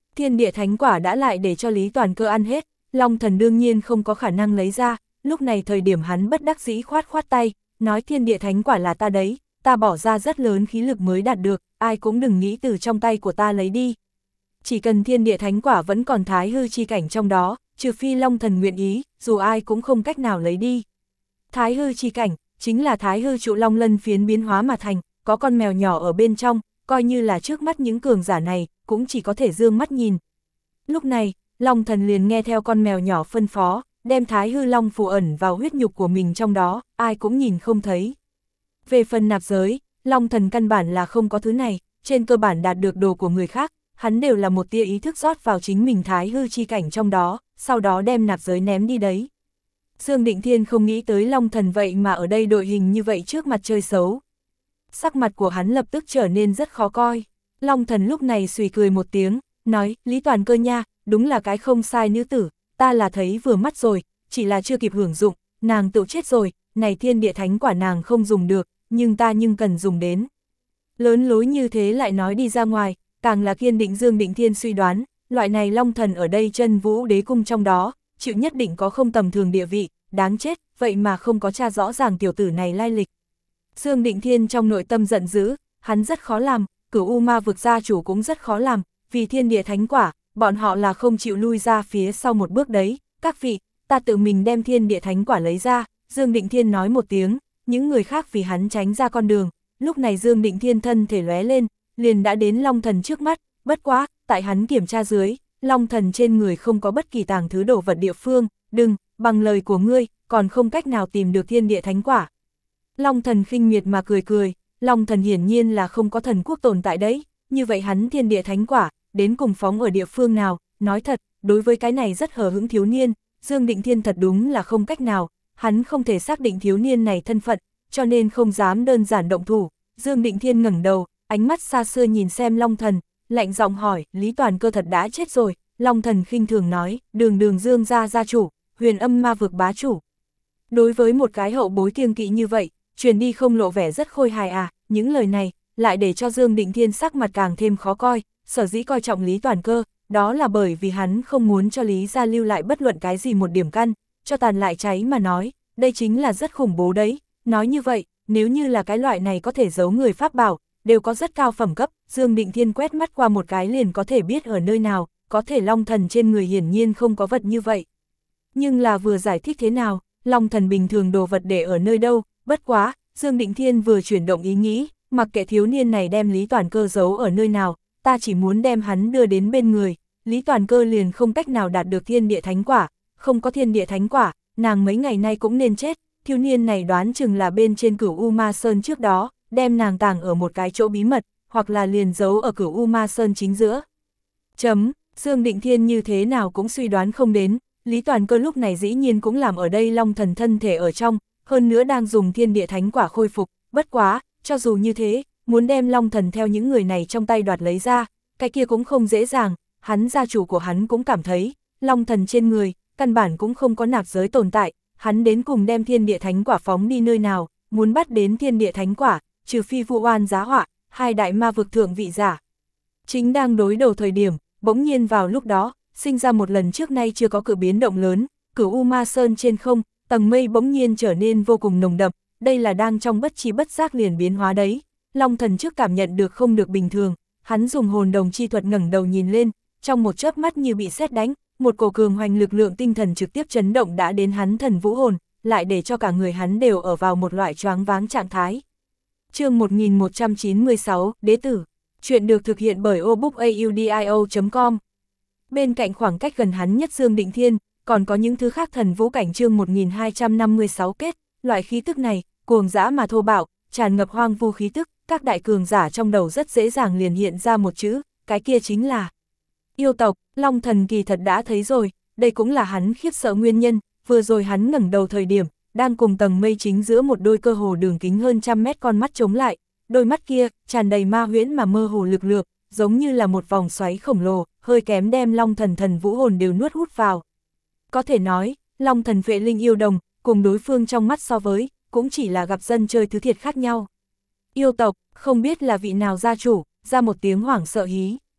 Thiên địa thánh quả đã lại để cho Lý Toàn Cơ ăn hết, Long Thần đương nhiên không có khả năng lấy ra, lúc này thời điểm hắn bất đắc dĩ khoát khoát tay, nói thiên địa thánh quả là ta đấy, ta bỏ ra rất lớn khí lực mới đạt được, ai cũng đừng nghĩ từ trong tay của ta lấy đi. Chỉ cần thiên địa thánh quả vẫn còn thái hư chi cảnh trong đó, trừ phi Long Thần nguyện ý, dù ai cũng không cách nào lấy đi. Thái hư chi cảnh, chính là thái hư trụ long lân phiến biến hóa mà thành, có con mèo nhỏ ở bên trong, coi như là trước mắt những cường giả này, cũng chỉ có thể dương mắt nhìn. Lúc này, Long Thần liền nghe theo con mèo nhỏ phân phó, đem thái hư long phù ẩn vào huyết nhục của mình trong đó, ai cũng nhìn không thấy. Về phần nạp giới, Long Thần căn bản là không có thứ này, trên cơ bản đạt được đồ của người khác, hắn đều là một tia ý thức rót vào chính mình thái hư chi cảnh trong đó, sau đó đem nạp giới ném đi đấy. Dương Định Thiên không nghĩ tới Long Thần vậy mà ở đây đội hình như vậy trước mặt chơi xấu. Sắc mặt của hắn lập tức trở nên rất khó coi. Long Thần lúc này xùy cười một tiếng, nói, Lý Toàn Cơ nha, đúng là cái không sai nữ tử, ta là thấy vừa mắt rồi, chỉ là chưa kịp hưởng dụng, nàng tự chết rồi, này thiên địa thánh quả nàng không dùng được, nhưng ta nhưng cần dùng đến. Lớn lối như thế lại nói đi ra ngoài, càng là kiên định Dương Định Thiên suy đoán, loại này Long Thần ở đây chân vũ đế cung trong đó, chịu nhất định có không tầm thường địa vị, đáng chết, vậy mà không có tra rõ ràng tiểu tử này lai lịch. Dương Định Thiên trong nội tâm giận dữ, hắn rất khó làm, Cửu U Ma vực gia chủ cũng rất khó làm, vì thiên địa thánh quả, bọn họ là không chịu lui ra phía sau một bước đấy, các vị, ta tự mình đem thiên địa thánh quả lấy ra, Dương Định Thiên nói một tiếng, những người khác vì hắn tránh ra con đường, lúc này Dương Định Thiên thân thể lóe lên, liền đã đến Long Thần trước mắt, bất quá, tại hắn kiểm tra dưới, Long Thần trên người không có bất kỳ tàng thứ đồ vật địa phương, đừng, bằng lời của ngươi, còn không cách nào tìm được thiên địa thánh quả. Long Thần khinh miệt mà cười cười, Long Thần hiển nhiên là không có thần quốc tồn tại đấy, như vậy hắn thiên địa thánh quả, đến cùng phóng ở địa phương nào, nói thật, đối với cái này rất hờ hững thiếu niên, Dương Định Thiên thật đúng là không cách nào, hắn không thể xác định thiếu niên này thân phận, cho nên không dám đơn giản động thủ. Dương Định Thiên ngẩng đầu, ánh mắt xa xưa nhìn xem Long Thần, lạnh giọng hỏi, Lý Toàn Cơ thật đã chết rồi, Long Thần khinh thường nói, đường đường Dương gia gia chủ, huyền âm ma vực bá chủ. Đối với một cái hậu bối kiêng kỵ như vậy, truyền đi không lộ vẻ rất khôi hài à, những lời này, lại để cho Dương Định Thiên sắc mặt càng thêm khó coi, sở dĩ coi trọng Lý Toàn Cơ, đó là bởi vì hắn không muốn cho Lý gia lưu lại bất luận cái gì một điểm căn, cho tàn lại cháy mà nói, đây chính là rất khủng bố đấy, nói như vậy, nếu như là cái loại này có thể giấu người pháp bảo, đều có rất cao phẩm cấp, Dương Định Thiên quét mắt qua một cái liền có thể biết ở nơi nào, có thể Long Thần trên người hiển nhiên không có vật như vậy. Nhưng là vừa giải thích thế nào, Long Thần bình thường đồ vật để ở nơi đâu, bất quá, Dương Định Thiên vừa chuyển động ý nghĩ, mặc kệ thiếu niên này đem Lý Toàn Cơ giấu ở nơi nào, ta chỉ muốn đem hắn đưa đến bên người, Lý Toàn Cơ liền không cách nào đạt được thiên địa thánh quả, không có thiên địa thánh quả, nàng mấy ngày nay cũng nên chết, thiếu niên này đoán chừng là bên trên Cửu U Ma Sơn trước đó, đem nàng tàng ở một cái chỗ bí mật, hoặc là liền giấu ở Cửu U Ma Sơn chính giữa. Chấm, Dương Định Thiên như thế nào cũng suy đoán không đến, Lý Toàn Cơ lúc này dĩ nhiên cũng làm ở đây Long Thần thân thể ở trong, hơn nữa đang dùng thiên địa thánh quả khôi phục, bất quá, cho dù như thế, muốn đem Long Thần theo những người này trong tay đoạt lấy ra, cái kia cũng không dễ dàng, hắn gia chủ của hắn cũng cảm thấy, Long Thần trên người, căn bản cũng không có nạp giới tồn tại, hắn đến cùng đem thiên địa thánh quả phóng đi nơi nào, muốn bắt đến thiên địa thánh quả, trừ phi Vu Oan giá họa, hai đại ma vực thượng vị giả. Chính đang đối đầu thời điểm, bỗng nhiên vào lúc đó, sinh ra một lần trước nay chưa có cự biến động lớn, Cửu U Ma Sơn trên không, tầng mây bỗng nhiên trở nên vô cùng nồng đậm, đây là đang trong bất chi bất giác liền biến hóa đấy. Long Thần trước cảm nhận được không được bình thường, hắn dùng hồn đồng chi thuật ngẩng đầu nhìn lên, trong một chớp mắt như bị sét đánh, một cổ cường hoành lực lượng tinh thần trực tiếp chấn động đã đến hắn thần vũ hồn, lại để cho cả người hắn đều ở vào một loại choáng váng trạng thái. Chương một nghìn một trăm chín mươi sáu, Đế tử. Chuyện được thực hiện bởi obookaudio chấm com. Bên cạnh khoảng cách gần hắn nhất Dương Định Thiên, còn có những thứ khác thần vũ cảnh chương một nghìn hai trăm năm mươi sáu kết, loại khí tức này, cuồng dã mà thô bạo, tràn ngập hoang vu khí tức, các đại cường giả trong đầu rất dễ dàng liền hiện ra một chữ, cái kia chính là yêu tộc. Long Thần kỳ thật đã thấy rồi, đây cũng là hắn khiếp sợ nguyên nhân, vừa rồi hắn ngẩng đầu thời điểm, đang cùng tầng mây chính giữa một đôi cơ hồ đường kính hơn trăm mét con mắt chống lại, đôi mắt kia, tràn đầy ma huyễn mà mơ hồ lực lượng, giống như là một vòng xoáy khổng lồ, hơi kém đem Long Thần thần vũ hồn đều nuốt hút vào. Có thể nói, Long Thần Phệ Linh yêu đồng, cùng đối phương trong mắt so với, cũng chỉ là gặp dân chơi thứ thiệt khác nhau. Yêu tộc, không biết là vị nào gia chủ, ra một tiếng hoảng sợ hí.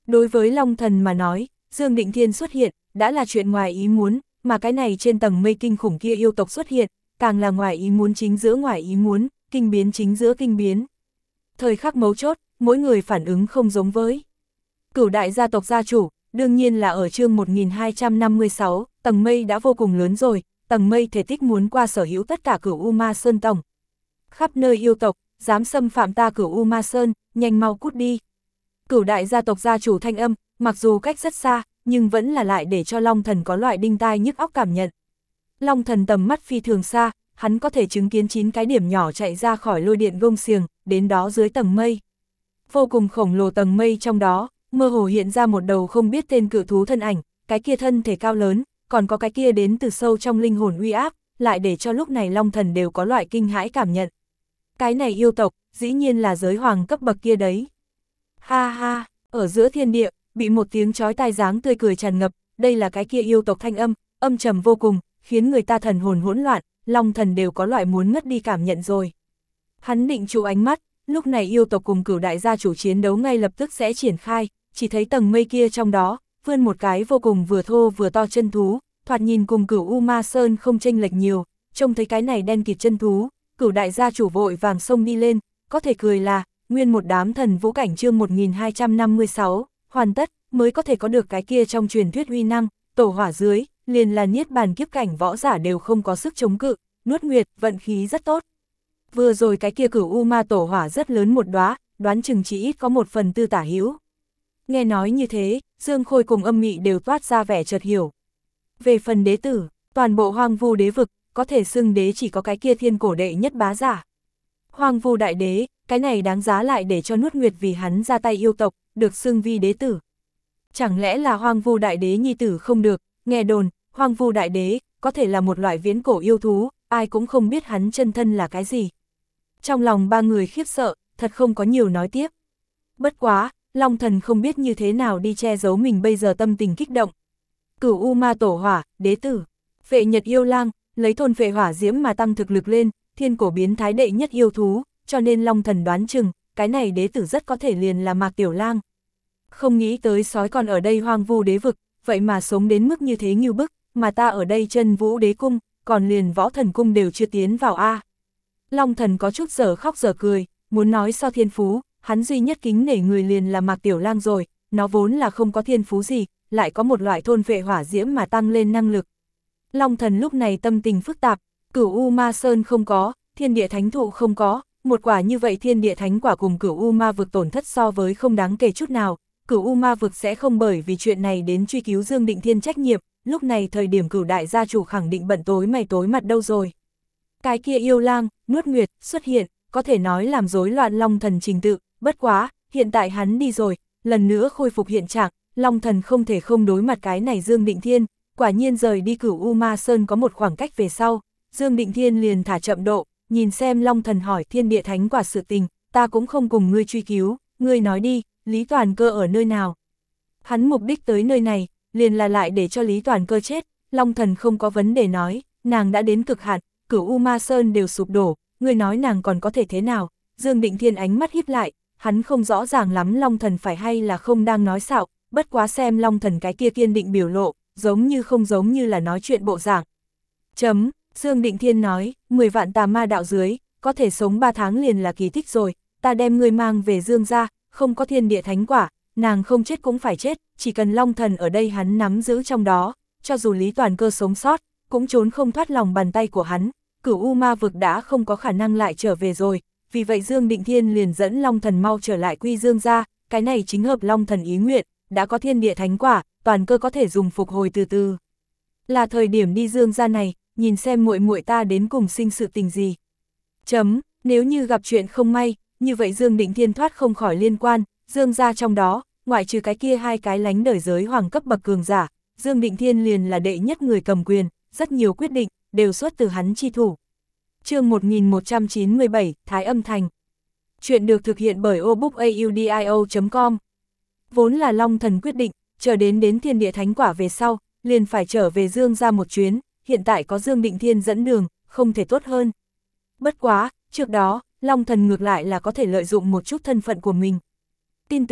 Đối với Long Thần mà nói, Dương Định Thiên xuất hiện, đã là chuyện ngoài ý muốn, mà cái này trên tầng mây kinh khủng kia yêu tộc xuất hiện, càng là ngoài ý muốn chính giữa ngoài ý muốn, kinh biến chính giữa kinh biến. Thời khắc mấu chốt, mỗi người phản ứng không giống với. Cửu đại gia tộc gia chủ, đương nhiên là ở chương một nghìn hai trăm năm mươi sáu, tầng mây đã vô cùng lớn rồi, tầng mây thể tích muốn qua sở hữu tất cả Cửu U Ma Sơn tổng. Khắp nơi yêu tộc, dám xâm phạm ta Cửu U Ma Sơn, nhanh mau cút đi. Cửu đại gia tộc gia chủ thanh âm, mặc dù cách rất xa, nhưng vẫn là lại để cho Long Thần có loại đinh tai nhức óc cảm nhận. Long Thần tầm mắt phi thường xa, hắn có thể chứng kiến chín cái điểm nhỏ chạy ra khỏi lôi điện gông xiềng, đến đó dưới tầng mây. Vô cùng khổng lồ tầng mây trong đó, mơ hồ hiện ra một đầu không biết tên cự thú thân ảnh, cái kia thân thể cao lớn, còn có cái kia đến từ sâu trong linh hồn uy áp, lại để cho lúc này Long Thần đều có loại kinh hãi cảm nhận. Cái này yêu tộc, dĩ nhiên là giới hoàng cấp bậc kia đấy. Ha ha, ở giữa thiên địa, bị một tiếng chói tai dáng tươi cười tràn ngập, đây là cái kia yêu tộc thanh âm, âm trầm vô cùng, khiến người ta thần hồn hỗn loạn, Long Thần đều có loại muốn ngất đi cảm nhận rồi. Hắn định trụ ánh mắt, lúc này yêu tộc cùng Cửu đại gia chủ chiến đấu ngay lập tức sẽ triển khai, chỉ thấy tầng mây kia trong đó, vươn một cái vô cùng vừa thô vừa to chân thú, thoạt nhìn cùng Cửu U Ma Sơn không chênh lệch nhiều, trông thấy cái này đen kịt chân thú, Cửu đại gia chủ vội vàng xông đi lên, có thể cười là, nguyên một đám thần vũ cảnh chương một nghìn hai trăm năm mươi sáu, hoàn tất, mới có thể có được cái kia trong truyền thuyết uy năng, tổ hỏa dưới, liền là niết bàn kiếp cảnh võ giả đều không có sức chống cự, nuốt nguyệt, vận khí rất tốt. Vừa rồi cái kia Cửu U Ma tổ hỏa rất lớn một đóa, đoán chừng chỉ ít có một phần tư tả hữu. Nghe nói như thế, Dương Khôi cùng Âm Mị đều toát ra vẻ chợt hiểu. Về phần đế tử, toàn bộ hoang vu đế vực, có thể xưng đế chỉ có cái kia thiên cổ đệ nhất bá giả. Hoang vu đại đế, cái này đáng giá lại để cho nuốt nguyệt vì hắn ra tay yêu tộc, được xưng vi đế tử. Chẳng lẽ là hoang vu đại đế nhi tử không được, nghe đồn, hoang vu đại đế, có thể là một loại viễn cổ yêu thú, ai cũng không biết hắn chân thân là cái gì. Trong lòng ba người khiếp sợ, thật không có nhiều nói tiếp. Bất quá, Long Thần không biết như thế nào đi che giấu mình bây giờ tâm tình kích động. Cửu U Ma tổ hỏa, đế tử, Phệ Nhật yêu lang, lấy thôn phệ hỏa diễm mà tăng thực lực lên, thiên cổ biến thái đệ nhất yêu thú, cho nên Long Thần đoán chừng, cái này đế tử rất có thể liền là Mạc Tiểu Lang. Không nghĩ tới sói còn ở đây hoang vu đế vực, vậy mà sống đến mức như thế ngưu bức, mà ta ở đây chân vũ đế cung, còn liền võ thần cung đều chưa tiến vào a. Long Thần có chút giờ khóc giờ cười, muốn nói so thiên phú, hắn duy nhất kính nể người liền là Mạc Tiểu Lang rồi, nó vốn là không có thiên phú gì, lại có một loại thôn phệ hỏa diễm mà tăng lên năng lực. Long Thần lúc này tâm tình phức tạp, Cửu U Ma Sơn không có, thiên địa thánh thụ không có, một quả như vậy thiên địa thánh quả cùng Cửu U Ma vực tổn thất so với không đáng kể chút nào, Cửu U Ma vực sẽ không bởi vì chuyện này đến truy cứu Dương Định Thiên trách nhiệm, lúc này thời điểm Cửu đại gia chủ khẳng định bận tối mày tối mặt đâu rồi. Cái kia yêu lang, nuốt nguyệt, xuất hiện, có thể nói làm rối loạn Long Thần trình tự, bất quá, hiện tại hắn đi rồi, lần nữa khôi phục hiện trạng, Long Thần không thể không đối mặt cái này Dương Định Thiên, quả nhiên rời đi Cửu U Ma Sơn có một khoảng cách về sau, Dương Định Thiên liền thả chậm độ, nhìn xem Long Thần hỏi thiên địa thánh quả sự tình, ta cũng không cùng ngươi truy cứu, ngươi nói đi, Lý Toàn Cơ ở nơi nào? Hắn mục đích tới nơi này, liền là lại để cho Lý Toàn Cơ chết, Long Thần không có vấn đề nói, nàng đã đến cực hạn, Cửu U Ma Sơn đều sụp đổ, ngươi nói nàng còn có thể thế nào? Dương Định Thiên ánh mắt híp lại, hắn không rõ ràng lắm Long Thần phải hay là không đang nói xạo, bất quá xem Long Thần cái kia kiên định biểu lộ, giống như không giống như là nói chuyện bộ dạng. Chấm, Dương Định Thiên nói, mười vạn tà ma đạo dưới, có thể sống ba tháng liền là kỳ tích rồi, ta đem ngươi mang về Dương gia, không có thiên địa thánh quả, nàng không chết cũng phải chết, chỉ cần Long Thần ở đây hắn nắm giữ trong đó, cho dù Lý Toàn Cơ sống sót, cũng trốn không thoát lòng bàn tay của hắn, Cửu U Ma vực đã không có khả năng lại trở về rồi, vì vậy Dương Định Thiên liền dẫn Long Thần mau trở lại quy Dương gia, cái này chính hợp Long Thần ý nguyện, đã có thiên địa thánh quả, Toàn Cơ có thể dùng phục hồi từ từ. Là thời điểm đi Dương gia này, nhìn xem muội muội ta đến cùng sinh sự tình gì. Chấm, nếu như gặp chuyện không may, như vậy Dương Định Thiên thoát không khỏi liên quan, Dương gia trong đó, ngoại trừ cái kia hai cái lánh đời giới hoàng cấp bậc cường giả, Dương Định Thiên liền là đệ nhất người cầm quyền, rất nhiều quyết định, đều xuất từ hắn chi thủ. Chương một nghìn một trăm chín mươi bảy, Thái Âm Thành. Chuyện được thực hiện bởi obookaudio chấm com. Vốn là Long Thần quyết định, chờ đến đến thiên địa thánh quả về sau, liền phải trở về Dương gia một chuyến, hiện tại có Dương Định Thiên dẫn đường, không thể tốt hơn. Bất quá, trước đó, Long Thần ngược lại là có thể lợi dụng một chút thân phận của mình. Tin tưởng,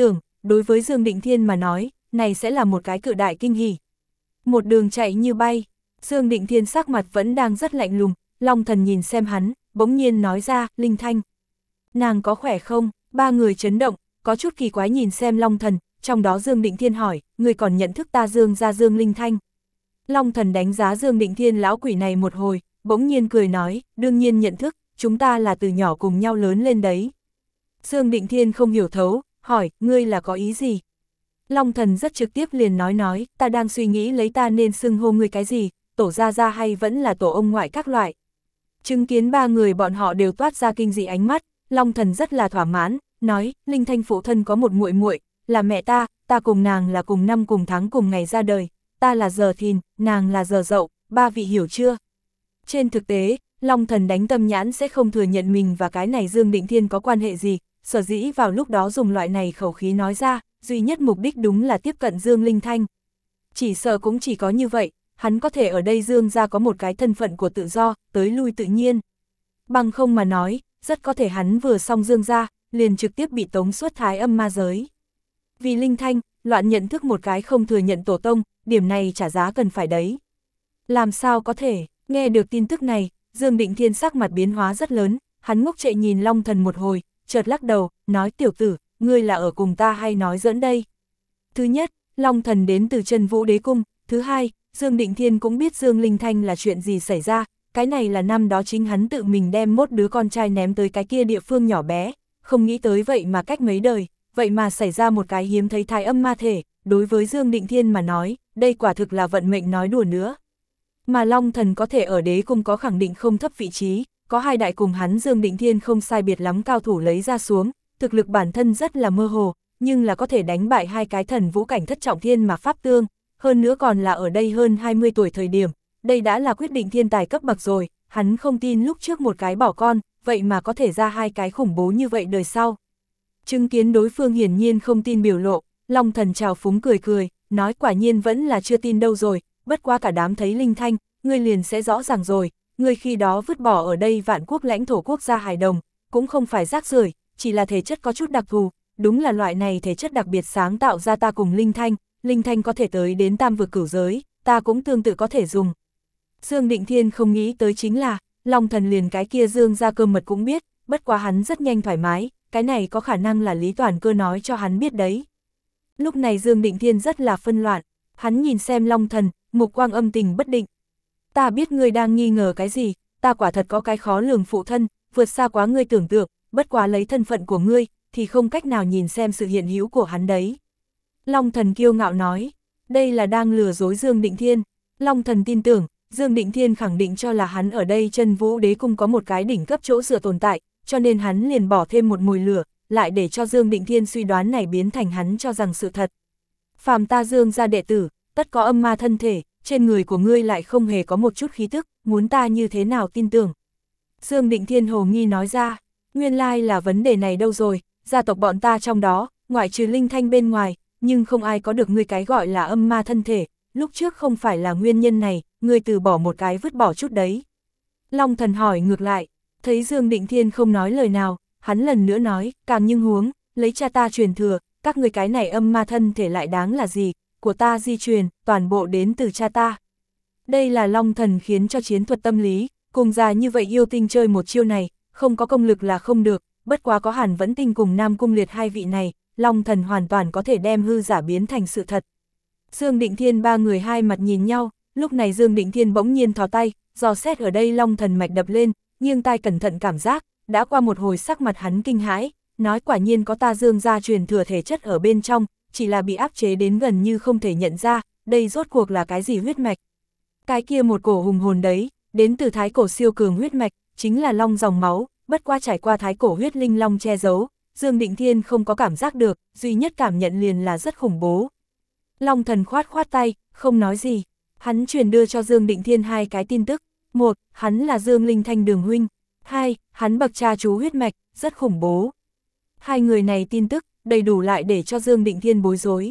đối với Dương Định Thiên mà nói, này sẽ là một cái cự đại kinh hỉ. Một đường chạy như bay, Dương Định Thiên sắc mặt vẫn đang rất lạnh lùng, Long Thần nhìn xem hắn, bỗng nhiên nói ra, Linh Thanh. Nàng có khỏe không? Ba người chấn động, có chút kỳ quái nhìn xem Long Thần, trong đó Dương Định Thiên hỏi, người còn nhận thức ta Dương ra Dương Linh Thanh. Long Thần đánh giá Dương Định Thiên lão quỷ này một hồi, bỗng nhiên cười nói, đương nhiên nhận thức, chúng ta là từ nhỏ cùng nhau lớn lên đấy. Dương Định Thiên không hiểu thấu, hỏi, ngươi là có ý gì? Long Thần rất trực tiếp liền nói nói, ta đang suy nghĩ lấy ta nên xưng hô ngươi cái gì, tổ gia gia hay vẫn là tổ ông ngoại các loại. Chứng kiến ba người bọn họ đều toát ra kinh dị ánh mắt, Long Thần rất là thỏa mãn, nói, Linh Thanh phụ thân có một muội muội, là mẹ ta, ta cùng nàng là cùng năm cùng tháng cùng ngày ra đời, ta là Giờ Thìn, nàng là Giờ Dậu, ba vị hiểu chưa? Trên thực tế, Long Thần đánh tâm nhãn sẽ không thừa nhận mình và cái này Dương Định Thiên có quan hệ gì, sở dĩ vào lúc đó dùng loại này khẩu khí nói ra, duy nhất mục đích đúng là tiếp cận Dương Linh Thanh. Chỉ sợ cũng chỉ có như vậy, hắn có thể ở đây Dương ra có một cái thân phận của tự do, tới lui tự nhiên. Bằng không mà nói, rất có thể hắn vừa xong Dương ra, liền trực tiếp bị tống xuất Thái Âm ma giới. Vì Linh Thanh, loạn nhận thức một cái không thừa nhận tổ tông, điểm này trả giá cần phải đấy. Làm sao có thể, nghe được tin tức này, Dương Định Thiên sắc mặt biến hóa rất lớn, hắn ngốc trệ nhìn Long Thần một hồi, chợt lắc đầu, nói tiểu tử, ngươi là ở cùng ta hay nói giỡn đây? Thứ nhất, Long Thần đến từ Chân Vũ Đế Cung, thứ hai, Dương Định Thiên cũng biết Dương Linh Thanh là chuyện gì xảy ra, cái này là năm đó chính hắn tự mình đem mốt đứa con trai ném tới cái kia địa phương nhỏ bé, không nghĩ tới vậy mà cách mấy đời, vậy mà xảy ra một cái hiếm thấy Thái Âm ma thể, đối với Dương Định Thiên mà nói, đây quả thực là vận mệnh nói đùa nữa. Mà Long Thần có thể ở Đế Cung có khẳng định không thấp vị trí, có hai đại cùng hắn Dương Định Thiên không sai biệt lắm cao thủ lấy ra xuống, thực lực bản thân rất là mơ hồ, nhưng là có thể đánh bại hai cái thần vũ cảnh thất trọng thiên mà pháp tương, hơn nữa còn là ở đây hơn hai mươi tuổi thời điểm, đây đã là quyết định thiên tài cấp bậc rồi, hắn không tin lúc trước một cái bỏ con, vậy mà có thể ra hai cái khủng bố như vậy đời sau. Chứng kiến đối phương hiển nhiên không tin biểu lộ, Long Thần trào phúng cười cười, nói quả nhiên vẫn là chưa tin đâu rồi, bất quá cả đám thấy Linh Thanh, ngươi liền sẽ rõ ràng rồi, ngươi khi đó vứt bỏ ở đây vạn quốc lãnh thổ quốc gia hài đồng, cũng không phải rác rưởi, chỉ là thể chất có chút đặc thù, đúng là loại này thể chất đặc biệt sáng tạo ra ta cùng Linh Thanh, Linh Thanh có thể tới đến tam vực cửu giới, ta cũng tương tự có thể dùng. Dương Định Thiên không nghĩ tới chính là, Long Thần liền cái kia Dương ra cơ mật cũng biết, bất quá hắn rất nhanh thoải mái, cái này có khả năng là Lý Toàn Cơ nói cho hắn biết đấy. Lúc này Dương Định Thiên rất là phân loạn, hắn nhìn xem Long Thần, mục quang âm tình bất định. Ta biết ngươi đang nghi ngờ cái gì, ta quả thật có cái khó lường phụ thân, vượt xa quá ngươi tưởng tượng, bất quá lấy thân phận của ngươi, thì không cách nào nhìn xem sự hiện hữu của hắn đấy. Long Thần kiêu ngạo nói, đây là đang lừa dối Dương Định Thiên. Long Thần tin tưởng, Dương Định Thiên khẳng định cho là hắn ở đây Chân Vũ Đế Cung có một cái đỉnh cấp chỗ dựa tồn tại, cho nên hắn liền bỏ thêm một mùi lửa, lại để cho Dương Định Thiên suy đoán này biến thành hắn cho rằng sự thật. Phàm ta Dương ra đệ tử, tất có âm ma thân thể, trên người của ngươi lại không hề có một chút khí tức, muốn ta như thế nào tin tưởng. Dương Định Thiên hồ nghi nói ra, nguyên lai là vấn đề này đâu rồi, gia tộc bọn ta trong đó, ngoại trừ Linh Thanh bên ngoài, nhưng không ai có được ngươi cái gọi là âm ma thân thể, lúc trước không phải là nguyên nhân này, ngươi từ bỏ một cái vứt bỏ chút đấy. Long Thần hỏi ngược lại, thấy Dương Định Thiên không nói lời nào, hắn lần nữa nói, càng nhưng huống, lấy cha ta truyền thừa, các ngươi cái này âm ma thân thể lại đáng là gì, của ta di truyền, toàn bộ đến từ cha ta. Đây là Long Thần khiến cho chiến thuật tâm lý, cùng già như vậy yêu tinh chơi một chiêu này, không có công lực là không được, bất quá có Hàn Vẫn Tinh cùng Nam Cung Liệt hai vị này, Long Thần hoàn toàn có thể đem hư giả biến thành sự thật. Dương Định Thiên ba người hai mặt nhìn nhau, lúc này Dương Định Thiên bỗng nhiên thò tay, dò xét ở đây Long Thần mạch đập lên, nghiêng tai cẩn thận cảm giác, đã qua một hồi sắc mặt hắn kinh hãi, nói quả nhiên có ta Dương gia truyền thừa thể chất ở bên trong, chỉ là bị áp chế đến gần như không thể nhận ra, đây rốt cuộc là cái gì huyết mạch. Cái kia một cổ hùng hồn đấy, đến từ thái cổ siêu cường huyết mạch, chính là long dòng máu, bất qua trải qua thái cổ huyết linh long che giấu, Dương Định Thiên không có cảm giác được, duy nhất cảm nhận liền là rất khủng bố. Long Thần khoát khoát tay, không nói gì, hắn truyền đưa cho Dương Định Thiên hai cái tin tức, một, hắn là Dương Linh Thanh đường huynh, hai, hắn bậc cha chú huyết mạch, rất khủng bố. Hai người này tin tức, đầy đủ lại để cho Dương Định Thiên bối rối.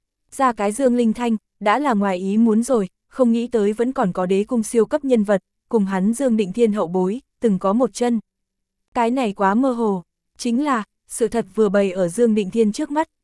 Ra cái Dương Linh Thanh, đã là ngoài ý muốn rồi, không nghĩ tới vẫn còn có đế cung siêu cấp nhân vật, cùng hắn Dương Định Thiên hậu bối, từng có một chân. Cái này quá mơ hồ, chính là, sự thật vừa bày ở Dương Định Thiên trước mắt,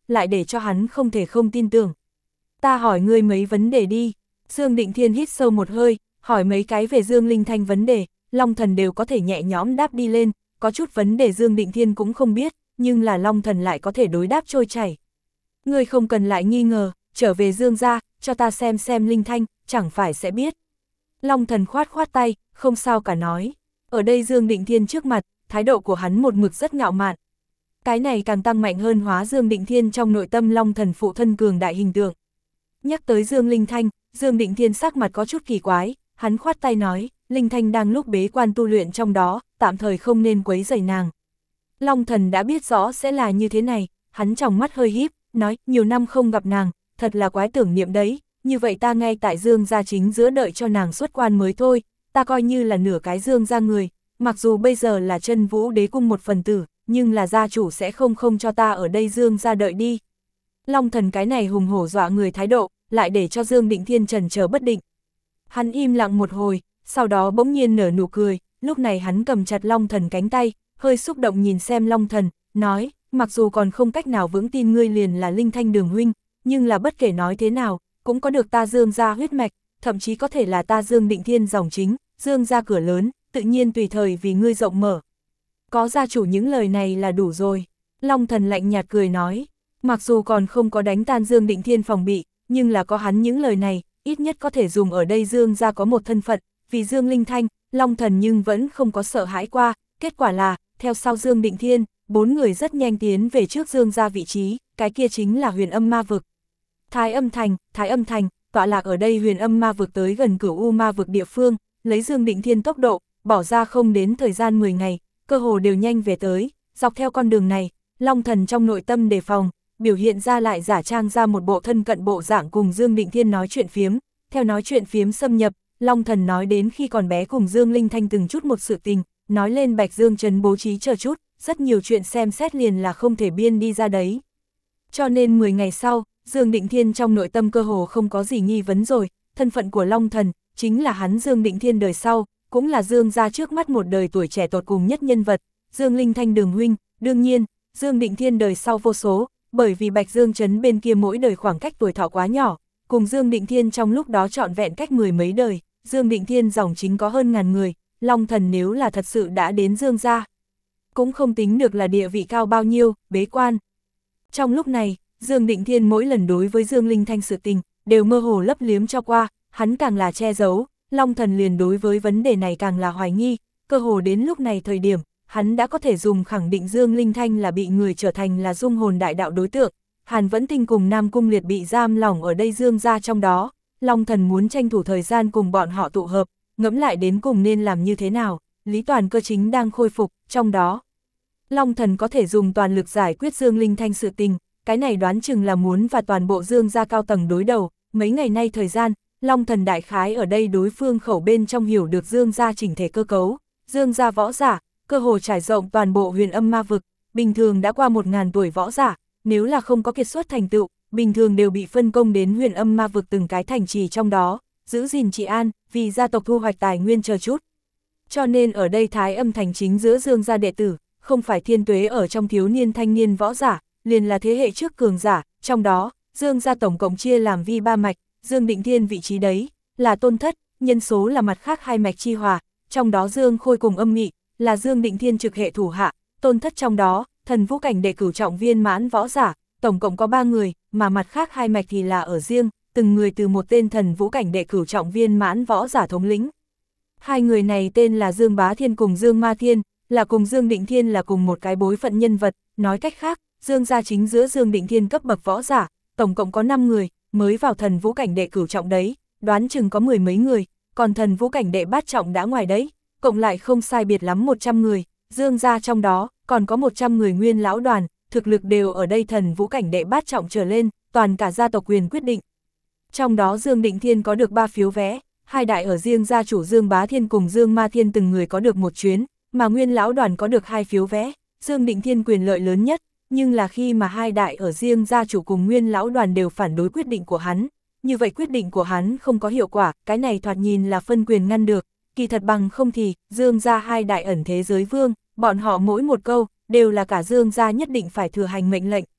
lại để cho hắn không thể không tin tưởng. Ta hỏi ngươi mấy vấn đề đi. Dương Định Thiên hít sâu một hơi, hỏi mấy cái về Dương Linh Thanh vấn đề, Long Thần đều có thể nhẹ nhõm đáp đi lên, có chút vấn đề Dương Định Thiên cũng không biết, nhưng là Long Thần lại có thể đối đáp trôi chảy. Ngươi không cần lại nghi ngờ, trở về Dương gia, cho ta xem xem Linh Thanh, chẳng phải sẽ biết. Long Thần khoát khoát tay, không sao cả nói. Ở đây Dương Định Thiên trước mặt, thái độ của hắn một mực rất ngạo mạn. Cái này càng tăng mạnh hơn hóa Dương Định Thiên trong nội tâm Long Thần phụ thân cường đại hình tượng. Nhắc tới Dương Linh Thanh, Dương Định Thiên sắc mặt có chút kỳ quái, hắn khoát tay nói, Linh Thanh đang lúc bế quan tu luyện trong đó, tạm thời không nên quấy rầy nàng. Long Thần đã biết rõ sẽ là như thế này, hắn trong mắt hơi híp, nói, nhiều năm không gặp nàng, thật là quái tưởng niệm đấy, như vậy ta ngay tại Dương gia chính giữa đợi cho nàng xuất quan mới thôi, ta coi như là nửa cái Dương gia người, mặc dù bây giờ là Chân Vũ Đế cung một phần tử, nhưng là gia chủ sẽ không không cho ta ở đây Dương gia đợi đi. Long Thần cái này hùng hổ dọa người thái độ, lại để cho Dương Định Thiên trần chờ bất định. Hắn im lặng một hồi, sau đó bỗng nhiên nở nụ cười, lúc này hắn cầm chặt Long Thần cánh tay, hơi xúc động nhìn xem Long Thần, nói, mặc dù còn không cách nào vững tin ngươi liền là Linh Thanh Đường huynh, nhưng là bất kể nói thế nào, cũng có được ta Dương gia huyết mạch, thậm chí có thể là ta Dương Định Thiên dòng chính, Dương gia cửa lớn, tự nhiên tùy thời vì ngươi rộng mở. Có gia chủ những lời này là đủ rồi. Long Thần lạnh nhạt cười nói, mặc dù còn không có đánh tan Dương Định Thiên phòng bị, nhưng là có hắn những lời này, ít nhất có thể dùng ở đây Dương gia có một thân phận, vì Dương Linh Thanh, Long Thần nhưng vẫn không có sợ hãi qua, kết quả là, theo sau Dương Định Thiên, bốn người rất nhanh tiến về trước Dương gia vị trí, cái kia chính là Huyền Âm Ma vực. Thái Âm Thành, Thái Âm Thành, tọa lạc ở đây Huyền Âm Ma vực tới gần Cửu U Ma vực địa phương, lấy Dương Định Thiên tốc độ, bỏ ra không đến thời gian mười ngày, cơ hồ đều nhanh về tới, dọc theo con đường này, Long Thần trong nội tâm đề phòng, biểu hiện ra lại giả trang ra một bộ thân cận bộ dạng cùng Dương Định Thiên nói chuyện phiếm, theo nói chuyện phiếm xâm nhập, Long Thần nói đến khi còn bé cùng Dương Linh Thanh từng chút một sự tình, nói lên Bạch Dương Trấn bố trí chờ chút, rất nhiều chuyện xem xét liền là không thể biên đi ra đấy. Cho nên mười ngày sau, Dương Định Thiên trong nội tâm cơ hồ không có gì nghi vấn rồi, thân phận của Long Thần, chính là hắn Dương Định Thiên đời sau, cũng là Dương gia trước mắt một đời tuổi trẻ tột cùng nhất nhân vật, Dương Linh Thanh đường huynh, đương nhiên, Dương Định Thiên đời sau vô số, bởi vì Bạch Dương Trấn bên kia mỗi đời khoảng cách tuổi thọ quá nhỏ, cùng Dương Định Thiên trong lúc đó trọn vẹn cách mười mấy đời, Dương Định Thiên dòng chính có hơn ngàn người, Long Thần nếu là thật sự đã đến Dương gia, cũng không tính được là địa vị cao bao nhiêu, bế quan. Trong lúc này, Dương Định Thiên mỗi lần đối với Dương Linh Thanh sự tình, đều mơ hồ lấp liếm cho qua, hắn càng là che giấu, Long Thần liền đối với vấn đề này càng là hoài nghi, cơ hồ đến lúc này thời điểm, hắn đã có thể dùng khẳng định Dương Linh Thanh là bị người trở thành là dung hồn đại đạo đối tượng, Hàn Vẫn Tinh cùng Nam Cung Liệt bị giam lỏng ở đây Dương gia trong đó, Long Thần muốn tranh thủ thời gian cùng bọn họ tụ hợp, ngẫm lại đến cùng nên làm như thế nào, Lý Toàn Cơ chính đang khôi phục, trong đó. Long Thần có thể dùng toàn lực giải quyết Dương Linh Thanh sự tình, cái này đoán chừng là muốn và toàn bộ Dương gia cao tầng đối đầu, mấy ngày nay thời gian, Long Thần đại khái ở đây đối phương khẩu bên trong hiểu được Dương gia chỉnh thể cơ cấu, Dương gia võ giả, cơ hồ trải rộng toàn bộ Huyền Âm Ma vực, bình thường đã qua một ngàn tuổi võ giả, nếu là không có kiệt xuất thành tựu, bình thường đều bị phân công đến Huyền Âm Ma vực từng cái thành trì trong đó, giữ gìn trị an, vì gia tộc thu hoạch tài nguyên chờ chút. Cho nên ở đây Thái Âm thành chính giữa Dương gia đệ tử, không phải thiên tuế ở trong thiếu niên thanh niên võ giả, liền là thế hệ trước cường giả, trong đó, Dương gia tổng cộng chia làm vi ba mạch, Dương Định Thiên vị trí đấy, là tôn thất, nhân số là mặt khác hai mạch chi hòa, trong đó Dương Khôi cùng Âm Mị, là Dương Định Thiên trực hệ thủ hạ, tôn thất trong đó, thần vũ cảnh đệ cửu trọng viên mãn võ giả, tổng cộng có ba người, mà mặt khác hai mạch thì là ở riêng, từng người từ một tên thần vũ cảnh đệ cửu trọng viên mãn võ giả thống lĩnh. Hai người này tên là Dương Bá Thiên cùng Dương Ma Thiên, là cùng Dương Định Thiên là cùng một cái bối phận nhân vật, nói cách khác, Dương gia chính giữa Dương Định Thiên cấp bậc võ giả, tổng cộng có năm người, mới vào thần vũ cảnh đệ cửu trọng đấy, đoán chừng có mười mấy người, còn thần vũ cảnh đệ bát trọng đã ngoài đấy, cộng lại không sai biệt lắm một trăm người, Dương gia trong đó, còn có một trăm người nguyên lão đoàn, thực lực đều ở đây thần vũ cảnh đệ bát trọng trở lên, toàn cả gia tộc quyền quyết định. Trong đó Dương Định Thiên có được ba phiếu vé, hai đại ở riêng gia chủ Dương Bá Thiên cùng Dương Ma Thiên từng người có được một chuyến, mà nguyên lão đoàn có được hai phiếu vé, Dương Định Thiên quyền lợi lớn nhất, nhưng là khi mà hai đại ở riêng gia chủ cùng nguyên lão đoàn đều phản đối quyết định của hắn, như vậy quyết định của hắn không có hiệu quả, cái này thoạt nhìn là phân quyền ngăn được, kỳ thật bằng không thì, Dương gia hai đại ẩn thế giới vương, bọn họ mỗi một câu, đều là cả Dương gia nhất định phải thừa hành mệnh lệnh.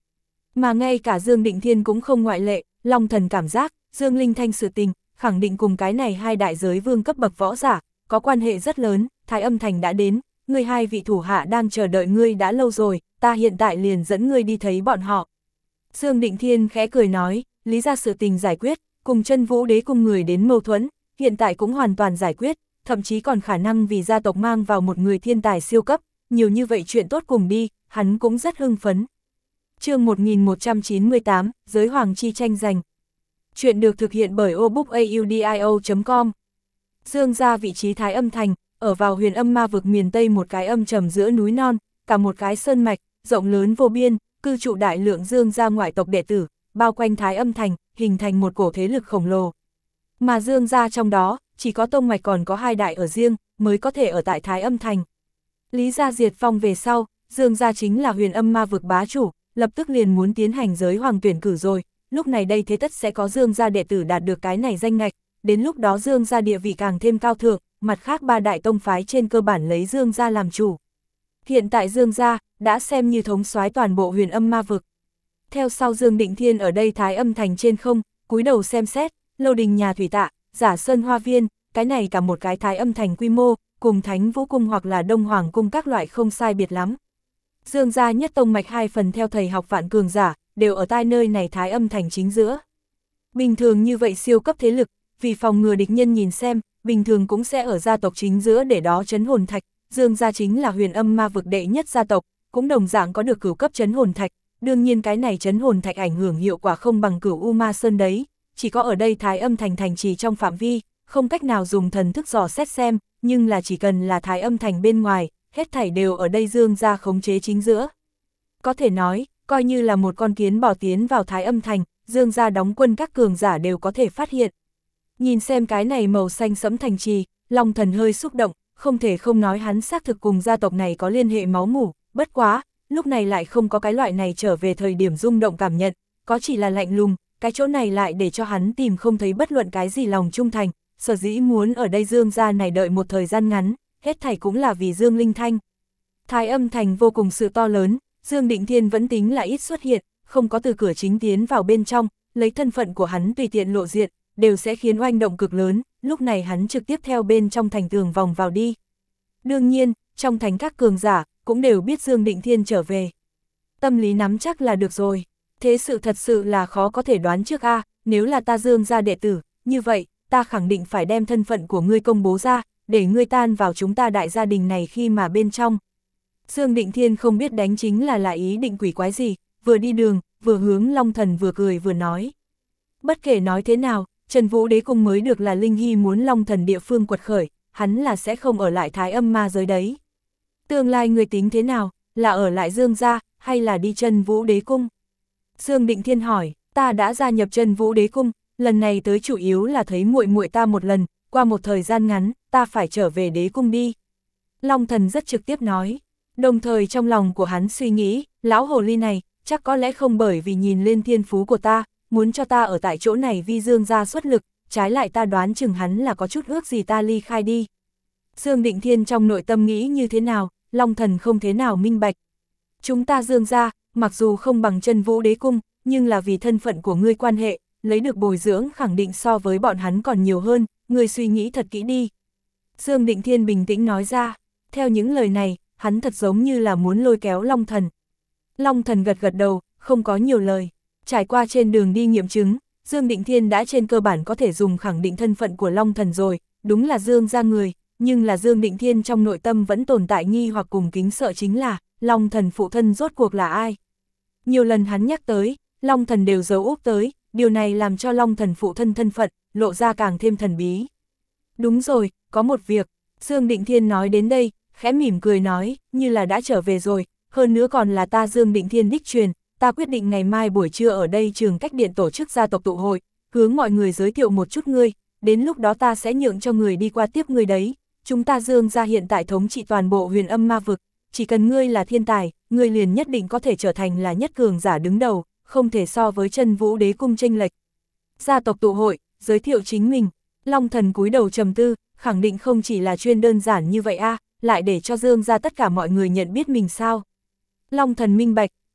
Mà ngay cả Dương Định Thiên cũng không ngoại lệ, Long Thần cảm giác, Dương Linh Thanh sự tình, khẳng định cùng cái này hai đại giới vương cấp bậc võ giả, có quan hệ rất lớn. Thái Âm Thành đã đến, ngươi hai vị thủ hạ đang chờ đợi ngươi đã lâu rồi, ta hiện tại liền dẫn ngươi đi thấy bọn họ. Dương Định Thiên khẽ cười nói, lý ra sự tình giải quyết, cùng Chân Vũ Đế cung người đến mâu thuẫn, hiện tại cũng hoàn toàn giải quyết, thậm chí còn khả năng vì gia tộc mang vào một người thiên tài siêu cấp, nhiều như vậy chuyện tốt cùng đi, hắn cũng rất hưng phấn. Chương một nghìn một trăm chín mươi tám, Giới Hoàng Chi tranh giành. Chuyện được thực hiện bởi obookaudio chấm com. Dương gia vị trí Thái Âm Thành, ở vào Huyền Âm Ma vực miền Tây một cái âm trầm giữa núi non, cả một cái sơn mạch, rộng lớn vô biên, cư trụ đại lượng Dương gia ngoại tộc đệ tử, bao quanh Thái Âm Thành, hình thành một cổ thế lực khổng lồ. Mà Dương gia trong đó, chỉ có tông mạch còn có hai đại ở riêng, mới có thể ở tại Thái Âm Thành. Lý gia diệt vong về sau, Dương gia chính là Huyền Âm Ma vực bá chủ, lập tức liền muốn tiến hành giới hoàng tuyển cử rồi, lúc này đây thế tất sẽ có Dương gia đệ tử đạt được cái này danh ngạch, đến lúc đó Dương gia địa vị càng thêm cao thượng, mặt khác ba đại tông phái trên cơ bản lấy Dương gia làm chủ. Hiện tại Dương gia đã xem như thống soái toàn bộ Huyền Âm Ma vực. Theo sau Dương Định Thiên ở đây Thái Âm Thành trên không, cúi đầu xem xét, Lâu Đình nhà thủy tạ, Giả Sơn Hoa Viên, cái này cả một cái Thái Âm Thành quy mô, cùng Thánh Vũ Cung hoặc là Đông Hoàng Cung các loại không sai biệt lắm. Dương gia nhất tông mạch hai phần theo thầy học vạn cường giả, đều ở tai nơi này Thái Âm Thành chính giữa. Bình thường như vậy siêu cấp thế lực, vì phòng ngừa địch nhân nhìn xem, bình thường cũng sẽ ở gia tộc chính giữa để đó trấn hồn thạch. Dương gia chính là Huyền Âm Ma vực đệ nhất gia tộc, cũng đồng dạng có được cửu cấp trấn hồn thạch, đương nhiên cái này trấn hồn thạch ảnh hưởng hiệu quả không bằng Cửu U Ma Sơn đấy, chỉ có ở đây Thái Âm Thành thành trì trong phạm vi, không cách nào dùng thần thức dò xét xem, nhưng là chỉ cần là Thái Âm Thành bên ngoài, hết thảy đều ở đây Dương gia khống chế chính giữa. Có thể nói, coi như là một con kiến bò tiến vào Thái Âm Thành, Dương gia đóng quân các cường giả đều có thể phát hiện. Nhìn xem cái này màu xanh sẫm thành trì, Long Thần hơi xúc động, không thể không nói hắn xác thực cùng gia tộc này có liên hệ máu mủ, bất quá, lúc này lại không có cái loại này trở về thời điểm rung động cảm nhận, có chỉ là lạnh lùng, cái chỗ này lại để cho hắn tìm không thấy bất luận cái gì lòng trung thành, sở dĩ muốn ở đây Dương gia này đợi một thời gian ngắn, hết thảy cũng là vì Dương Linh Thanh. Thái Âm Thành vô cùng sự to lớn, Dương Định Thiên vẫn tính là ít xuất hiện, không có từ cửa chính tiến vào bên trong, lấy thân phận của hắn tùy tiện lộ diện, đều sẽ khiến oanh động cực lớn, lúc này hắn trực tiếp theo bên trong thành tường vòng vào đi. Đương nhiên, trong thành các cường giả, cũng đều biết Dương Định Thiên trở về. Tâm lý nắm chắc là được rồi, thế sự thật sự là khó có thể đoán trước a, nếu là ta Dương gia đệ tử, như vậy, ta khẳng định phải đem thân phận của ngươi công bố ra, để ngươi tan vào chúng ta đại gia đình này khi mà bên trong. Dương Định Thiên không biết đánh chính là là ý định quỷ quái gì, vừa đi đường, vừa hướng Long Thần vừa cười vừa nói. Bất kể nói thế nào, Trần Vũ Đế cung mới được là Linh Hy muốn Long Thần địa phương quật khởi, hắn là sẽ không ở lại Thái Âm Ma giới đấy. Tương lai người tính thế nào, là ở lại Dương gia, hay là đi Trần Vũ Đế cung? Dương Định Thiên hỏi, ta đã gia nhập Trần Vũ Đế cung, lần này tới chủ yếu là thấy muội muội ta một lần, qua một thời gian ngắn, ta phải trở về đế cung đi. Long Thần rất trực tiếp nói, đồng thời trong lòng của hắn suy nghĩ, lão hồ ly này, chắc có lẽ không bởi vì nhìn lên thiên phú của ta, muốn cho ta ở tại chỗ này vi Dương gia xuất lực, trái lại ta đoán chừng hắn là có chút ước gì ta ly khai đi. Dương Định Thiên trong nội tâm nghĩ như thế nào, Long Thần không thế nào minh bạch. Chúng ta Dương gia, mặc dù không bằng Trần Vũ Đế cung, nhưng là vì thân phận của ngươi quan hệ, lấy được bồi dưỡng khẳng định so với bọn hắn còn nhiều hơn, ngươi suy nghĩ thật kỹ đi. Dương Định Thiên bình tĩnh nói ra, theo những lời này, hắn thật giống như là muốn lôi kéo Long Thần. Long Thần gật gật đầu, không có nhiều lời. Trải qua trên đường đi nghiệm chứng, Dương Định Thiên đã trên cơ bản có thể dùng khẳng định thân phận của Long Thần rồi, đúng là Dương gia người, nhưng là Dương Định Thiên trong nội tâm vẫn tồn tại nghi hoặc cùng kính sợ chính là, Long Thần phụ thân rốt cuộc là ai? Nhiều lần hắn nhắc tới, Long Thần đều giấu úp tới, điều này làm cho Long Thần phụ thân thân phận, lộ ra càng thêm thần bí. Đúng rồi, có một việc, Dương Định Thiên nói đến đây, khẽ mỉm cười nói, như là đã trở về rồi, hơn nữa còn là ta Dương Định Thiên đích truyền, ta quyết định ngày mai buổi trưa ở đây trường cách điện tổ chức gia tộc tụ hội, hướng mọi người giới thiệu một chút ngươi, đến lúc đó ta sẽ nhượng cho người đi qua tiếp ngươi đấy, chúng ta Dương gia hiện tại thống trị toàn bộ Huyền Âm Ma vực, chỉ cần ngươi là thiên tài, ngươi liền nhất định có thể trở thành là nhất cường giả đứng đầu, không thể so với Trần Vũ Đế cung chênh lệch. Gia tộc tụ hội, giới thiệu chính mình, Long Thần cúi đầu trầm tư, khẳng định không chỉ là chuyên đơn giản như vậy a, lại để cho Dương gia tất cả mọi người nhận biết mình sao. Long Thần minh bạch,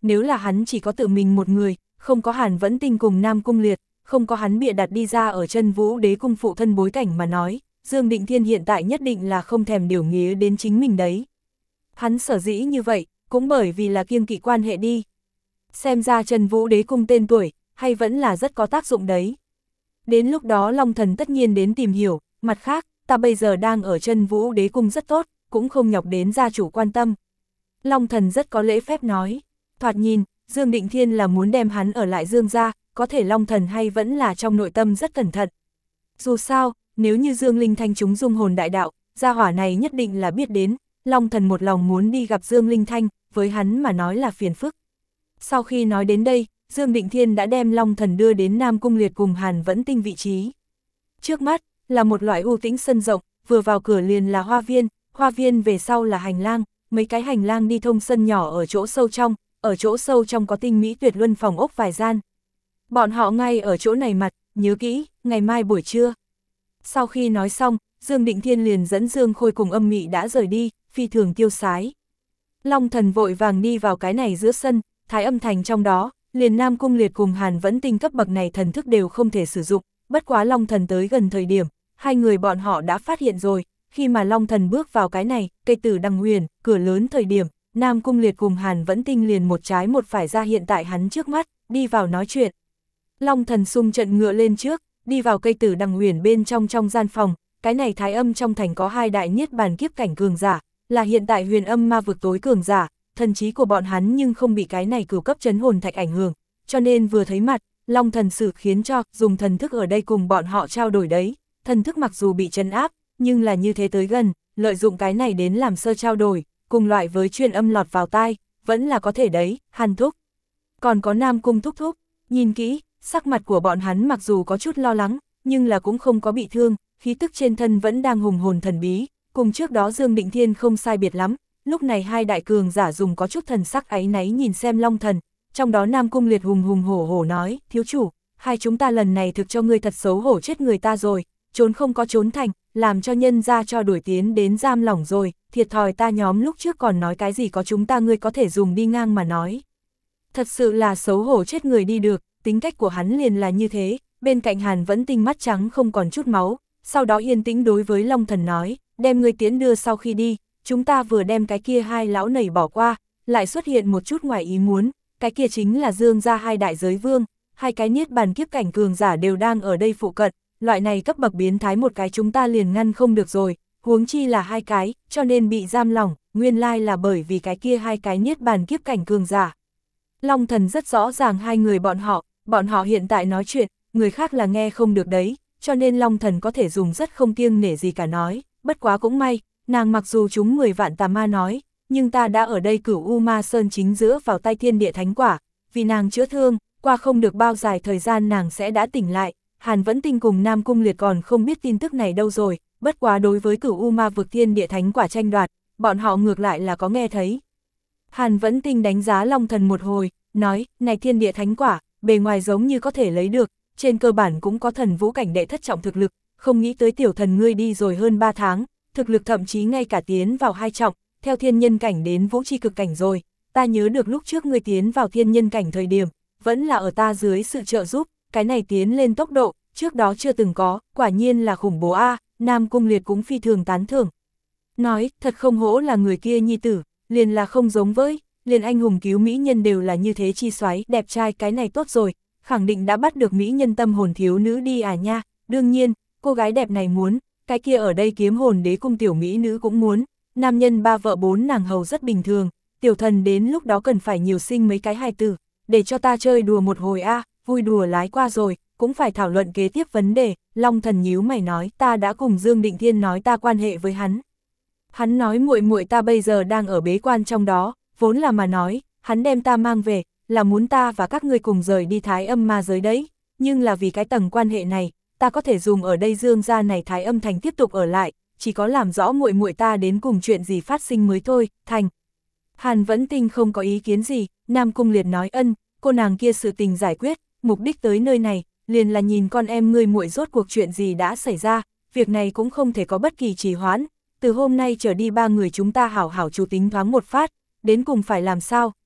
nếu là hắn chỉ có tự mình một người, không có Hàn Vẫn Tinh cùng Nam Cung Liệt, không có hắn bịa đặt đi ra ở chân Vũ Đế cung phụ thân bối cảnh mà nói, Dương Định Thiên hiện tại nhất định là không thèm điều nghĩa đến chính mình đấy. Hắn sở dĩ như vậy, cũng bởi vì là kiêng kỵ quan hệ đi. Xem ra Chân Vũ Đế cung tên tuổi, hay vẫn là rất có tác dụng đấy. Đến lúc đó Long Thần tất nhiên đến tìm hiểu, mặt khác, ta bây giờ đang ở Chân Vũ Đế cung rất tốt, cũng không nhọc đến gia chủ quan tâm. Long Thần rất có lễ phép nói, thoạt nhìn, Dương Định Thiên là muốn đem hắn ở lại Dương gia, có thể Long Thần hay vẫn là trong nội tâm rất cẩn thận. Dù sao, nếu như Dương Linh Thanh chúng dung hồn đại đạo, gia hỏa này nhất định là biết đến, Long Thần một lòng muốn đi gặp Dương Linh Thanh, với hắn mà nói là phiền phức. Sau khi nói đến đây, Dương Định Thiên đã đem Long Thần đưa đến Nam Cung Liệt cùng Hàn Vẫn Tinh vị trí. Trước mắt, là một loại u tĩnh sân rộng, vừa vào cửa liền là hoa viên, hoa viên về sau là hành lang, mấy cái hành lang đi thông sân nhỏ ở chỗ sâu trong, ở chỗ sâu trong có tinh mỹ tuyệt luân phòng ốc vài gian. Bọn họ ngay ở chỗ này mặt, nhớ kỹ, ngày mai buổi trưa. Sau khi nói xong, Dương Định Thiên liền dẫn Dương Khôi cùng Âm Mị đã rời đi, phi thường tiêu sái. Long Thần vội vàng đi vào cái này giữa sân, Thái Âm Thành trong đó, liền Nam Cung Liệt cùng Hàn Vẫn Tinh cấp bậc này thần thức đều không thể sử dụng, bất quá Long Thần tới gần thời điểm, hai người bọn họ đã phát hiện rồi, khi mà Long Thần bước vào cái này, cây tử đằng huyền, cửa lớn thời điểm, Nam Cung Liệt cùng Hàn Vẫn Tinh liền một trái một phải ra hiện tại hắn trước mắt, đi vào nói chuyện. Long Thần xung trận ngựa lên trước, đi vào cây tử đằng huyền bên trong trong gian phòng, cái này Thái Âm trong thành có hai đại niết bàn kiếp cảnh cường giả, là hiện tại huyền âm ma vực tối cường giả, thần trí của bọn hắn nhưng không bị cái này cửu cấp chấn hồn thạch ảnh hưởng, cho nên vừa thấy mặt, Long Thần sử khiến cho dùng thần thức ở đây cùng bọn họ trao đổi đấy, thần thức mặc dù bị trấn áp, nhưng là như thế tới gần, lợi dụng cái này đến làm sơ trao đổi, cùng loại với truyền âm lọt vào tai, vẫn là có thể đấy, Hàn thúc. Còn có Nam Cung thúc thúc, nhìn kỹ, sắc mặt của bọn hắn mặc dù có chút lo lắng, nhưng là cũng không có bị thương, khí tức trên thân vẫn đang hùng hồn thần bí, cùng trước đó Dương Định Thiên không sai biệt lắm, lúc này hai đại cường giả dùng có chút thần sắc áy náy nhìn xem Long Thần, trong đó Nam Cung Liệt hùng hùng hổ hổ nói, thiếu chủ, hai chúng ta lần này thực cho ngươi thật xấu hổ chết người ta rồi, trốn không có trốn thành, làm cho nhân ra cho đuổi tiến đến giam lỏng rồi, thiệt thòi ta nhóm lúc trước còn nói cái gì có chúng ta ngươi có thể dùng đi ngang mà nói. Thật sự là xấu hổ chết người đi được, tính cách của hắn liền là như thế, bên cạnh Hàn Vẫn Tinh mắt trắng không còn chút máu, sau đó yên tĩnh đối với Long Thần nói, đem ngươi tiến đưa sau khi đi, chúng ta vừa đem cái kia hai lão nảy bỏ qua, lại xuất hiện một chút ngoài ý muốn, cái kia chính là Dương gia hai đại giới vương, hai cái niết bàn kiếp cảnh cường giả đều đang ở đây phụ cận, loại này cấp bậc biến thái một cái chúng ta liền ngăn không được rồi, huống chi là hai cái, cho nên bị giam lỏng, nguyên lai là bởi vì cái kia hai cái niết bàn kiếp cảnh cường giả. Long Thần rất rõ ràng hai người bọn họ, bọn họ hiện tại nói chuyện, người khác là nghe không được đấy, cho nên Long Thần có thể dùng rất không kiêng nể gì cả nói, bất quá cũng may, nàng mặc dù chúng mười vạn tà ma nói, nhưng ta đã ở đây Cửu U Ma Sơn chính giữa vào tay thiên địa thánh quả, vì nàng chữa thương, qua không được bao dài thời gian nàng sẽ đã tỉnh lại, Hàn Vẫn Tinh cùng Nam Cung Liệt còn không biết tin tức này đâu rồi, bất quá đối với Cửu U Ma vực thiên địa thánh quả tranh đoạt, bọn họ ngược lại là có nghe thấy. Hàn Vẫn Tinh đánh giá Long Thần một hồi, nói, này thiên địa thánh quả, bề ngoài giống như có thể lấy được, trên cơ bản cũng có thần vũ cảnh đệ thất trọng thực lực, không nghĩ tới tiểu thần ngươi đi rồi hơn ba tháng, thực lực thậm chí ngay cả tiến vào hai trọng, theo thiên nhân cảnh đến vũ chi cực cảnh rồi, ta nhớ được lúc trước ngươi tiến vào thiên nhân cảnh thời điểm, vẫn là ở ta dưới sự trợ giúp, cái này tiến lên tốc độ, trước đó chưa từng có, quả nhiên là khủng bố a. Nam Cung Liệt cũng phi thường tán thưởng. Nói, thật không hổ là người kia nhi tử, liền là không giống với, liền anh hùng cứu mỹ nhân đều là như thế chi xoáy, đẹp trai cái này tốt rồi, khẳng định đã bắt được mỹ nhân tâm hồn thiếu nữ đi à nha, đương nhiên, cô gái đẹp này muốn, cái kia ở đây kiếm hồn đế cung tiểu mỹ nữ cũng muốn, nam nhân ba vợ bốn nàng hầu rất bình thường, tiểu thần đến lúc đó cần phải nhiều sinh mấy cái hài tử, để cho ta chơi đùa một hồi a, vui đùa lái qua rồi, cũng phải thảo luận kế tiếp vấn đề. Long Thần nhíu mày nói, ta đã cùng Dương Định Thiên nói ta quan hệ với hắn. Hắn nói muội muội ta bây giờ đang ở bế quan trong đó, vốn là mà nói, hắn đem ta mang về, là muốn ta và các ngươi cùng rời đi Thái Âm ma giới đấy, nhưng là vì cái tầng quan hệ này, ta có thể dùng ở đây Dương gia này Thái Âm thành tiếp tục ở lại, chỉ có làm rõ muội muội ta đến cùng chuyện gì phát sinh mới thôi, thành. Hàn Vẫn Tinh không có ý kiến gì, Nam Cung Liệt nói ân, cô nàng kia sự tình giải quyết, mục đích tới nơi này, liền là nhìn con em ngươi muội rốt cuộc chuyện gì đã xảy ra, việc này cũng không thể có bất kỳ trì hoãn, từ hôm nay trở đi ba người chúng ta hảo hảo chủ tính thoáng một phát, đến cùng phải làm sao,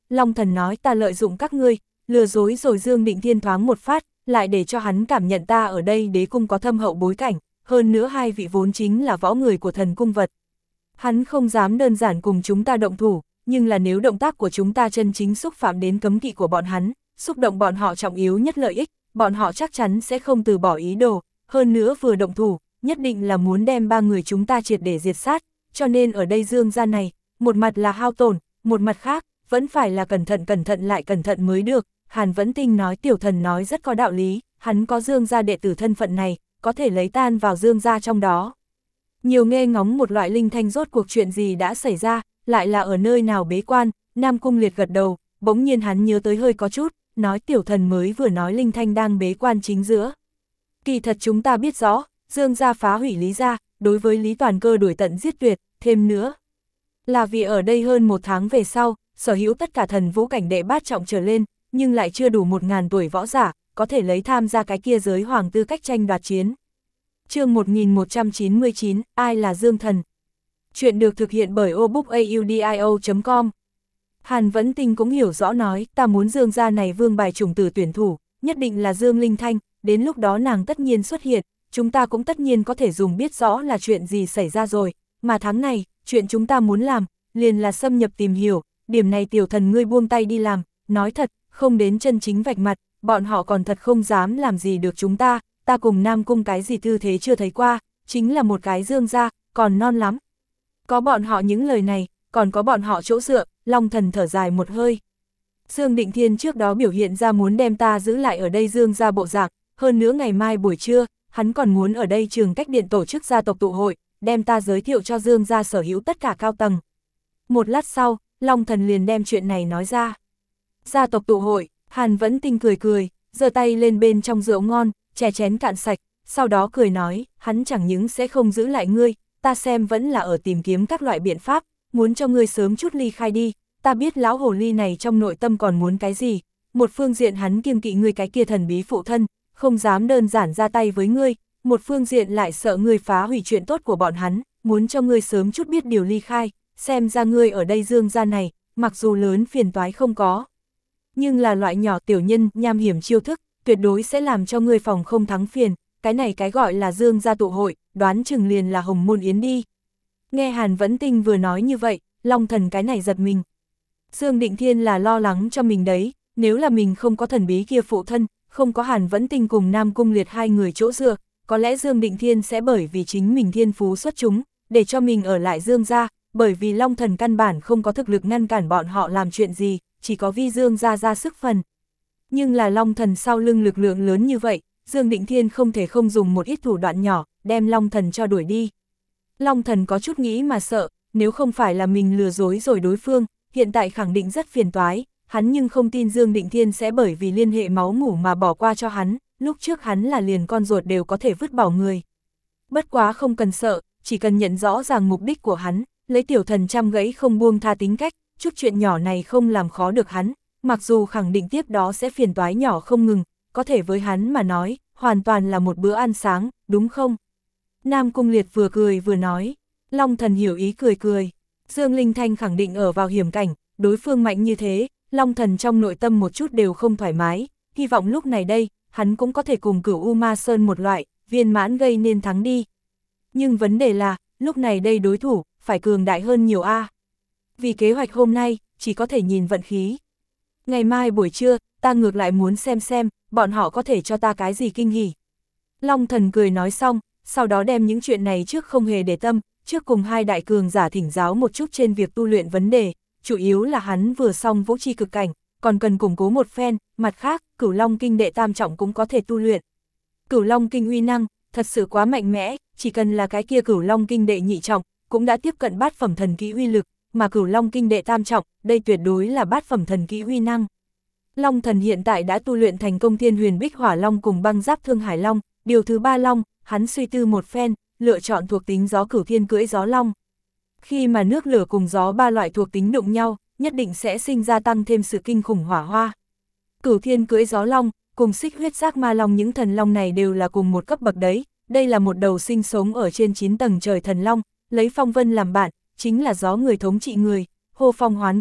Long Thần nói ta lợi dụng các ngươi, lừa dối rồi Dương Định Thiên thoáng một phát, lại để cho hắn cảm nhận ta ở đây đế cung có thâm hậu bối cảnh, hơn nữa hai vị vốn chính là võ người của thần cung vật. Hắn không dám đơn giản cùng chúng ta động thủ, nhưng là nếu động tác của chúng ta chân chính xúc phạm đến cấm kỵ của bọn hắn, xúc động bọn họ trọng yếu nhất lợi ích, bọn họ chắc chắn sẽ không từ bỏ ý đồ, hơn nữa vừa động thủ, nhất định là muốn đem ba người chúng ta triệt để diệt sát, cho nên ở đây Dương gia này, một mặt là hao tổn, một mặt khác, vẫn phải là cẩn thận cẩn thận lại cẩn thận mới được. Hàn Vẫn Tinh nói tiểu thần nói rất có đạo lý, hắn có Dương gia đệ tử thân phận này, có thể lấy tan vào Dương gia trong đó. Nhiều nghe ngóng một loại linh thanh rốt cuộc chuyện gì đã xảy ra, lại là ở nơi nào bế quan, Nam Cung Liệt gật đầu, bỗng nhiên hắn nhớ tới hơi có chút, nói tiểu thần mới vừa nói linh thanh đang bế quan chính giữa. Kỳ thật chúng ta biết rõ, Dương gia phá hủy Lý gia, đối với Lý Toàn Cơ đuổi tận giết tuyệt, thêm nữa. Là vì ở đây hơn một tháng về sau, sở hữu tất cả thần vũ cảnh đệ bát trọng trở lên, nhưng lại chưa đủ một ngàn tuổi võ giả, có thể lấy tham gia cái kia giới hoàng tư cách tranh đoạt chiến. Chương một nghìn một trăm chín mươi chín, ai là Dương Thần? Chuyện được thực hiện bởi obookaudio chấm com. Hàn Vẫn Tinh cũng hiểu rõ nói, ta muốn Dương gia này vương bài chủng tử tuyển thủ, nhất định là Dương Linh Thanh, đến lúc đó nàng tất nhiên xuất hiện, chúng ta cũng tất nhiên có thể dùng biết rõ là chuyện gì xảy ra rồi, mà tháng này, chuyện chúng ta muốn làm, liền là xâm nhập tìm hiểu, điểm này tiểu thần ngươi buông tay đi làm, nói thật, không đến chân chính vạch mặt, bọn họ còn thật không dám làm gì được chúng ta, ta cùng Nam Cung cái gì tư thế chưa thấy qua, chính là một cái Dương gia, còn non lắm. Có bọn họ những lời này, còn có bọn họ chỗ dựa, Long Thần thở dài một hơi. Dương Định Thiên trước đó biểu hiện ra muốn đem ta giữ lại ở đây Dương gia bộ dạng, hơn nữa ngày mai buổi trưa, hắn còn muốn ở đây Trường Cách Điện tổ chức gia tộc tụ hội, đem ta giới thiệu cho Dương gia sở hữu tất cả cao tầng. Một lát sau, Long Thần liền đem chuyện này nói ra. Gia tộc tụ hội, Hàn Vẫn Tinh cười cười, giơ tay lên bên trong rượu ngon, chè chén cạn sạch, sau đó cười nói, hắn chẳng những sẽ không giữ lại ngươi, ta xem vẫn là ở tìm kiếm các loại biện pháp, muốn cho ngươi sớm chút ly khai đi, ta biết lão hồ ly này trong nội tâm còn muốn cái gì, một phương diện hắn kiêng kỵ ngươi cái kia thần bí phụ thân, không dám đơn giản ra tay với ngươi, một phương diện lại sợ ngươi phá hủy chuyện tốt của bọn hắn, muốn cho ngươi sớm chút biết điều ly khai, xem ra ngươi ở đây Dương gia này, mặc dù lớn phiền toái không có, nhưng là loại nhỏ tiểu nhân, nham hiểm chiêu thức, tuyệt đối sẽ làm cho ngươi phòng không thắng phiền, cái này cái gọi là Dương gia tụ hội, đoán chừng liền là Hồng Môn Yến đi. Nghe Hàn Vẫn Tinh vừa nói như vậy, Long Thần cái này giật mình. Dương Định Thiên là lo lắng cho mình đấy, nếu là mình không có thần bí kia phụ thân, không có Hàn Vẫn Tinh cùng Nam Cung Liệt hai người chỗ dựa, có lẽ Dương Định Thiên sẽ bởi vì chính mình thiên phú xuất chúng, để cho mình ở lại Dương gia, bởi vì Long Thần căn bản không có thực lực ngăn cản bọn họ làm chuyện gì, chỉ có vi Dương gia ra sức phần. Nhưng là Long Thần sau lưng lực lượng lớn như vậy, Dương Định Thiên không thể không dùng một ít thủ đoạn nhỏ, đem Long Thần cho đuổi đi. Long Thần có chút nghĩ mà sợ, nếu không phải là mình lừa dối rồi đối phương, hiện tại khẳng định rất phiền toái, hắn nhưng không tin Dương Định Thiên sẽ bởi vì liên hệ máu mủ mà bỏ qua cho hắn, lúc trước hắn là liền con ruột đều có thể vứt bỏ người. Bất quá không cần sợ, chỉ cần nhận rõ ràng mục đích của hắn, lấy tiểu thần trăm gãy không buông tha tính cách, chút chuyện nhỏ này không làm khó được hắn, mặc dù khẳng định tiếp đó sẽ phiền toái nhỏ không ngừng, có thể với hắn mà nói, hoàn toàn là một bữa ăn sáng, đúng không? Nam Cung Liệt vừa cười vừa nói, Long Thần hiểu ý cười cười, Dương Linh Thanh khẳng định ở vào hiểm cảnh, đối phương mạnh như thế, Long Thần trong nội tâm một chút đều không thoải mái, hy vọng lúc này đây, hắn cũng có thể cùng Cửu U Ma Sơn một loại, viên mãn gây nên thắng đi. Nhưng vấn đề là, lúc này đây đối thủ, phải cường đại hơn nhiều a. Vì kế hoạch hôm nay, chỉ có thể nhìn vận khí. Ngày mai buổi trưa, ta ngược lại muốn xem xem, bọn họ có thể cho ta cái gì kinh hỉ. Long Thần cười nói xong, sau đó đem những chuyện này trước không hề để tâm, trước cùng hai đại cường giả thỉnh giáo một chút trên việc tu luyện vấn đề, chủ yếu là hắn vừa xong vũ chi cực cảnh, còn cần củng cố một phen, mặt khác, Cửu Long Kinh đệ tam trọng cũng có thể tu luyện. Cửu Long Kinh uy năng, thật sự quá mạnh mẽ, chỉ cần là cái kia Cửu Long Kinh đệ nhị trọng, cũng đã tiếp cận bát phẩm thần kỹ uy lực, mà Cửu Long Kinh đệ tam trọng, đây tuyệt đối là bát phẩm thần kỹ uy năng. Long Thần hiện tại đã tu luyện thành công Thiên Huyền Bích Hỏa Long cùng Băng Giáp Thương Hải Long, điều thứ ba Long, hắn suy tư một phen, lựa chọn thuộc tính gió Cửu Thiên cưỡi gió Long. Khi mà nước lửa cùng gió ba loại thuộc tính đụng nhau, nhất định sẽ sinh ra tăng thêm sự kinh khủng hỏa hoa. Cửu Thiên cưỡi gió Long, cùng Xích Huyết Giác Ma Long, những thần long này đều là cùng một cấp bậc đấy, đây là một đầu sinh sống ở trên chín tầng trời thần long, lấy phong vân làm bạn, chính là gió người thống trị người, hô phong hoán vũ,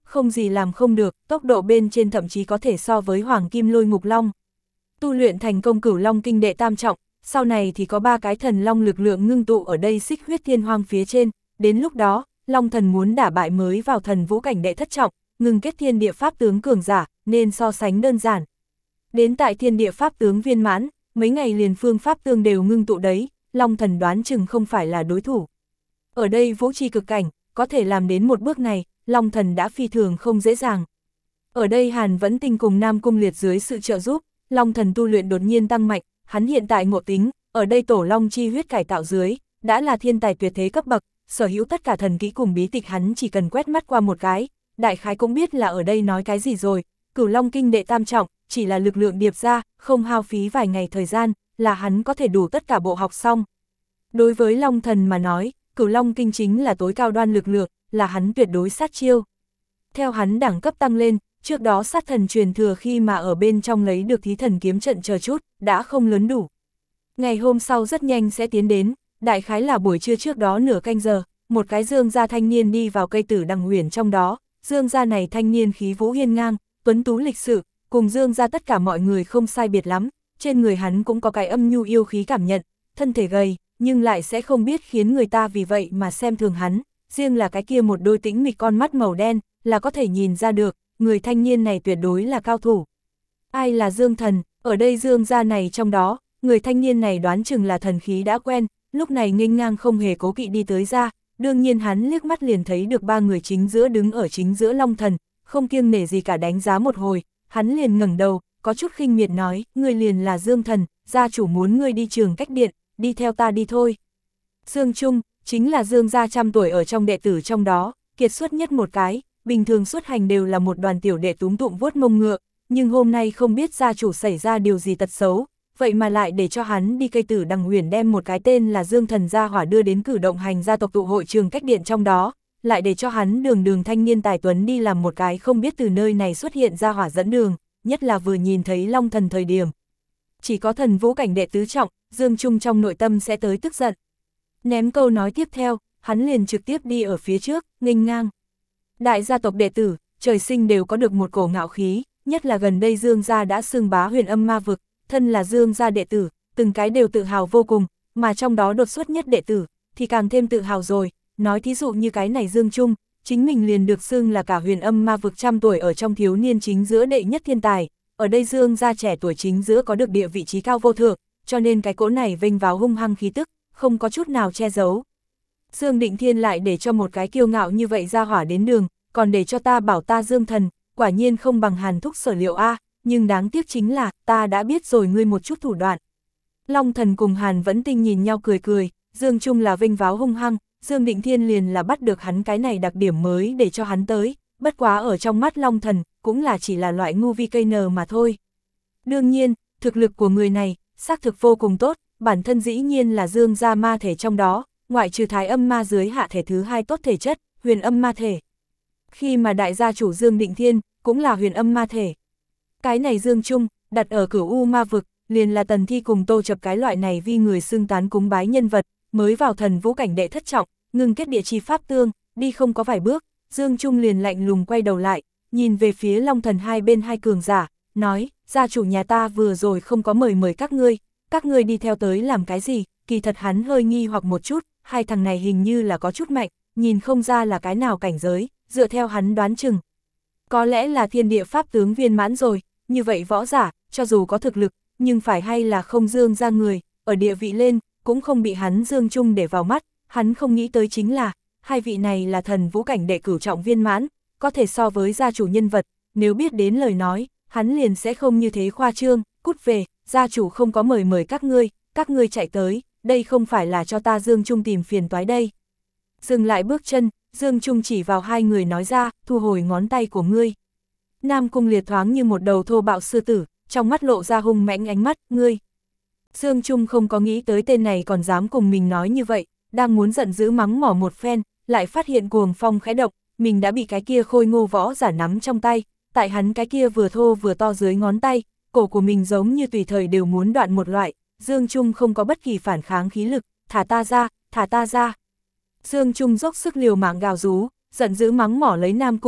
không gì làm không được, tốc độ bên trên thậm chí có thể so với Hoàng Kim Lôi Ngục Long. Tu luyện thành công Cửu Long Kinh đệ tam trọng, sau này thì có ba cái thần long lực lượng ngưng tụ ở đây Xích Huyết Thiên Hoang phía trên, đến lúc đó, Long Thần muốn đả bại mới vào thần vũ cảnh đệ thất trọng, ngừng kết thiên địa pháp tướng cường giả, nên so sánh đơn giản. Đến tại thiên địa pháp tướng viên mãn, mấy ngày liền phương pháp tương đều ngưng tụ đấy, Long Thần đoán chừng không phải là đối thủ. Ở đây vũ tri cực cảnh, có thể làm đến một bước này, Long Thần đã phi thường không dễ dàng. Ở đây Hàn Vẫn Tinh cùng Nam Cung Liệt dưới sự trợ giúp, Long Thần tu luyện đột nhiên tăng mạnh, hắn hiện tại ngộ tính, ở đây tổ long chi huyết cải tạo dưới, đã là thiên tài tuyệt thế cấp bậc, sở hữu tất cả thần kỹ cùng bí tịch hắn chỉ cần quét mắt qua một cái, đại khái cũng biết là ở đây nói cái gì rồi. Cửu Long Kinh đệ tam trọng, chỉ là lực lượng điệp ra, không hao phí vài ngày thời gian, là hắn có thể đủ tất cả bộ học xong. Đối với Long Thần mà nói, Cửu Long Kinh chính là tối cao đoan lực lượng, là hắn tuyệt đối sát chiêu. Theo hắn đẳng cấp tăng lên, trước đó sát thần truyền thừa khi mà ở bên trong lấy được thí thần kiếm trận chờ chút, đã không lớn đủ. Ngày hôm sau rất nhanh sẽ tiến đến, đại khái là buổi trưa trước đó nửa canh giờ, một cái Dương gia thanh niên đi vào cây tử đằng huyền trong đó, Dương gia này thanh niên khí vũ hiên ngang, tuấn tú lịch sự, cùng Dương gia tất cả mọi người không sai biệt lắm, trên người hắn cũng có cái âm nhu yêu khí cảm nhận, thân thể gầy, nhưng lại sẽ không biết khiến người ta vì vậy mà xem thường hắn, riêng là cái kia một đôi tĩnh mịch con mắt màu đen, là có thể nhìn ra được, người thanh niên này tuyệt đối là cao thủ. Ai là Dương Thần, ở đây Dương gia này trong đó, người thanh niên này đoán chừng là thần khí đã quen, lúc này nghênh ngang không hề cố kỵ đi tới ra, đương nhiên hắn liếc mắt liền thấy được ba người chính giữa đứng ở chính giữa Long Thần, không kiêng nể gì cả đánh giá một hồi, hắn liền ngẩng đầu, có chút khinh miệt nói, ngươi liền là Dương Thần, gia chủ muốn ngươi đi Trường Cách Điện, đi theo ta đi thôi. Dương Trung, chính là Dương gia trăm tuổi ở trong đệ tử trong đó, kiệt xuất nhất một cái, bình thường xuất hành đều là một đoàn tiểu đệ túm tụm vuốt mông ngựa, nhưng hôm nay không biết gia chủ xảy ra điều gì tật xấu, vậy mà lại để cho hắn đi cây tử đằng huyền đem một cái tên là Dương Thần gia hỏa đưa đến cử động hành gia tộc tụ hội Trường Cách Điện trong đó, lại để cho hắn đường đường thanh niên tài tuấn đi làm một cái không biết từ nơi này xuất hiện gia hỏa dẫn đường, nhất là vừa nhìn thấy Long Thần thời điểm. Chỉ có thần vũ cảnh đệ tứ trọng, Dương Trung trong nội tâm sẽ tới tức giận. Ném câu nói tiếp theo, hắn liền trực tiếp đi ở phía trước, nghênh ngang. Đại gia tộc đệ tử, trời sinh đều có được một cổ ngạo khí, nhất là gần đây Dương gia đã xưng bá huyền âm ma vực, thân là Dương gia đệ tử, từng cái đều tự hào vô cùng, mà trong đó đột xuất nhất đệ tử, thì càng thêm tự hào rồi, nói thí dụ như cái này Dương Trung, chính mình liền được xưng là cả huyền âm ma vực trăm tuổi ở trong thiếu niên chính giữa đệ nhất thiên tài, ở đây Dương gia trẻ tuổi chính giữa có được địa vị trí cao vô thượng, cho nên cái cỗ này vênh váo hung hăng khí tức, không có chút nào che giấu. Dương Định Thiên lại để cho một cái kiêu ngạo như vậy ra hỏa đến đường, còn để cho ta bảo ta Dương Thần, quả nhiên không bằng Hàn Thúc sở liệu a, nhưng đáng tiếc chính là, ta đã biết rồi ngươi một chút thủ đoạn. Long Thần cùng Hàn Vẫn Tinh nhìn nhau cười cười, Dương Trung là vênh váo hung hăng, Dương Định Thiên liền là bắt được hắn cái này đặc điểm mới để cho hắn tới, bất quá ở trong mắt Long Thần, cũng là chỉ là loại ngu vi cây nờ mà thôi. Đương nhiên, thực lực của người này, xác thực vô cùng tốt, bản thân dĩ nhiên là Dương gia ma thể trong đó, ngoại trừ thái âm ma dưới hạ thể thứ hai tốt thể chất, huyền âm ma thể. Khi mà đại gia chủ Dương Định Thiên, cũng là huyền âm ma thể. Cái này Dương Trung, đặt ở Cửu U ma vực, liền là Tần Thi cùng Tô Chập cái loại này vì người xưng tán cúng bái nhân vật, mới vào thần vũ cảnh đệ thất trọng, ngưng kết địa chi pháp tương, đi không có vài bước, Dương Trung liền lạnh lùng quay đầu lại, nhìn về phía Long Thần hai bên hai cường giả, nói, gia chủ nhà ta vừa rồi không có mời mời các ngươi, các ngươi đi theo tới làm cái gì, kỳ thật hắn hơi nghi hoặc một chút, hai thằng này hình như là có chút mạnh, nhìn không ra là cái nào cảnh giới, dựa theo hắn đoán chừng. Có lẽ là thiên địa pháp tướng viên mãn rồi, như vậy võ giả, cho dù có thực lực, nhưng phải hay là không Dương ra người, ở địa vị lên, cũng không bị hắn Dương Trung để vào mắt, hắn không nghĩ tới chính là, hai vị này là thần vũ cảnh đệ cửu trọng viên mãn, có thể so với gia chủ nhân vật, nếu biết đến lời nói, hắn liền sẽ không như thế khoa trương, cút về, gia chủ không có mời mời các ngươi, các ngươi chạy tới, đây không phải là cho ta Dương Trung tìm phiền toái đây. Dừng lại bước chân, Dương Trung chỉ vào hai người nói ra, thu hồi ngón tay của ngươi. Nam Cung Liệt thoáng như một đầu thô bạo sư tử, trong mắt lộ ra hung mãnh ánh mắt, ngươi. Dương Trung không có nghĩ tới tên này còn dám cùng mình nói như vậy, đang muốn giận dữ mắng mỏ một phen, lại phát hiện cuồng phong khẽ động, mình đã bị cái kia khôi ngô võ giả nắm trong tay, tại hắn cái kia vừa thô vừa to dưới ngón tay, cổ của mình giống như tùy thời đều muốn đoạn một loại, Dương Trung không có bất kỳ phản kháng khí lực, thả ta ra, thả ta ra. Dương Trung dốc sức liều mạng gào rú, giận dữ mắng mỏ lấy Nam Cung Liệt,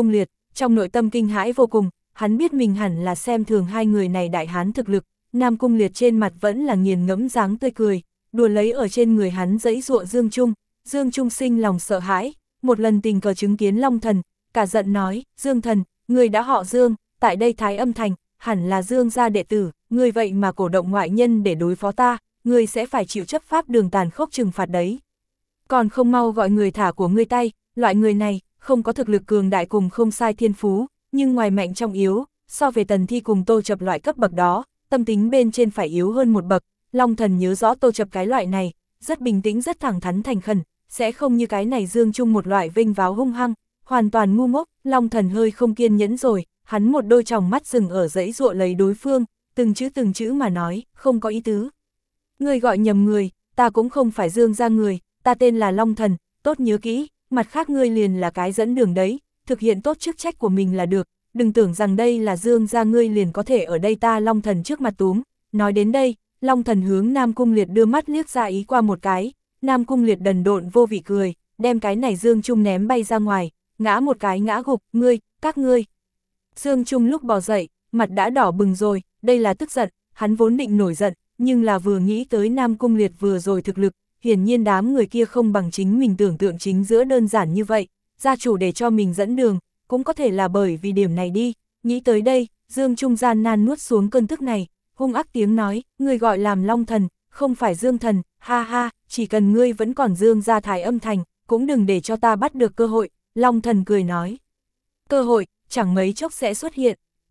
trong nội tâm kinh hãi vô cùng, hắn biết mình hẳn là xem thường hai người này đại hán thực lực, Nam Cung Liệt trên mặt vẫn là nghiền ngẫm dáng tươi cười, đùa lấy ở trên người hắn giãy giụa Dương Trung, Dương Trung sinh lòng sợ hãi, một lần tình cờ chứng kiến Long Thần, cả giận nói, Dương Thần, người đã họ Dương, tại đây Thái Âm Thành, hẳn là Dương gia đệ tử, người vậy mà cổ động ngoại nhân để đối phó ta, người sẽ phải chịu chấp pháp đường tàn khốc trừng phạt đấy. Còn không mau gọi người thả của ngươi tay, loại người này, không có thực lực cường đại cùng không sai thiên phú, nhưng ngoài mạnh trong yếu, so về Tần Thi cùng Tô Chập loại cấp bậc đó, tâm tính bên trên phải yếu hơn một bậc. Long Thần nhớ rõ Tô Chập cái loại này, rất bình tĩnh rất thẳng thắn thành khẩn, sẽ không như cái này Dương Trung một loại vinh váo hung hăng, hoàn toàn ngu ngốc. Long Thần hơi không kiên nhẫn rồi, hắn một đôi tròng mắt dừng ở giãy giụa lấy đối phương, từng chữ từng chữ mà nói, không có ý tứ. Ngươi gọi nhầm người, ta cũng không phải Dương gia người, ta tên là Long Thần, tốt nhớ kỹ, mặt khác ngươi liền là cái dẫn đường đấy, thực hiện tốt chức trách của mình là được, đừng tưởng rằng đây là Dương gia ngươi liền có thể ở đây ta Long Thần trước mặt túm. Nói đến đây, Long Thần hướng Nam Cung Liệt đưa mắt liếc ra ý qua một cái, Nam Cung Liệt đần độn vô vị cười, đem cái này Dương Trung ném bay ra ngoài, ngã một cái ngã gục, ngươi, các ngươi. Dương Trung lúc bò dậy, mặt đã đỏ bừng rồi, đây là tức giận, hắn vốn định nổi giận, nhưng là vừa nghĩ tới Nam Cung Liệt vừa rồi thực lực, hiển nhiên đám người kia không bằng chính mình tưởng tượng chính giữa đơn giản như vậy, gia chủ để cho mình dẫn đường, cũng có thể là bởi vì điểm này đi. Nghĩ tới đây, Dương Trung gian nan nuốt xuống cơn tức này, hung ác tiếng nói, ngươi gọi làm Long Thần, không phải Dương Thần, ha ha, chỉ cần ngươi vẫn còn Dương gia Thái Âm Thành, cũng đừng để cho ta bắt được cơ hội. Long Thần cười nói, cơ hội, chẳng mấy chốc sẽ xuất hiện.